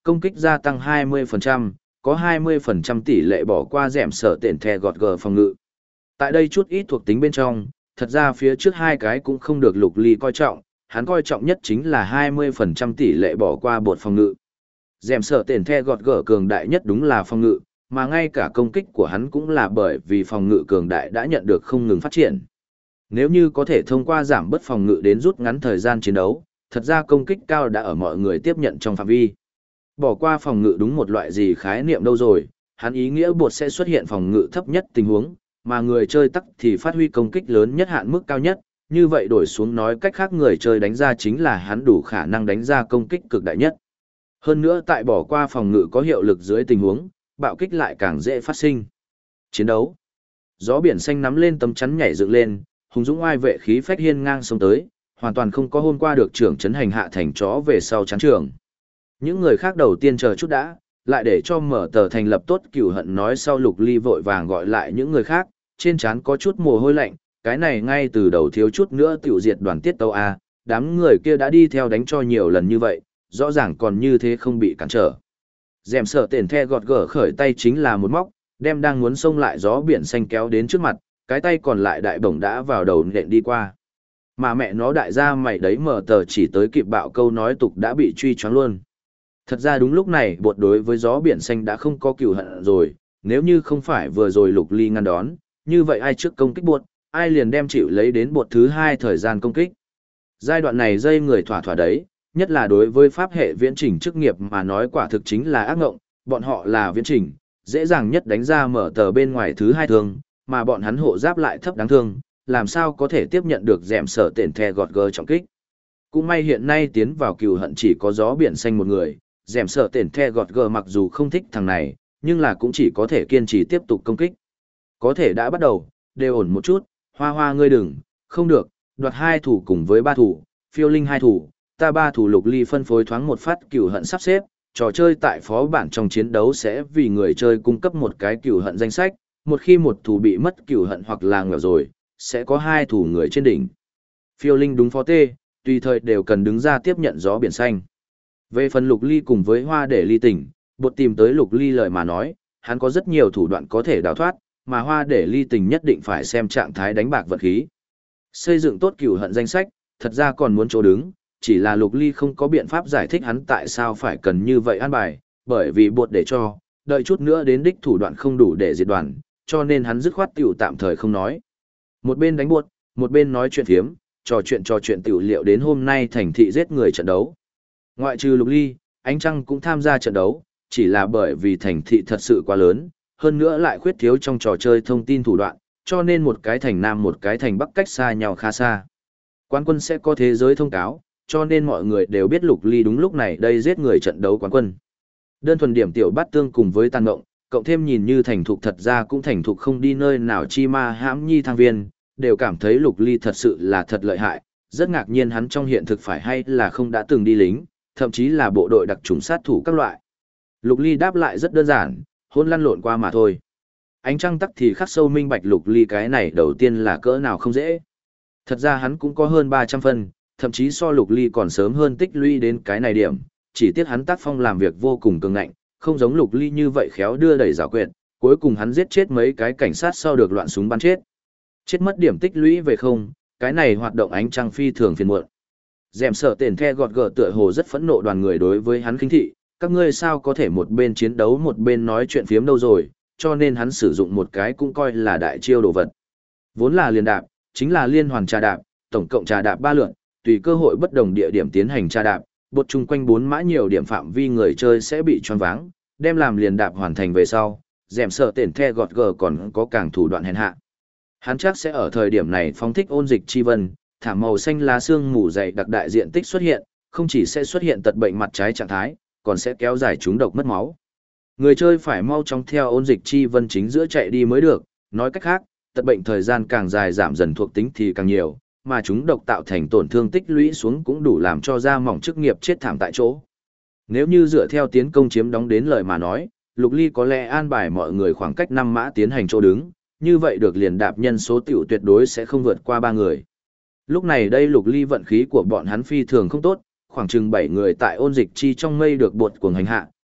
công kích gia tăng 20%, có 20% tỷ lệ bỏ qua rèm sở tện the gọt gờ phòng ngự. Tại đây chút ít thuộc tính bên trong, thật ra phía trước hai cái cũng không được Lục Ly coi trọng, hắn coi trọng nhất chính là 20% tỷ lệ bỏ qua bột phòng ngự. Dẻm sợ tiền the gọt gở cường đại nhất đúng là phòng ngự, mà ngay cả công kích của hắn cũng là bởi vì phòng ngự cường đại đã nhận được không ngừng phát triển. Nếu như có thể thông qua giảm bớt phòng ngự đến rút ngắn thời gian chiến đấu, thật ra công kích cao đã ở mọi người tiếp nhận trong phạm vi. Bỏ qua phòng ngự đúng một loại gì khái niệm đâu rồi, hắn ý nghĩa bột sẽ xuất hiện phòng ngự thấp nhất tình huống, mà người chơi tắc thì phát huy công kích lớn nhất hạn mức cao nhất, như vậy đổi xuống nói cách khác người chơi đánh ra chính là hắn đủ khả năng đánh ra công kích cực đại nhất. Hơn nữa tại bỏ qua phòng ngự có hiệu lực dưới tình huống, bạo kích lại càng dễ phát sinh. Chiến đấu. Gió biển xanh nắm lên tấm chắn nhảy dựng lên, hùng dũng oai vệ khí phách hiên ngang xông tới, hoàn toàn không có hôm qua được trưởng trấn hành hạ thành chó về sau chắn trường. Những người khác đầu tiên chờ chút đã, lại để cho mở tờ thành lập tốt cửu hận nói sau Lục Ly vội vàng gọi lại những người khác, trên trán có chút mồ hôi lạnh, cái này ngay từ đầu thiếu chút nữa tiểu diệt đoàn tiết tâu A, đám người kia đã đi theo đánh cho nhiều lần như vậy, rõ ràng còn như thế không bị cản trở. Dèm sợ tền the gọt gở khởi tay chính là một móc, đem đang muốn xông lại gió biển xanh kéo đến trước mặt, cái tay còn lại đại bổng đã vào đầu nện đi qua. Mà mẹ nó đại gia mày đấy mở tờ chỉ tới kịp bạo câu nói tục đã bị truy choáng luôn. Thật ra đúng lúc này bột đối với gió biển xanh đã không có cừu hận rồi, nếu như không phải vừa rồi Lục Ly ngăn đón, như vậy ai trước công kích bột, ai liền đem chịu lấy đến bột thứ hai thời gian công kích. Giai đoạn này dây người thỏa thỏa đấy, nhất là đối với pháp hệ viễn trình chức nghiệp mà nói quả thực chính là ác ngộng, bọn họ là viễn trình, dễ dàng nhất đánh ra mở tờ bên ngoài thứ hai thương, mà bọn hắn hộ giáp lại thấp đáng thương, làm sao có thể tiếp nhận được dẻm sở tển the gọt gờ trọng kích. Cũng may hiện nay tiến vào cừu hận chỉ có gió biển xanh một người, dẻm sở tển the gọt gờ mặc dù không thích thằng này, nhưng là cũng chỉ có thể kiên trì tiếp tục công kích. Có thể đã bắt đầu, đều ổn một chút, hoa hoa ngươi đừng, không được, đoạt hai thủ cùng với ba thủ, phiêu linh hai thủ, ta ba thủ. Lục Ly phân phối thoáng một phát cừu hận sắp xếp, trò chơi tại phó bản trong chiến đấu sẽ vì người chơi cung cấp một cái cừu hận danh sách, một khi một thủ bị mất cừu hận hoặc là nghèo rồi, sẽ có hai thủ người trên đỉnh. Phiêu linh đúng phó tê, tùy thời đều cần đứng ra tiếp nhận gió biển xanh. Về phần Lục Ly cùng với hoa để ly tỉnh, bột tìm tới Lục Ly lời mà nói, hắn có rất nhiều thủ đoạn có thể đào thoát, mà hoa để ly tình nhất định phải xem trạng thái đánh bạc vật khí. Xây dựng tốt cừu hận danh sách, thật ra còn muốn chỗ đứng, chỉ là Lục Ly không có biện pháp giải thích hắn tại sao phải cần như vậy an bài, bởi vì bột để cho, đợi chút nữa đến đích thủ đoạn không đủ để diệt đoàn, cho nên hắn dứt khoát tiểu tạm thời không nói. Một bên đánh bột, một bên nói chuyện thiếm, trò chuyện tiểu liệu đến hôm nay thành thị giết người trận đấu. Ngoại trừ Lục Ly, Ánh Trăng cũng tham gia trận đấu, chỉ là bởi vì thành thị thật sự quá lớn, hơn nữa lại khuyết thiếu trong trò chơi thông tin thủ đoạn, cho nên một cái thành Nam một cái thành Bắc cách xa nhau khá xa. Quán quân sẽ có thế giới thông cáo, cho nên mọi người đều biết Lục Ly đúng lúc này đây giết người trận đấu quán quân. Đơn thuần điểm tiểu bát tương cùng với tàn ngộng, cộng thêm nhìn như thành thục thật ra cũng thành thục không đi nơi nào chi ma hãm nhi thang viên, đều cảm thấy Lục Ly thật sự là thật lợi hại, rất ngạc nhiên hắn trong hiện thực phải hay là không đã từng đi lính, thậm chí là bộ đội đặc trùng sát thủ các loại. Lục Ly đáp lại rất đơn giản, hôn lăn lộn qua mà thôi. Ánh Trăng tắc thì khắc sâu minh bạch Lục Ly cái này đầu tiên là cỡ nào không dễ. Thật ra hắn cũng có hơn 300 phân, thậm chí so Lục Ly còn sớm hơn tích lũy đến cái này điểm, chỉ tiếc hắn tác phong làm việc vô cùng cường ngạnh, không giống Lục Ly như vậy khéo đưa đẩy giảo quyệt, cuối cùng hắn giết chết mấy cái cảnh sát sau được loạn súng bắn chết. Chết mất điểm tích lũy về không, cái này hoạt động Ánh Trăng phi thường phiền muộn. Dẻm sợ tiền the gọt gờ tựa hồ rất phẫn nộ đoàn người đối với hắn khinh thị, các ngươi sao có thể một bên chiến đấu một bên nói chuyện phiếm đâu rồi, cho nên hắn sử dụng một cái cũng coi là đại chiêu đồ vật. Vốn là liền đạp, chính là liên hoàn trà đạp, tổng cộng trà đạp 3 lượt, tùy cơ hội bất đồng địa điểm tiến hành trà đạp, bột chung quanh 4 mã nhiều điểm phạm vi người chơi sẽ bị choáng váng, đem làm liền đạp hoàn thành về sau, dẻm sợ tiền the gọt gờ còn có càng thủ đoạn hèn hạ. Hắn chắc sẽ ở thời điểm này phóng thích ôn dịch chi vân, thảm màu xanh lá xương mù dày đặc đại diện tích xuất hiện, không chỉ sẽ xuất hiện tật bệnh mặt trái trạng thái, còn sẽ kéo dài chúng độc mất máu. Người chơi phải mau chóng theo ôn dịch chi vân chính giữa chạy đi mới được, nói cách khác, tật bệnh thời gian càng dài giảm dần thuộc tính thì càng nhiều, mà chúng độc tạo thành tổn thương tích lũy xuống cũng đủ làm cho da mỏng chức nghiệp chết thảm tại chỗ. Nếu như dựa theo tiến công chiếm đóng đến lời mà nói, Lục Ly có lẽ an bài mọi người khoảng cách 5 mã tiến hành chỗ đứng, như vậy được liền đạp nhân số tiểu tuyệt đối sẽ không vượt qua 3 người. Lúc này đây Lục Ly vận khí của bọn hắn phi thường không tốt, khoảng chừng 7 người tại ôn dịch chi trong mây được bột cuồng hành hạ,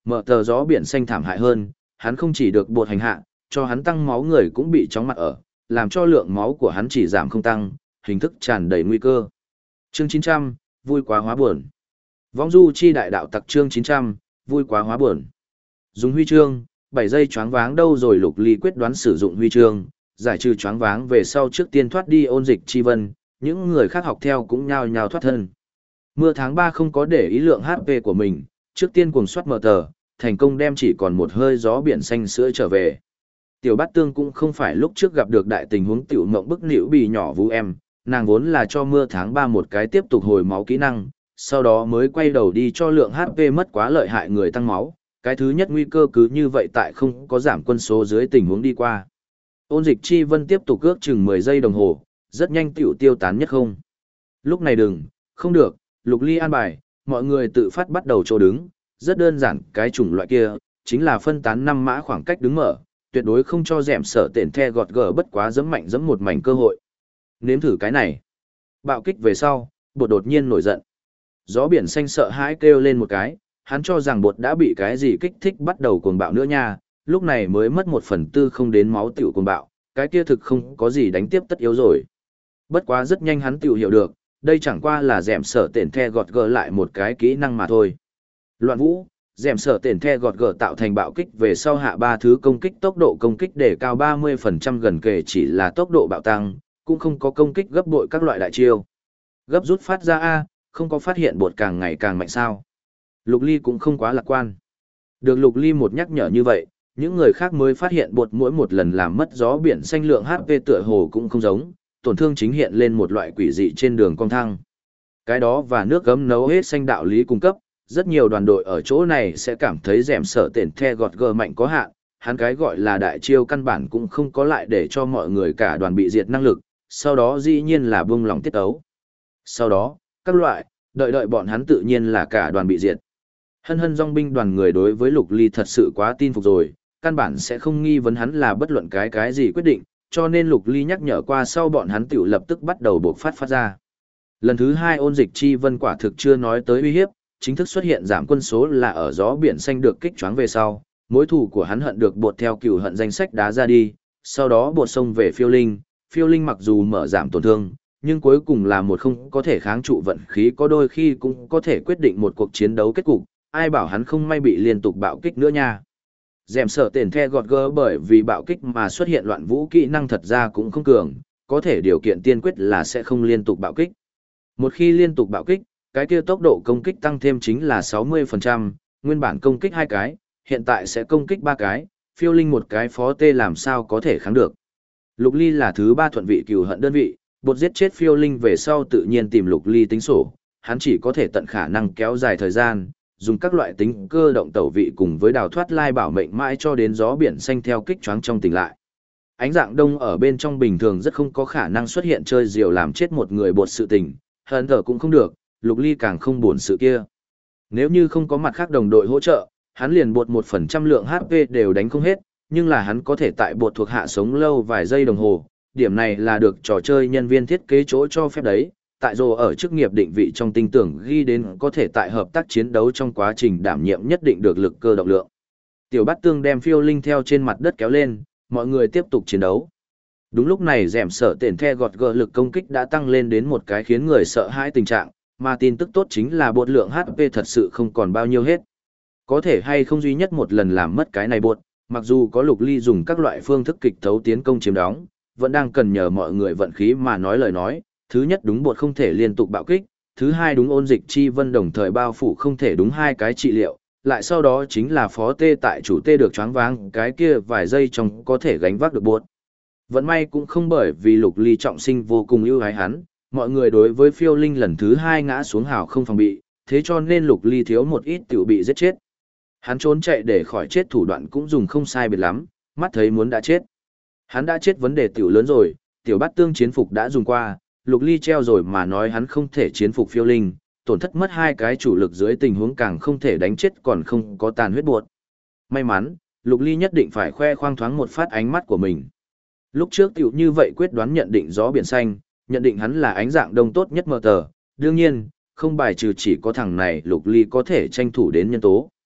Mở tờ gió biển xanh thảm hại hơn, hắn không chỉ được bột hành hạ, cho hắn tăng máu người cũng bị chóng mặt ở, làm cho lượng máu của hắn chỉ giảm không tăng, hình thức tràn đầy nguy cơ. Chương 900, vui quá hóa buồn. Vong du chi đại đạo tặc chương 900, vui quá hóa buồn. Dùng huy chương, 7 giây choáng váng đâu rồi Lục Ly quyết đoán sử dụng huy chương, giải trừ choáng váng về sau trước tiên thoát đi ôn dịch chi vân, những người khác học theo cũng nhao nhao thoát thân. Mưa tháng 3 không có để ý lượng HP của mình, trước tiên cuồng soát mở tờ, thành công đem chỉ còn một hơi gió biển xanh sữa trở về. Tiểu Bát Tương cũng không phải lúc trước gặp được đại tình huống tiểu mộng bức liễu bì nhỏ vũ em, nàng vốn là cho mưa tháng 3 một cái tiếp tục hồi máu kỹ năng, sau đó mới quay đầu đi cho lượng HP mất quá lợi hại người tăng máu, cái thứ nhất nguy cơ cứ như vậy tại không có giảm quân số dưới tình huống đi qua. Ôn dịch chi vân tiếp tục ước chừng 10 giây đồng hồ, rất nhanh tiểu tiêu tán nhất không. Lúc này không được, Lục Ly an bài, mọi người tự phát bắt đầu chỗ đứng, rất đơn giản cái chủng loại kia, chính là phân tán 5 mã khoảng cách đứng mở, tuyệt đối không cho dẻm sở tển the gọt gờ bất quá giẫm mạnh giẫm một mảnh cơ hội. Nếm thử cái này. Bạo kích về sau, bột đột nhiên nổi giận. Gió biển xanh sợ hãi kêu lên một cái, hắn cho rằng bột đã bị cái gì kích thích bắt đầu cuồng bạo nữa nha, lúc này mới mất 1/4 không đến máu tiểu cuồng bạo, cái kia thực không có gì đánh tiếp tất yếu rồi. Bất quá rất nhanh hắn tiểu hiểu được, đây chẳng qua là dẻm sở tển the gọt gờ lại một cái kỹ năng mà thôi. Loạn vũ, dẻm sở tển the gọt gờ tạo thành bạo kích về sau hạ 3 thứ công kích tốc độ công kích để cao 30% gần kể chỉ là tốc độ bạo tăng, cũng không có công kích gấp bội các loại đại chiêu. Gấp rút phát ra A, không có phát hiện bột càng ngày càng mạnh sao. Lục Ly cũng không quá lạc quan. Được Lục Ly một nhắc nhở như vậy, những người khác mới phát hiện bột mỗi một lần làm mất gió biển xanh lượng HP tựa hồ cũng không giống, tổn thương chính hiện lên một loại quỷ dị trên đường cong thăng. Cái đó và nước gấm nấu hết xanh đạo lý cung cấp, rất nhiều đoàn đội ở chỗ này sẽ cảm thấy rèm sở tển the gọt gờ mạnh có hạn, hắn cái gọi là đại chiêu căn bản cũng không có lại để cho mọi người cả đoàn bị diệt năng lực, sau đó dĩ nhiên là buông lỏng tiết ấu. Sau đó, các loại, đợi bọn hắn tự nhiên là cả đoàn bị diệt. Hân hân dòng binh đoàn người đối với Lục Ly thật sự quá tin phục rồi, căn bản sẽ không nghi vấn hắn là bất luận cái gì quyết định, cho nên Lục Ly nhắc nhở qua sau bọn hắn tiểu lập tức bắt đầu bộc phát ra. Lần thứ 2 ôn dịch chi vân quả thực chưa nói tới uy hiếp, chính thức xuất hiện giảm quân số là ở gió biển xanh được kích choáng về sau, mối thù của hắn hận được bột theo cửu hận danh sách đá ra đi, sau đó bột xông về phiêu linh mặc dù mở giảm tổn thương, nhưng cuối cùng là một không có thể kháng trụ vận khí có đôi khi cũng có thể quyết định một cuộc chiến đấu kết cục, ai bảo hắn không may bị liên tục bạo kích nữa nha. Dẻm sợ tiền the gọt gỡ bởi vì bạo kích mà xuất hiện loạn vũ kỹ năng thật ra cũng không cường, có thể điều kiện tiên quyết là sẽ không liên tục bạo kích. Một khi liên tục bạo kích, cái kia tốc độ công kích tăng thêm chính là 60%, nguyên bản công kích 2 cái, hiện tại sẽ công kích 3 cái, phiêu linh một cái phó tê làm sao có thể kháng được. Lục Ly là thứ 3 thuận vị cừu hận đơn vị, bột giết chết phiêu linh về sau tự nhiên tìm Lục Ly tính sổ, hắn chỉ có thể tận khả năng kéo dài thời gian, dùng các loại tính cơ động tẩu vị cùng với đào thoát lai bảo mệnh mãi cho đến gió biển xanh theo kích choáng trong tỉnh lại. Ánh dạng đông ở bên trong bình thường rất không có khả năng xuất hiện chơi diều làm chết một người bột sự tình, hận thở cũng không được, Lục Ly càng không buồn sự kia. Nếu như không có mặt khác đồng đội hỗ trợ, hắn liền bột 1% lượng HP đều đánh không hết, nhưng là hắn có thể tại bột thuộc hạ sống lâu vài giây đồng hồ, điểm này là được trò chơi nhân viên thiết kế chỗ cho phép đấy. Tại dù ở chức nghiệp định vị trong tinh tưởng ghi đến có thể tại hợp tác chiến đấu trong quá trình đảm nhiệm nhất định được lực cơ động lượng. Tiểu Bát Tương đem phiêu linh theo trên mặt đất kéo lên, mọi người tiếp tục chiến đấu. Đúng lúc này rèm sợ tển the gọt gờ lực công kích đã tăng lên đến một cái khiến người sợ hãi tình trạng, mà tin tức tốt chính là bột lượng HP thật sự không còn bao nhiêu hết. Có thể hay không duy nhất một lần làm mất cái này bột, mặc dù có Lục Ly dùng các loại phương thức kịch thấu tiến công chiếm đóng, vẫn đang cần nhờ mọi người vận khí mà nói lời nói. Thứ nhất đúng bột không thể liên tục bạo kích, thứ hai đúng ôn dịch chi vân đồng thời bao phủ không thể đúng 2 cái trị liệu, lại sau đó chính là phó tê tại chủ tê được choáng váng cái kia vài giây trong có thể gánh vác được bột. Vận may cũng không bởi vì Lục Ly trọng sinh vô cùng ưu ái hắn, mọi người đối với phiêu linh lần thứ 2 ngã xuống hào không phòng bị, thế cho nên Lục Ly thiếu một ít tiểu bị giết chết. Hắn trốn chạy để khỏi chết thủ đoạn cũng dùng không sai biệt lắm, mắt thấy muốn đã chết. Hắn đã chết vấn đề tiểu lớn rồi, Tiểu Bát Tương chiến phục đã dùng qua, Lục Ly treo rồi mà nói hắn không thể chiến phục phiêu linh, tổn thất mất 2 cái chủ lực dưới tình huống càng không thể đánh chết còn không có tàn huyết buột. May mắn, Lục Ly nhất định phải khoe khoang thoáng một phát ánh mắt của mình. Lúc trước tiểu như vậy quyết đoán nhận định gió biển xanh, nhận định hắn là ánh dạng đông tốt nhất mờ tờ, đương nhiên, không bài trừ chỉ có thằng này Lục Ly có thể tranh thủ đến nhân tố.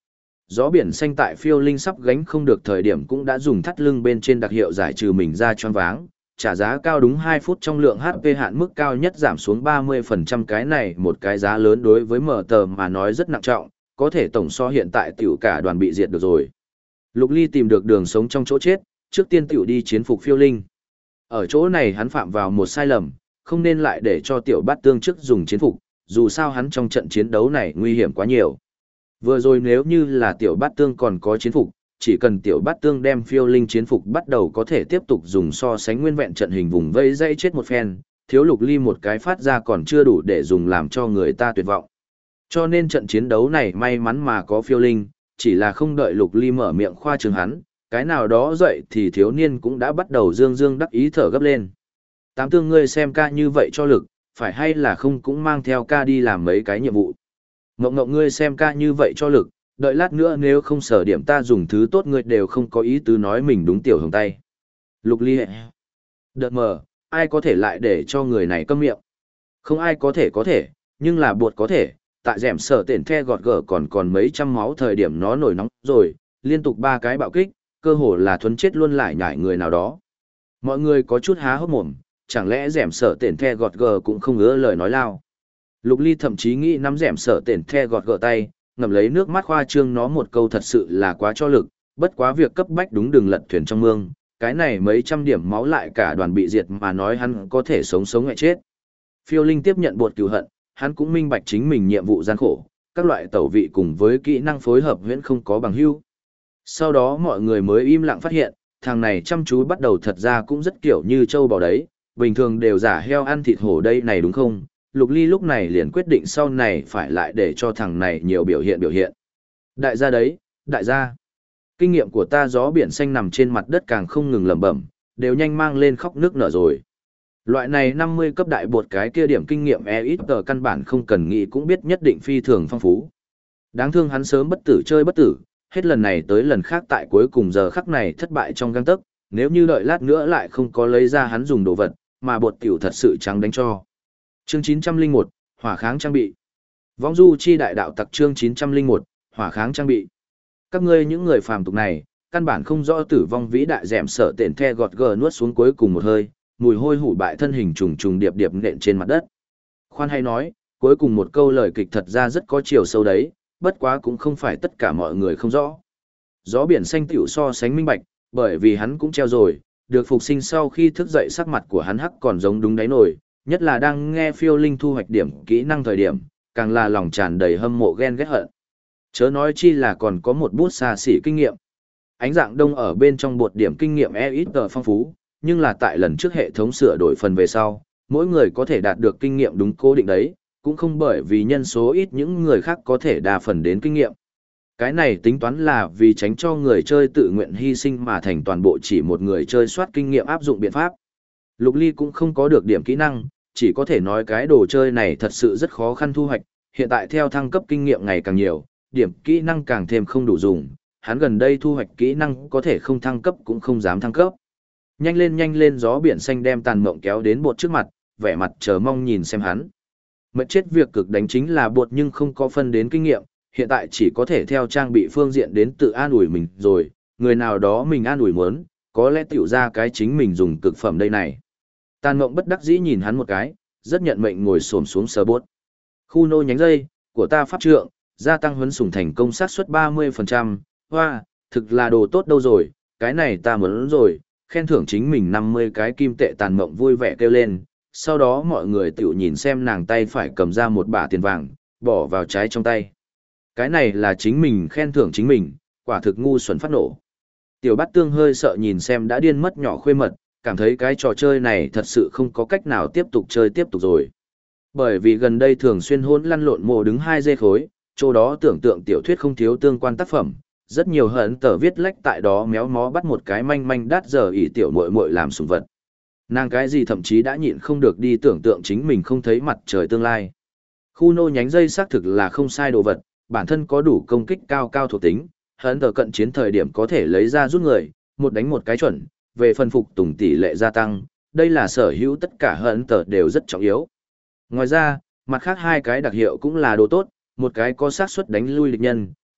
Gió biển xanh tại phiêu linh sắp gánh không được thời điểm cũng đã dùng thắt lưng bên trên đặc hiệu giải trừ mình ra choáng váng, trả giá cao đúng 2 phút trong lượng HP hạn mức cao nhất giảm xuống 30%, cái này một cái giá lớn đối với mở tờ mà nói rất nặng trọng, có thể tổng so hiện tại tiểu cả đoàn bị diệt được rồi. Lục Ly tìm được đường sống trong chỗ chết, trước tiên tiểu đi chiến phục phiêu linh. Ở chỗ này hắn phạm vào một sai lầm, không nên lại để cho tiểu bát tương trước dùng chiến phục, dù sao hắn trong trận chiến đấu này nguy hiểm quá nhiều. Vừa rồi nếu như là tiểu bát tương còn có chiến phục, chỉ cần tiểu bát tương đem phiêu linh chiến phục bắt đầu có thể tiếp tục dùng so sánh nguyên vẹn trận hình vùng vây dây chết một phen, thiếu Lục Ly một cái phát ra còn chưa đủ để dùng làm cho người ta tuyệt vọng. Cho nên trận chiến đấu này may mắn mà có phiêu linh, chỉ là không đợi Lục Ly mở miệng khoa trương hắn, cái nào đó dậy thì thiếu niên cũng đã bắt đầu dương dương đắc ý thở gấp lên. Tám tương ngươi xem ca như vậy cho lực, phải hay là không cũng mang theo ca đi làm mấy cái nhiệm vụ. Ngộng ngộng ngươi xem ca như vậy cho lực, đợi lát nữa nếu không sở điểm ta dùng thứ tốt ngươi đều không có ý tứ nói mình đúng tiểu hồng tay. Lục Ly đợt mờ, ai có thể lại để cho người này câm miệng. Không ai có thể, nhưng là buộc có thể, tại rẻm sở tển the gọt gở còn mấy trăm máu thời điểm nó nổi nóng rồi, liên tục 3 cái bạo kích, cơ hồ là thuấn chết luôn lại nhảy người nào đó. Mọi người có chút há hốc mồm, chẳng lẽ rẻm sở tển the gọt gở cũng không ngứa lời nói lao. Lục Ly thậm chí nghĩ nắm rẻm sở tển the gọt gở tay, ngậm lấy nước mắt khoa trương nó một câu thật sự là quá cho lực, bất quá việc cấp bách đúng đường lật thuyền trong mương, cái này mấy trăm điểm máu lại cả đoàn bị diệt mà nói hắn có thể sống ngại chết. Phiêu Linh tiếp nhận bột cừu hận, hắn cũng minh bạch chính mình nhiệm vụ gian khổ, các loại tẩu vị cùng với kỹ năng phối hợp huyễn không có bằng hữu. Sau đó mọi người mới im lặng phát hiện, thằng này chăm chú bắt đầu thật ra cũng rất kiểu như trâu bò đấy, bình thường đều giả heo ăn thịt hổ đây này đúng không? Lục Ly lúc này liền quyết định sau này phải lại để cho thằng này nhiều biểu hiện. Đại gia đấy, đại gia. Kinh nghiệm của ta gió biển xanh nằm trên mặt đất càng không ngừng lẩm bẩm, đều nhanh mang lên khóc nước nở rồi. Loại này 50 cấp đại bột cái kia điểm kinh nghiệm ít tờ căn bản không cần nghĩ cũng biết nhất định phi thường phong phú. Đáng thương hắn sớm bất tử chơi bất tử, hết lần này tới lần khác tại cuối cùng giờ khắc này thất bại trong gang tấc, nếu như đợi lát nữa lại không có lấy ra hắn dùng đồ vật, mà bột tiểu thật sự trắng đánh cho. Chương 901, hỏa kháng trang bị. Vong du chi đại đạo tặc chương 901, hỏa kháng trang bị. Các ngươi những người phàm tục này, căn bản không rõ tử vong vĩ đại dẻm sợ tện the gọt gờ nuốt xuống cuối cùng một hơi, mùi hôi hủ bại thân hình trùng trùng điệp điệp nện trên mặt đất. Khoan hay nói, cuối cùng một câu lời kịch thật ra rất có chiều sâu đấy, bất quá cũng không phải tất cả mọi người không rõ. Gió biển xanh tiểu so sánh minh bạch, bởi vì hắn cũng treo rồi, được phục sinh sau khi thức dậy sắc mặt của hắn hắc còn giống đúng đáy nổi, nhất là đang nghe phiêu linh thu hoạch điểm kỹ năng thời điểm, càng là lòng tràn đầy hâm mộ ghen ghét hận. Chớ nói chi là còn có một bút xa xỉ kinh nghiệm. Ánh dạng đông ở bên trong bột điểm kinh nghiệm ít tờ phong phú, nhưng là tại lần trước hệ thống sửa đổi phần về sau, mỗi người có thể đạt được kinh nghiệm đúng cố định đấy, cũng không bởi vì nhân số ít những người khác có thể đa phần đến kinh nghiệm. Cái này tính toán là vì tránh cho người chơi tự nguyện hy sinh mà thành toàn bộ chỉ một người chơi soát kinh nghiệm áp dụng biện pháp. Lục Ly cũng không có được điểm kỹ năng, chỉ có thể nói cái đồ chơi này thật sự rất khó khăn thu hoạch, hiện tại theo thăng cấp kinh nghiệm ngày càng nhiều, điểm kỹ năng càng thêm không đủ dùng, hắn gần đây thu hoạch kỹ năng có thể không thăng cấp cũng không dám thăng cấp. Nhanh lên gió biển xanh đem tàn mộng kéo đến bột trước mặt, vẻ mặt chờ mong nhìn xem hắn. Mệt chết việc cực đánh chính là bột nhưng không có phân đến kinh nghiệm, hiện tại chỉ có thể theo trang bị phương diện đến tự an ủi mình rồi, người nào đó mình an ủi muốn, có lẽ tiểu ra cái chính mình dùng cực phẩm đây này. Tàn mộng bất đắc dĩ nhìn hắn một cái, rất nhận mệnh ngồi xổm xuống sờ bốt. Khu nô nhánh dây, của ta pháp trượng, gia tăng huấn sủng thành công sát suất 30%, hoa, thực là đồ tốt đâu rồi, cái này ta muốn rồi, khen thưởng chính mình 50 cái kim tệ. Tàn mộng vui vẻ kêu lên, sau đó mọi người tiểu nhìn xem nàng tay phải cầm ra một bả tiền vàng, bỏ vào trái trong tay. Cái này là chính mình khen thưởng chính mình, quả thực ngu xuẩn phát nổ. Tiểu Bát Tương hơi sợ nhìn xem đã điên mất nhỏ khuê mật, cảm thấy cái trò chơi này thật sự không có cách nào tiếp tục chơi tiếp tục rồi. Bởi vì gần đây thường xuyên hỗn lăn lộn mồ đứng 2 dê khối, chỗ đó tưởng tượng tiểu thuyết không thiếu tương quan tác phẩm, rất nhiều hận tờ viết lách tại đó méo mó bắt một cái manh manh đát giờ ỷ tiểu muội muội làm sủng vật. Nàng cái gì thậm chí đã nhịn không được đi tưởng tượng chính mình không thấy mặt trời tương lai. Khu nô nhánh dây xác thực là không sai đồ vật, bản thân có đủ công kích cao thuộc tính, hận tờ cận chiến thời điểm có thể lấy ra rút người, một đánh một cái chuẩn, về phần phục tùng tỷ lệ gia tăng, đây là sở hữu tất cả hận tờ đều rất trọng yếu. Ngoài ra, mặt khác 2 cái đặc hiệu cũng là đồ tốt, một cái có xác suất đánh lui địch nhân,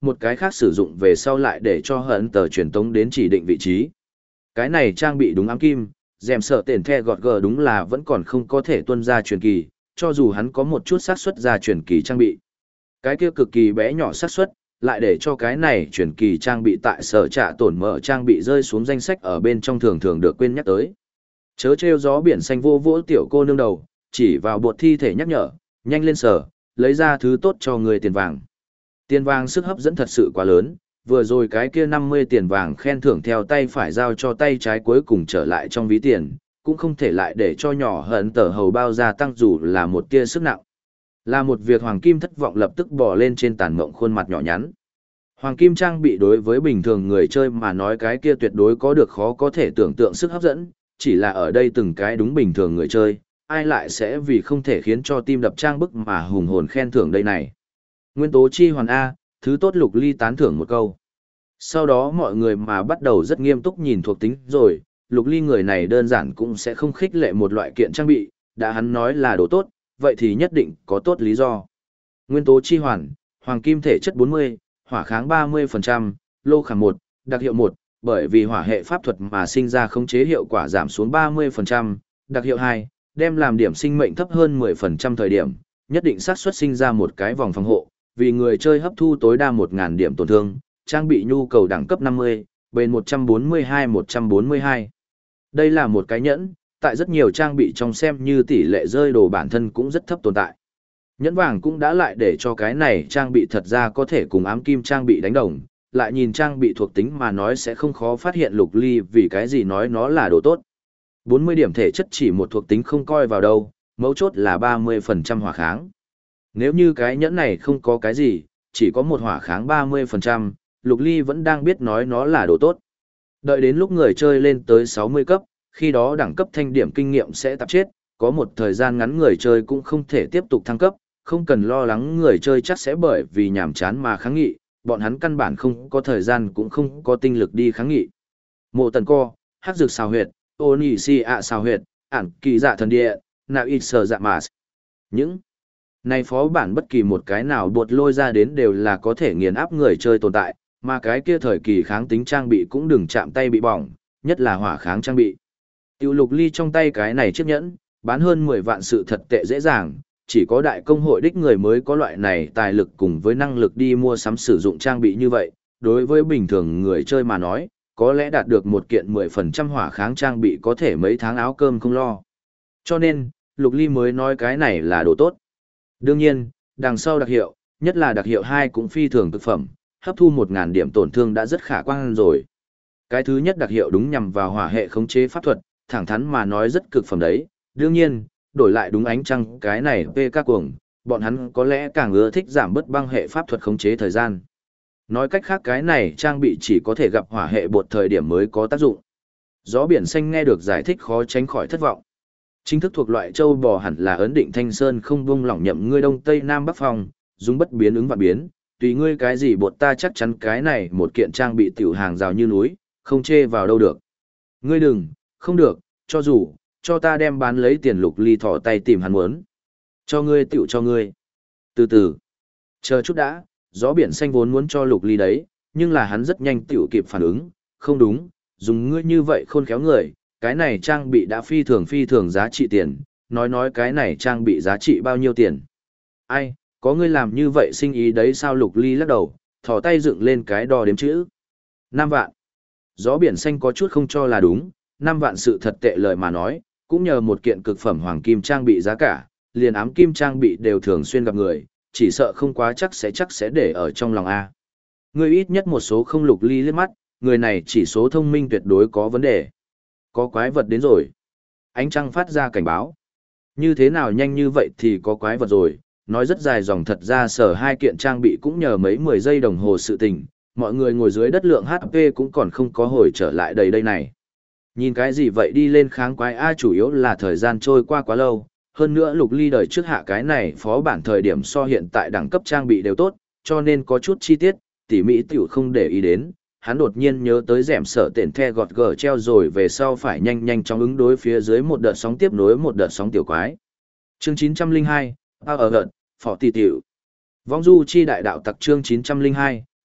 một cái khác sử dụng về sau lại để cho hận tờ truyền tống đến chỉ định vị trí. Cái này trang bị đúng ám kim, dèm sợ tển the gọt gờ đúng là vẫn còn không có thể tuân ra truyền kỳ, cho dù hắn có một chút xác suất ra truyền kỳ trang bị. Cái kia cực kỳ bé nhỏ xác suất, lại để cho cái này truyền kỳ trang bị tại sở trạ tổn mở trang bị rơi xuống danh sách ở bên trong thường thường được quên nhắc tới. Chớ trêu gió biển xanh vô vỗ tiểu cô nương đầu, chỉ vào bột thi thể nhắc nhở, nhanh lên sở, lấy ra thứ tốt cho người tiền vàng. Tiền vàng sức hấp dẫn thật sự quá lớn, vừa rồi cái kia 50 tiền vàng khen thưởng theo tay phải giao cho tay trái cuối cùng trở lại trong ví tiền, cũng không thể lại để cho nhỏ hận tờ hầu bao gia tăng dù là một tia sức nặng. Là một việc Hoàng Kim thất vọng lập tức bỏ lên trên tàn mộng khuôn mặt nhỏ nhắn. Hoàng Kim trang bị đối với bình thường người chơi mà nói cái kia tuyệt đối có được khó có thể tưởng tượng sức hấp dẫn, chỉ là ở đây từng cái đúng bình thường người chơi, ai lại sẽ vì không thể khiến cho tim đập trang bức mà hùng hồn khen thưởng đây này. Nguyên tố chi hoàn A, thứ tốt Lục Ly tán thưởng một câu. Sau đó mọi người mà bắt đầu rất nghiêm túc nhìn thuộc tính rồi, Lục Ly người này đơn giản cũng sẽ không khích lệ một loại kiện trang bị, đã hắn nói là đồ tốt, vậy thì nhất định có tốt lý do. Nguyên tố chi hoàn, hoàng kim thể chất 40, hỏa kháng 30%, lô khảm 1, đặc hiệu 1, bởi vì hỏa hệ pháp thuật mà sinh ra khống chế hiệu quả giảm xuống 30%, đặc hiệu 2, đem làm điểm sinh mệnh thấp hơn 10% thời điểm, nhất định xác suất sinh ra một cái vòng phòng hộ, vì người chơi hấp thu tối đa 1000 điểm tổn thương, trang bị nhu cầu đẳng cấp 50, bền 142-142. Đây là một cái nhẫn, tại rất nhiều trang bị trong xem như tỷ lệ rơi đồ bản thân cũng rất thấp tồn tại. Nhẫn vàng cũng đã lại để cho cái này trang bị thật ra có thể cùng ám kim trang bị đánh đồng, lại nhìn trang bị thuộc tính mà nói sẽ không khó phát hiện Lục Ly vì cái gì nói nó là đồ tốt. 40 điểm thể chất chỉ một thuộc tính không coi vào đâu, mấu chốt là 30% hỏa kháng. Nếu như cái nhẫn này không có cái gì, chỉ có một hỏa kháng 30%, Lục Ly vẫn đang biết nói nó là đồ tốt. Đợi đến lúc người chơi lên tới 60 cấp, khi đó đẳng cấp thanh điểm kinh nghiệm sẽ tạp chết, có một thời gian ngắn người chơi cũng không thể tiếp tục thăng cấp, không cần lo lắng người chơi chắc sẽ bởi vì nhàm chán mà kháng nghị, bọn hắn căn bản không có thời gian cũng không có tinh lực đi kháng nghị. Mộ Tần Co, Hắc Dược Xào Huyệt, Oni Si ạ Xào Huyệt, Ản Kỳ Dạ Thần Địa, Nào Ít Sờ Dạ Mạt. Những này phó bản bất kỳ một cái nào bột lôi ra đến đều là có thể nghiền áp người chơi tồn tại, mà cái kia thời kỳ kháng tính trang bị cũng đừng chạm tay bị bỏng, nhất là hỏa kháng trang bị. Tiêu Lục Ly trong tay cái này chiếc nhẫn, bán hơn 10 vạn sự thật tệ dễ dàng, chỉ có đại công hội đích người mới có loại này tài lực cùng với năng lực đi mua sắm sử dụng trang bị như vậy, đối với bình thường người chơi mà nói, có lẽ đạt được một kiện 10% hỏa kháng trang bị có thể mấy tháng áo cơm không lo. Cho nên, Lục Ly mới nói cái này là đồ tốt. Đương nhiên, đằng sau đặc hiệu, nhất là đặc hiệu 2 cũng phi thường thực phẩm, hấp thu 1000 điểm tổn thương đã rất khả quan rồi. Cái thứ nhất đặc hiệu đúng nhằm vào hỏa hệ khống chế pháp thuật, thẳng thắn mà nói rất cực phẩm đấy. Đương nhiên, đổi lại đúng ánh trăng cái này PK cuồng, bọn hắn có lẽ càng ưa thích giảm bớt băng hệ pháp thuật khống chế thời gian. Nói cách khác cái này trang bị chỉ có thể gặp hỏa hệ bột thời điểm mới có tác dụng. Gió biển xanh nghe được giải thích khó tránh khỏi thất vọng. Chính thức thuộc loại châu bò hẳn là ấn định thanh sơn không buông lỏng nhậm ngươi đông tây nam bắc phòng, dùng bất biến ứng và biến, tùy ngươi cái gì bột ta chắc chắn cái này một kiện trang bị tiểu hàng rào như núi, không chê vào đâu được. Ngươi đừng, không được, cho dù, cho ta đem bán lấy tiền. Lục Ly thỏ tay tìm hắn muốn. Cho ngươi tiểu cho ngươi. Từ từ. Chờ chút đã, gió biển xanh vốn muốn cho Lục Ly đấy, nhưng là hắn rất nhanh tiểu kịp phản ứng, không đúng, dùng ngươi như vậy khôn khéo người, cái này trang bị đã phi thường giá trị tiền, nói cái này trang bị giá trị bao nhiêu tiền. Ai, có ngươi làm như vậy sinh ý đấy sao? Lục Ly lắc đầu, thỏ tay dựng lên cái đo đếm chữ. 5 vạn. Gió biển xanh có chút không cho là đúng, 5 vạn sự thật tệ lời mà nói, cũng nhờ một kiện cực phẩm hoàng kim trang bị giá cả, liền ám kim trang bị đều thường xuyên gặp người, chỉ sợ không quá chắc sẽ để ở trong lòng A. Người ít nhất một số không. Lục Ly liếc mắt, người này chỉ số thông minh tuyệt đối có vấn đề. Có quái vật đến rồi. Ánh trăng phát ra cảnh báo. Như thế nào nhanh như vậy thì có quái vật rồi, nói rất dài dòng thật ra sở hai kiện trang bị cũng nhờ mấy 10 giây đồng hồ sự tình, mọi người ngồi dưới đất lượng HP cũng còn không có hồi trở lại đây này. Nhìn cái gì vậy đi lên kháng quái A, chủ yếu là thời gian trôi qua quá lâu, hơn nữa Lục Ly đời trước hạ cái này phó bản thời điểm so hiện tại đẳng cấp trang bị đều tốt, cho nên có chút chi tiết, tỉ mỹ tiểu không để ý đến, hắn đột nhiên nhớ tới rẻm sợ tện the gọt gờ treo rồi về sau phải nhanh chóng ứng đối phía dưới một đợt sóng tiếp nối một đợt sóng tiểu quái. Chương 902, ở gợn, phỏ tỷ tiểu. Vong du chi đại đạo tặc chương 902,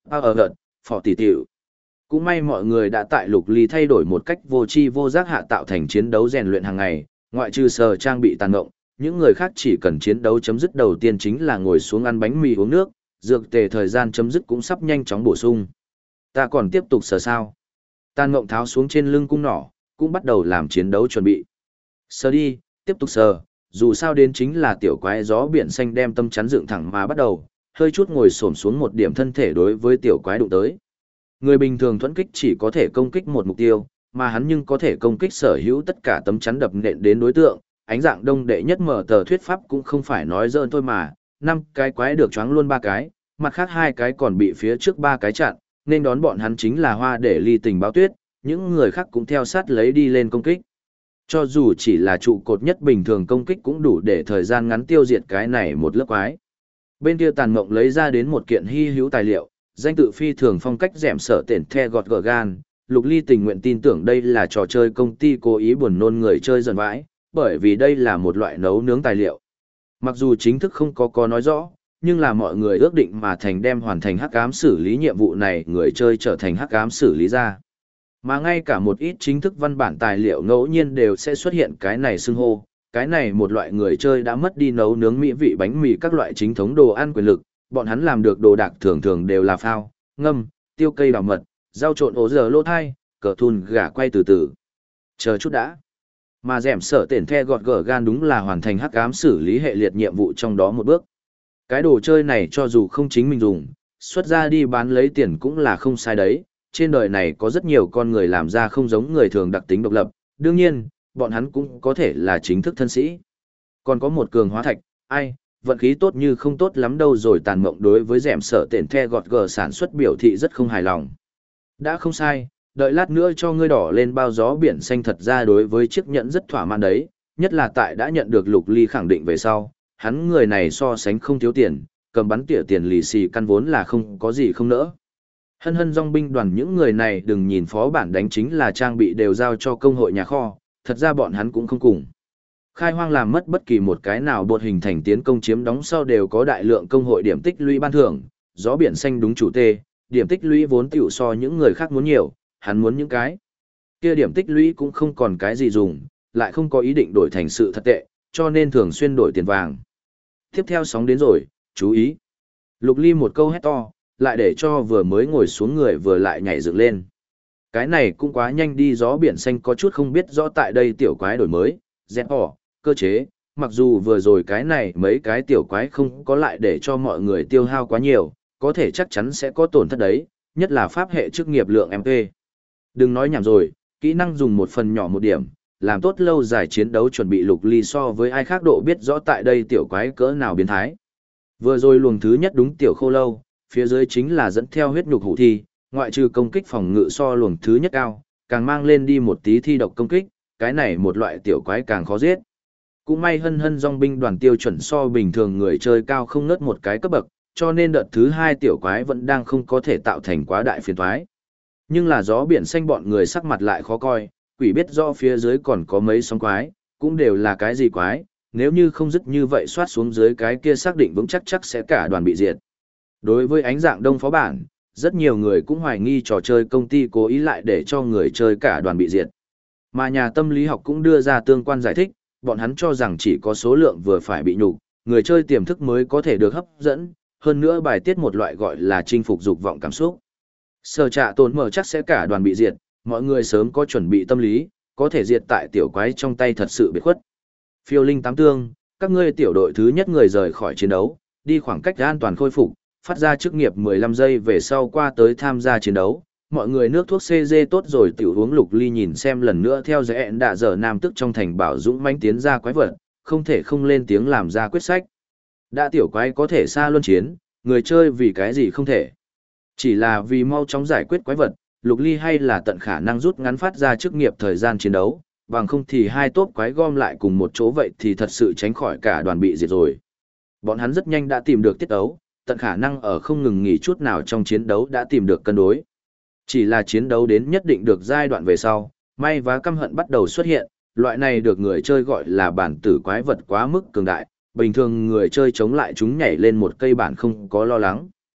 ở gợt, phỏ tỷ tiểu. Cũng may mọi người đã tại Lục Ly thay đổi một cách vô tri vô giác hạ tạo thành chiến đấu rèn luyện hàng ngày, ngoại trừ sờ trang bị tàn ngộng, những người khác chỉ cần chiến đấu chấm dứt đầu tiên chính là ngồi xuống ăn bánh mì uống nước, dược tề thời gian chấm dứt cũng sắp nhanh chóng bổ sung. Ta còn tiếp tục sờ sao? Tàn ngộng tháo xuống trên lưng cung nỏ, cũng bắt đầu làm chiến đấu chuẩn bị. Sờ đi, tiếp tục sờ, dù sao đến chính là tiểu quái gió biển xanh đem tâm chắn dựng thẳng mà bắt đầu, hơi chút ngồi xổm xuống một điểm thân thể đối với tiểu quái đụng tới. Người bình thường thuẫn kích chỉ có thể công kích một mục tiêu, mà hắn nhưng có thể công kích sở hữu tất cả tấm chắn đập nện đến đối tượng. Ánh dạng đông đệ nhất mở tờ thuyết pháp cũng không phải nói dỡn thôi mà, 5 cái quái được choáng luôn 3 cái, mặt khác 2 cái còn bị phía trước 3 cái chặn, nên đón bọn hắn chính là hoa để ly tình báo tuyết, những người khác cũng theo sát lấy đi lên công kích. Cho dù chỉ là trụ cột nhất bình thường công kích cũng đủ để thời gian ngắn tiêu diệt cái này một lớp quái. Bên kia Tàn Mộng lấy ra đến một kiện hy hữu tài liệu, danh tự phi thường phong cách dẻm sở tển the gọt gờ gan. Lục Ly tình nguyện tin tưởng đây là trò chơi công ty cố ý buồn nôn người chơi dần vãi, bởi vì đây là một loại nấu nướng tài liệu. Mặc dù chính thức không có nói rõ, nhưng là mọi người ước định mà thành đem hoàn thành hắc ám xử lý nhiệm vụ này người chơi trở thành hắc ám xử lý ra. Mà ngay cả một ít chính thức văn bản tài liệu ngẫu nhiên đều sẽ xuất hiện cái này xưng hô, cái này một loại người chơi đã mất đi nấu nướng mỹ vị bánh mì các loại chính thống đồ ăn quyền lực, bọn hắn làm được đồ đạc thường thường đều là phao, ngâm, tiêu cây đào mật, rau trộn ố giờ lô thai, cờ thun gà quay từ từ. Chờ chút đã. Mà dẻm sở tển the gọt gở gan đúng là hoàn thành hắc ám xử lý hệ liệt nhiệm vụ trong đó một bước. Cái đồ chơi này cho dù không chính mình dùng, xuất ra đi bán lấy tiền cũng là không sai đấy. Trên đời này có rất nhiều con người làm ra không giống người thường đặc tính độc lập, đương nhiên, bọn hắn cũng có thể là chính thức thân sĩ. Còn có một cường hóa thạch, ai, vận khí tốt như không tốt lắm đâu rồi. Tàn Mộng đối với dẻm sở tển the gọt gở sản xuất biểu thị rất không hài lòng. Đã không sai, đợi lát nữa cho ngươi đỏ lên bao gió biển xanh thật ra đối với chiếc nhẫn rất thỏa mãn đấy, nhất là tại đã nhận được Lục Ly khẳng định về sau, hắn người này so sánh không thiếu tiền, cầm bắn tỉa tiền lì xì căn vốn là không có gì không nỡ. Hân hân dòng binh đoàn những người này đừng nhìn phó bản đánh chính là trang bị đều giao cho công hội nhà kho, thật ra bọn hắn cũng không cùng. Khai hoang làm mất bất kỳ một cái nào bột hình thành tiến công chiếm đóng sau đều có đại lượng công hội điểm tích lũy ban thưởng, gió biển xanh đúng chủ tê, điểm tích lũy vốn tiểu so những người khác muốn nhiều, hắn muốn những cái kia điểm tích lũy cũng không còn cái gì dùng, lại không có ý định đổi thành sự thật tệ, cho nên thường xuyên đổi tiền vàng. Tiếp theo sóng đến rồi, chú ý. Lục Ly một câu hét to, lại để cho vừa mới ngồi xuống người vừa lại nhảy dựng lên. Cái này cũng quá nhanh đi, gió biển xanh có chút không biết rõ tại đây tiểu quái đổi mới, dẹp bỏ, cơ chế, mặc dù vừa rồi cái này mấy cái tiểu quái không có lại để cho mọi người tiêu hao quá nhiều, có thể chắc chắn sẽ có tổn thất đấy, nhất là pháp hệ chức nghiệp lượng MP. Đừng nói nhảm rồi, kỹ năng dùng một phần nhỏ một điểm, làm tốt lâu dài chiến đấu chuẩn bị. Lục Ly so với ai khác độ biết rõ tại đây tiểu quái cỡ nào biến thái. Vừa rồi luồng thứ nhất đúng tiểu khô lâu, phía dưới chính là dẫn theo huyết nhục hủ thi, ngoại trừ công kích phòng ngự so luồng thứ nhất cao, càng mang lên đi một tí thi độc công kích, cái này một loại tiểu quái càng khó giết. Cũng may hân hân dòng binh đoàn tiêu chuẩn so bình thường người chơi cao không ngớt một cái cấp bậc, cho nên đợt thứ hai tiểu quái vẫn đang không có thể tạo thành quá đại phiền toái. Nhưng là gió biển xanh bọn người sắc mặt lại khó coi, quỷ biết rõ phía dưới còn có mấy sóng quái, cũng đều là cái gì quái, nếu như không dứt như vậy xoát xuống dưới cái kia xác định vững chắc chắc sẽ cả đoàn bị diệt. Đối với ánh dạng đông phó bản, rất nhiều người cũng hoài nghi trò chơi công ty cố ý lại để cho người chơi cả đoàn bị diệt. Mà nhà tâm lý học cũng đưa ra tương quan giải thích, bọn hắn cho rằng chỉ có số lượng vừa phải bị nhục, người chơi tiềm thức mới có thể được hấp dẫn, hơn nữa bài tiết một loại gọi là chinh phục dục vọng cảm xúc. Sở trạ tồn mở chắc sẽ cả đoàn bị diệt, mọi người sớm có chuẩn bị tâm lý, có thể diệt tại tiểu quái trong tay thật sự biệt khuất. Phiêu linh tám tương, các ngươi tiểu đội thứ nhất người rời khỏi chiến đấu, đi khoảng cách an toàn khôi phục, phát ra chức nghiệp 15 giây về sau qua tới tham gia chiến đấu. Mọi người nước thuốc CG tốt rồi tiểu uống. Lục Ly nhìn xem lần nữa theo dõi ẹn đạ giờ nam tức trong thành bảo dũng mãnh tiến ra quái vật, không thể không lên tiếng làm ra quyết sách. Đã tiểu quái có thể xa luân chiến, người chơi vì cái gì không thể. Chỉ là vì mau chóng giải quyết quái vật, Lục Ly hay là tận khả năng rút ngắn phát ra chức nghiệp thời gian chiến đấu, bằng không thì hai tốp quái gom lại cùng một chỗ vậy thì thật sự tránh khỏi cả đoàn bị diệt rồi. Bọn hắn rất nhanh đã tìm được tiết ấu, tận khả năng ở không ngừng nghỉ chút nào trong chiến đấu đã tìm được cân đối. Chỉ là chiến đấu đến nhất định được giai đoạn về sau, may và căm hận bắt đầu xuất hiện, loại này được người chơi gọi là bản tử quái vật quá mức cường đại, bình thường người chơi chống lại chúng nhảy lên một cây bản không có lo lắng.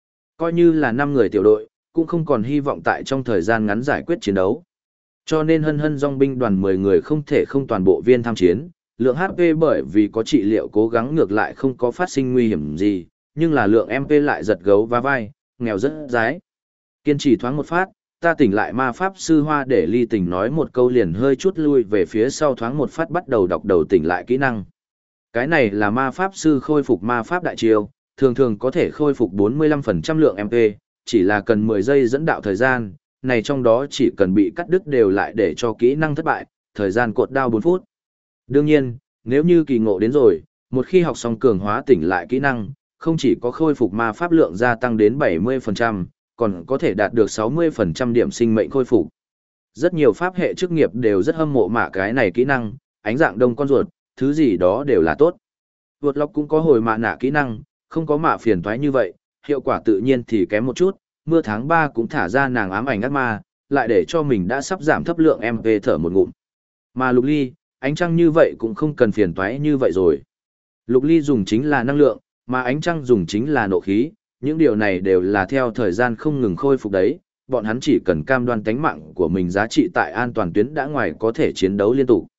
Coi như là 5 người tiểu đội, cũng không còn hy vọng tại trong thời gian ngắn giải quyết chiến đấu. Cho nên hân hân dòng binh đoàn 10 người không thể không toàn bộ viên tham chiến, lượng HP bởi vì có trị liệu cố gắng ngược lại không có phát sinh nguy hiểm gì, nhưng là lượng MP lại giật gấu và vai, nghèo rất dái. Kiên trì thoáng một phát, ta tỉnh lại ma pháp sư Hoa để ly tình nói một câu liền hơi chút lui về phía sau thoáng một phát bắt đầu đọc đầu tỉnh lại kỹ năng. Cái này là ma pháp sư khôi phục ma pháp đại chiêu, thường thường có thể khôi phục 45% lượng MP, chỉ là cần 10 giây dẫn đạo thời gian, này trong đó chỉ cần bị cắt đứt đều lại để cho kỹ năng thất bại, thời gian cột đao 4 phút. Đương nhiên, nếu như kỳ ngộ đến rồi, một khi học xong cường hóa tỉnh lại kỹ năng, không chỉ có khôi phục ma pháp lượng gia tăng đến 70%, còn có thể đạt được 60% điểm sinh mệnh khôi phục. Rất nhiều pháp hệ chức nghiệp đều rất hâm mộ mạ cái này kỹ năng, ánh dạng đông con ruột, thứ gì đó đều là tốt. Vượt lọc cũng có hồi mạ nạ kỹ năng, không có mạ phiền toái như vậy, hiệu quả tự nhiên thì kém một chút, mưa tháng 3 cũng thả ra nàng ám ảnh ác ma, lại để cho mình đã sắp giảm thấp lượng MP thở một ngụm. Mà Lục Ly, ánh trăng như vậy cũng không cần phiền toái như vậy rồi. Lục Ly dùng chính là năng lượng, mà ánh trăng dùng chính là nộ khí, những điều này đều là theo thời gian không ngừng khôi phục đấy, bọn hắn chỉ cần cam đoan tánh mạng của mình giá trị tại an toàn tuyến đã ngoài có thể chiến đấu liên tục.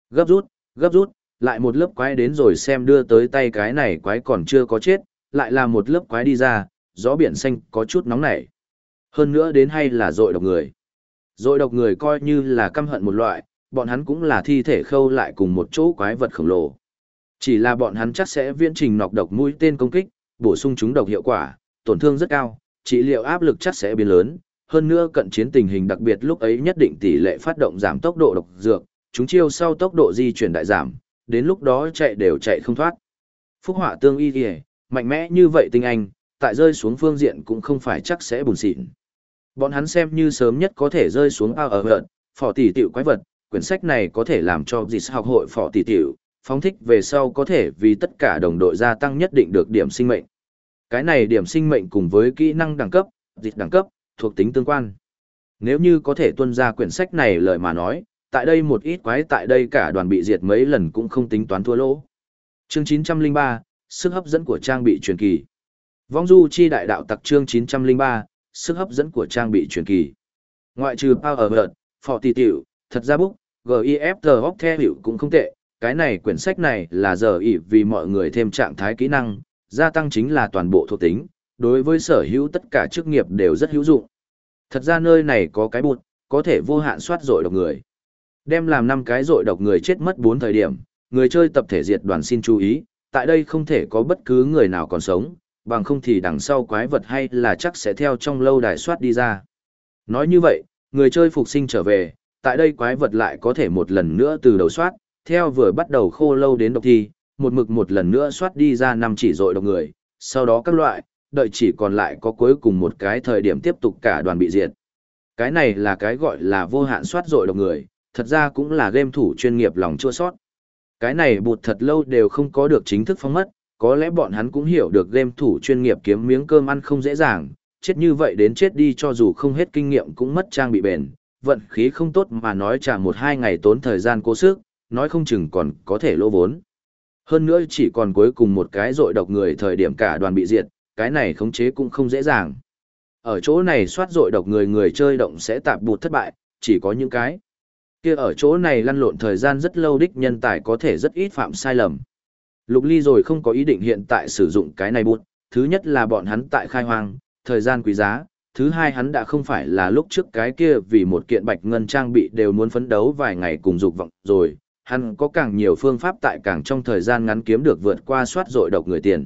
Gấp rút, lại một lớp quái đến rồi xem đưa tới tay cái này quái còn chưa có chết, lại là một lớp quái đi ra, gió biển xanh có chút nóng nảy. Hơn nữa đến hay là dội độc người. Dội độc người coi như là căm hận một loại, bọn hắn cũng là thi thể khâu lại cùng một chỗ quái vật khổng lồ. Chỉ là bọn hắn chắc sẽ viễn trình nọc độc mũi tên công kích, bổ sung chúng độc hiệu quả, tổn thương rất cao, trị liệu áp lực chắc sẽ biến lớn, hơn nữa cận chiến tình hình đặc biệt lúc ấy nhất định tỷ lệ phát động giảm tốc độ độc dược, chúng chiêu sau tốc độ di chuyển đại giảm, đến lúc đó chạy đều chạy không thoát. Phúc họa tương y kìa, mạnh mẽ như vậy tinh anh, tại rơi xuống phương diện cũng không phải chắc sẽ bùn xịn. Bọn hắn xem như sớm nhất có thể rơi xuống ao ở hợt, phỏ tỷ tiểu quái vật, quyển sách này có thể làm cho dịch học hội phỏ tỷ tiểu, phóng thích về sau có thể vì tất cả đồng đội gia tăng nhất định được điểm sinh mệnh. Cái này điểm sinh mệnh cùng với kỹ năng đẳng cấp, dịch đẳng cấp, thuộc tính tương quan. Nếu như có thể tuân ra quyển sách này lời mà nói, tại đây một ít quái tại đây cả đoàn bị diệt mấy lần cũng không tính toán thua lỗ. Chương 903, sức hấp dẫn của trang bị truyền kỳ. Vong du chi đại đạo tặc chương 903, sức hấp dẫn của trang bị truyền kỳ. Ngoại trừ Power Phò Tỷ Tiểu, thật ra book, GIF The hiệu cũng không tệ, cái này quyển sách này là giờ ỷ vì mọi người thêm trạng thái kỹ năng, gia tăng chính là toàn bộ thuộc tính, đối với sở hữu tất cả chức nghiệp đều rất hữu dụng. Thật ra nơi này có cái bụt, có thể vô hạn soát dội độc người. Đem làm 5 cái dội độc người chết mất 4 thời điểm, người chơi tập thể diệt đoàn xin chú ý, tại đây không thể có bất cứ người nào còn sống, bằng không thì đằng sau quái vật hay là chắc sẽ theo trong lâu đài soát đi ra. Nói như vậy, người chơi phục sinh trở về, tại đây quái vật lại có thể một lần nữa từ đầu soát, theo vừa bắt đầu khô lâu đến độc thi, một lần nữa soát đi ra 5 chỉ dội độc người, sau đó các loại, đợi chỉ còn lại có cuối cùng một cái thời điểm tiếp tục cả đoàn bị diệt. Cái này là cái gọi là vô hạn soát dội độc người, thật ra cũng là game thủ chuyên nghiệp lòng chua sót. Cái này bụt thật lâu đều không có được chính thức phong mất, có lẽ bọn hắn cũng hiểu được game thủ chuyên nghiệp kiếm miếng cơm ăn không dễ dàng, chết như vậy đến chết đi cho dù không hết kinh nghiệm cũng mất trang bị bền, vận khí không tốt mà nói trả 1-2 ngày tốn thời gian cố sức, nói không chừng còn có thể lỗ vốn. Hơn nữa chỉ còn cuối cùng một cái dội độc người thời điểm cả đoàn bị diệt, cái này khống chế cũng không dễ dàng. Ở chỗ này soát dội độc người chơi động sẽ tạp bụt thất bại, chỉ có những cái kia ở chỗ này lăn lộn thời gian rất lâu đích nhân tài có thể rất ít phạm sai lầm. Lục Ly rồi không có ý định hiện tại sử dụng cái này bụt, thứ nhất là bọn hắn tại khai hoang, thời gian quý giá, thứ hai hắn đã không phải là lúc trước cái kia vì một kiện bạch ngân trang bị đều muốn phấn đấu vài ngày cùng dục vọng rồi, hắn có càng nhiều phương pháp tại càng trong thời gian ngắn kiếm được vượt qua soát dội độc người tiền.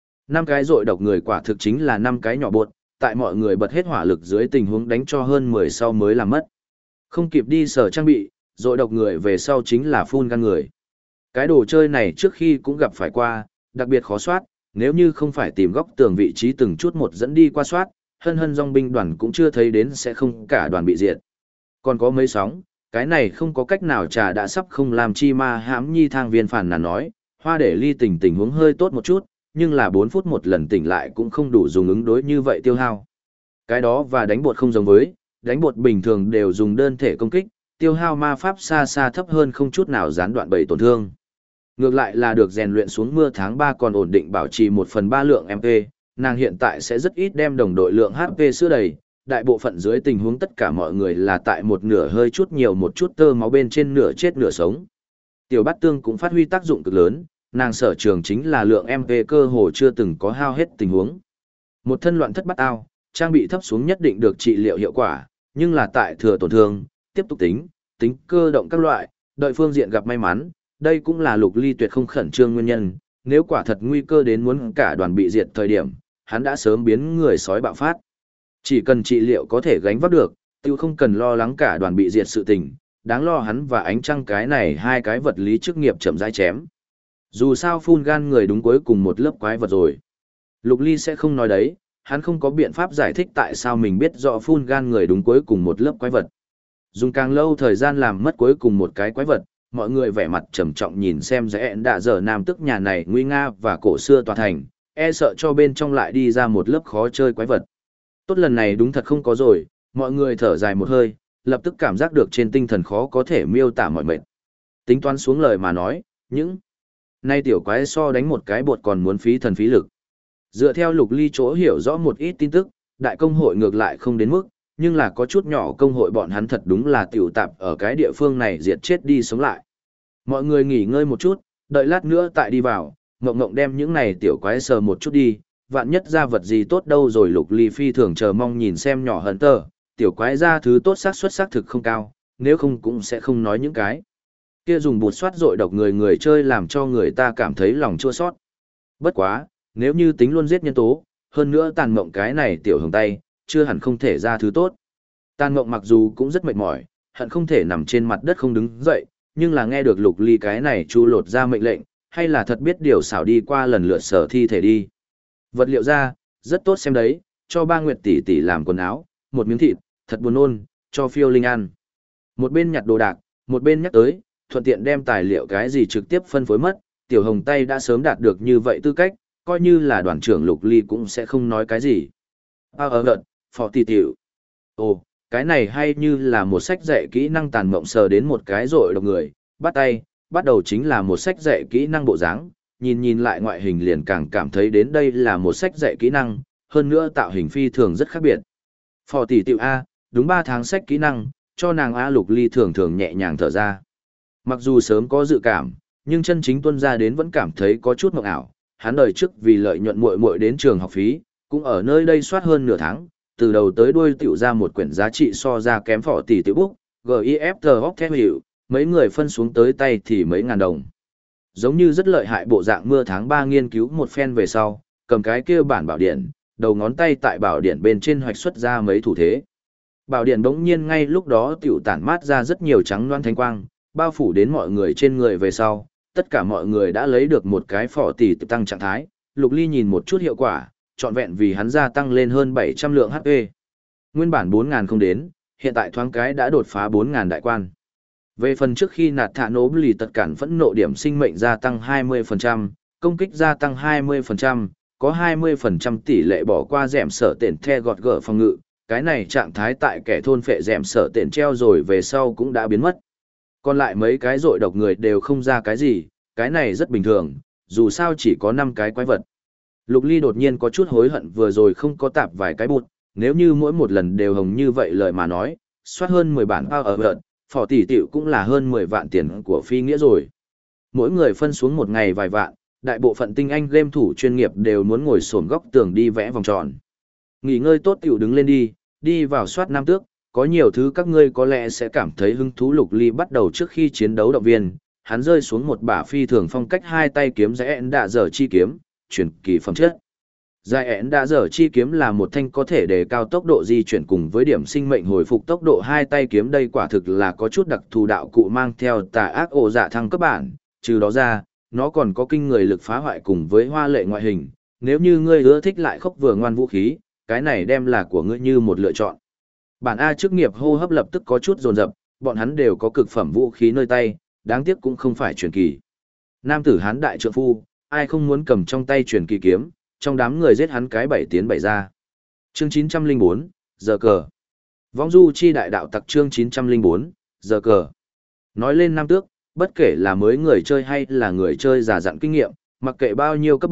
5 cái dội độc người quả thực chính là 5 cái nhỏ bột, tại mọi người bật hết hỏa lực dưới tình huống đánh cho hơn 10 sau mới làm mất. Không kịp đi sở trang bị, dội độc người về sau chính là phun gan người. Cái đồ chơi này trước khi cũng gặp phải qua, đặc biệt khó soát, nếu như không phải tìm góc tường vị trí từng chút một dẫn đi qua soát, hân hân dòng binh đoàn cũng chưa thấy đến sẽ không cả đoàn bị diệt. Còn có mấy sóng, cái này không có cách nào trà đã sắp không làm chi ma hãm nhi thang viên phản là nói, hoa để ly tình huống hơi tốt một chút, nhưng là 4 phút một lần tỉnh lại cũng không đủ dùng ứng đối như vậy tiêu hao. Cái đó và đánh bột không giống với, đánh bột bình thường đều dùng đơn thể công kích, tiêu hao ma pháp xa xa thấp hơn không chút nào gián đoạn bầy tổn thương. Ngược lại là được rèn luyện xuống mưa tháng 3 còn ổn định bảo trì 1/3 lượng MP, nàng hiện tại sẽ rất ít đem đồng đội lượng HP sữa đầy, đại bộ phận dưới tình huống tất cả mọi người là tại một nửa hơi chút nhiều một chút tơ máu bên trên nửa chết nửa sống. Tiểu Bát Tương cũng phát huy tác dụng cực lớn, nàng sở trường chính là lượng MP cơ hồ chưa từng có hao hết tình huống. Một thân loạn thất bát ao, trang bị thấp xuống nhất định được trị liệu hiệu quả, nhưng là tại thừa tổn thương, tiếp tục tính cơ động các loại, đợi phương diện gặp may mắn, đây cũng là Lục Ly tuyệt không khẩn trương nguyên nhân, nếu quả thật nguy cơ đến muốn cả đoàn bị diệt thời điểm, hắn đã sớm biến người sói bạo phát. Chỉ cần trị liệu có thể gánh vác được, tiêu không cần lo lắng cả đoàn bị diệt sự tình, đáng lo hắn và ánh trăng cái này hai cái vật lý chức nghiệp chậm rãi chém. Dù sao phun gan người đúng cuối cùng một lớp quái vật rồi. Lục Ly sẽ không nói đấy, hắn không có biện pháp giải thích tại sao mình biết rõ phun gan người đúng cuối cùng một lớp quái vật. Dùng càng lâu thời gian làm mất cuối cùng một cái quái vật, mọi người vẻ mặt trầm trọng nhìn xem rẽ đạ dở nam tức nhà này nguy nga và cổ xưa tòa thành, e sợ cho bên trong lại đi ra một lớp khó chơi quái vật. Tốt lần này đúng thật không có rồi, mọi người thở dài một hơi, lập tức cảm giác được trên tinh thần khó có thể miêu tả mọi mệt. Tính toán xuống lời mà nói, những nay tiểu quái so đánh một cái bột còn muốn phí thần phí lực. Dựa theo Lục Ly chỗ hiểu rõ một ít tin tức, đại công hội ngược lại không đến mức, nhưng là có chút nhỏ công hội bọn hắn thật đúng là tiểu tạp ở cái địa phương này diệt chết đi sống lại. Mọi người nghỉ ngơi một chút, đợi lát nữa tại đi vào, Ngộng Ngộng đem những này tiểu quái sờ một chút đi, vạn nhất ra vật gì tốt đâu rồi. Lục Ly phi thường chờ mong nhìn xem nhỏ hận tờ, tiểu quái ra thứ tốt xác thực không cao, nếu không cũng sẽ không nói những cái kia dùng bột soát dội độc người chơi làm cho người ta cảm thấy lòng chua sót. Bất quá, nếu như tính luôn giết nhân tố, hơn nữa Tàn Mộng cái này tiểu hồng tay, chưa hẳn không thể ra thứ tốt. Tàn Mộng mặc dù cũng rất mệt mỏi, hận không thể nằm trên mặt đất không đứng dậy, nhưng là nghe được Lục Ly cái này chu lột ra mệnh lệnh, hay là thật biết điều xảo đi qua lần lượt sở thi thể đi. Vật liệu ra, rất tốt xem đấy, cho ba Nguyệt tỷ tỷ làm quần áo, một miếng thịt, thật buồn nôn, cho Phiêu Linh ăn. Một bên nhặt đồ đạc, một bên nhắc tới, thuận tiện đem tài liệu cái gì trực tiếp phân phối mất, tiểu hồng tay đã sớm đạt được như vậy tư cách, coi như là đoàn trưởng Lục Ly cũng sẽ không nói cái gì. Phò tỷ tiểu. Ồ, cái này hay như là một sách dạy kỹ năng. Tàn Mộng sờ đến một cái rội độc người, bắt tay, bắt đầu chính là một sách dạy kỹ năng bộ dáng, nhìn lại ngoại hình liền càng cảm thấy đến đây là một sách dạy kỹ năng, hơn nữa tạo hình phi thường rất khác biệt. Phò tỷ tiểu A, đúng 3 tháng sách kỹ năng, cho nàng A. Lục Ly thường nhẹ nhàng thở ra. Mặc dù sớm có dự cảm, nhưng chân chính tuân ra đến vẫn cảm thấy có chút mộng ảo. Hắn đời trước vì lợi nhuận muội đến trường học phí, cũng ở nơi đây soát hơn nửa tháng, từ đầu tới đuôi tiểu ra một quyển giá trị so ra kém Phò tỷ tiểu bút, GIFT Hóc Thép Hiệu, mấy người phân xuống tới tay thì mấy ngàn đồng. Giống như rất lợi hại bộ dạng mưa tháng 3 nghiên cứu một phen về sau, cầm cái kia bản bảo điển, đầu ngón tay tại bảo điển bên trên hoạch xuất ra mấy thủ thế. Bảo điển đống nhiên ngay lúc đó tiểu tản mát ra rất nhiều trắng loan thanh quang, bao phủ đến mọi người trên người về sau, tất cả mọi người đã lấy được một cái Phò tỷ tăng trạng thái. Lục Ly nhìn một chút hiệu quả, trọn vẹn vì hắn gia tăng lên hơn 700 lượng HP. Nguyên bản 4.000 không đến, hiện tại thoáng cái đã đột phá 4.000 đại quan. Về phần trước khi nạt thả nố lì tật cản phẫn nộ điểm sinh mệnh gia tăng 20%, công kích gia tăng 20%, có 20% tỷ lệ bỏ qua dẻm sở tển the gọt gở phòng ngự, cái này trạng thái tại kẻ thôn phệ dẻm sở tển treo rồi về sau cũng đã biến mất. Còn lại mấy cái rội độc người đều không ra cái gì, cái này rất bình thường, dù sao chỉ có 5 cái quái vật. Lục Ly đột nhiên có chút hối hận vừa rồi không có tạp vài cái bụt, nếu như mỗi một lần đều hồng như vậy lời mà nói, soát hơn 10 bản bao ở hợt, Phò tỷ tiểu cũng là hơn 10 vạn tiền của phi nghĩa rồi. Mỗi người phân xuống một ngày vài vạn, đại bộ phận tinh anh game thủ chuyên nghiệp đều muốn ngồi xổm góc tường đi vẽ vòng tròn. Nghỉ ngơi tốt tiểu đứng lên đi vào soát nam tước, có nhiều thứ các ngươi có lẽ sẽ cảm thấy hứng thú. Lục Ly bắt đầu trước khi chiến đấu động viên, hắn rơi xuống một bả phi thường phong cách hai tay kiếm rẽ đạ dở chi kiếm, truyền kỳ phẩm chất. Dài ẻn đã dở chi kiếm là một thanh có thể đề cao tốc độ di chuyển cùng với điểm sinh mệnh hồi phục tốc độ hai tay kiếm, đây quả thực là có chút đặc thù đạo cụ mang theo tà ác ổ dạ thăng cấp bản, trừ đó ra, nó còn có kinh người lực phá hoại cùng với hoa lệ ngoại hình, nếu như ngươi ưa thích lại khốc vừa ngoan vũ khí, cái này đem là của ngươi như một lựa chọn. Bản A chức nghiệp hô hấp lập tức có chút dồn dập, bọn hắn đều có cực phẩm vũ khí nơi tay, đáng tiếc cũng không phải truyền kỳ. Nam tử hán đại trượng phu, ai không muốn cầm trong tay truyền kỳ kiếm, trong đám người giết hắn cái 7 tiến 7 ra. Chương 904, giờ cờ. Vong du chi đại đạo tặc chương 904, giờ cờ. Nói lên nam tước, bất kể là mới người chơi hay là người chơi già dặn kinh nghiệm, mặc kệ bao nhiêu cấp bậc,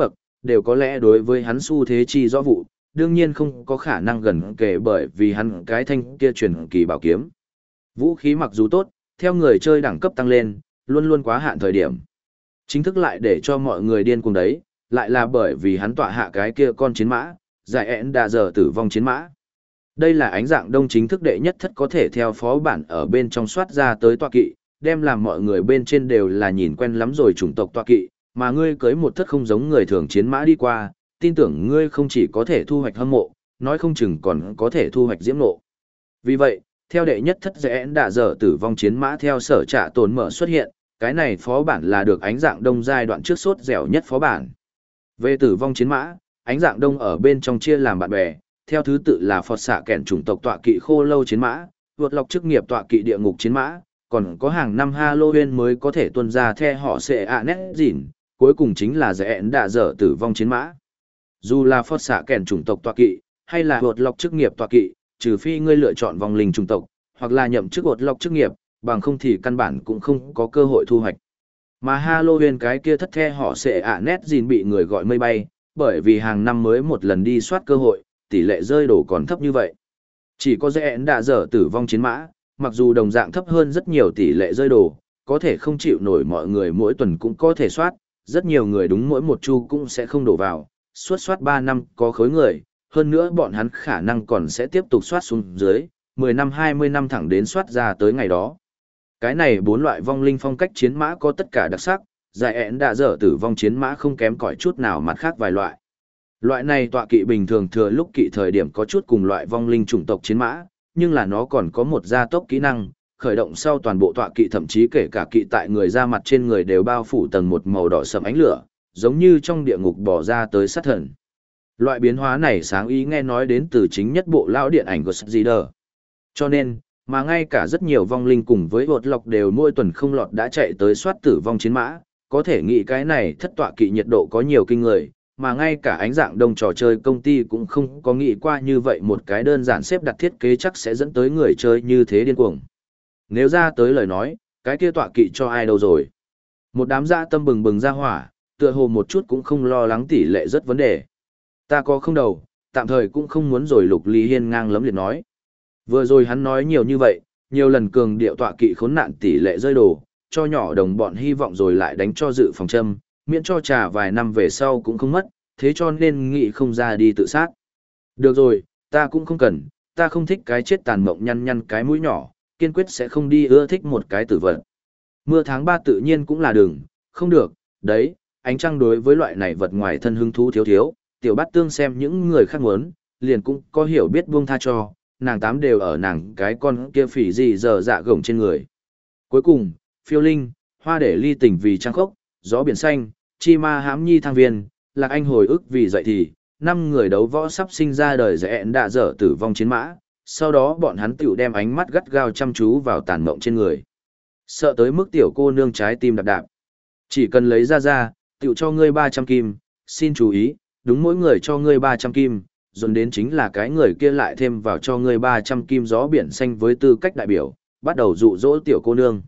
đều có lẽ đối với hắn xu thế chi rõ vụ, đương nhiên không có khả năng gần kề bởi vì hắn cái thanh kia truyền kỳ bảo kiếm. Vũ khí mặc dù tốt, theo người chơi đẳng cấp tăng lên, luôn luôn quá hạn thời điểm. Chính thức lại để cho mọi người điên cuồng đấy, lại là bởi vì hắn tọa hạ cái kia con chiến mã, giải én đã giờ tử vong chiến mã. Đây là ánh dạng đông chính thức đệ nhất thất có thể theo phó bản ở bên trong soát ra tới tọa kỵ, đem làm mọi người bên trên đều là nhìn quen lắm rồi chủng tộc tọa kỵ, mà ngươi cưới một thất không giống người thường chiến mã đi qua, tin tưởng ngươi không chỉ có thể thu hoạch hâm mộ, nói không chừng còn có thể thu hoạch diễm nộ. Vì vậy, theo đệ nhất thất rẽ đã giờ tử vong chiến mã theo sở trạ tồn mở xuất hiện, cái này phó bản là được ánh dạng đông giai đoạn trước sốt dẻo nhất phó bản. Về tử vong chiến mã, ánh dạng đông ở bên trong chia làm bạn bè, theo thứ tự là phọt xạ kèn chủng tộc tọa kỵ khô lâu chiến mã, vượt lọc chức nghiệp tọa kỵ địa ngục chiến mã, còn có hàng năm Halloween mới có thể tuân ra the họ sẽ ạ nét dỉn, cuối cùng chính là rẽ đã dở tử vong chiến mã. Dù là phọt xạ kèn chủng tộc tọa kỵ, hay là vượt lọc chức nghiệp tọa kỵ, trừ phi ngươi lựa chọn vòng linh chủng tộc, hoặc là nhậm chức vượt lọc chức nghiệp, bằng không thì căn bản cũng không có cơ hội thu hoạch. Mà Halloween cái kia thất the họ sẽ ạ nét dỉn bị người gọi mây bay, bởi vì hàng năm mới một lần đi soát cơ hội, tỷ lệ rơi đổ còn thấp như vậy. Chỉ có rẽ đã dở tử vong chiến mã, mặc dù đồng dạng thấp hơn rất nhiều tỷ lệ rơi đổ, có thể không chịu nổi mọi người mỗi tuần cũng có thể soát, rất nhiều người đúng mỗi một chu cũng sẽ không đổ vào, soát 3 năm có khối người, hơn nữa bọn hắn khả năng còn sẽ tiếp tục soát xuống dưới, 10 năm 20 năm thẳng đến soát ra tới ngày đó. Cái này 4 loại vong linh phong cách chiến mã có tất cả đặc sắc, giải én đã dở tử vong chiến mã không kém cỏi chút nào mặt khác vài loại. Loại này tọa kỵ bình thường thừa lúc kỵ thời điểm có chút cùng loại vong linh chủng tộc chiến mã, nhưng là nó còn có một gia tốc kỹ năng, khởi động sau toàn bộ tọa kỵ thậm chí kể cả kỵ tại người ra mặt trên người đều bao phủ tầng một màu đỏ sẫm ánh lửa, giống như trong địa ngục bỏ ra tới sát thần. Loại biến hóa này sáng ý nghe nói đến từ chính nhất bộ lão điện ảnh của Snyder. Cho nên, mà ngay cả rất nhiều vong linh cùng với vột lọc đều mỗi tuần không lọt đã chạy tới soát tử vong chiến mã, có thể nghĩ cái này thất tọa kỵ nhiệt độ có nhiều kinh người, mà ngay cả ánh dạng đông trò chơi công ty cũng không có nghĩ qua như vậy một cái đơn giản xếp đặt thiết kế chắc sẽ dẫn tới người chơi như thế điên cuồng. Nếu ra tới lời nói, cái kia tọa kỵ cho ai đâu rồi? Một đám dạ tâm bừng bừng ra hỏa, tựa hồ một chút cũng không lo lắng tỷ lệ rất vấn đề. Ta có không đầu, tạm thời cũng không muốn rồi. Lục Ly Hiên ngang lấm liệt nói. Vừa rồi hắn nói nhiều như vậy, nhiều lần cường điệu tọa kỵ khốn nạn tỷ lệ rơi đồ, cho nhỏ đồng bọn hy vọng rồi lại đánh cho dự phòng châm, miễn cho trả vài năm về sau cũng không mất, thế cho nên nghĩ không ra đi tự sát. Được rồi, ta cũng không cần, ta không thích cái chết tàn mộng nhăn nhăn cái mũi nhỏ, kiên quyết sẽ không đi ưa thích một cái tử vật. Mưa tháng 3 tự nhiên cũng là đường, không được, đấy, ánh trăng đối với loại này vật ngoài thân hứng thú thiếu thiếu, tiểu bát tương xem những người khác muốn, liền cũng có hiểu biết buông tha cho, nàng tám đều ở nàng cái con kia phỉ gì giờ dạ gồng trên người. Cuối cùng, phiêu linh, hoa để ly tình vì trăng khốc, gió biển xanh, chi ma hãm nhi thăng viên, lạc anh hồi ức vì dậy thì, 5 người đấu võ sắp sinh ra đời rẽ đã dở tử vong chiến mã, sau đó bọn hắn tiểu đem ánh mắt gắt gao chăm chú vào tàn mộng trên người. Sợ tới mức tiểu cô nương trái tim đạp đạp. Chỉ cần lấy ra, tiểu cho ngươi 300 kim, xin chú ý, đúng mỗi người cho ngươi 300 kim, dồn đến chính là cái người kia lại thêm vào cho ngươi 300 kim gió biển xanh với tư cách đại biểu, bắt đầu dụ dỗ tiểu cô nương.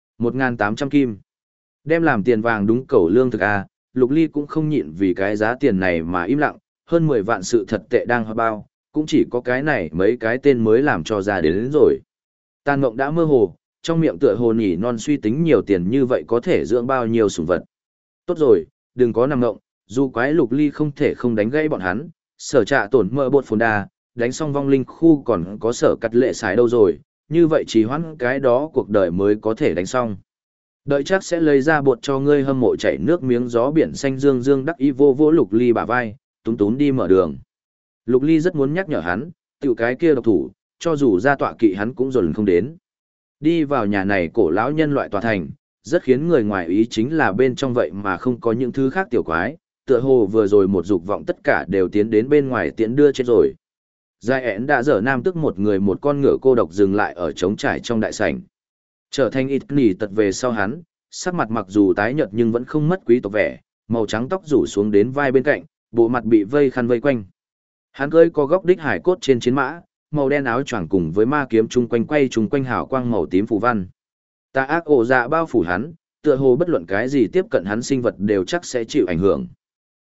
1.800 kim. Đem làm tiền vàng đúng cẩu lương thực à, Lục Ly cũng không nhịn vì cái giá tiền này mà im lặng, hơn 10 vạn sự thật tệ đang hoa bao, cũng chỉ có cái này mấy cái tên mới làm cho ra đến rồi. Tàn Mộng đã mơ hồ, trong miệng tựa hồ nhỉ non suy tính nhiều tiền như vậy có thể dưỡng bao nhiêu sủng vật. Tốt rồi, đừng có nằm ngộng, dù quái Lục Ly không thể không đánh gãy bọn hắn, sở trạ tổn mơ bột phồn đà, đánh xong vong linh khu còn có sở cắt lệ xài đâu rồi, như vậy chỉ hoãn cái đó cuộc đời mới có thể đánh xong. Đợi chắc sẽ lấy ra bột cho ngươi hâm mộ chảy nước miếng gió biển xanh dương dương đắc ý vô vỗ Lục Ly bả vai, túm túm đi mở đường. Lục Ly rất muốn nhắc nhở hắn, tiểu cái kia độc thủ, cho dù ra tọa kỵ hắn cũng dồn không đến. Đi vào nhà này cổ lão nhân loại tòa thành, rất khiến người ngoài ý chính là bên trong vậy mà không có những thứ khác tiểu quái, tựa hồ vừa rồi một dục vọng tất cả đều tiến đến bên ngoài tiễn đưa chết rồi. Giai én đã dở nam tức một người một con ngựa cô độc dừng lại ở trống trải trong đại sảnh. Trở thành ít nỉ tật về sau hắn, sắc mặt mặc dù tái nhợt nhưng vẫn không mất quý tộc vẻ, màu trắng tóc rủ xuống đến vai bên cạnh, bộ mặt bị vây khăn vây quanh. Hắn cưỡi có góc đích hải cốt trên chiến mã, màu đen áo choàng cùng với ma kiếm chung quanh quay chung quanh hào quang màu tím phù văn. Tà ác ổ dạ bao phủ hắn, tựa hồ bất luận cái gì tiếp cận hắn sinh vật đều chắc sẽ chịu ảnh hưởng.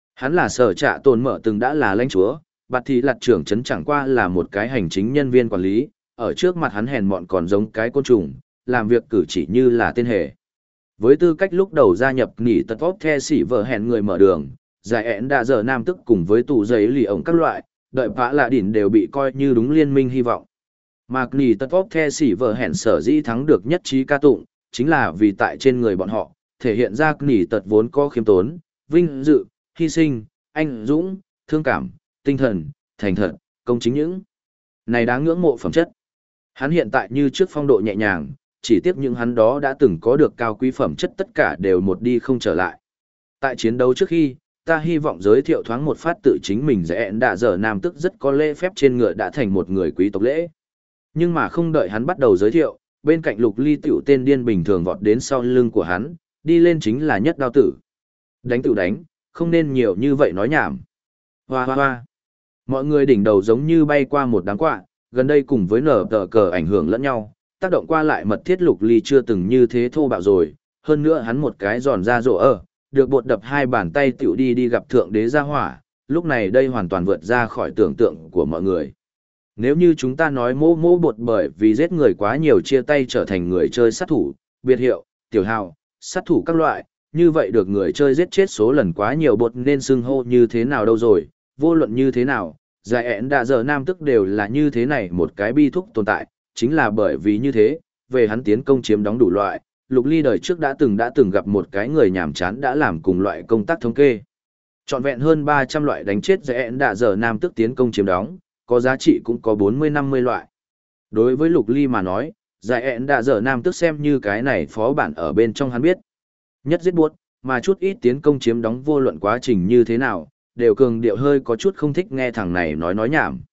Hắn là sở trạ tồn mở từng đã là lãnh chúa, bạt thì lạt trưởng trấn chẳng qua là một cái hành chính nhân viên quản lý, ở trước mặt hắn hèn mọn còn giống cái côn trùng, làm việc cử chỉ như là tên hề. Với tư cách lúc đầu gia nhập nghỉ tật vóc the xỉ vợ hẹn người mở đường, giải ẹn đã giờ nam tức cùng với tù giấy lì ổng các loại, đợi vã lạ đỉnh đều bị coi như đúng liên minh hy vọng. Mà nghỉ tật vóc the xỉ vợ hẹn sở dĩ thắng được nhất trí ca tụng, chính là vì tại trên người bọn họ, thể hiện ra nghỉ tật vốn có khiêm tốn, vinh dự, hy sinh, anh dũng, thương cảm, tinh thần, thành thật, công chính những. Này đáng ngưỡng mộ phẩm chất. Hắn hiện tại như trước phong độ nhẹ nhàng, chỉ tiếc những hắn đó đã từng có được cao quý phẩm chất tất cả đều một đi không trở lại. Tại chiến đấu trước khi, ta hy vọng giới thiệu thoáng một phát tự chính mình dễ đã giờ nam tức rất có lễ phép trên ngựa đã thành một người quý tộc lễ. Nhưng mà không đợi hắn bắt đầu giới thiệu, bên cạnh Lục Ly tiểu tên điên bình thường vọt đến sau lưng của hắn, đi lên chính là nhất đao tử. Đánh tự đánh, không nên nhiều như vậy nói nhảm. Hoa hoa hoa. Mọi người đỉnh đầu giống như bay qua một đám quạ, gần đây cùng với nở tờ cờ ảnh hưởng lẫn nhau, tác động qua lại mật thiết. Lục Ly chưa từng như thế thô bạo rồi, hơn nữa hắn một cái giòn ra rộ được bột đập hai bàn tay tiểu đi gặp thượng đế gia hỏa, lúc này đây hoàn toàn vượt ra khỏi tưởng tượng của mọi người. Nếu như chúng ta nói mô bột bởi vì giết người quá nhiều chia tay trở thành người chơi sát thủ, biệt hiệu, tiểu hào, sát thủ các loại, như vậy được người chơi giết chết số lần quá nhiều bột nên xưng hô như thế nào đâu rồi, vô luận như thế nào, giải ẹn đã giờ nam tức đều là như thế này một cái bi thúc tồn tại, chính là bởi vì như thế, về hắn tiến công chiếm đóng đủ loại, Lục Ly đời trước đã từng gặp một cái người nhàm chán đã làm cùng loại công tác thống kê. Trọn vẹn hơn 300 loại đánh chết giải ẹn đã giờ nam tức tiến công chiếm đóng, có giá trị cũng có 40-50 loại. Đối với Lục Ly mà nói, giải ẹn đã giờ nam tức xem như cái này phó bản ở bên trong hắn biết. Nhất giết buốt, mà chút ít tiến công chiếm đóng vô luận quá trình như thế nào, đều cường điệu hơi có chút không thích nghe thằng này nói nhảm.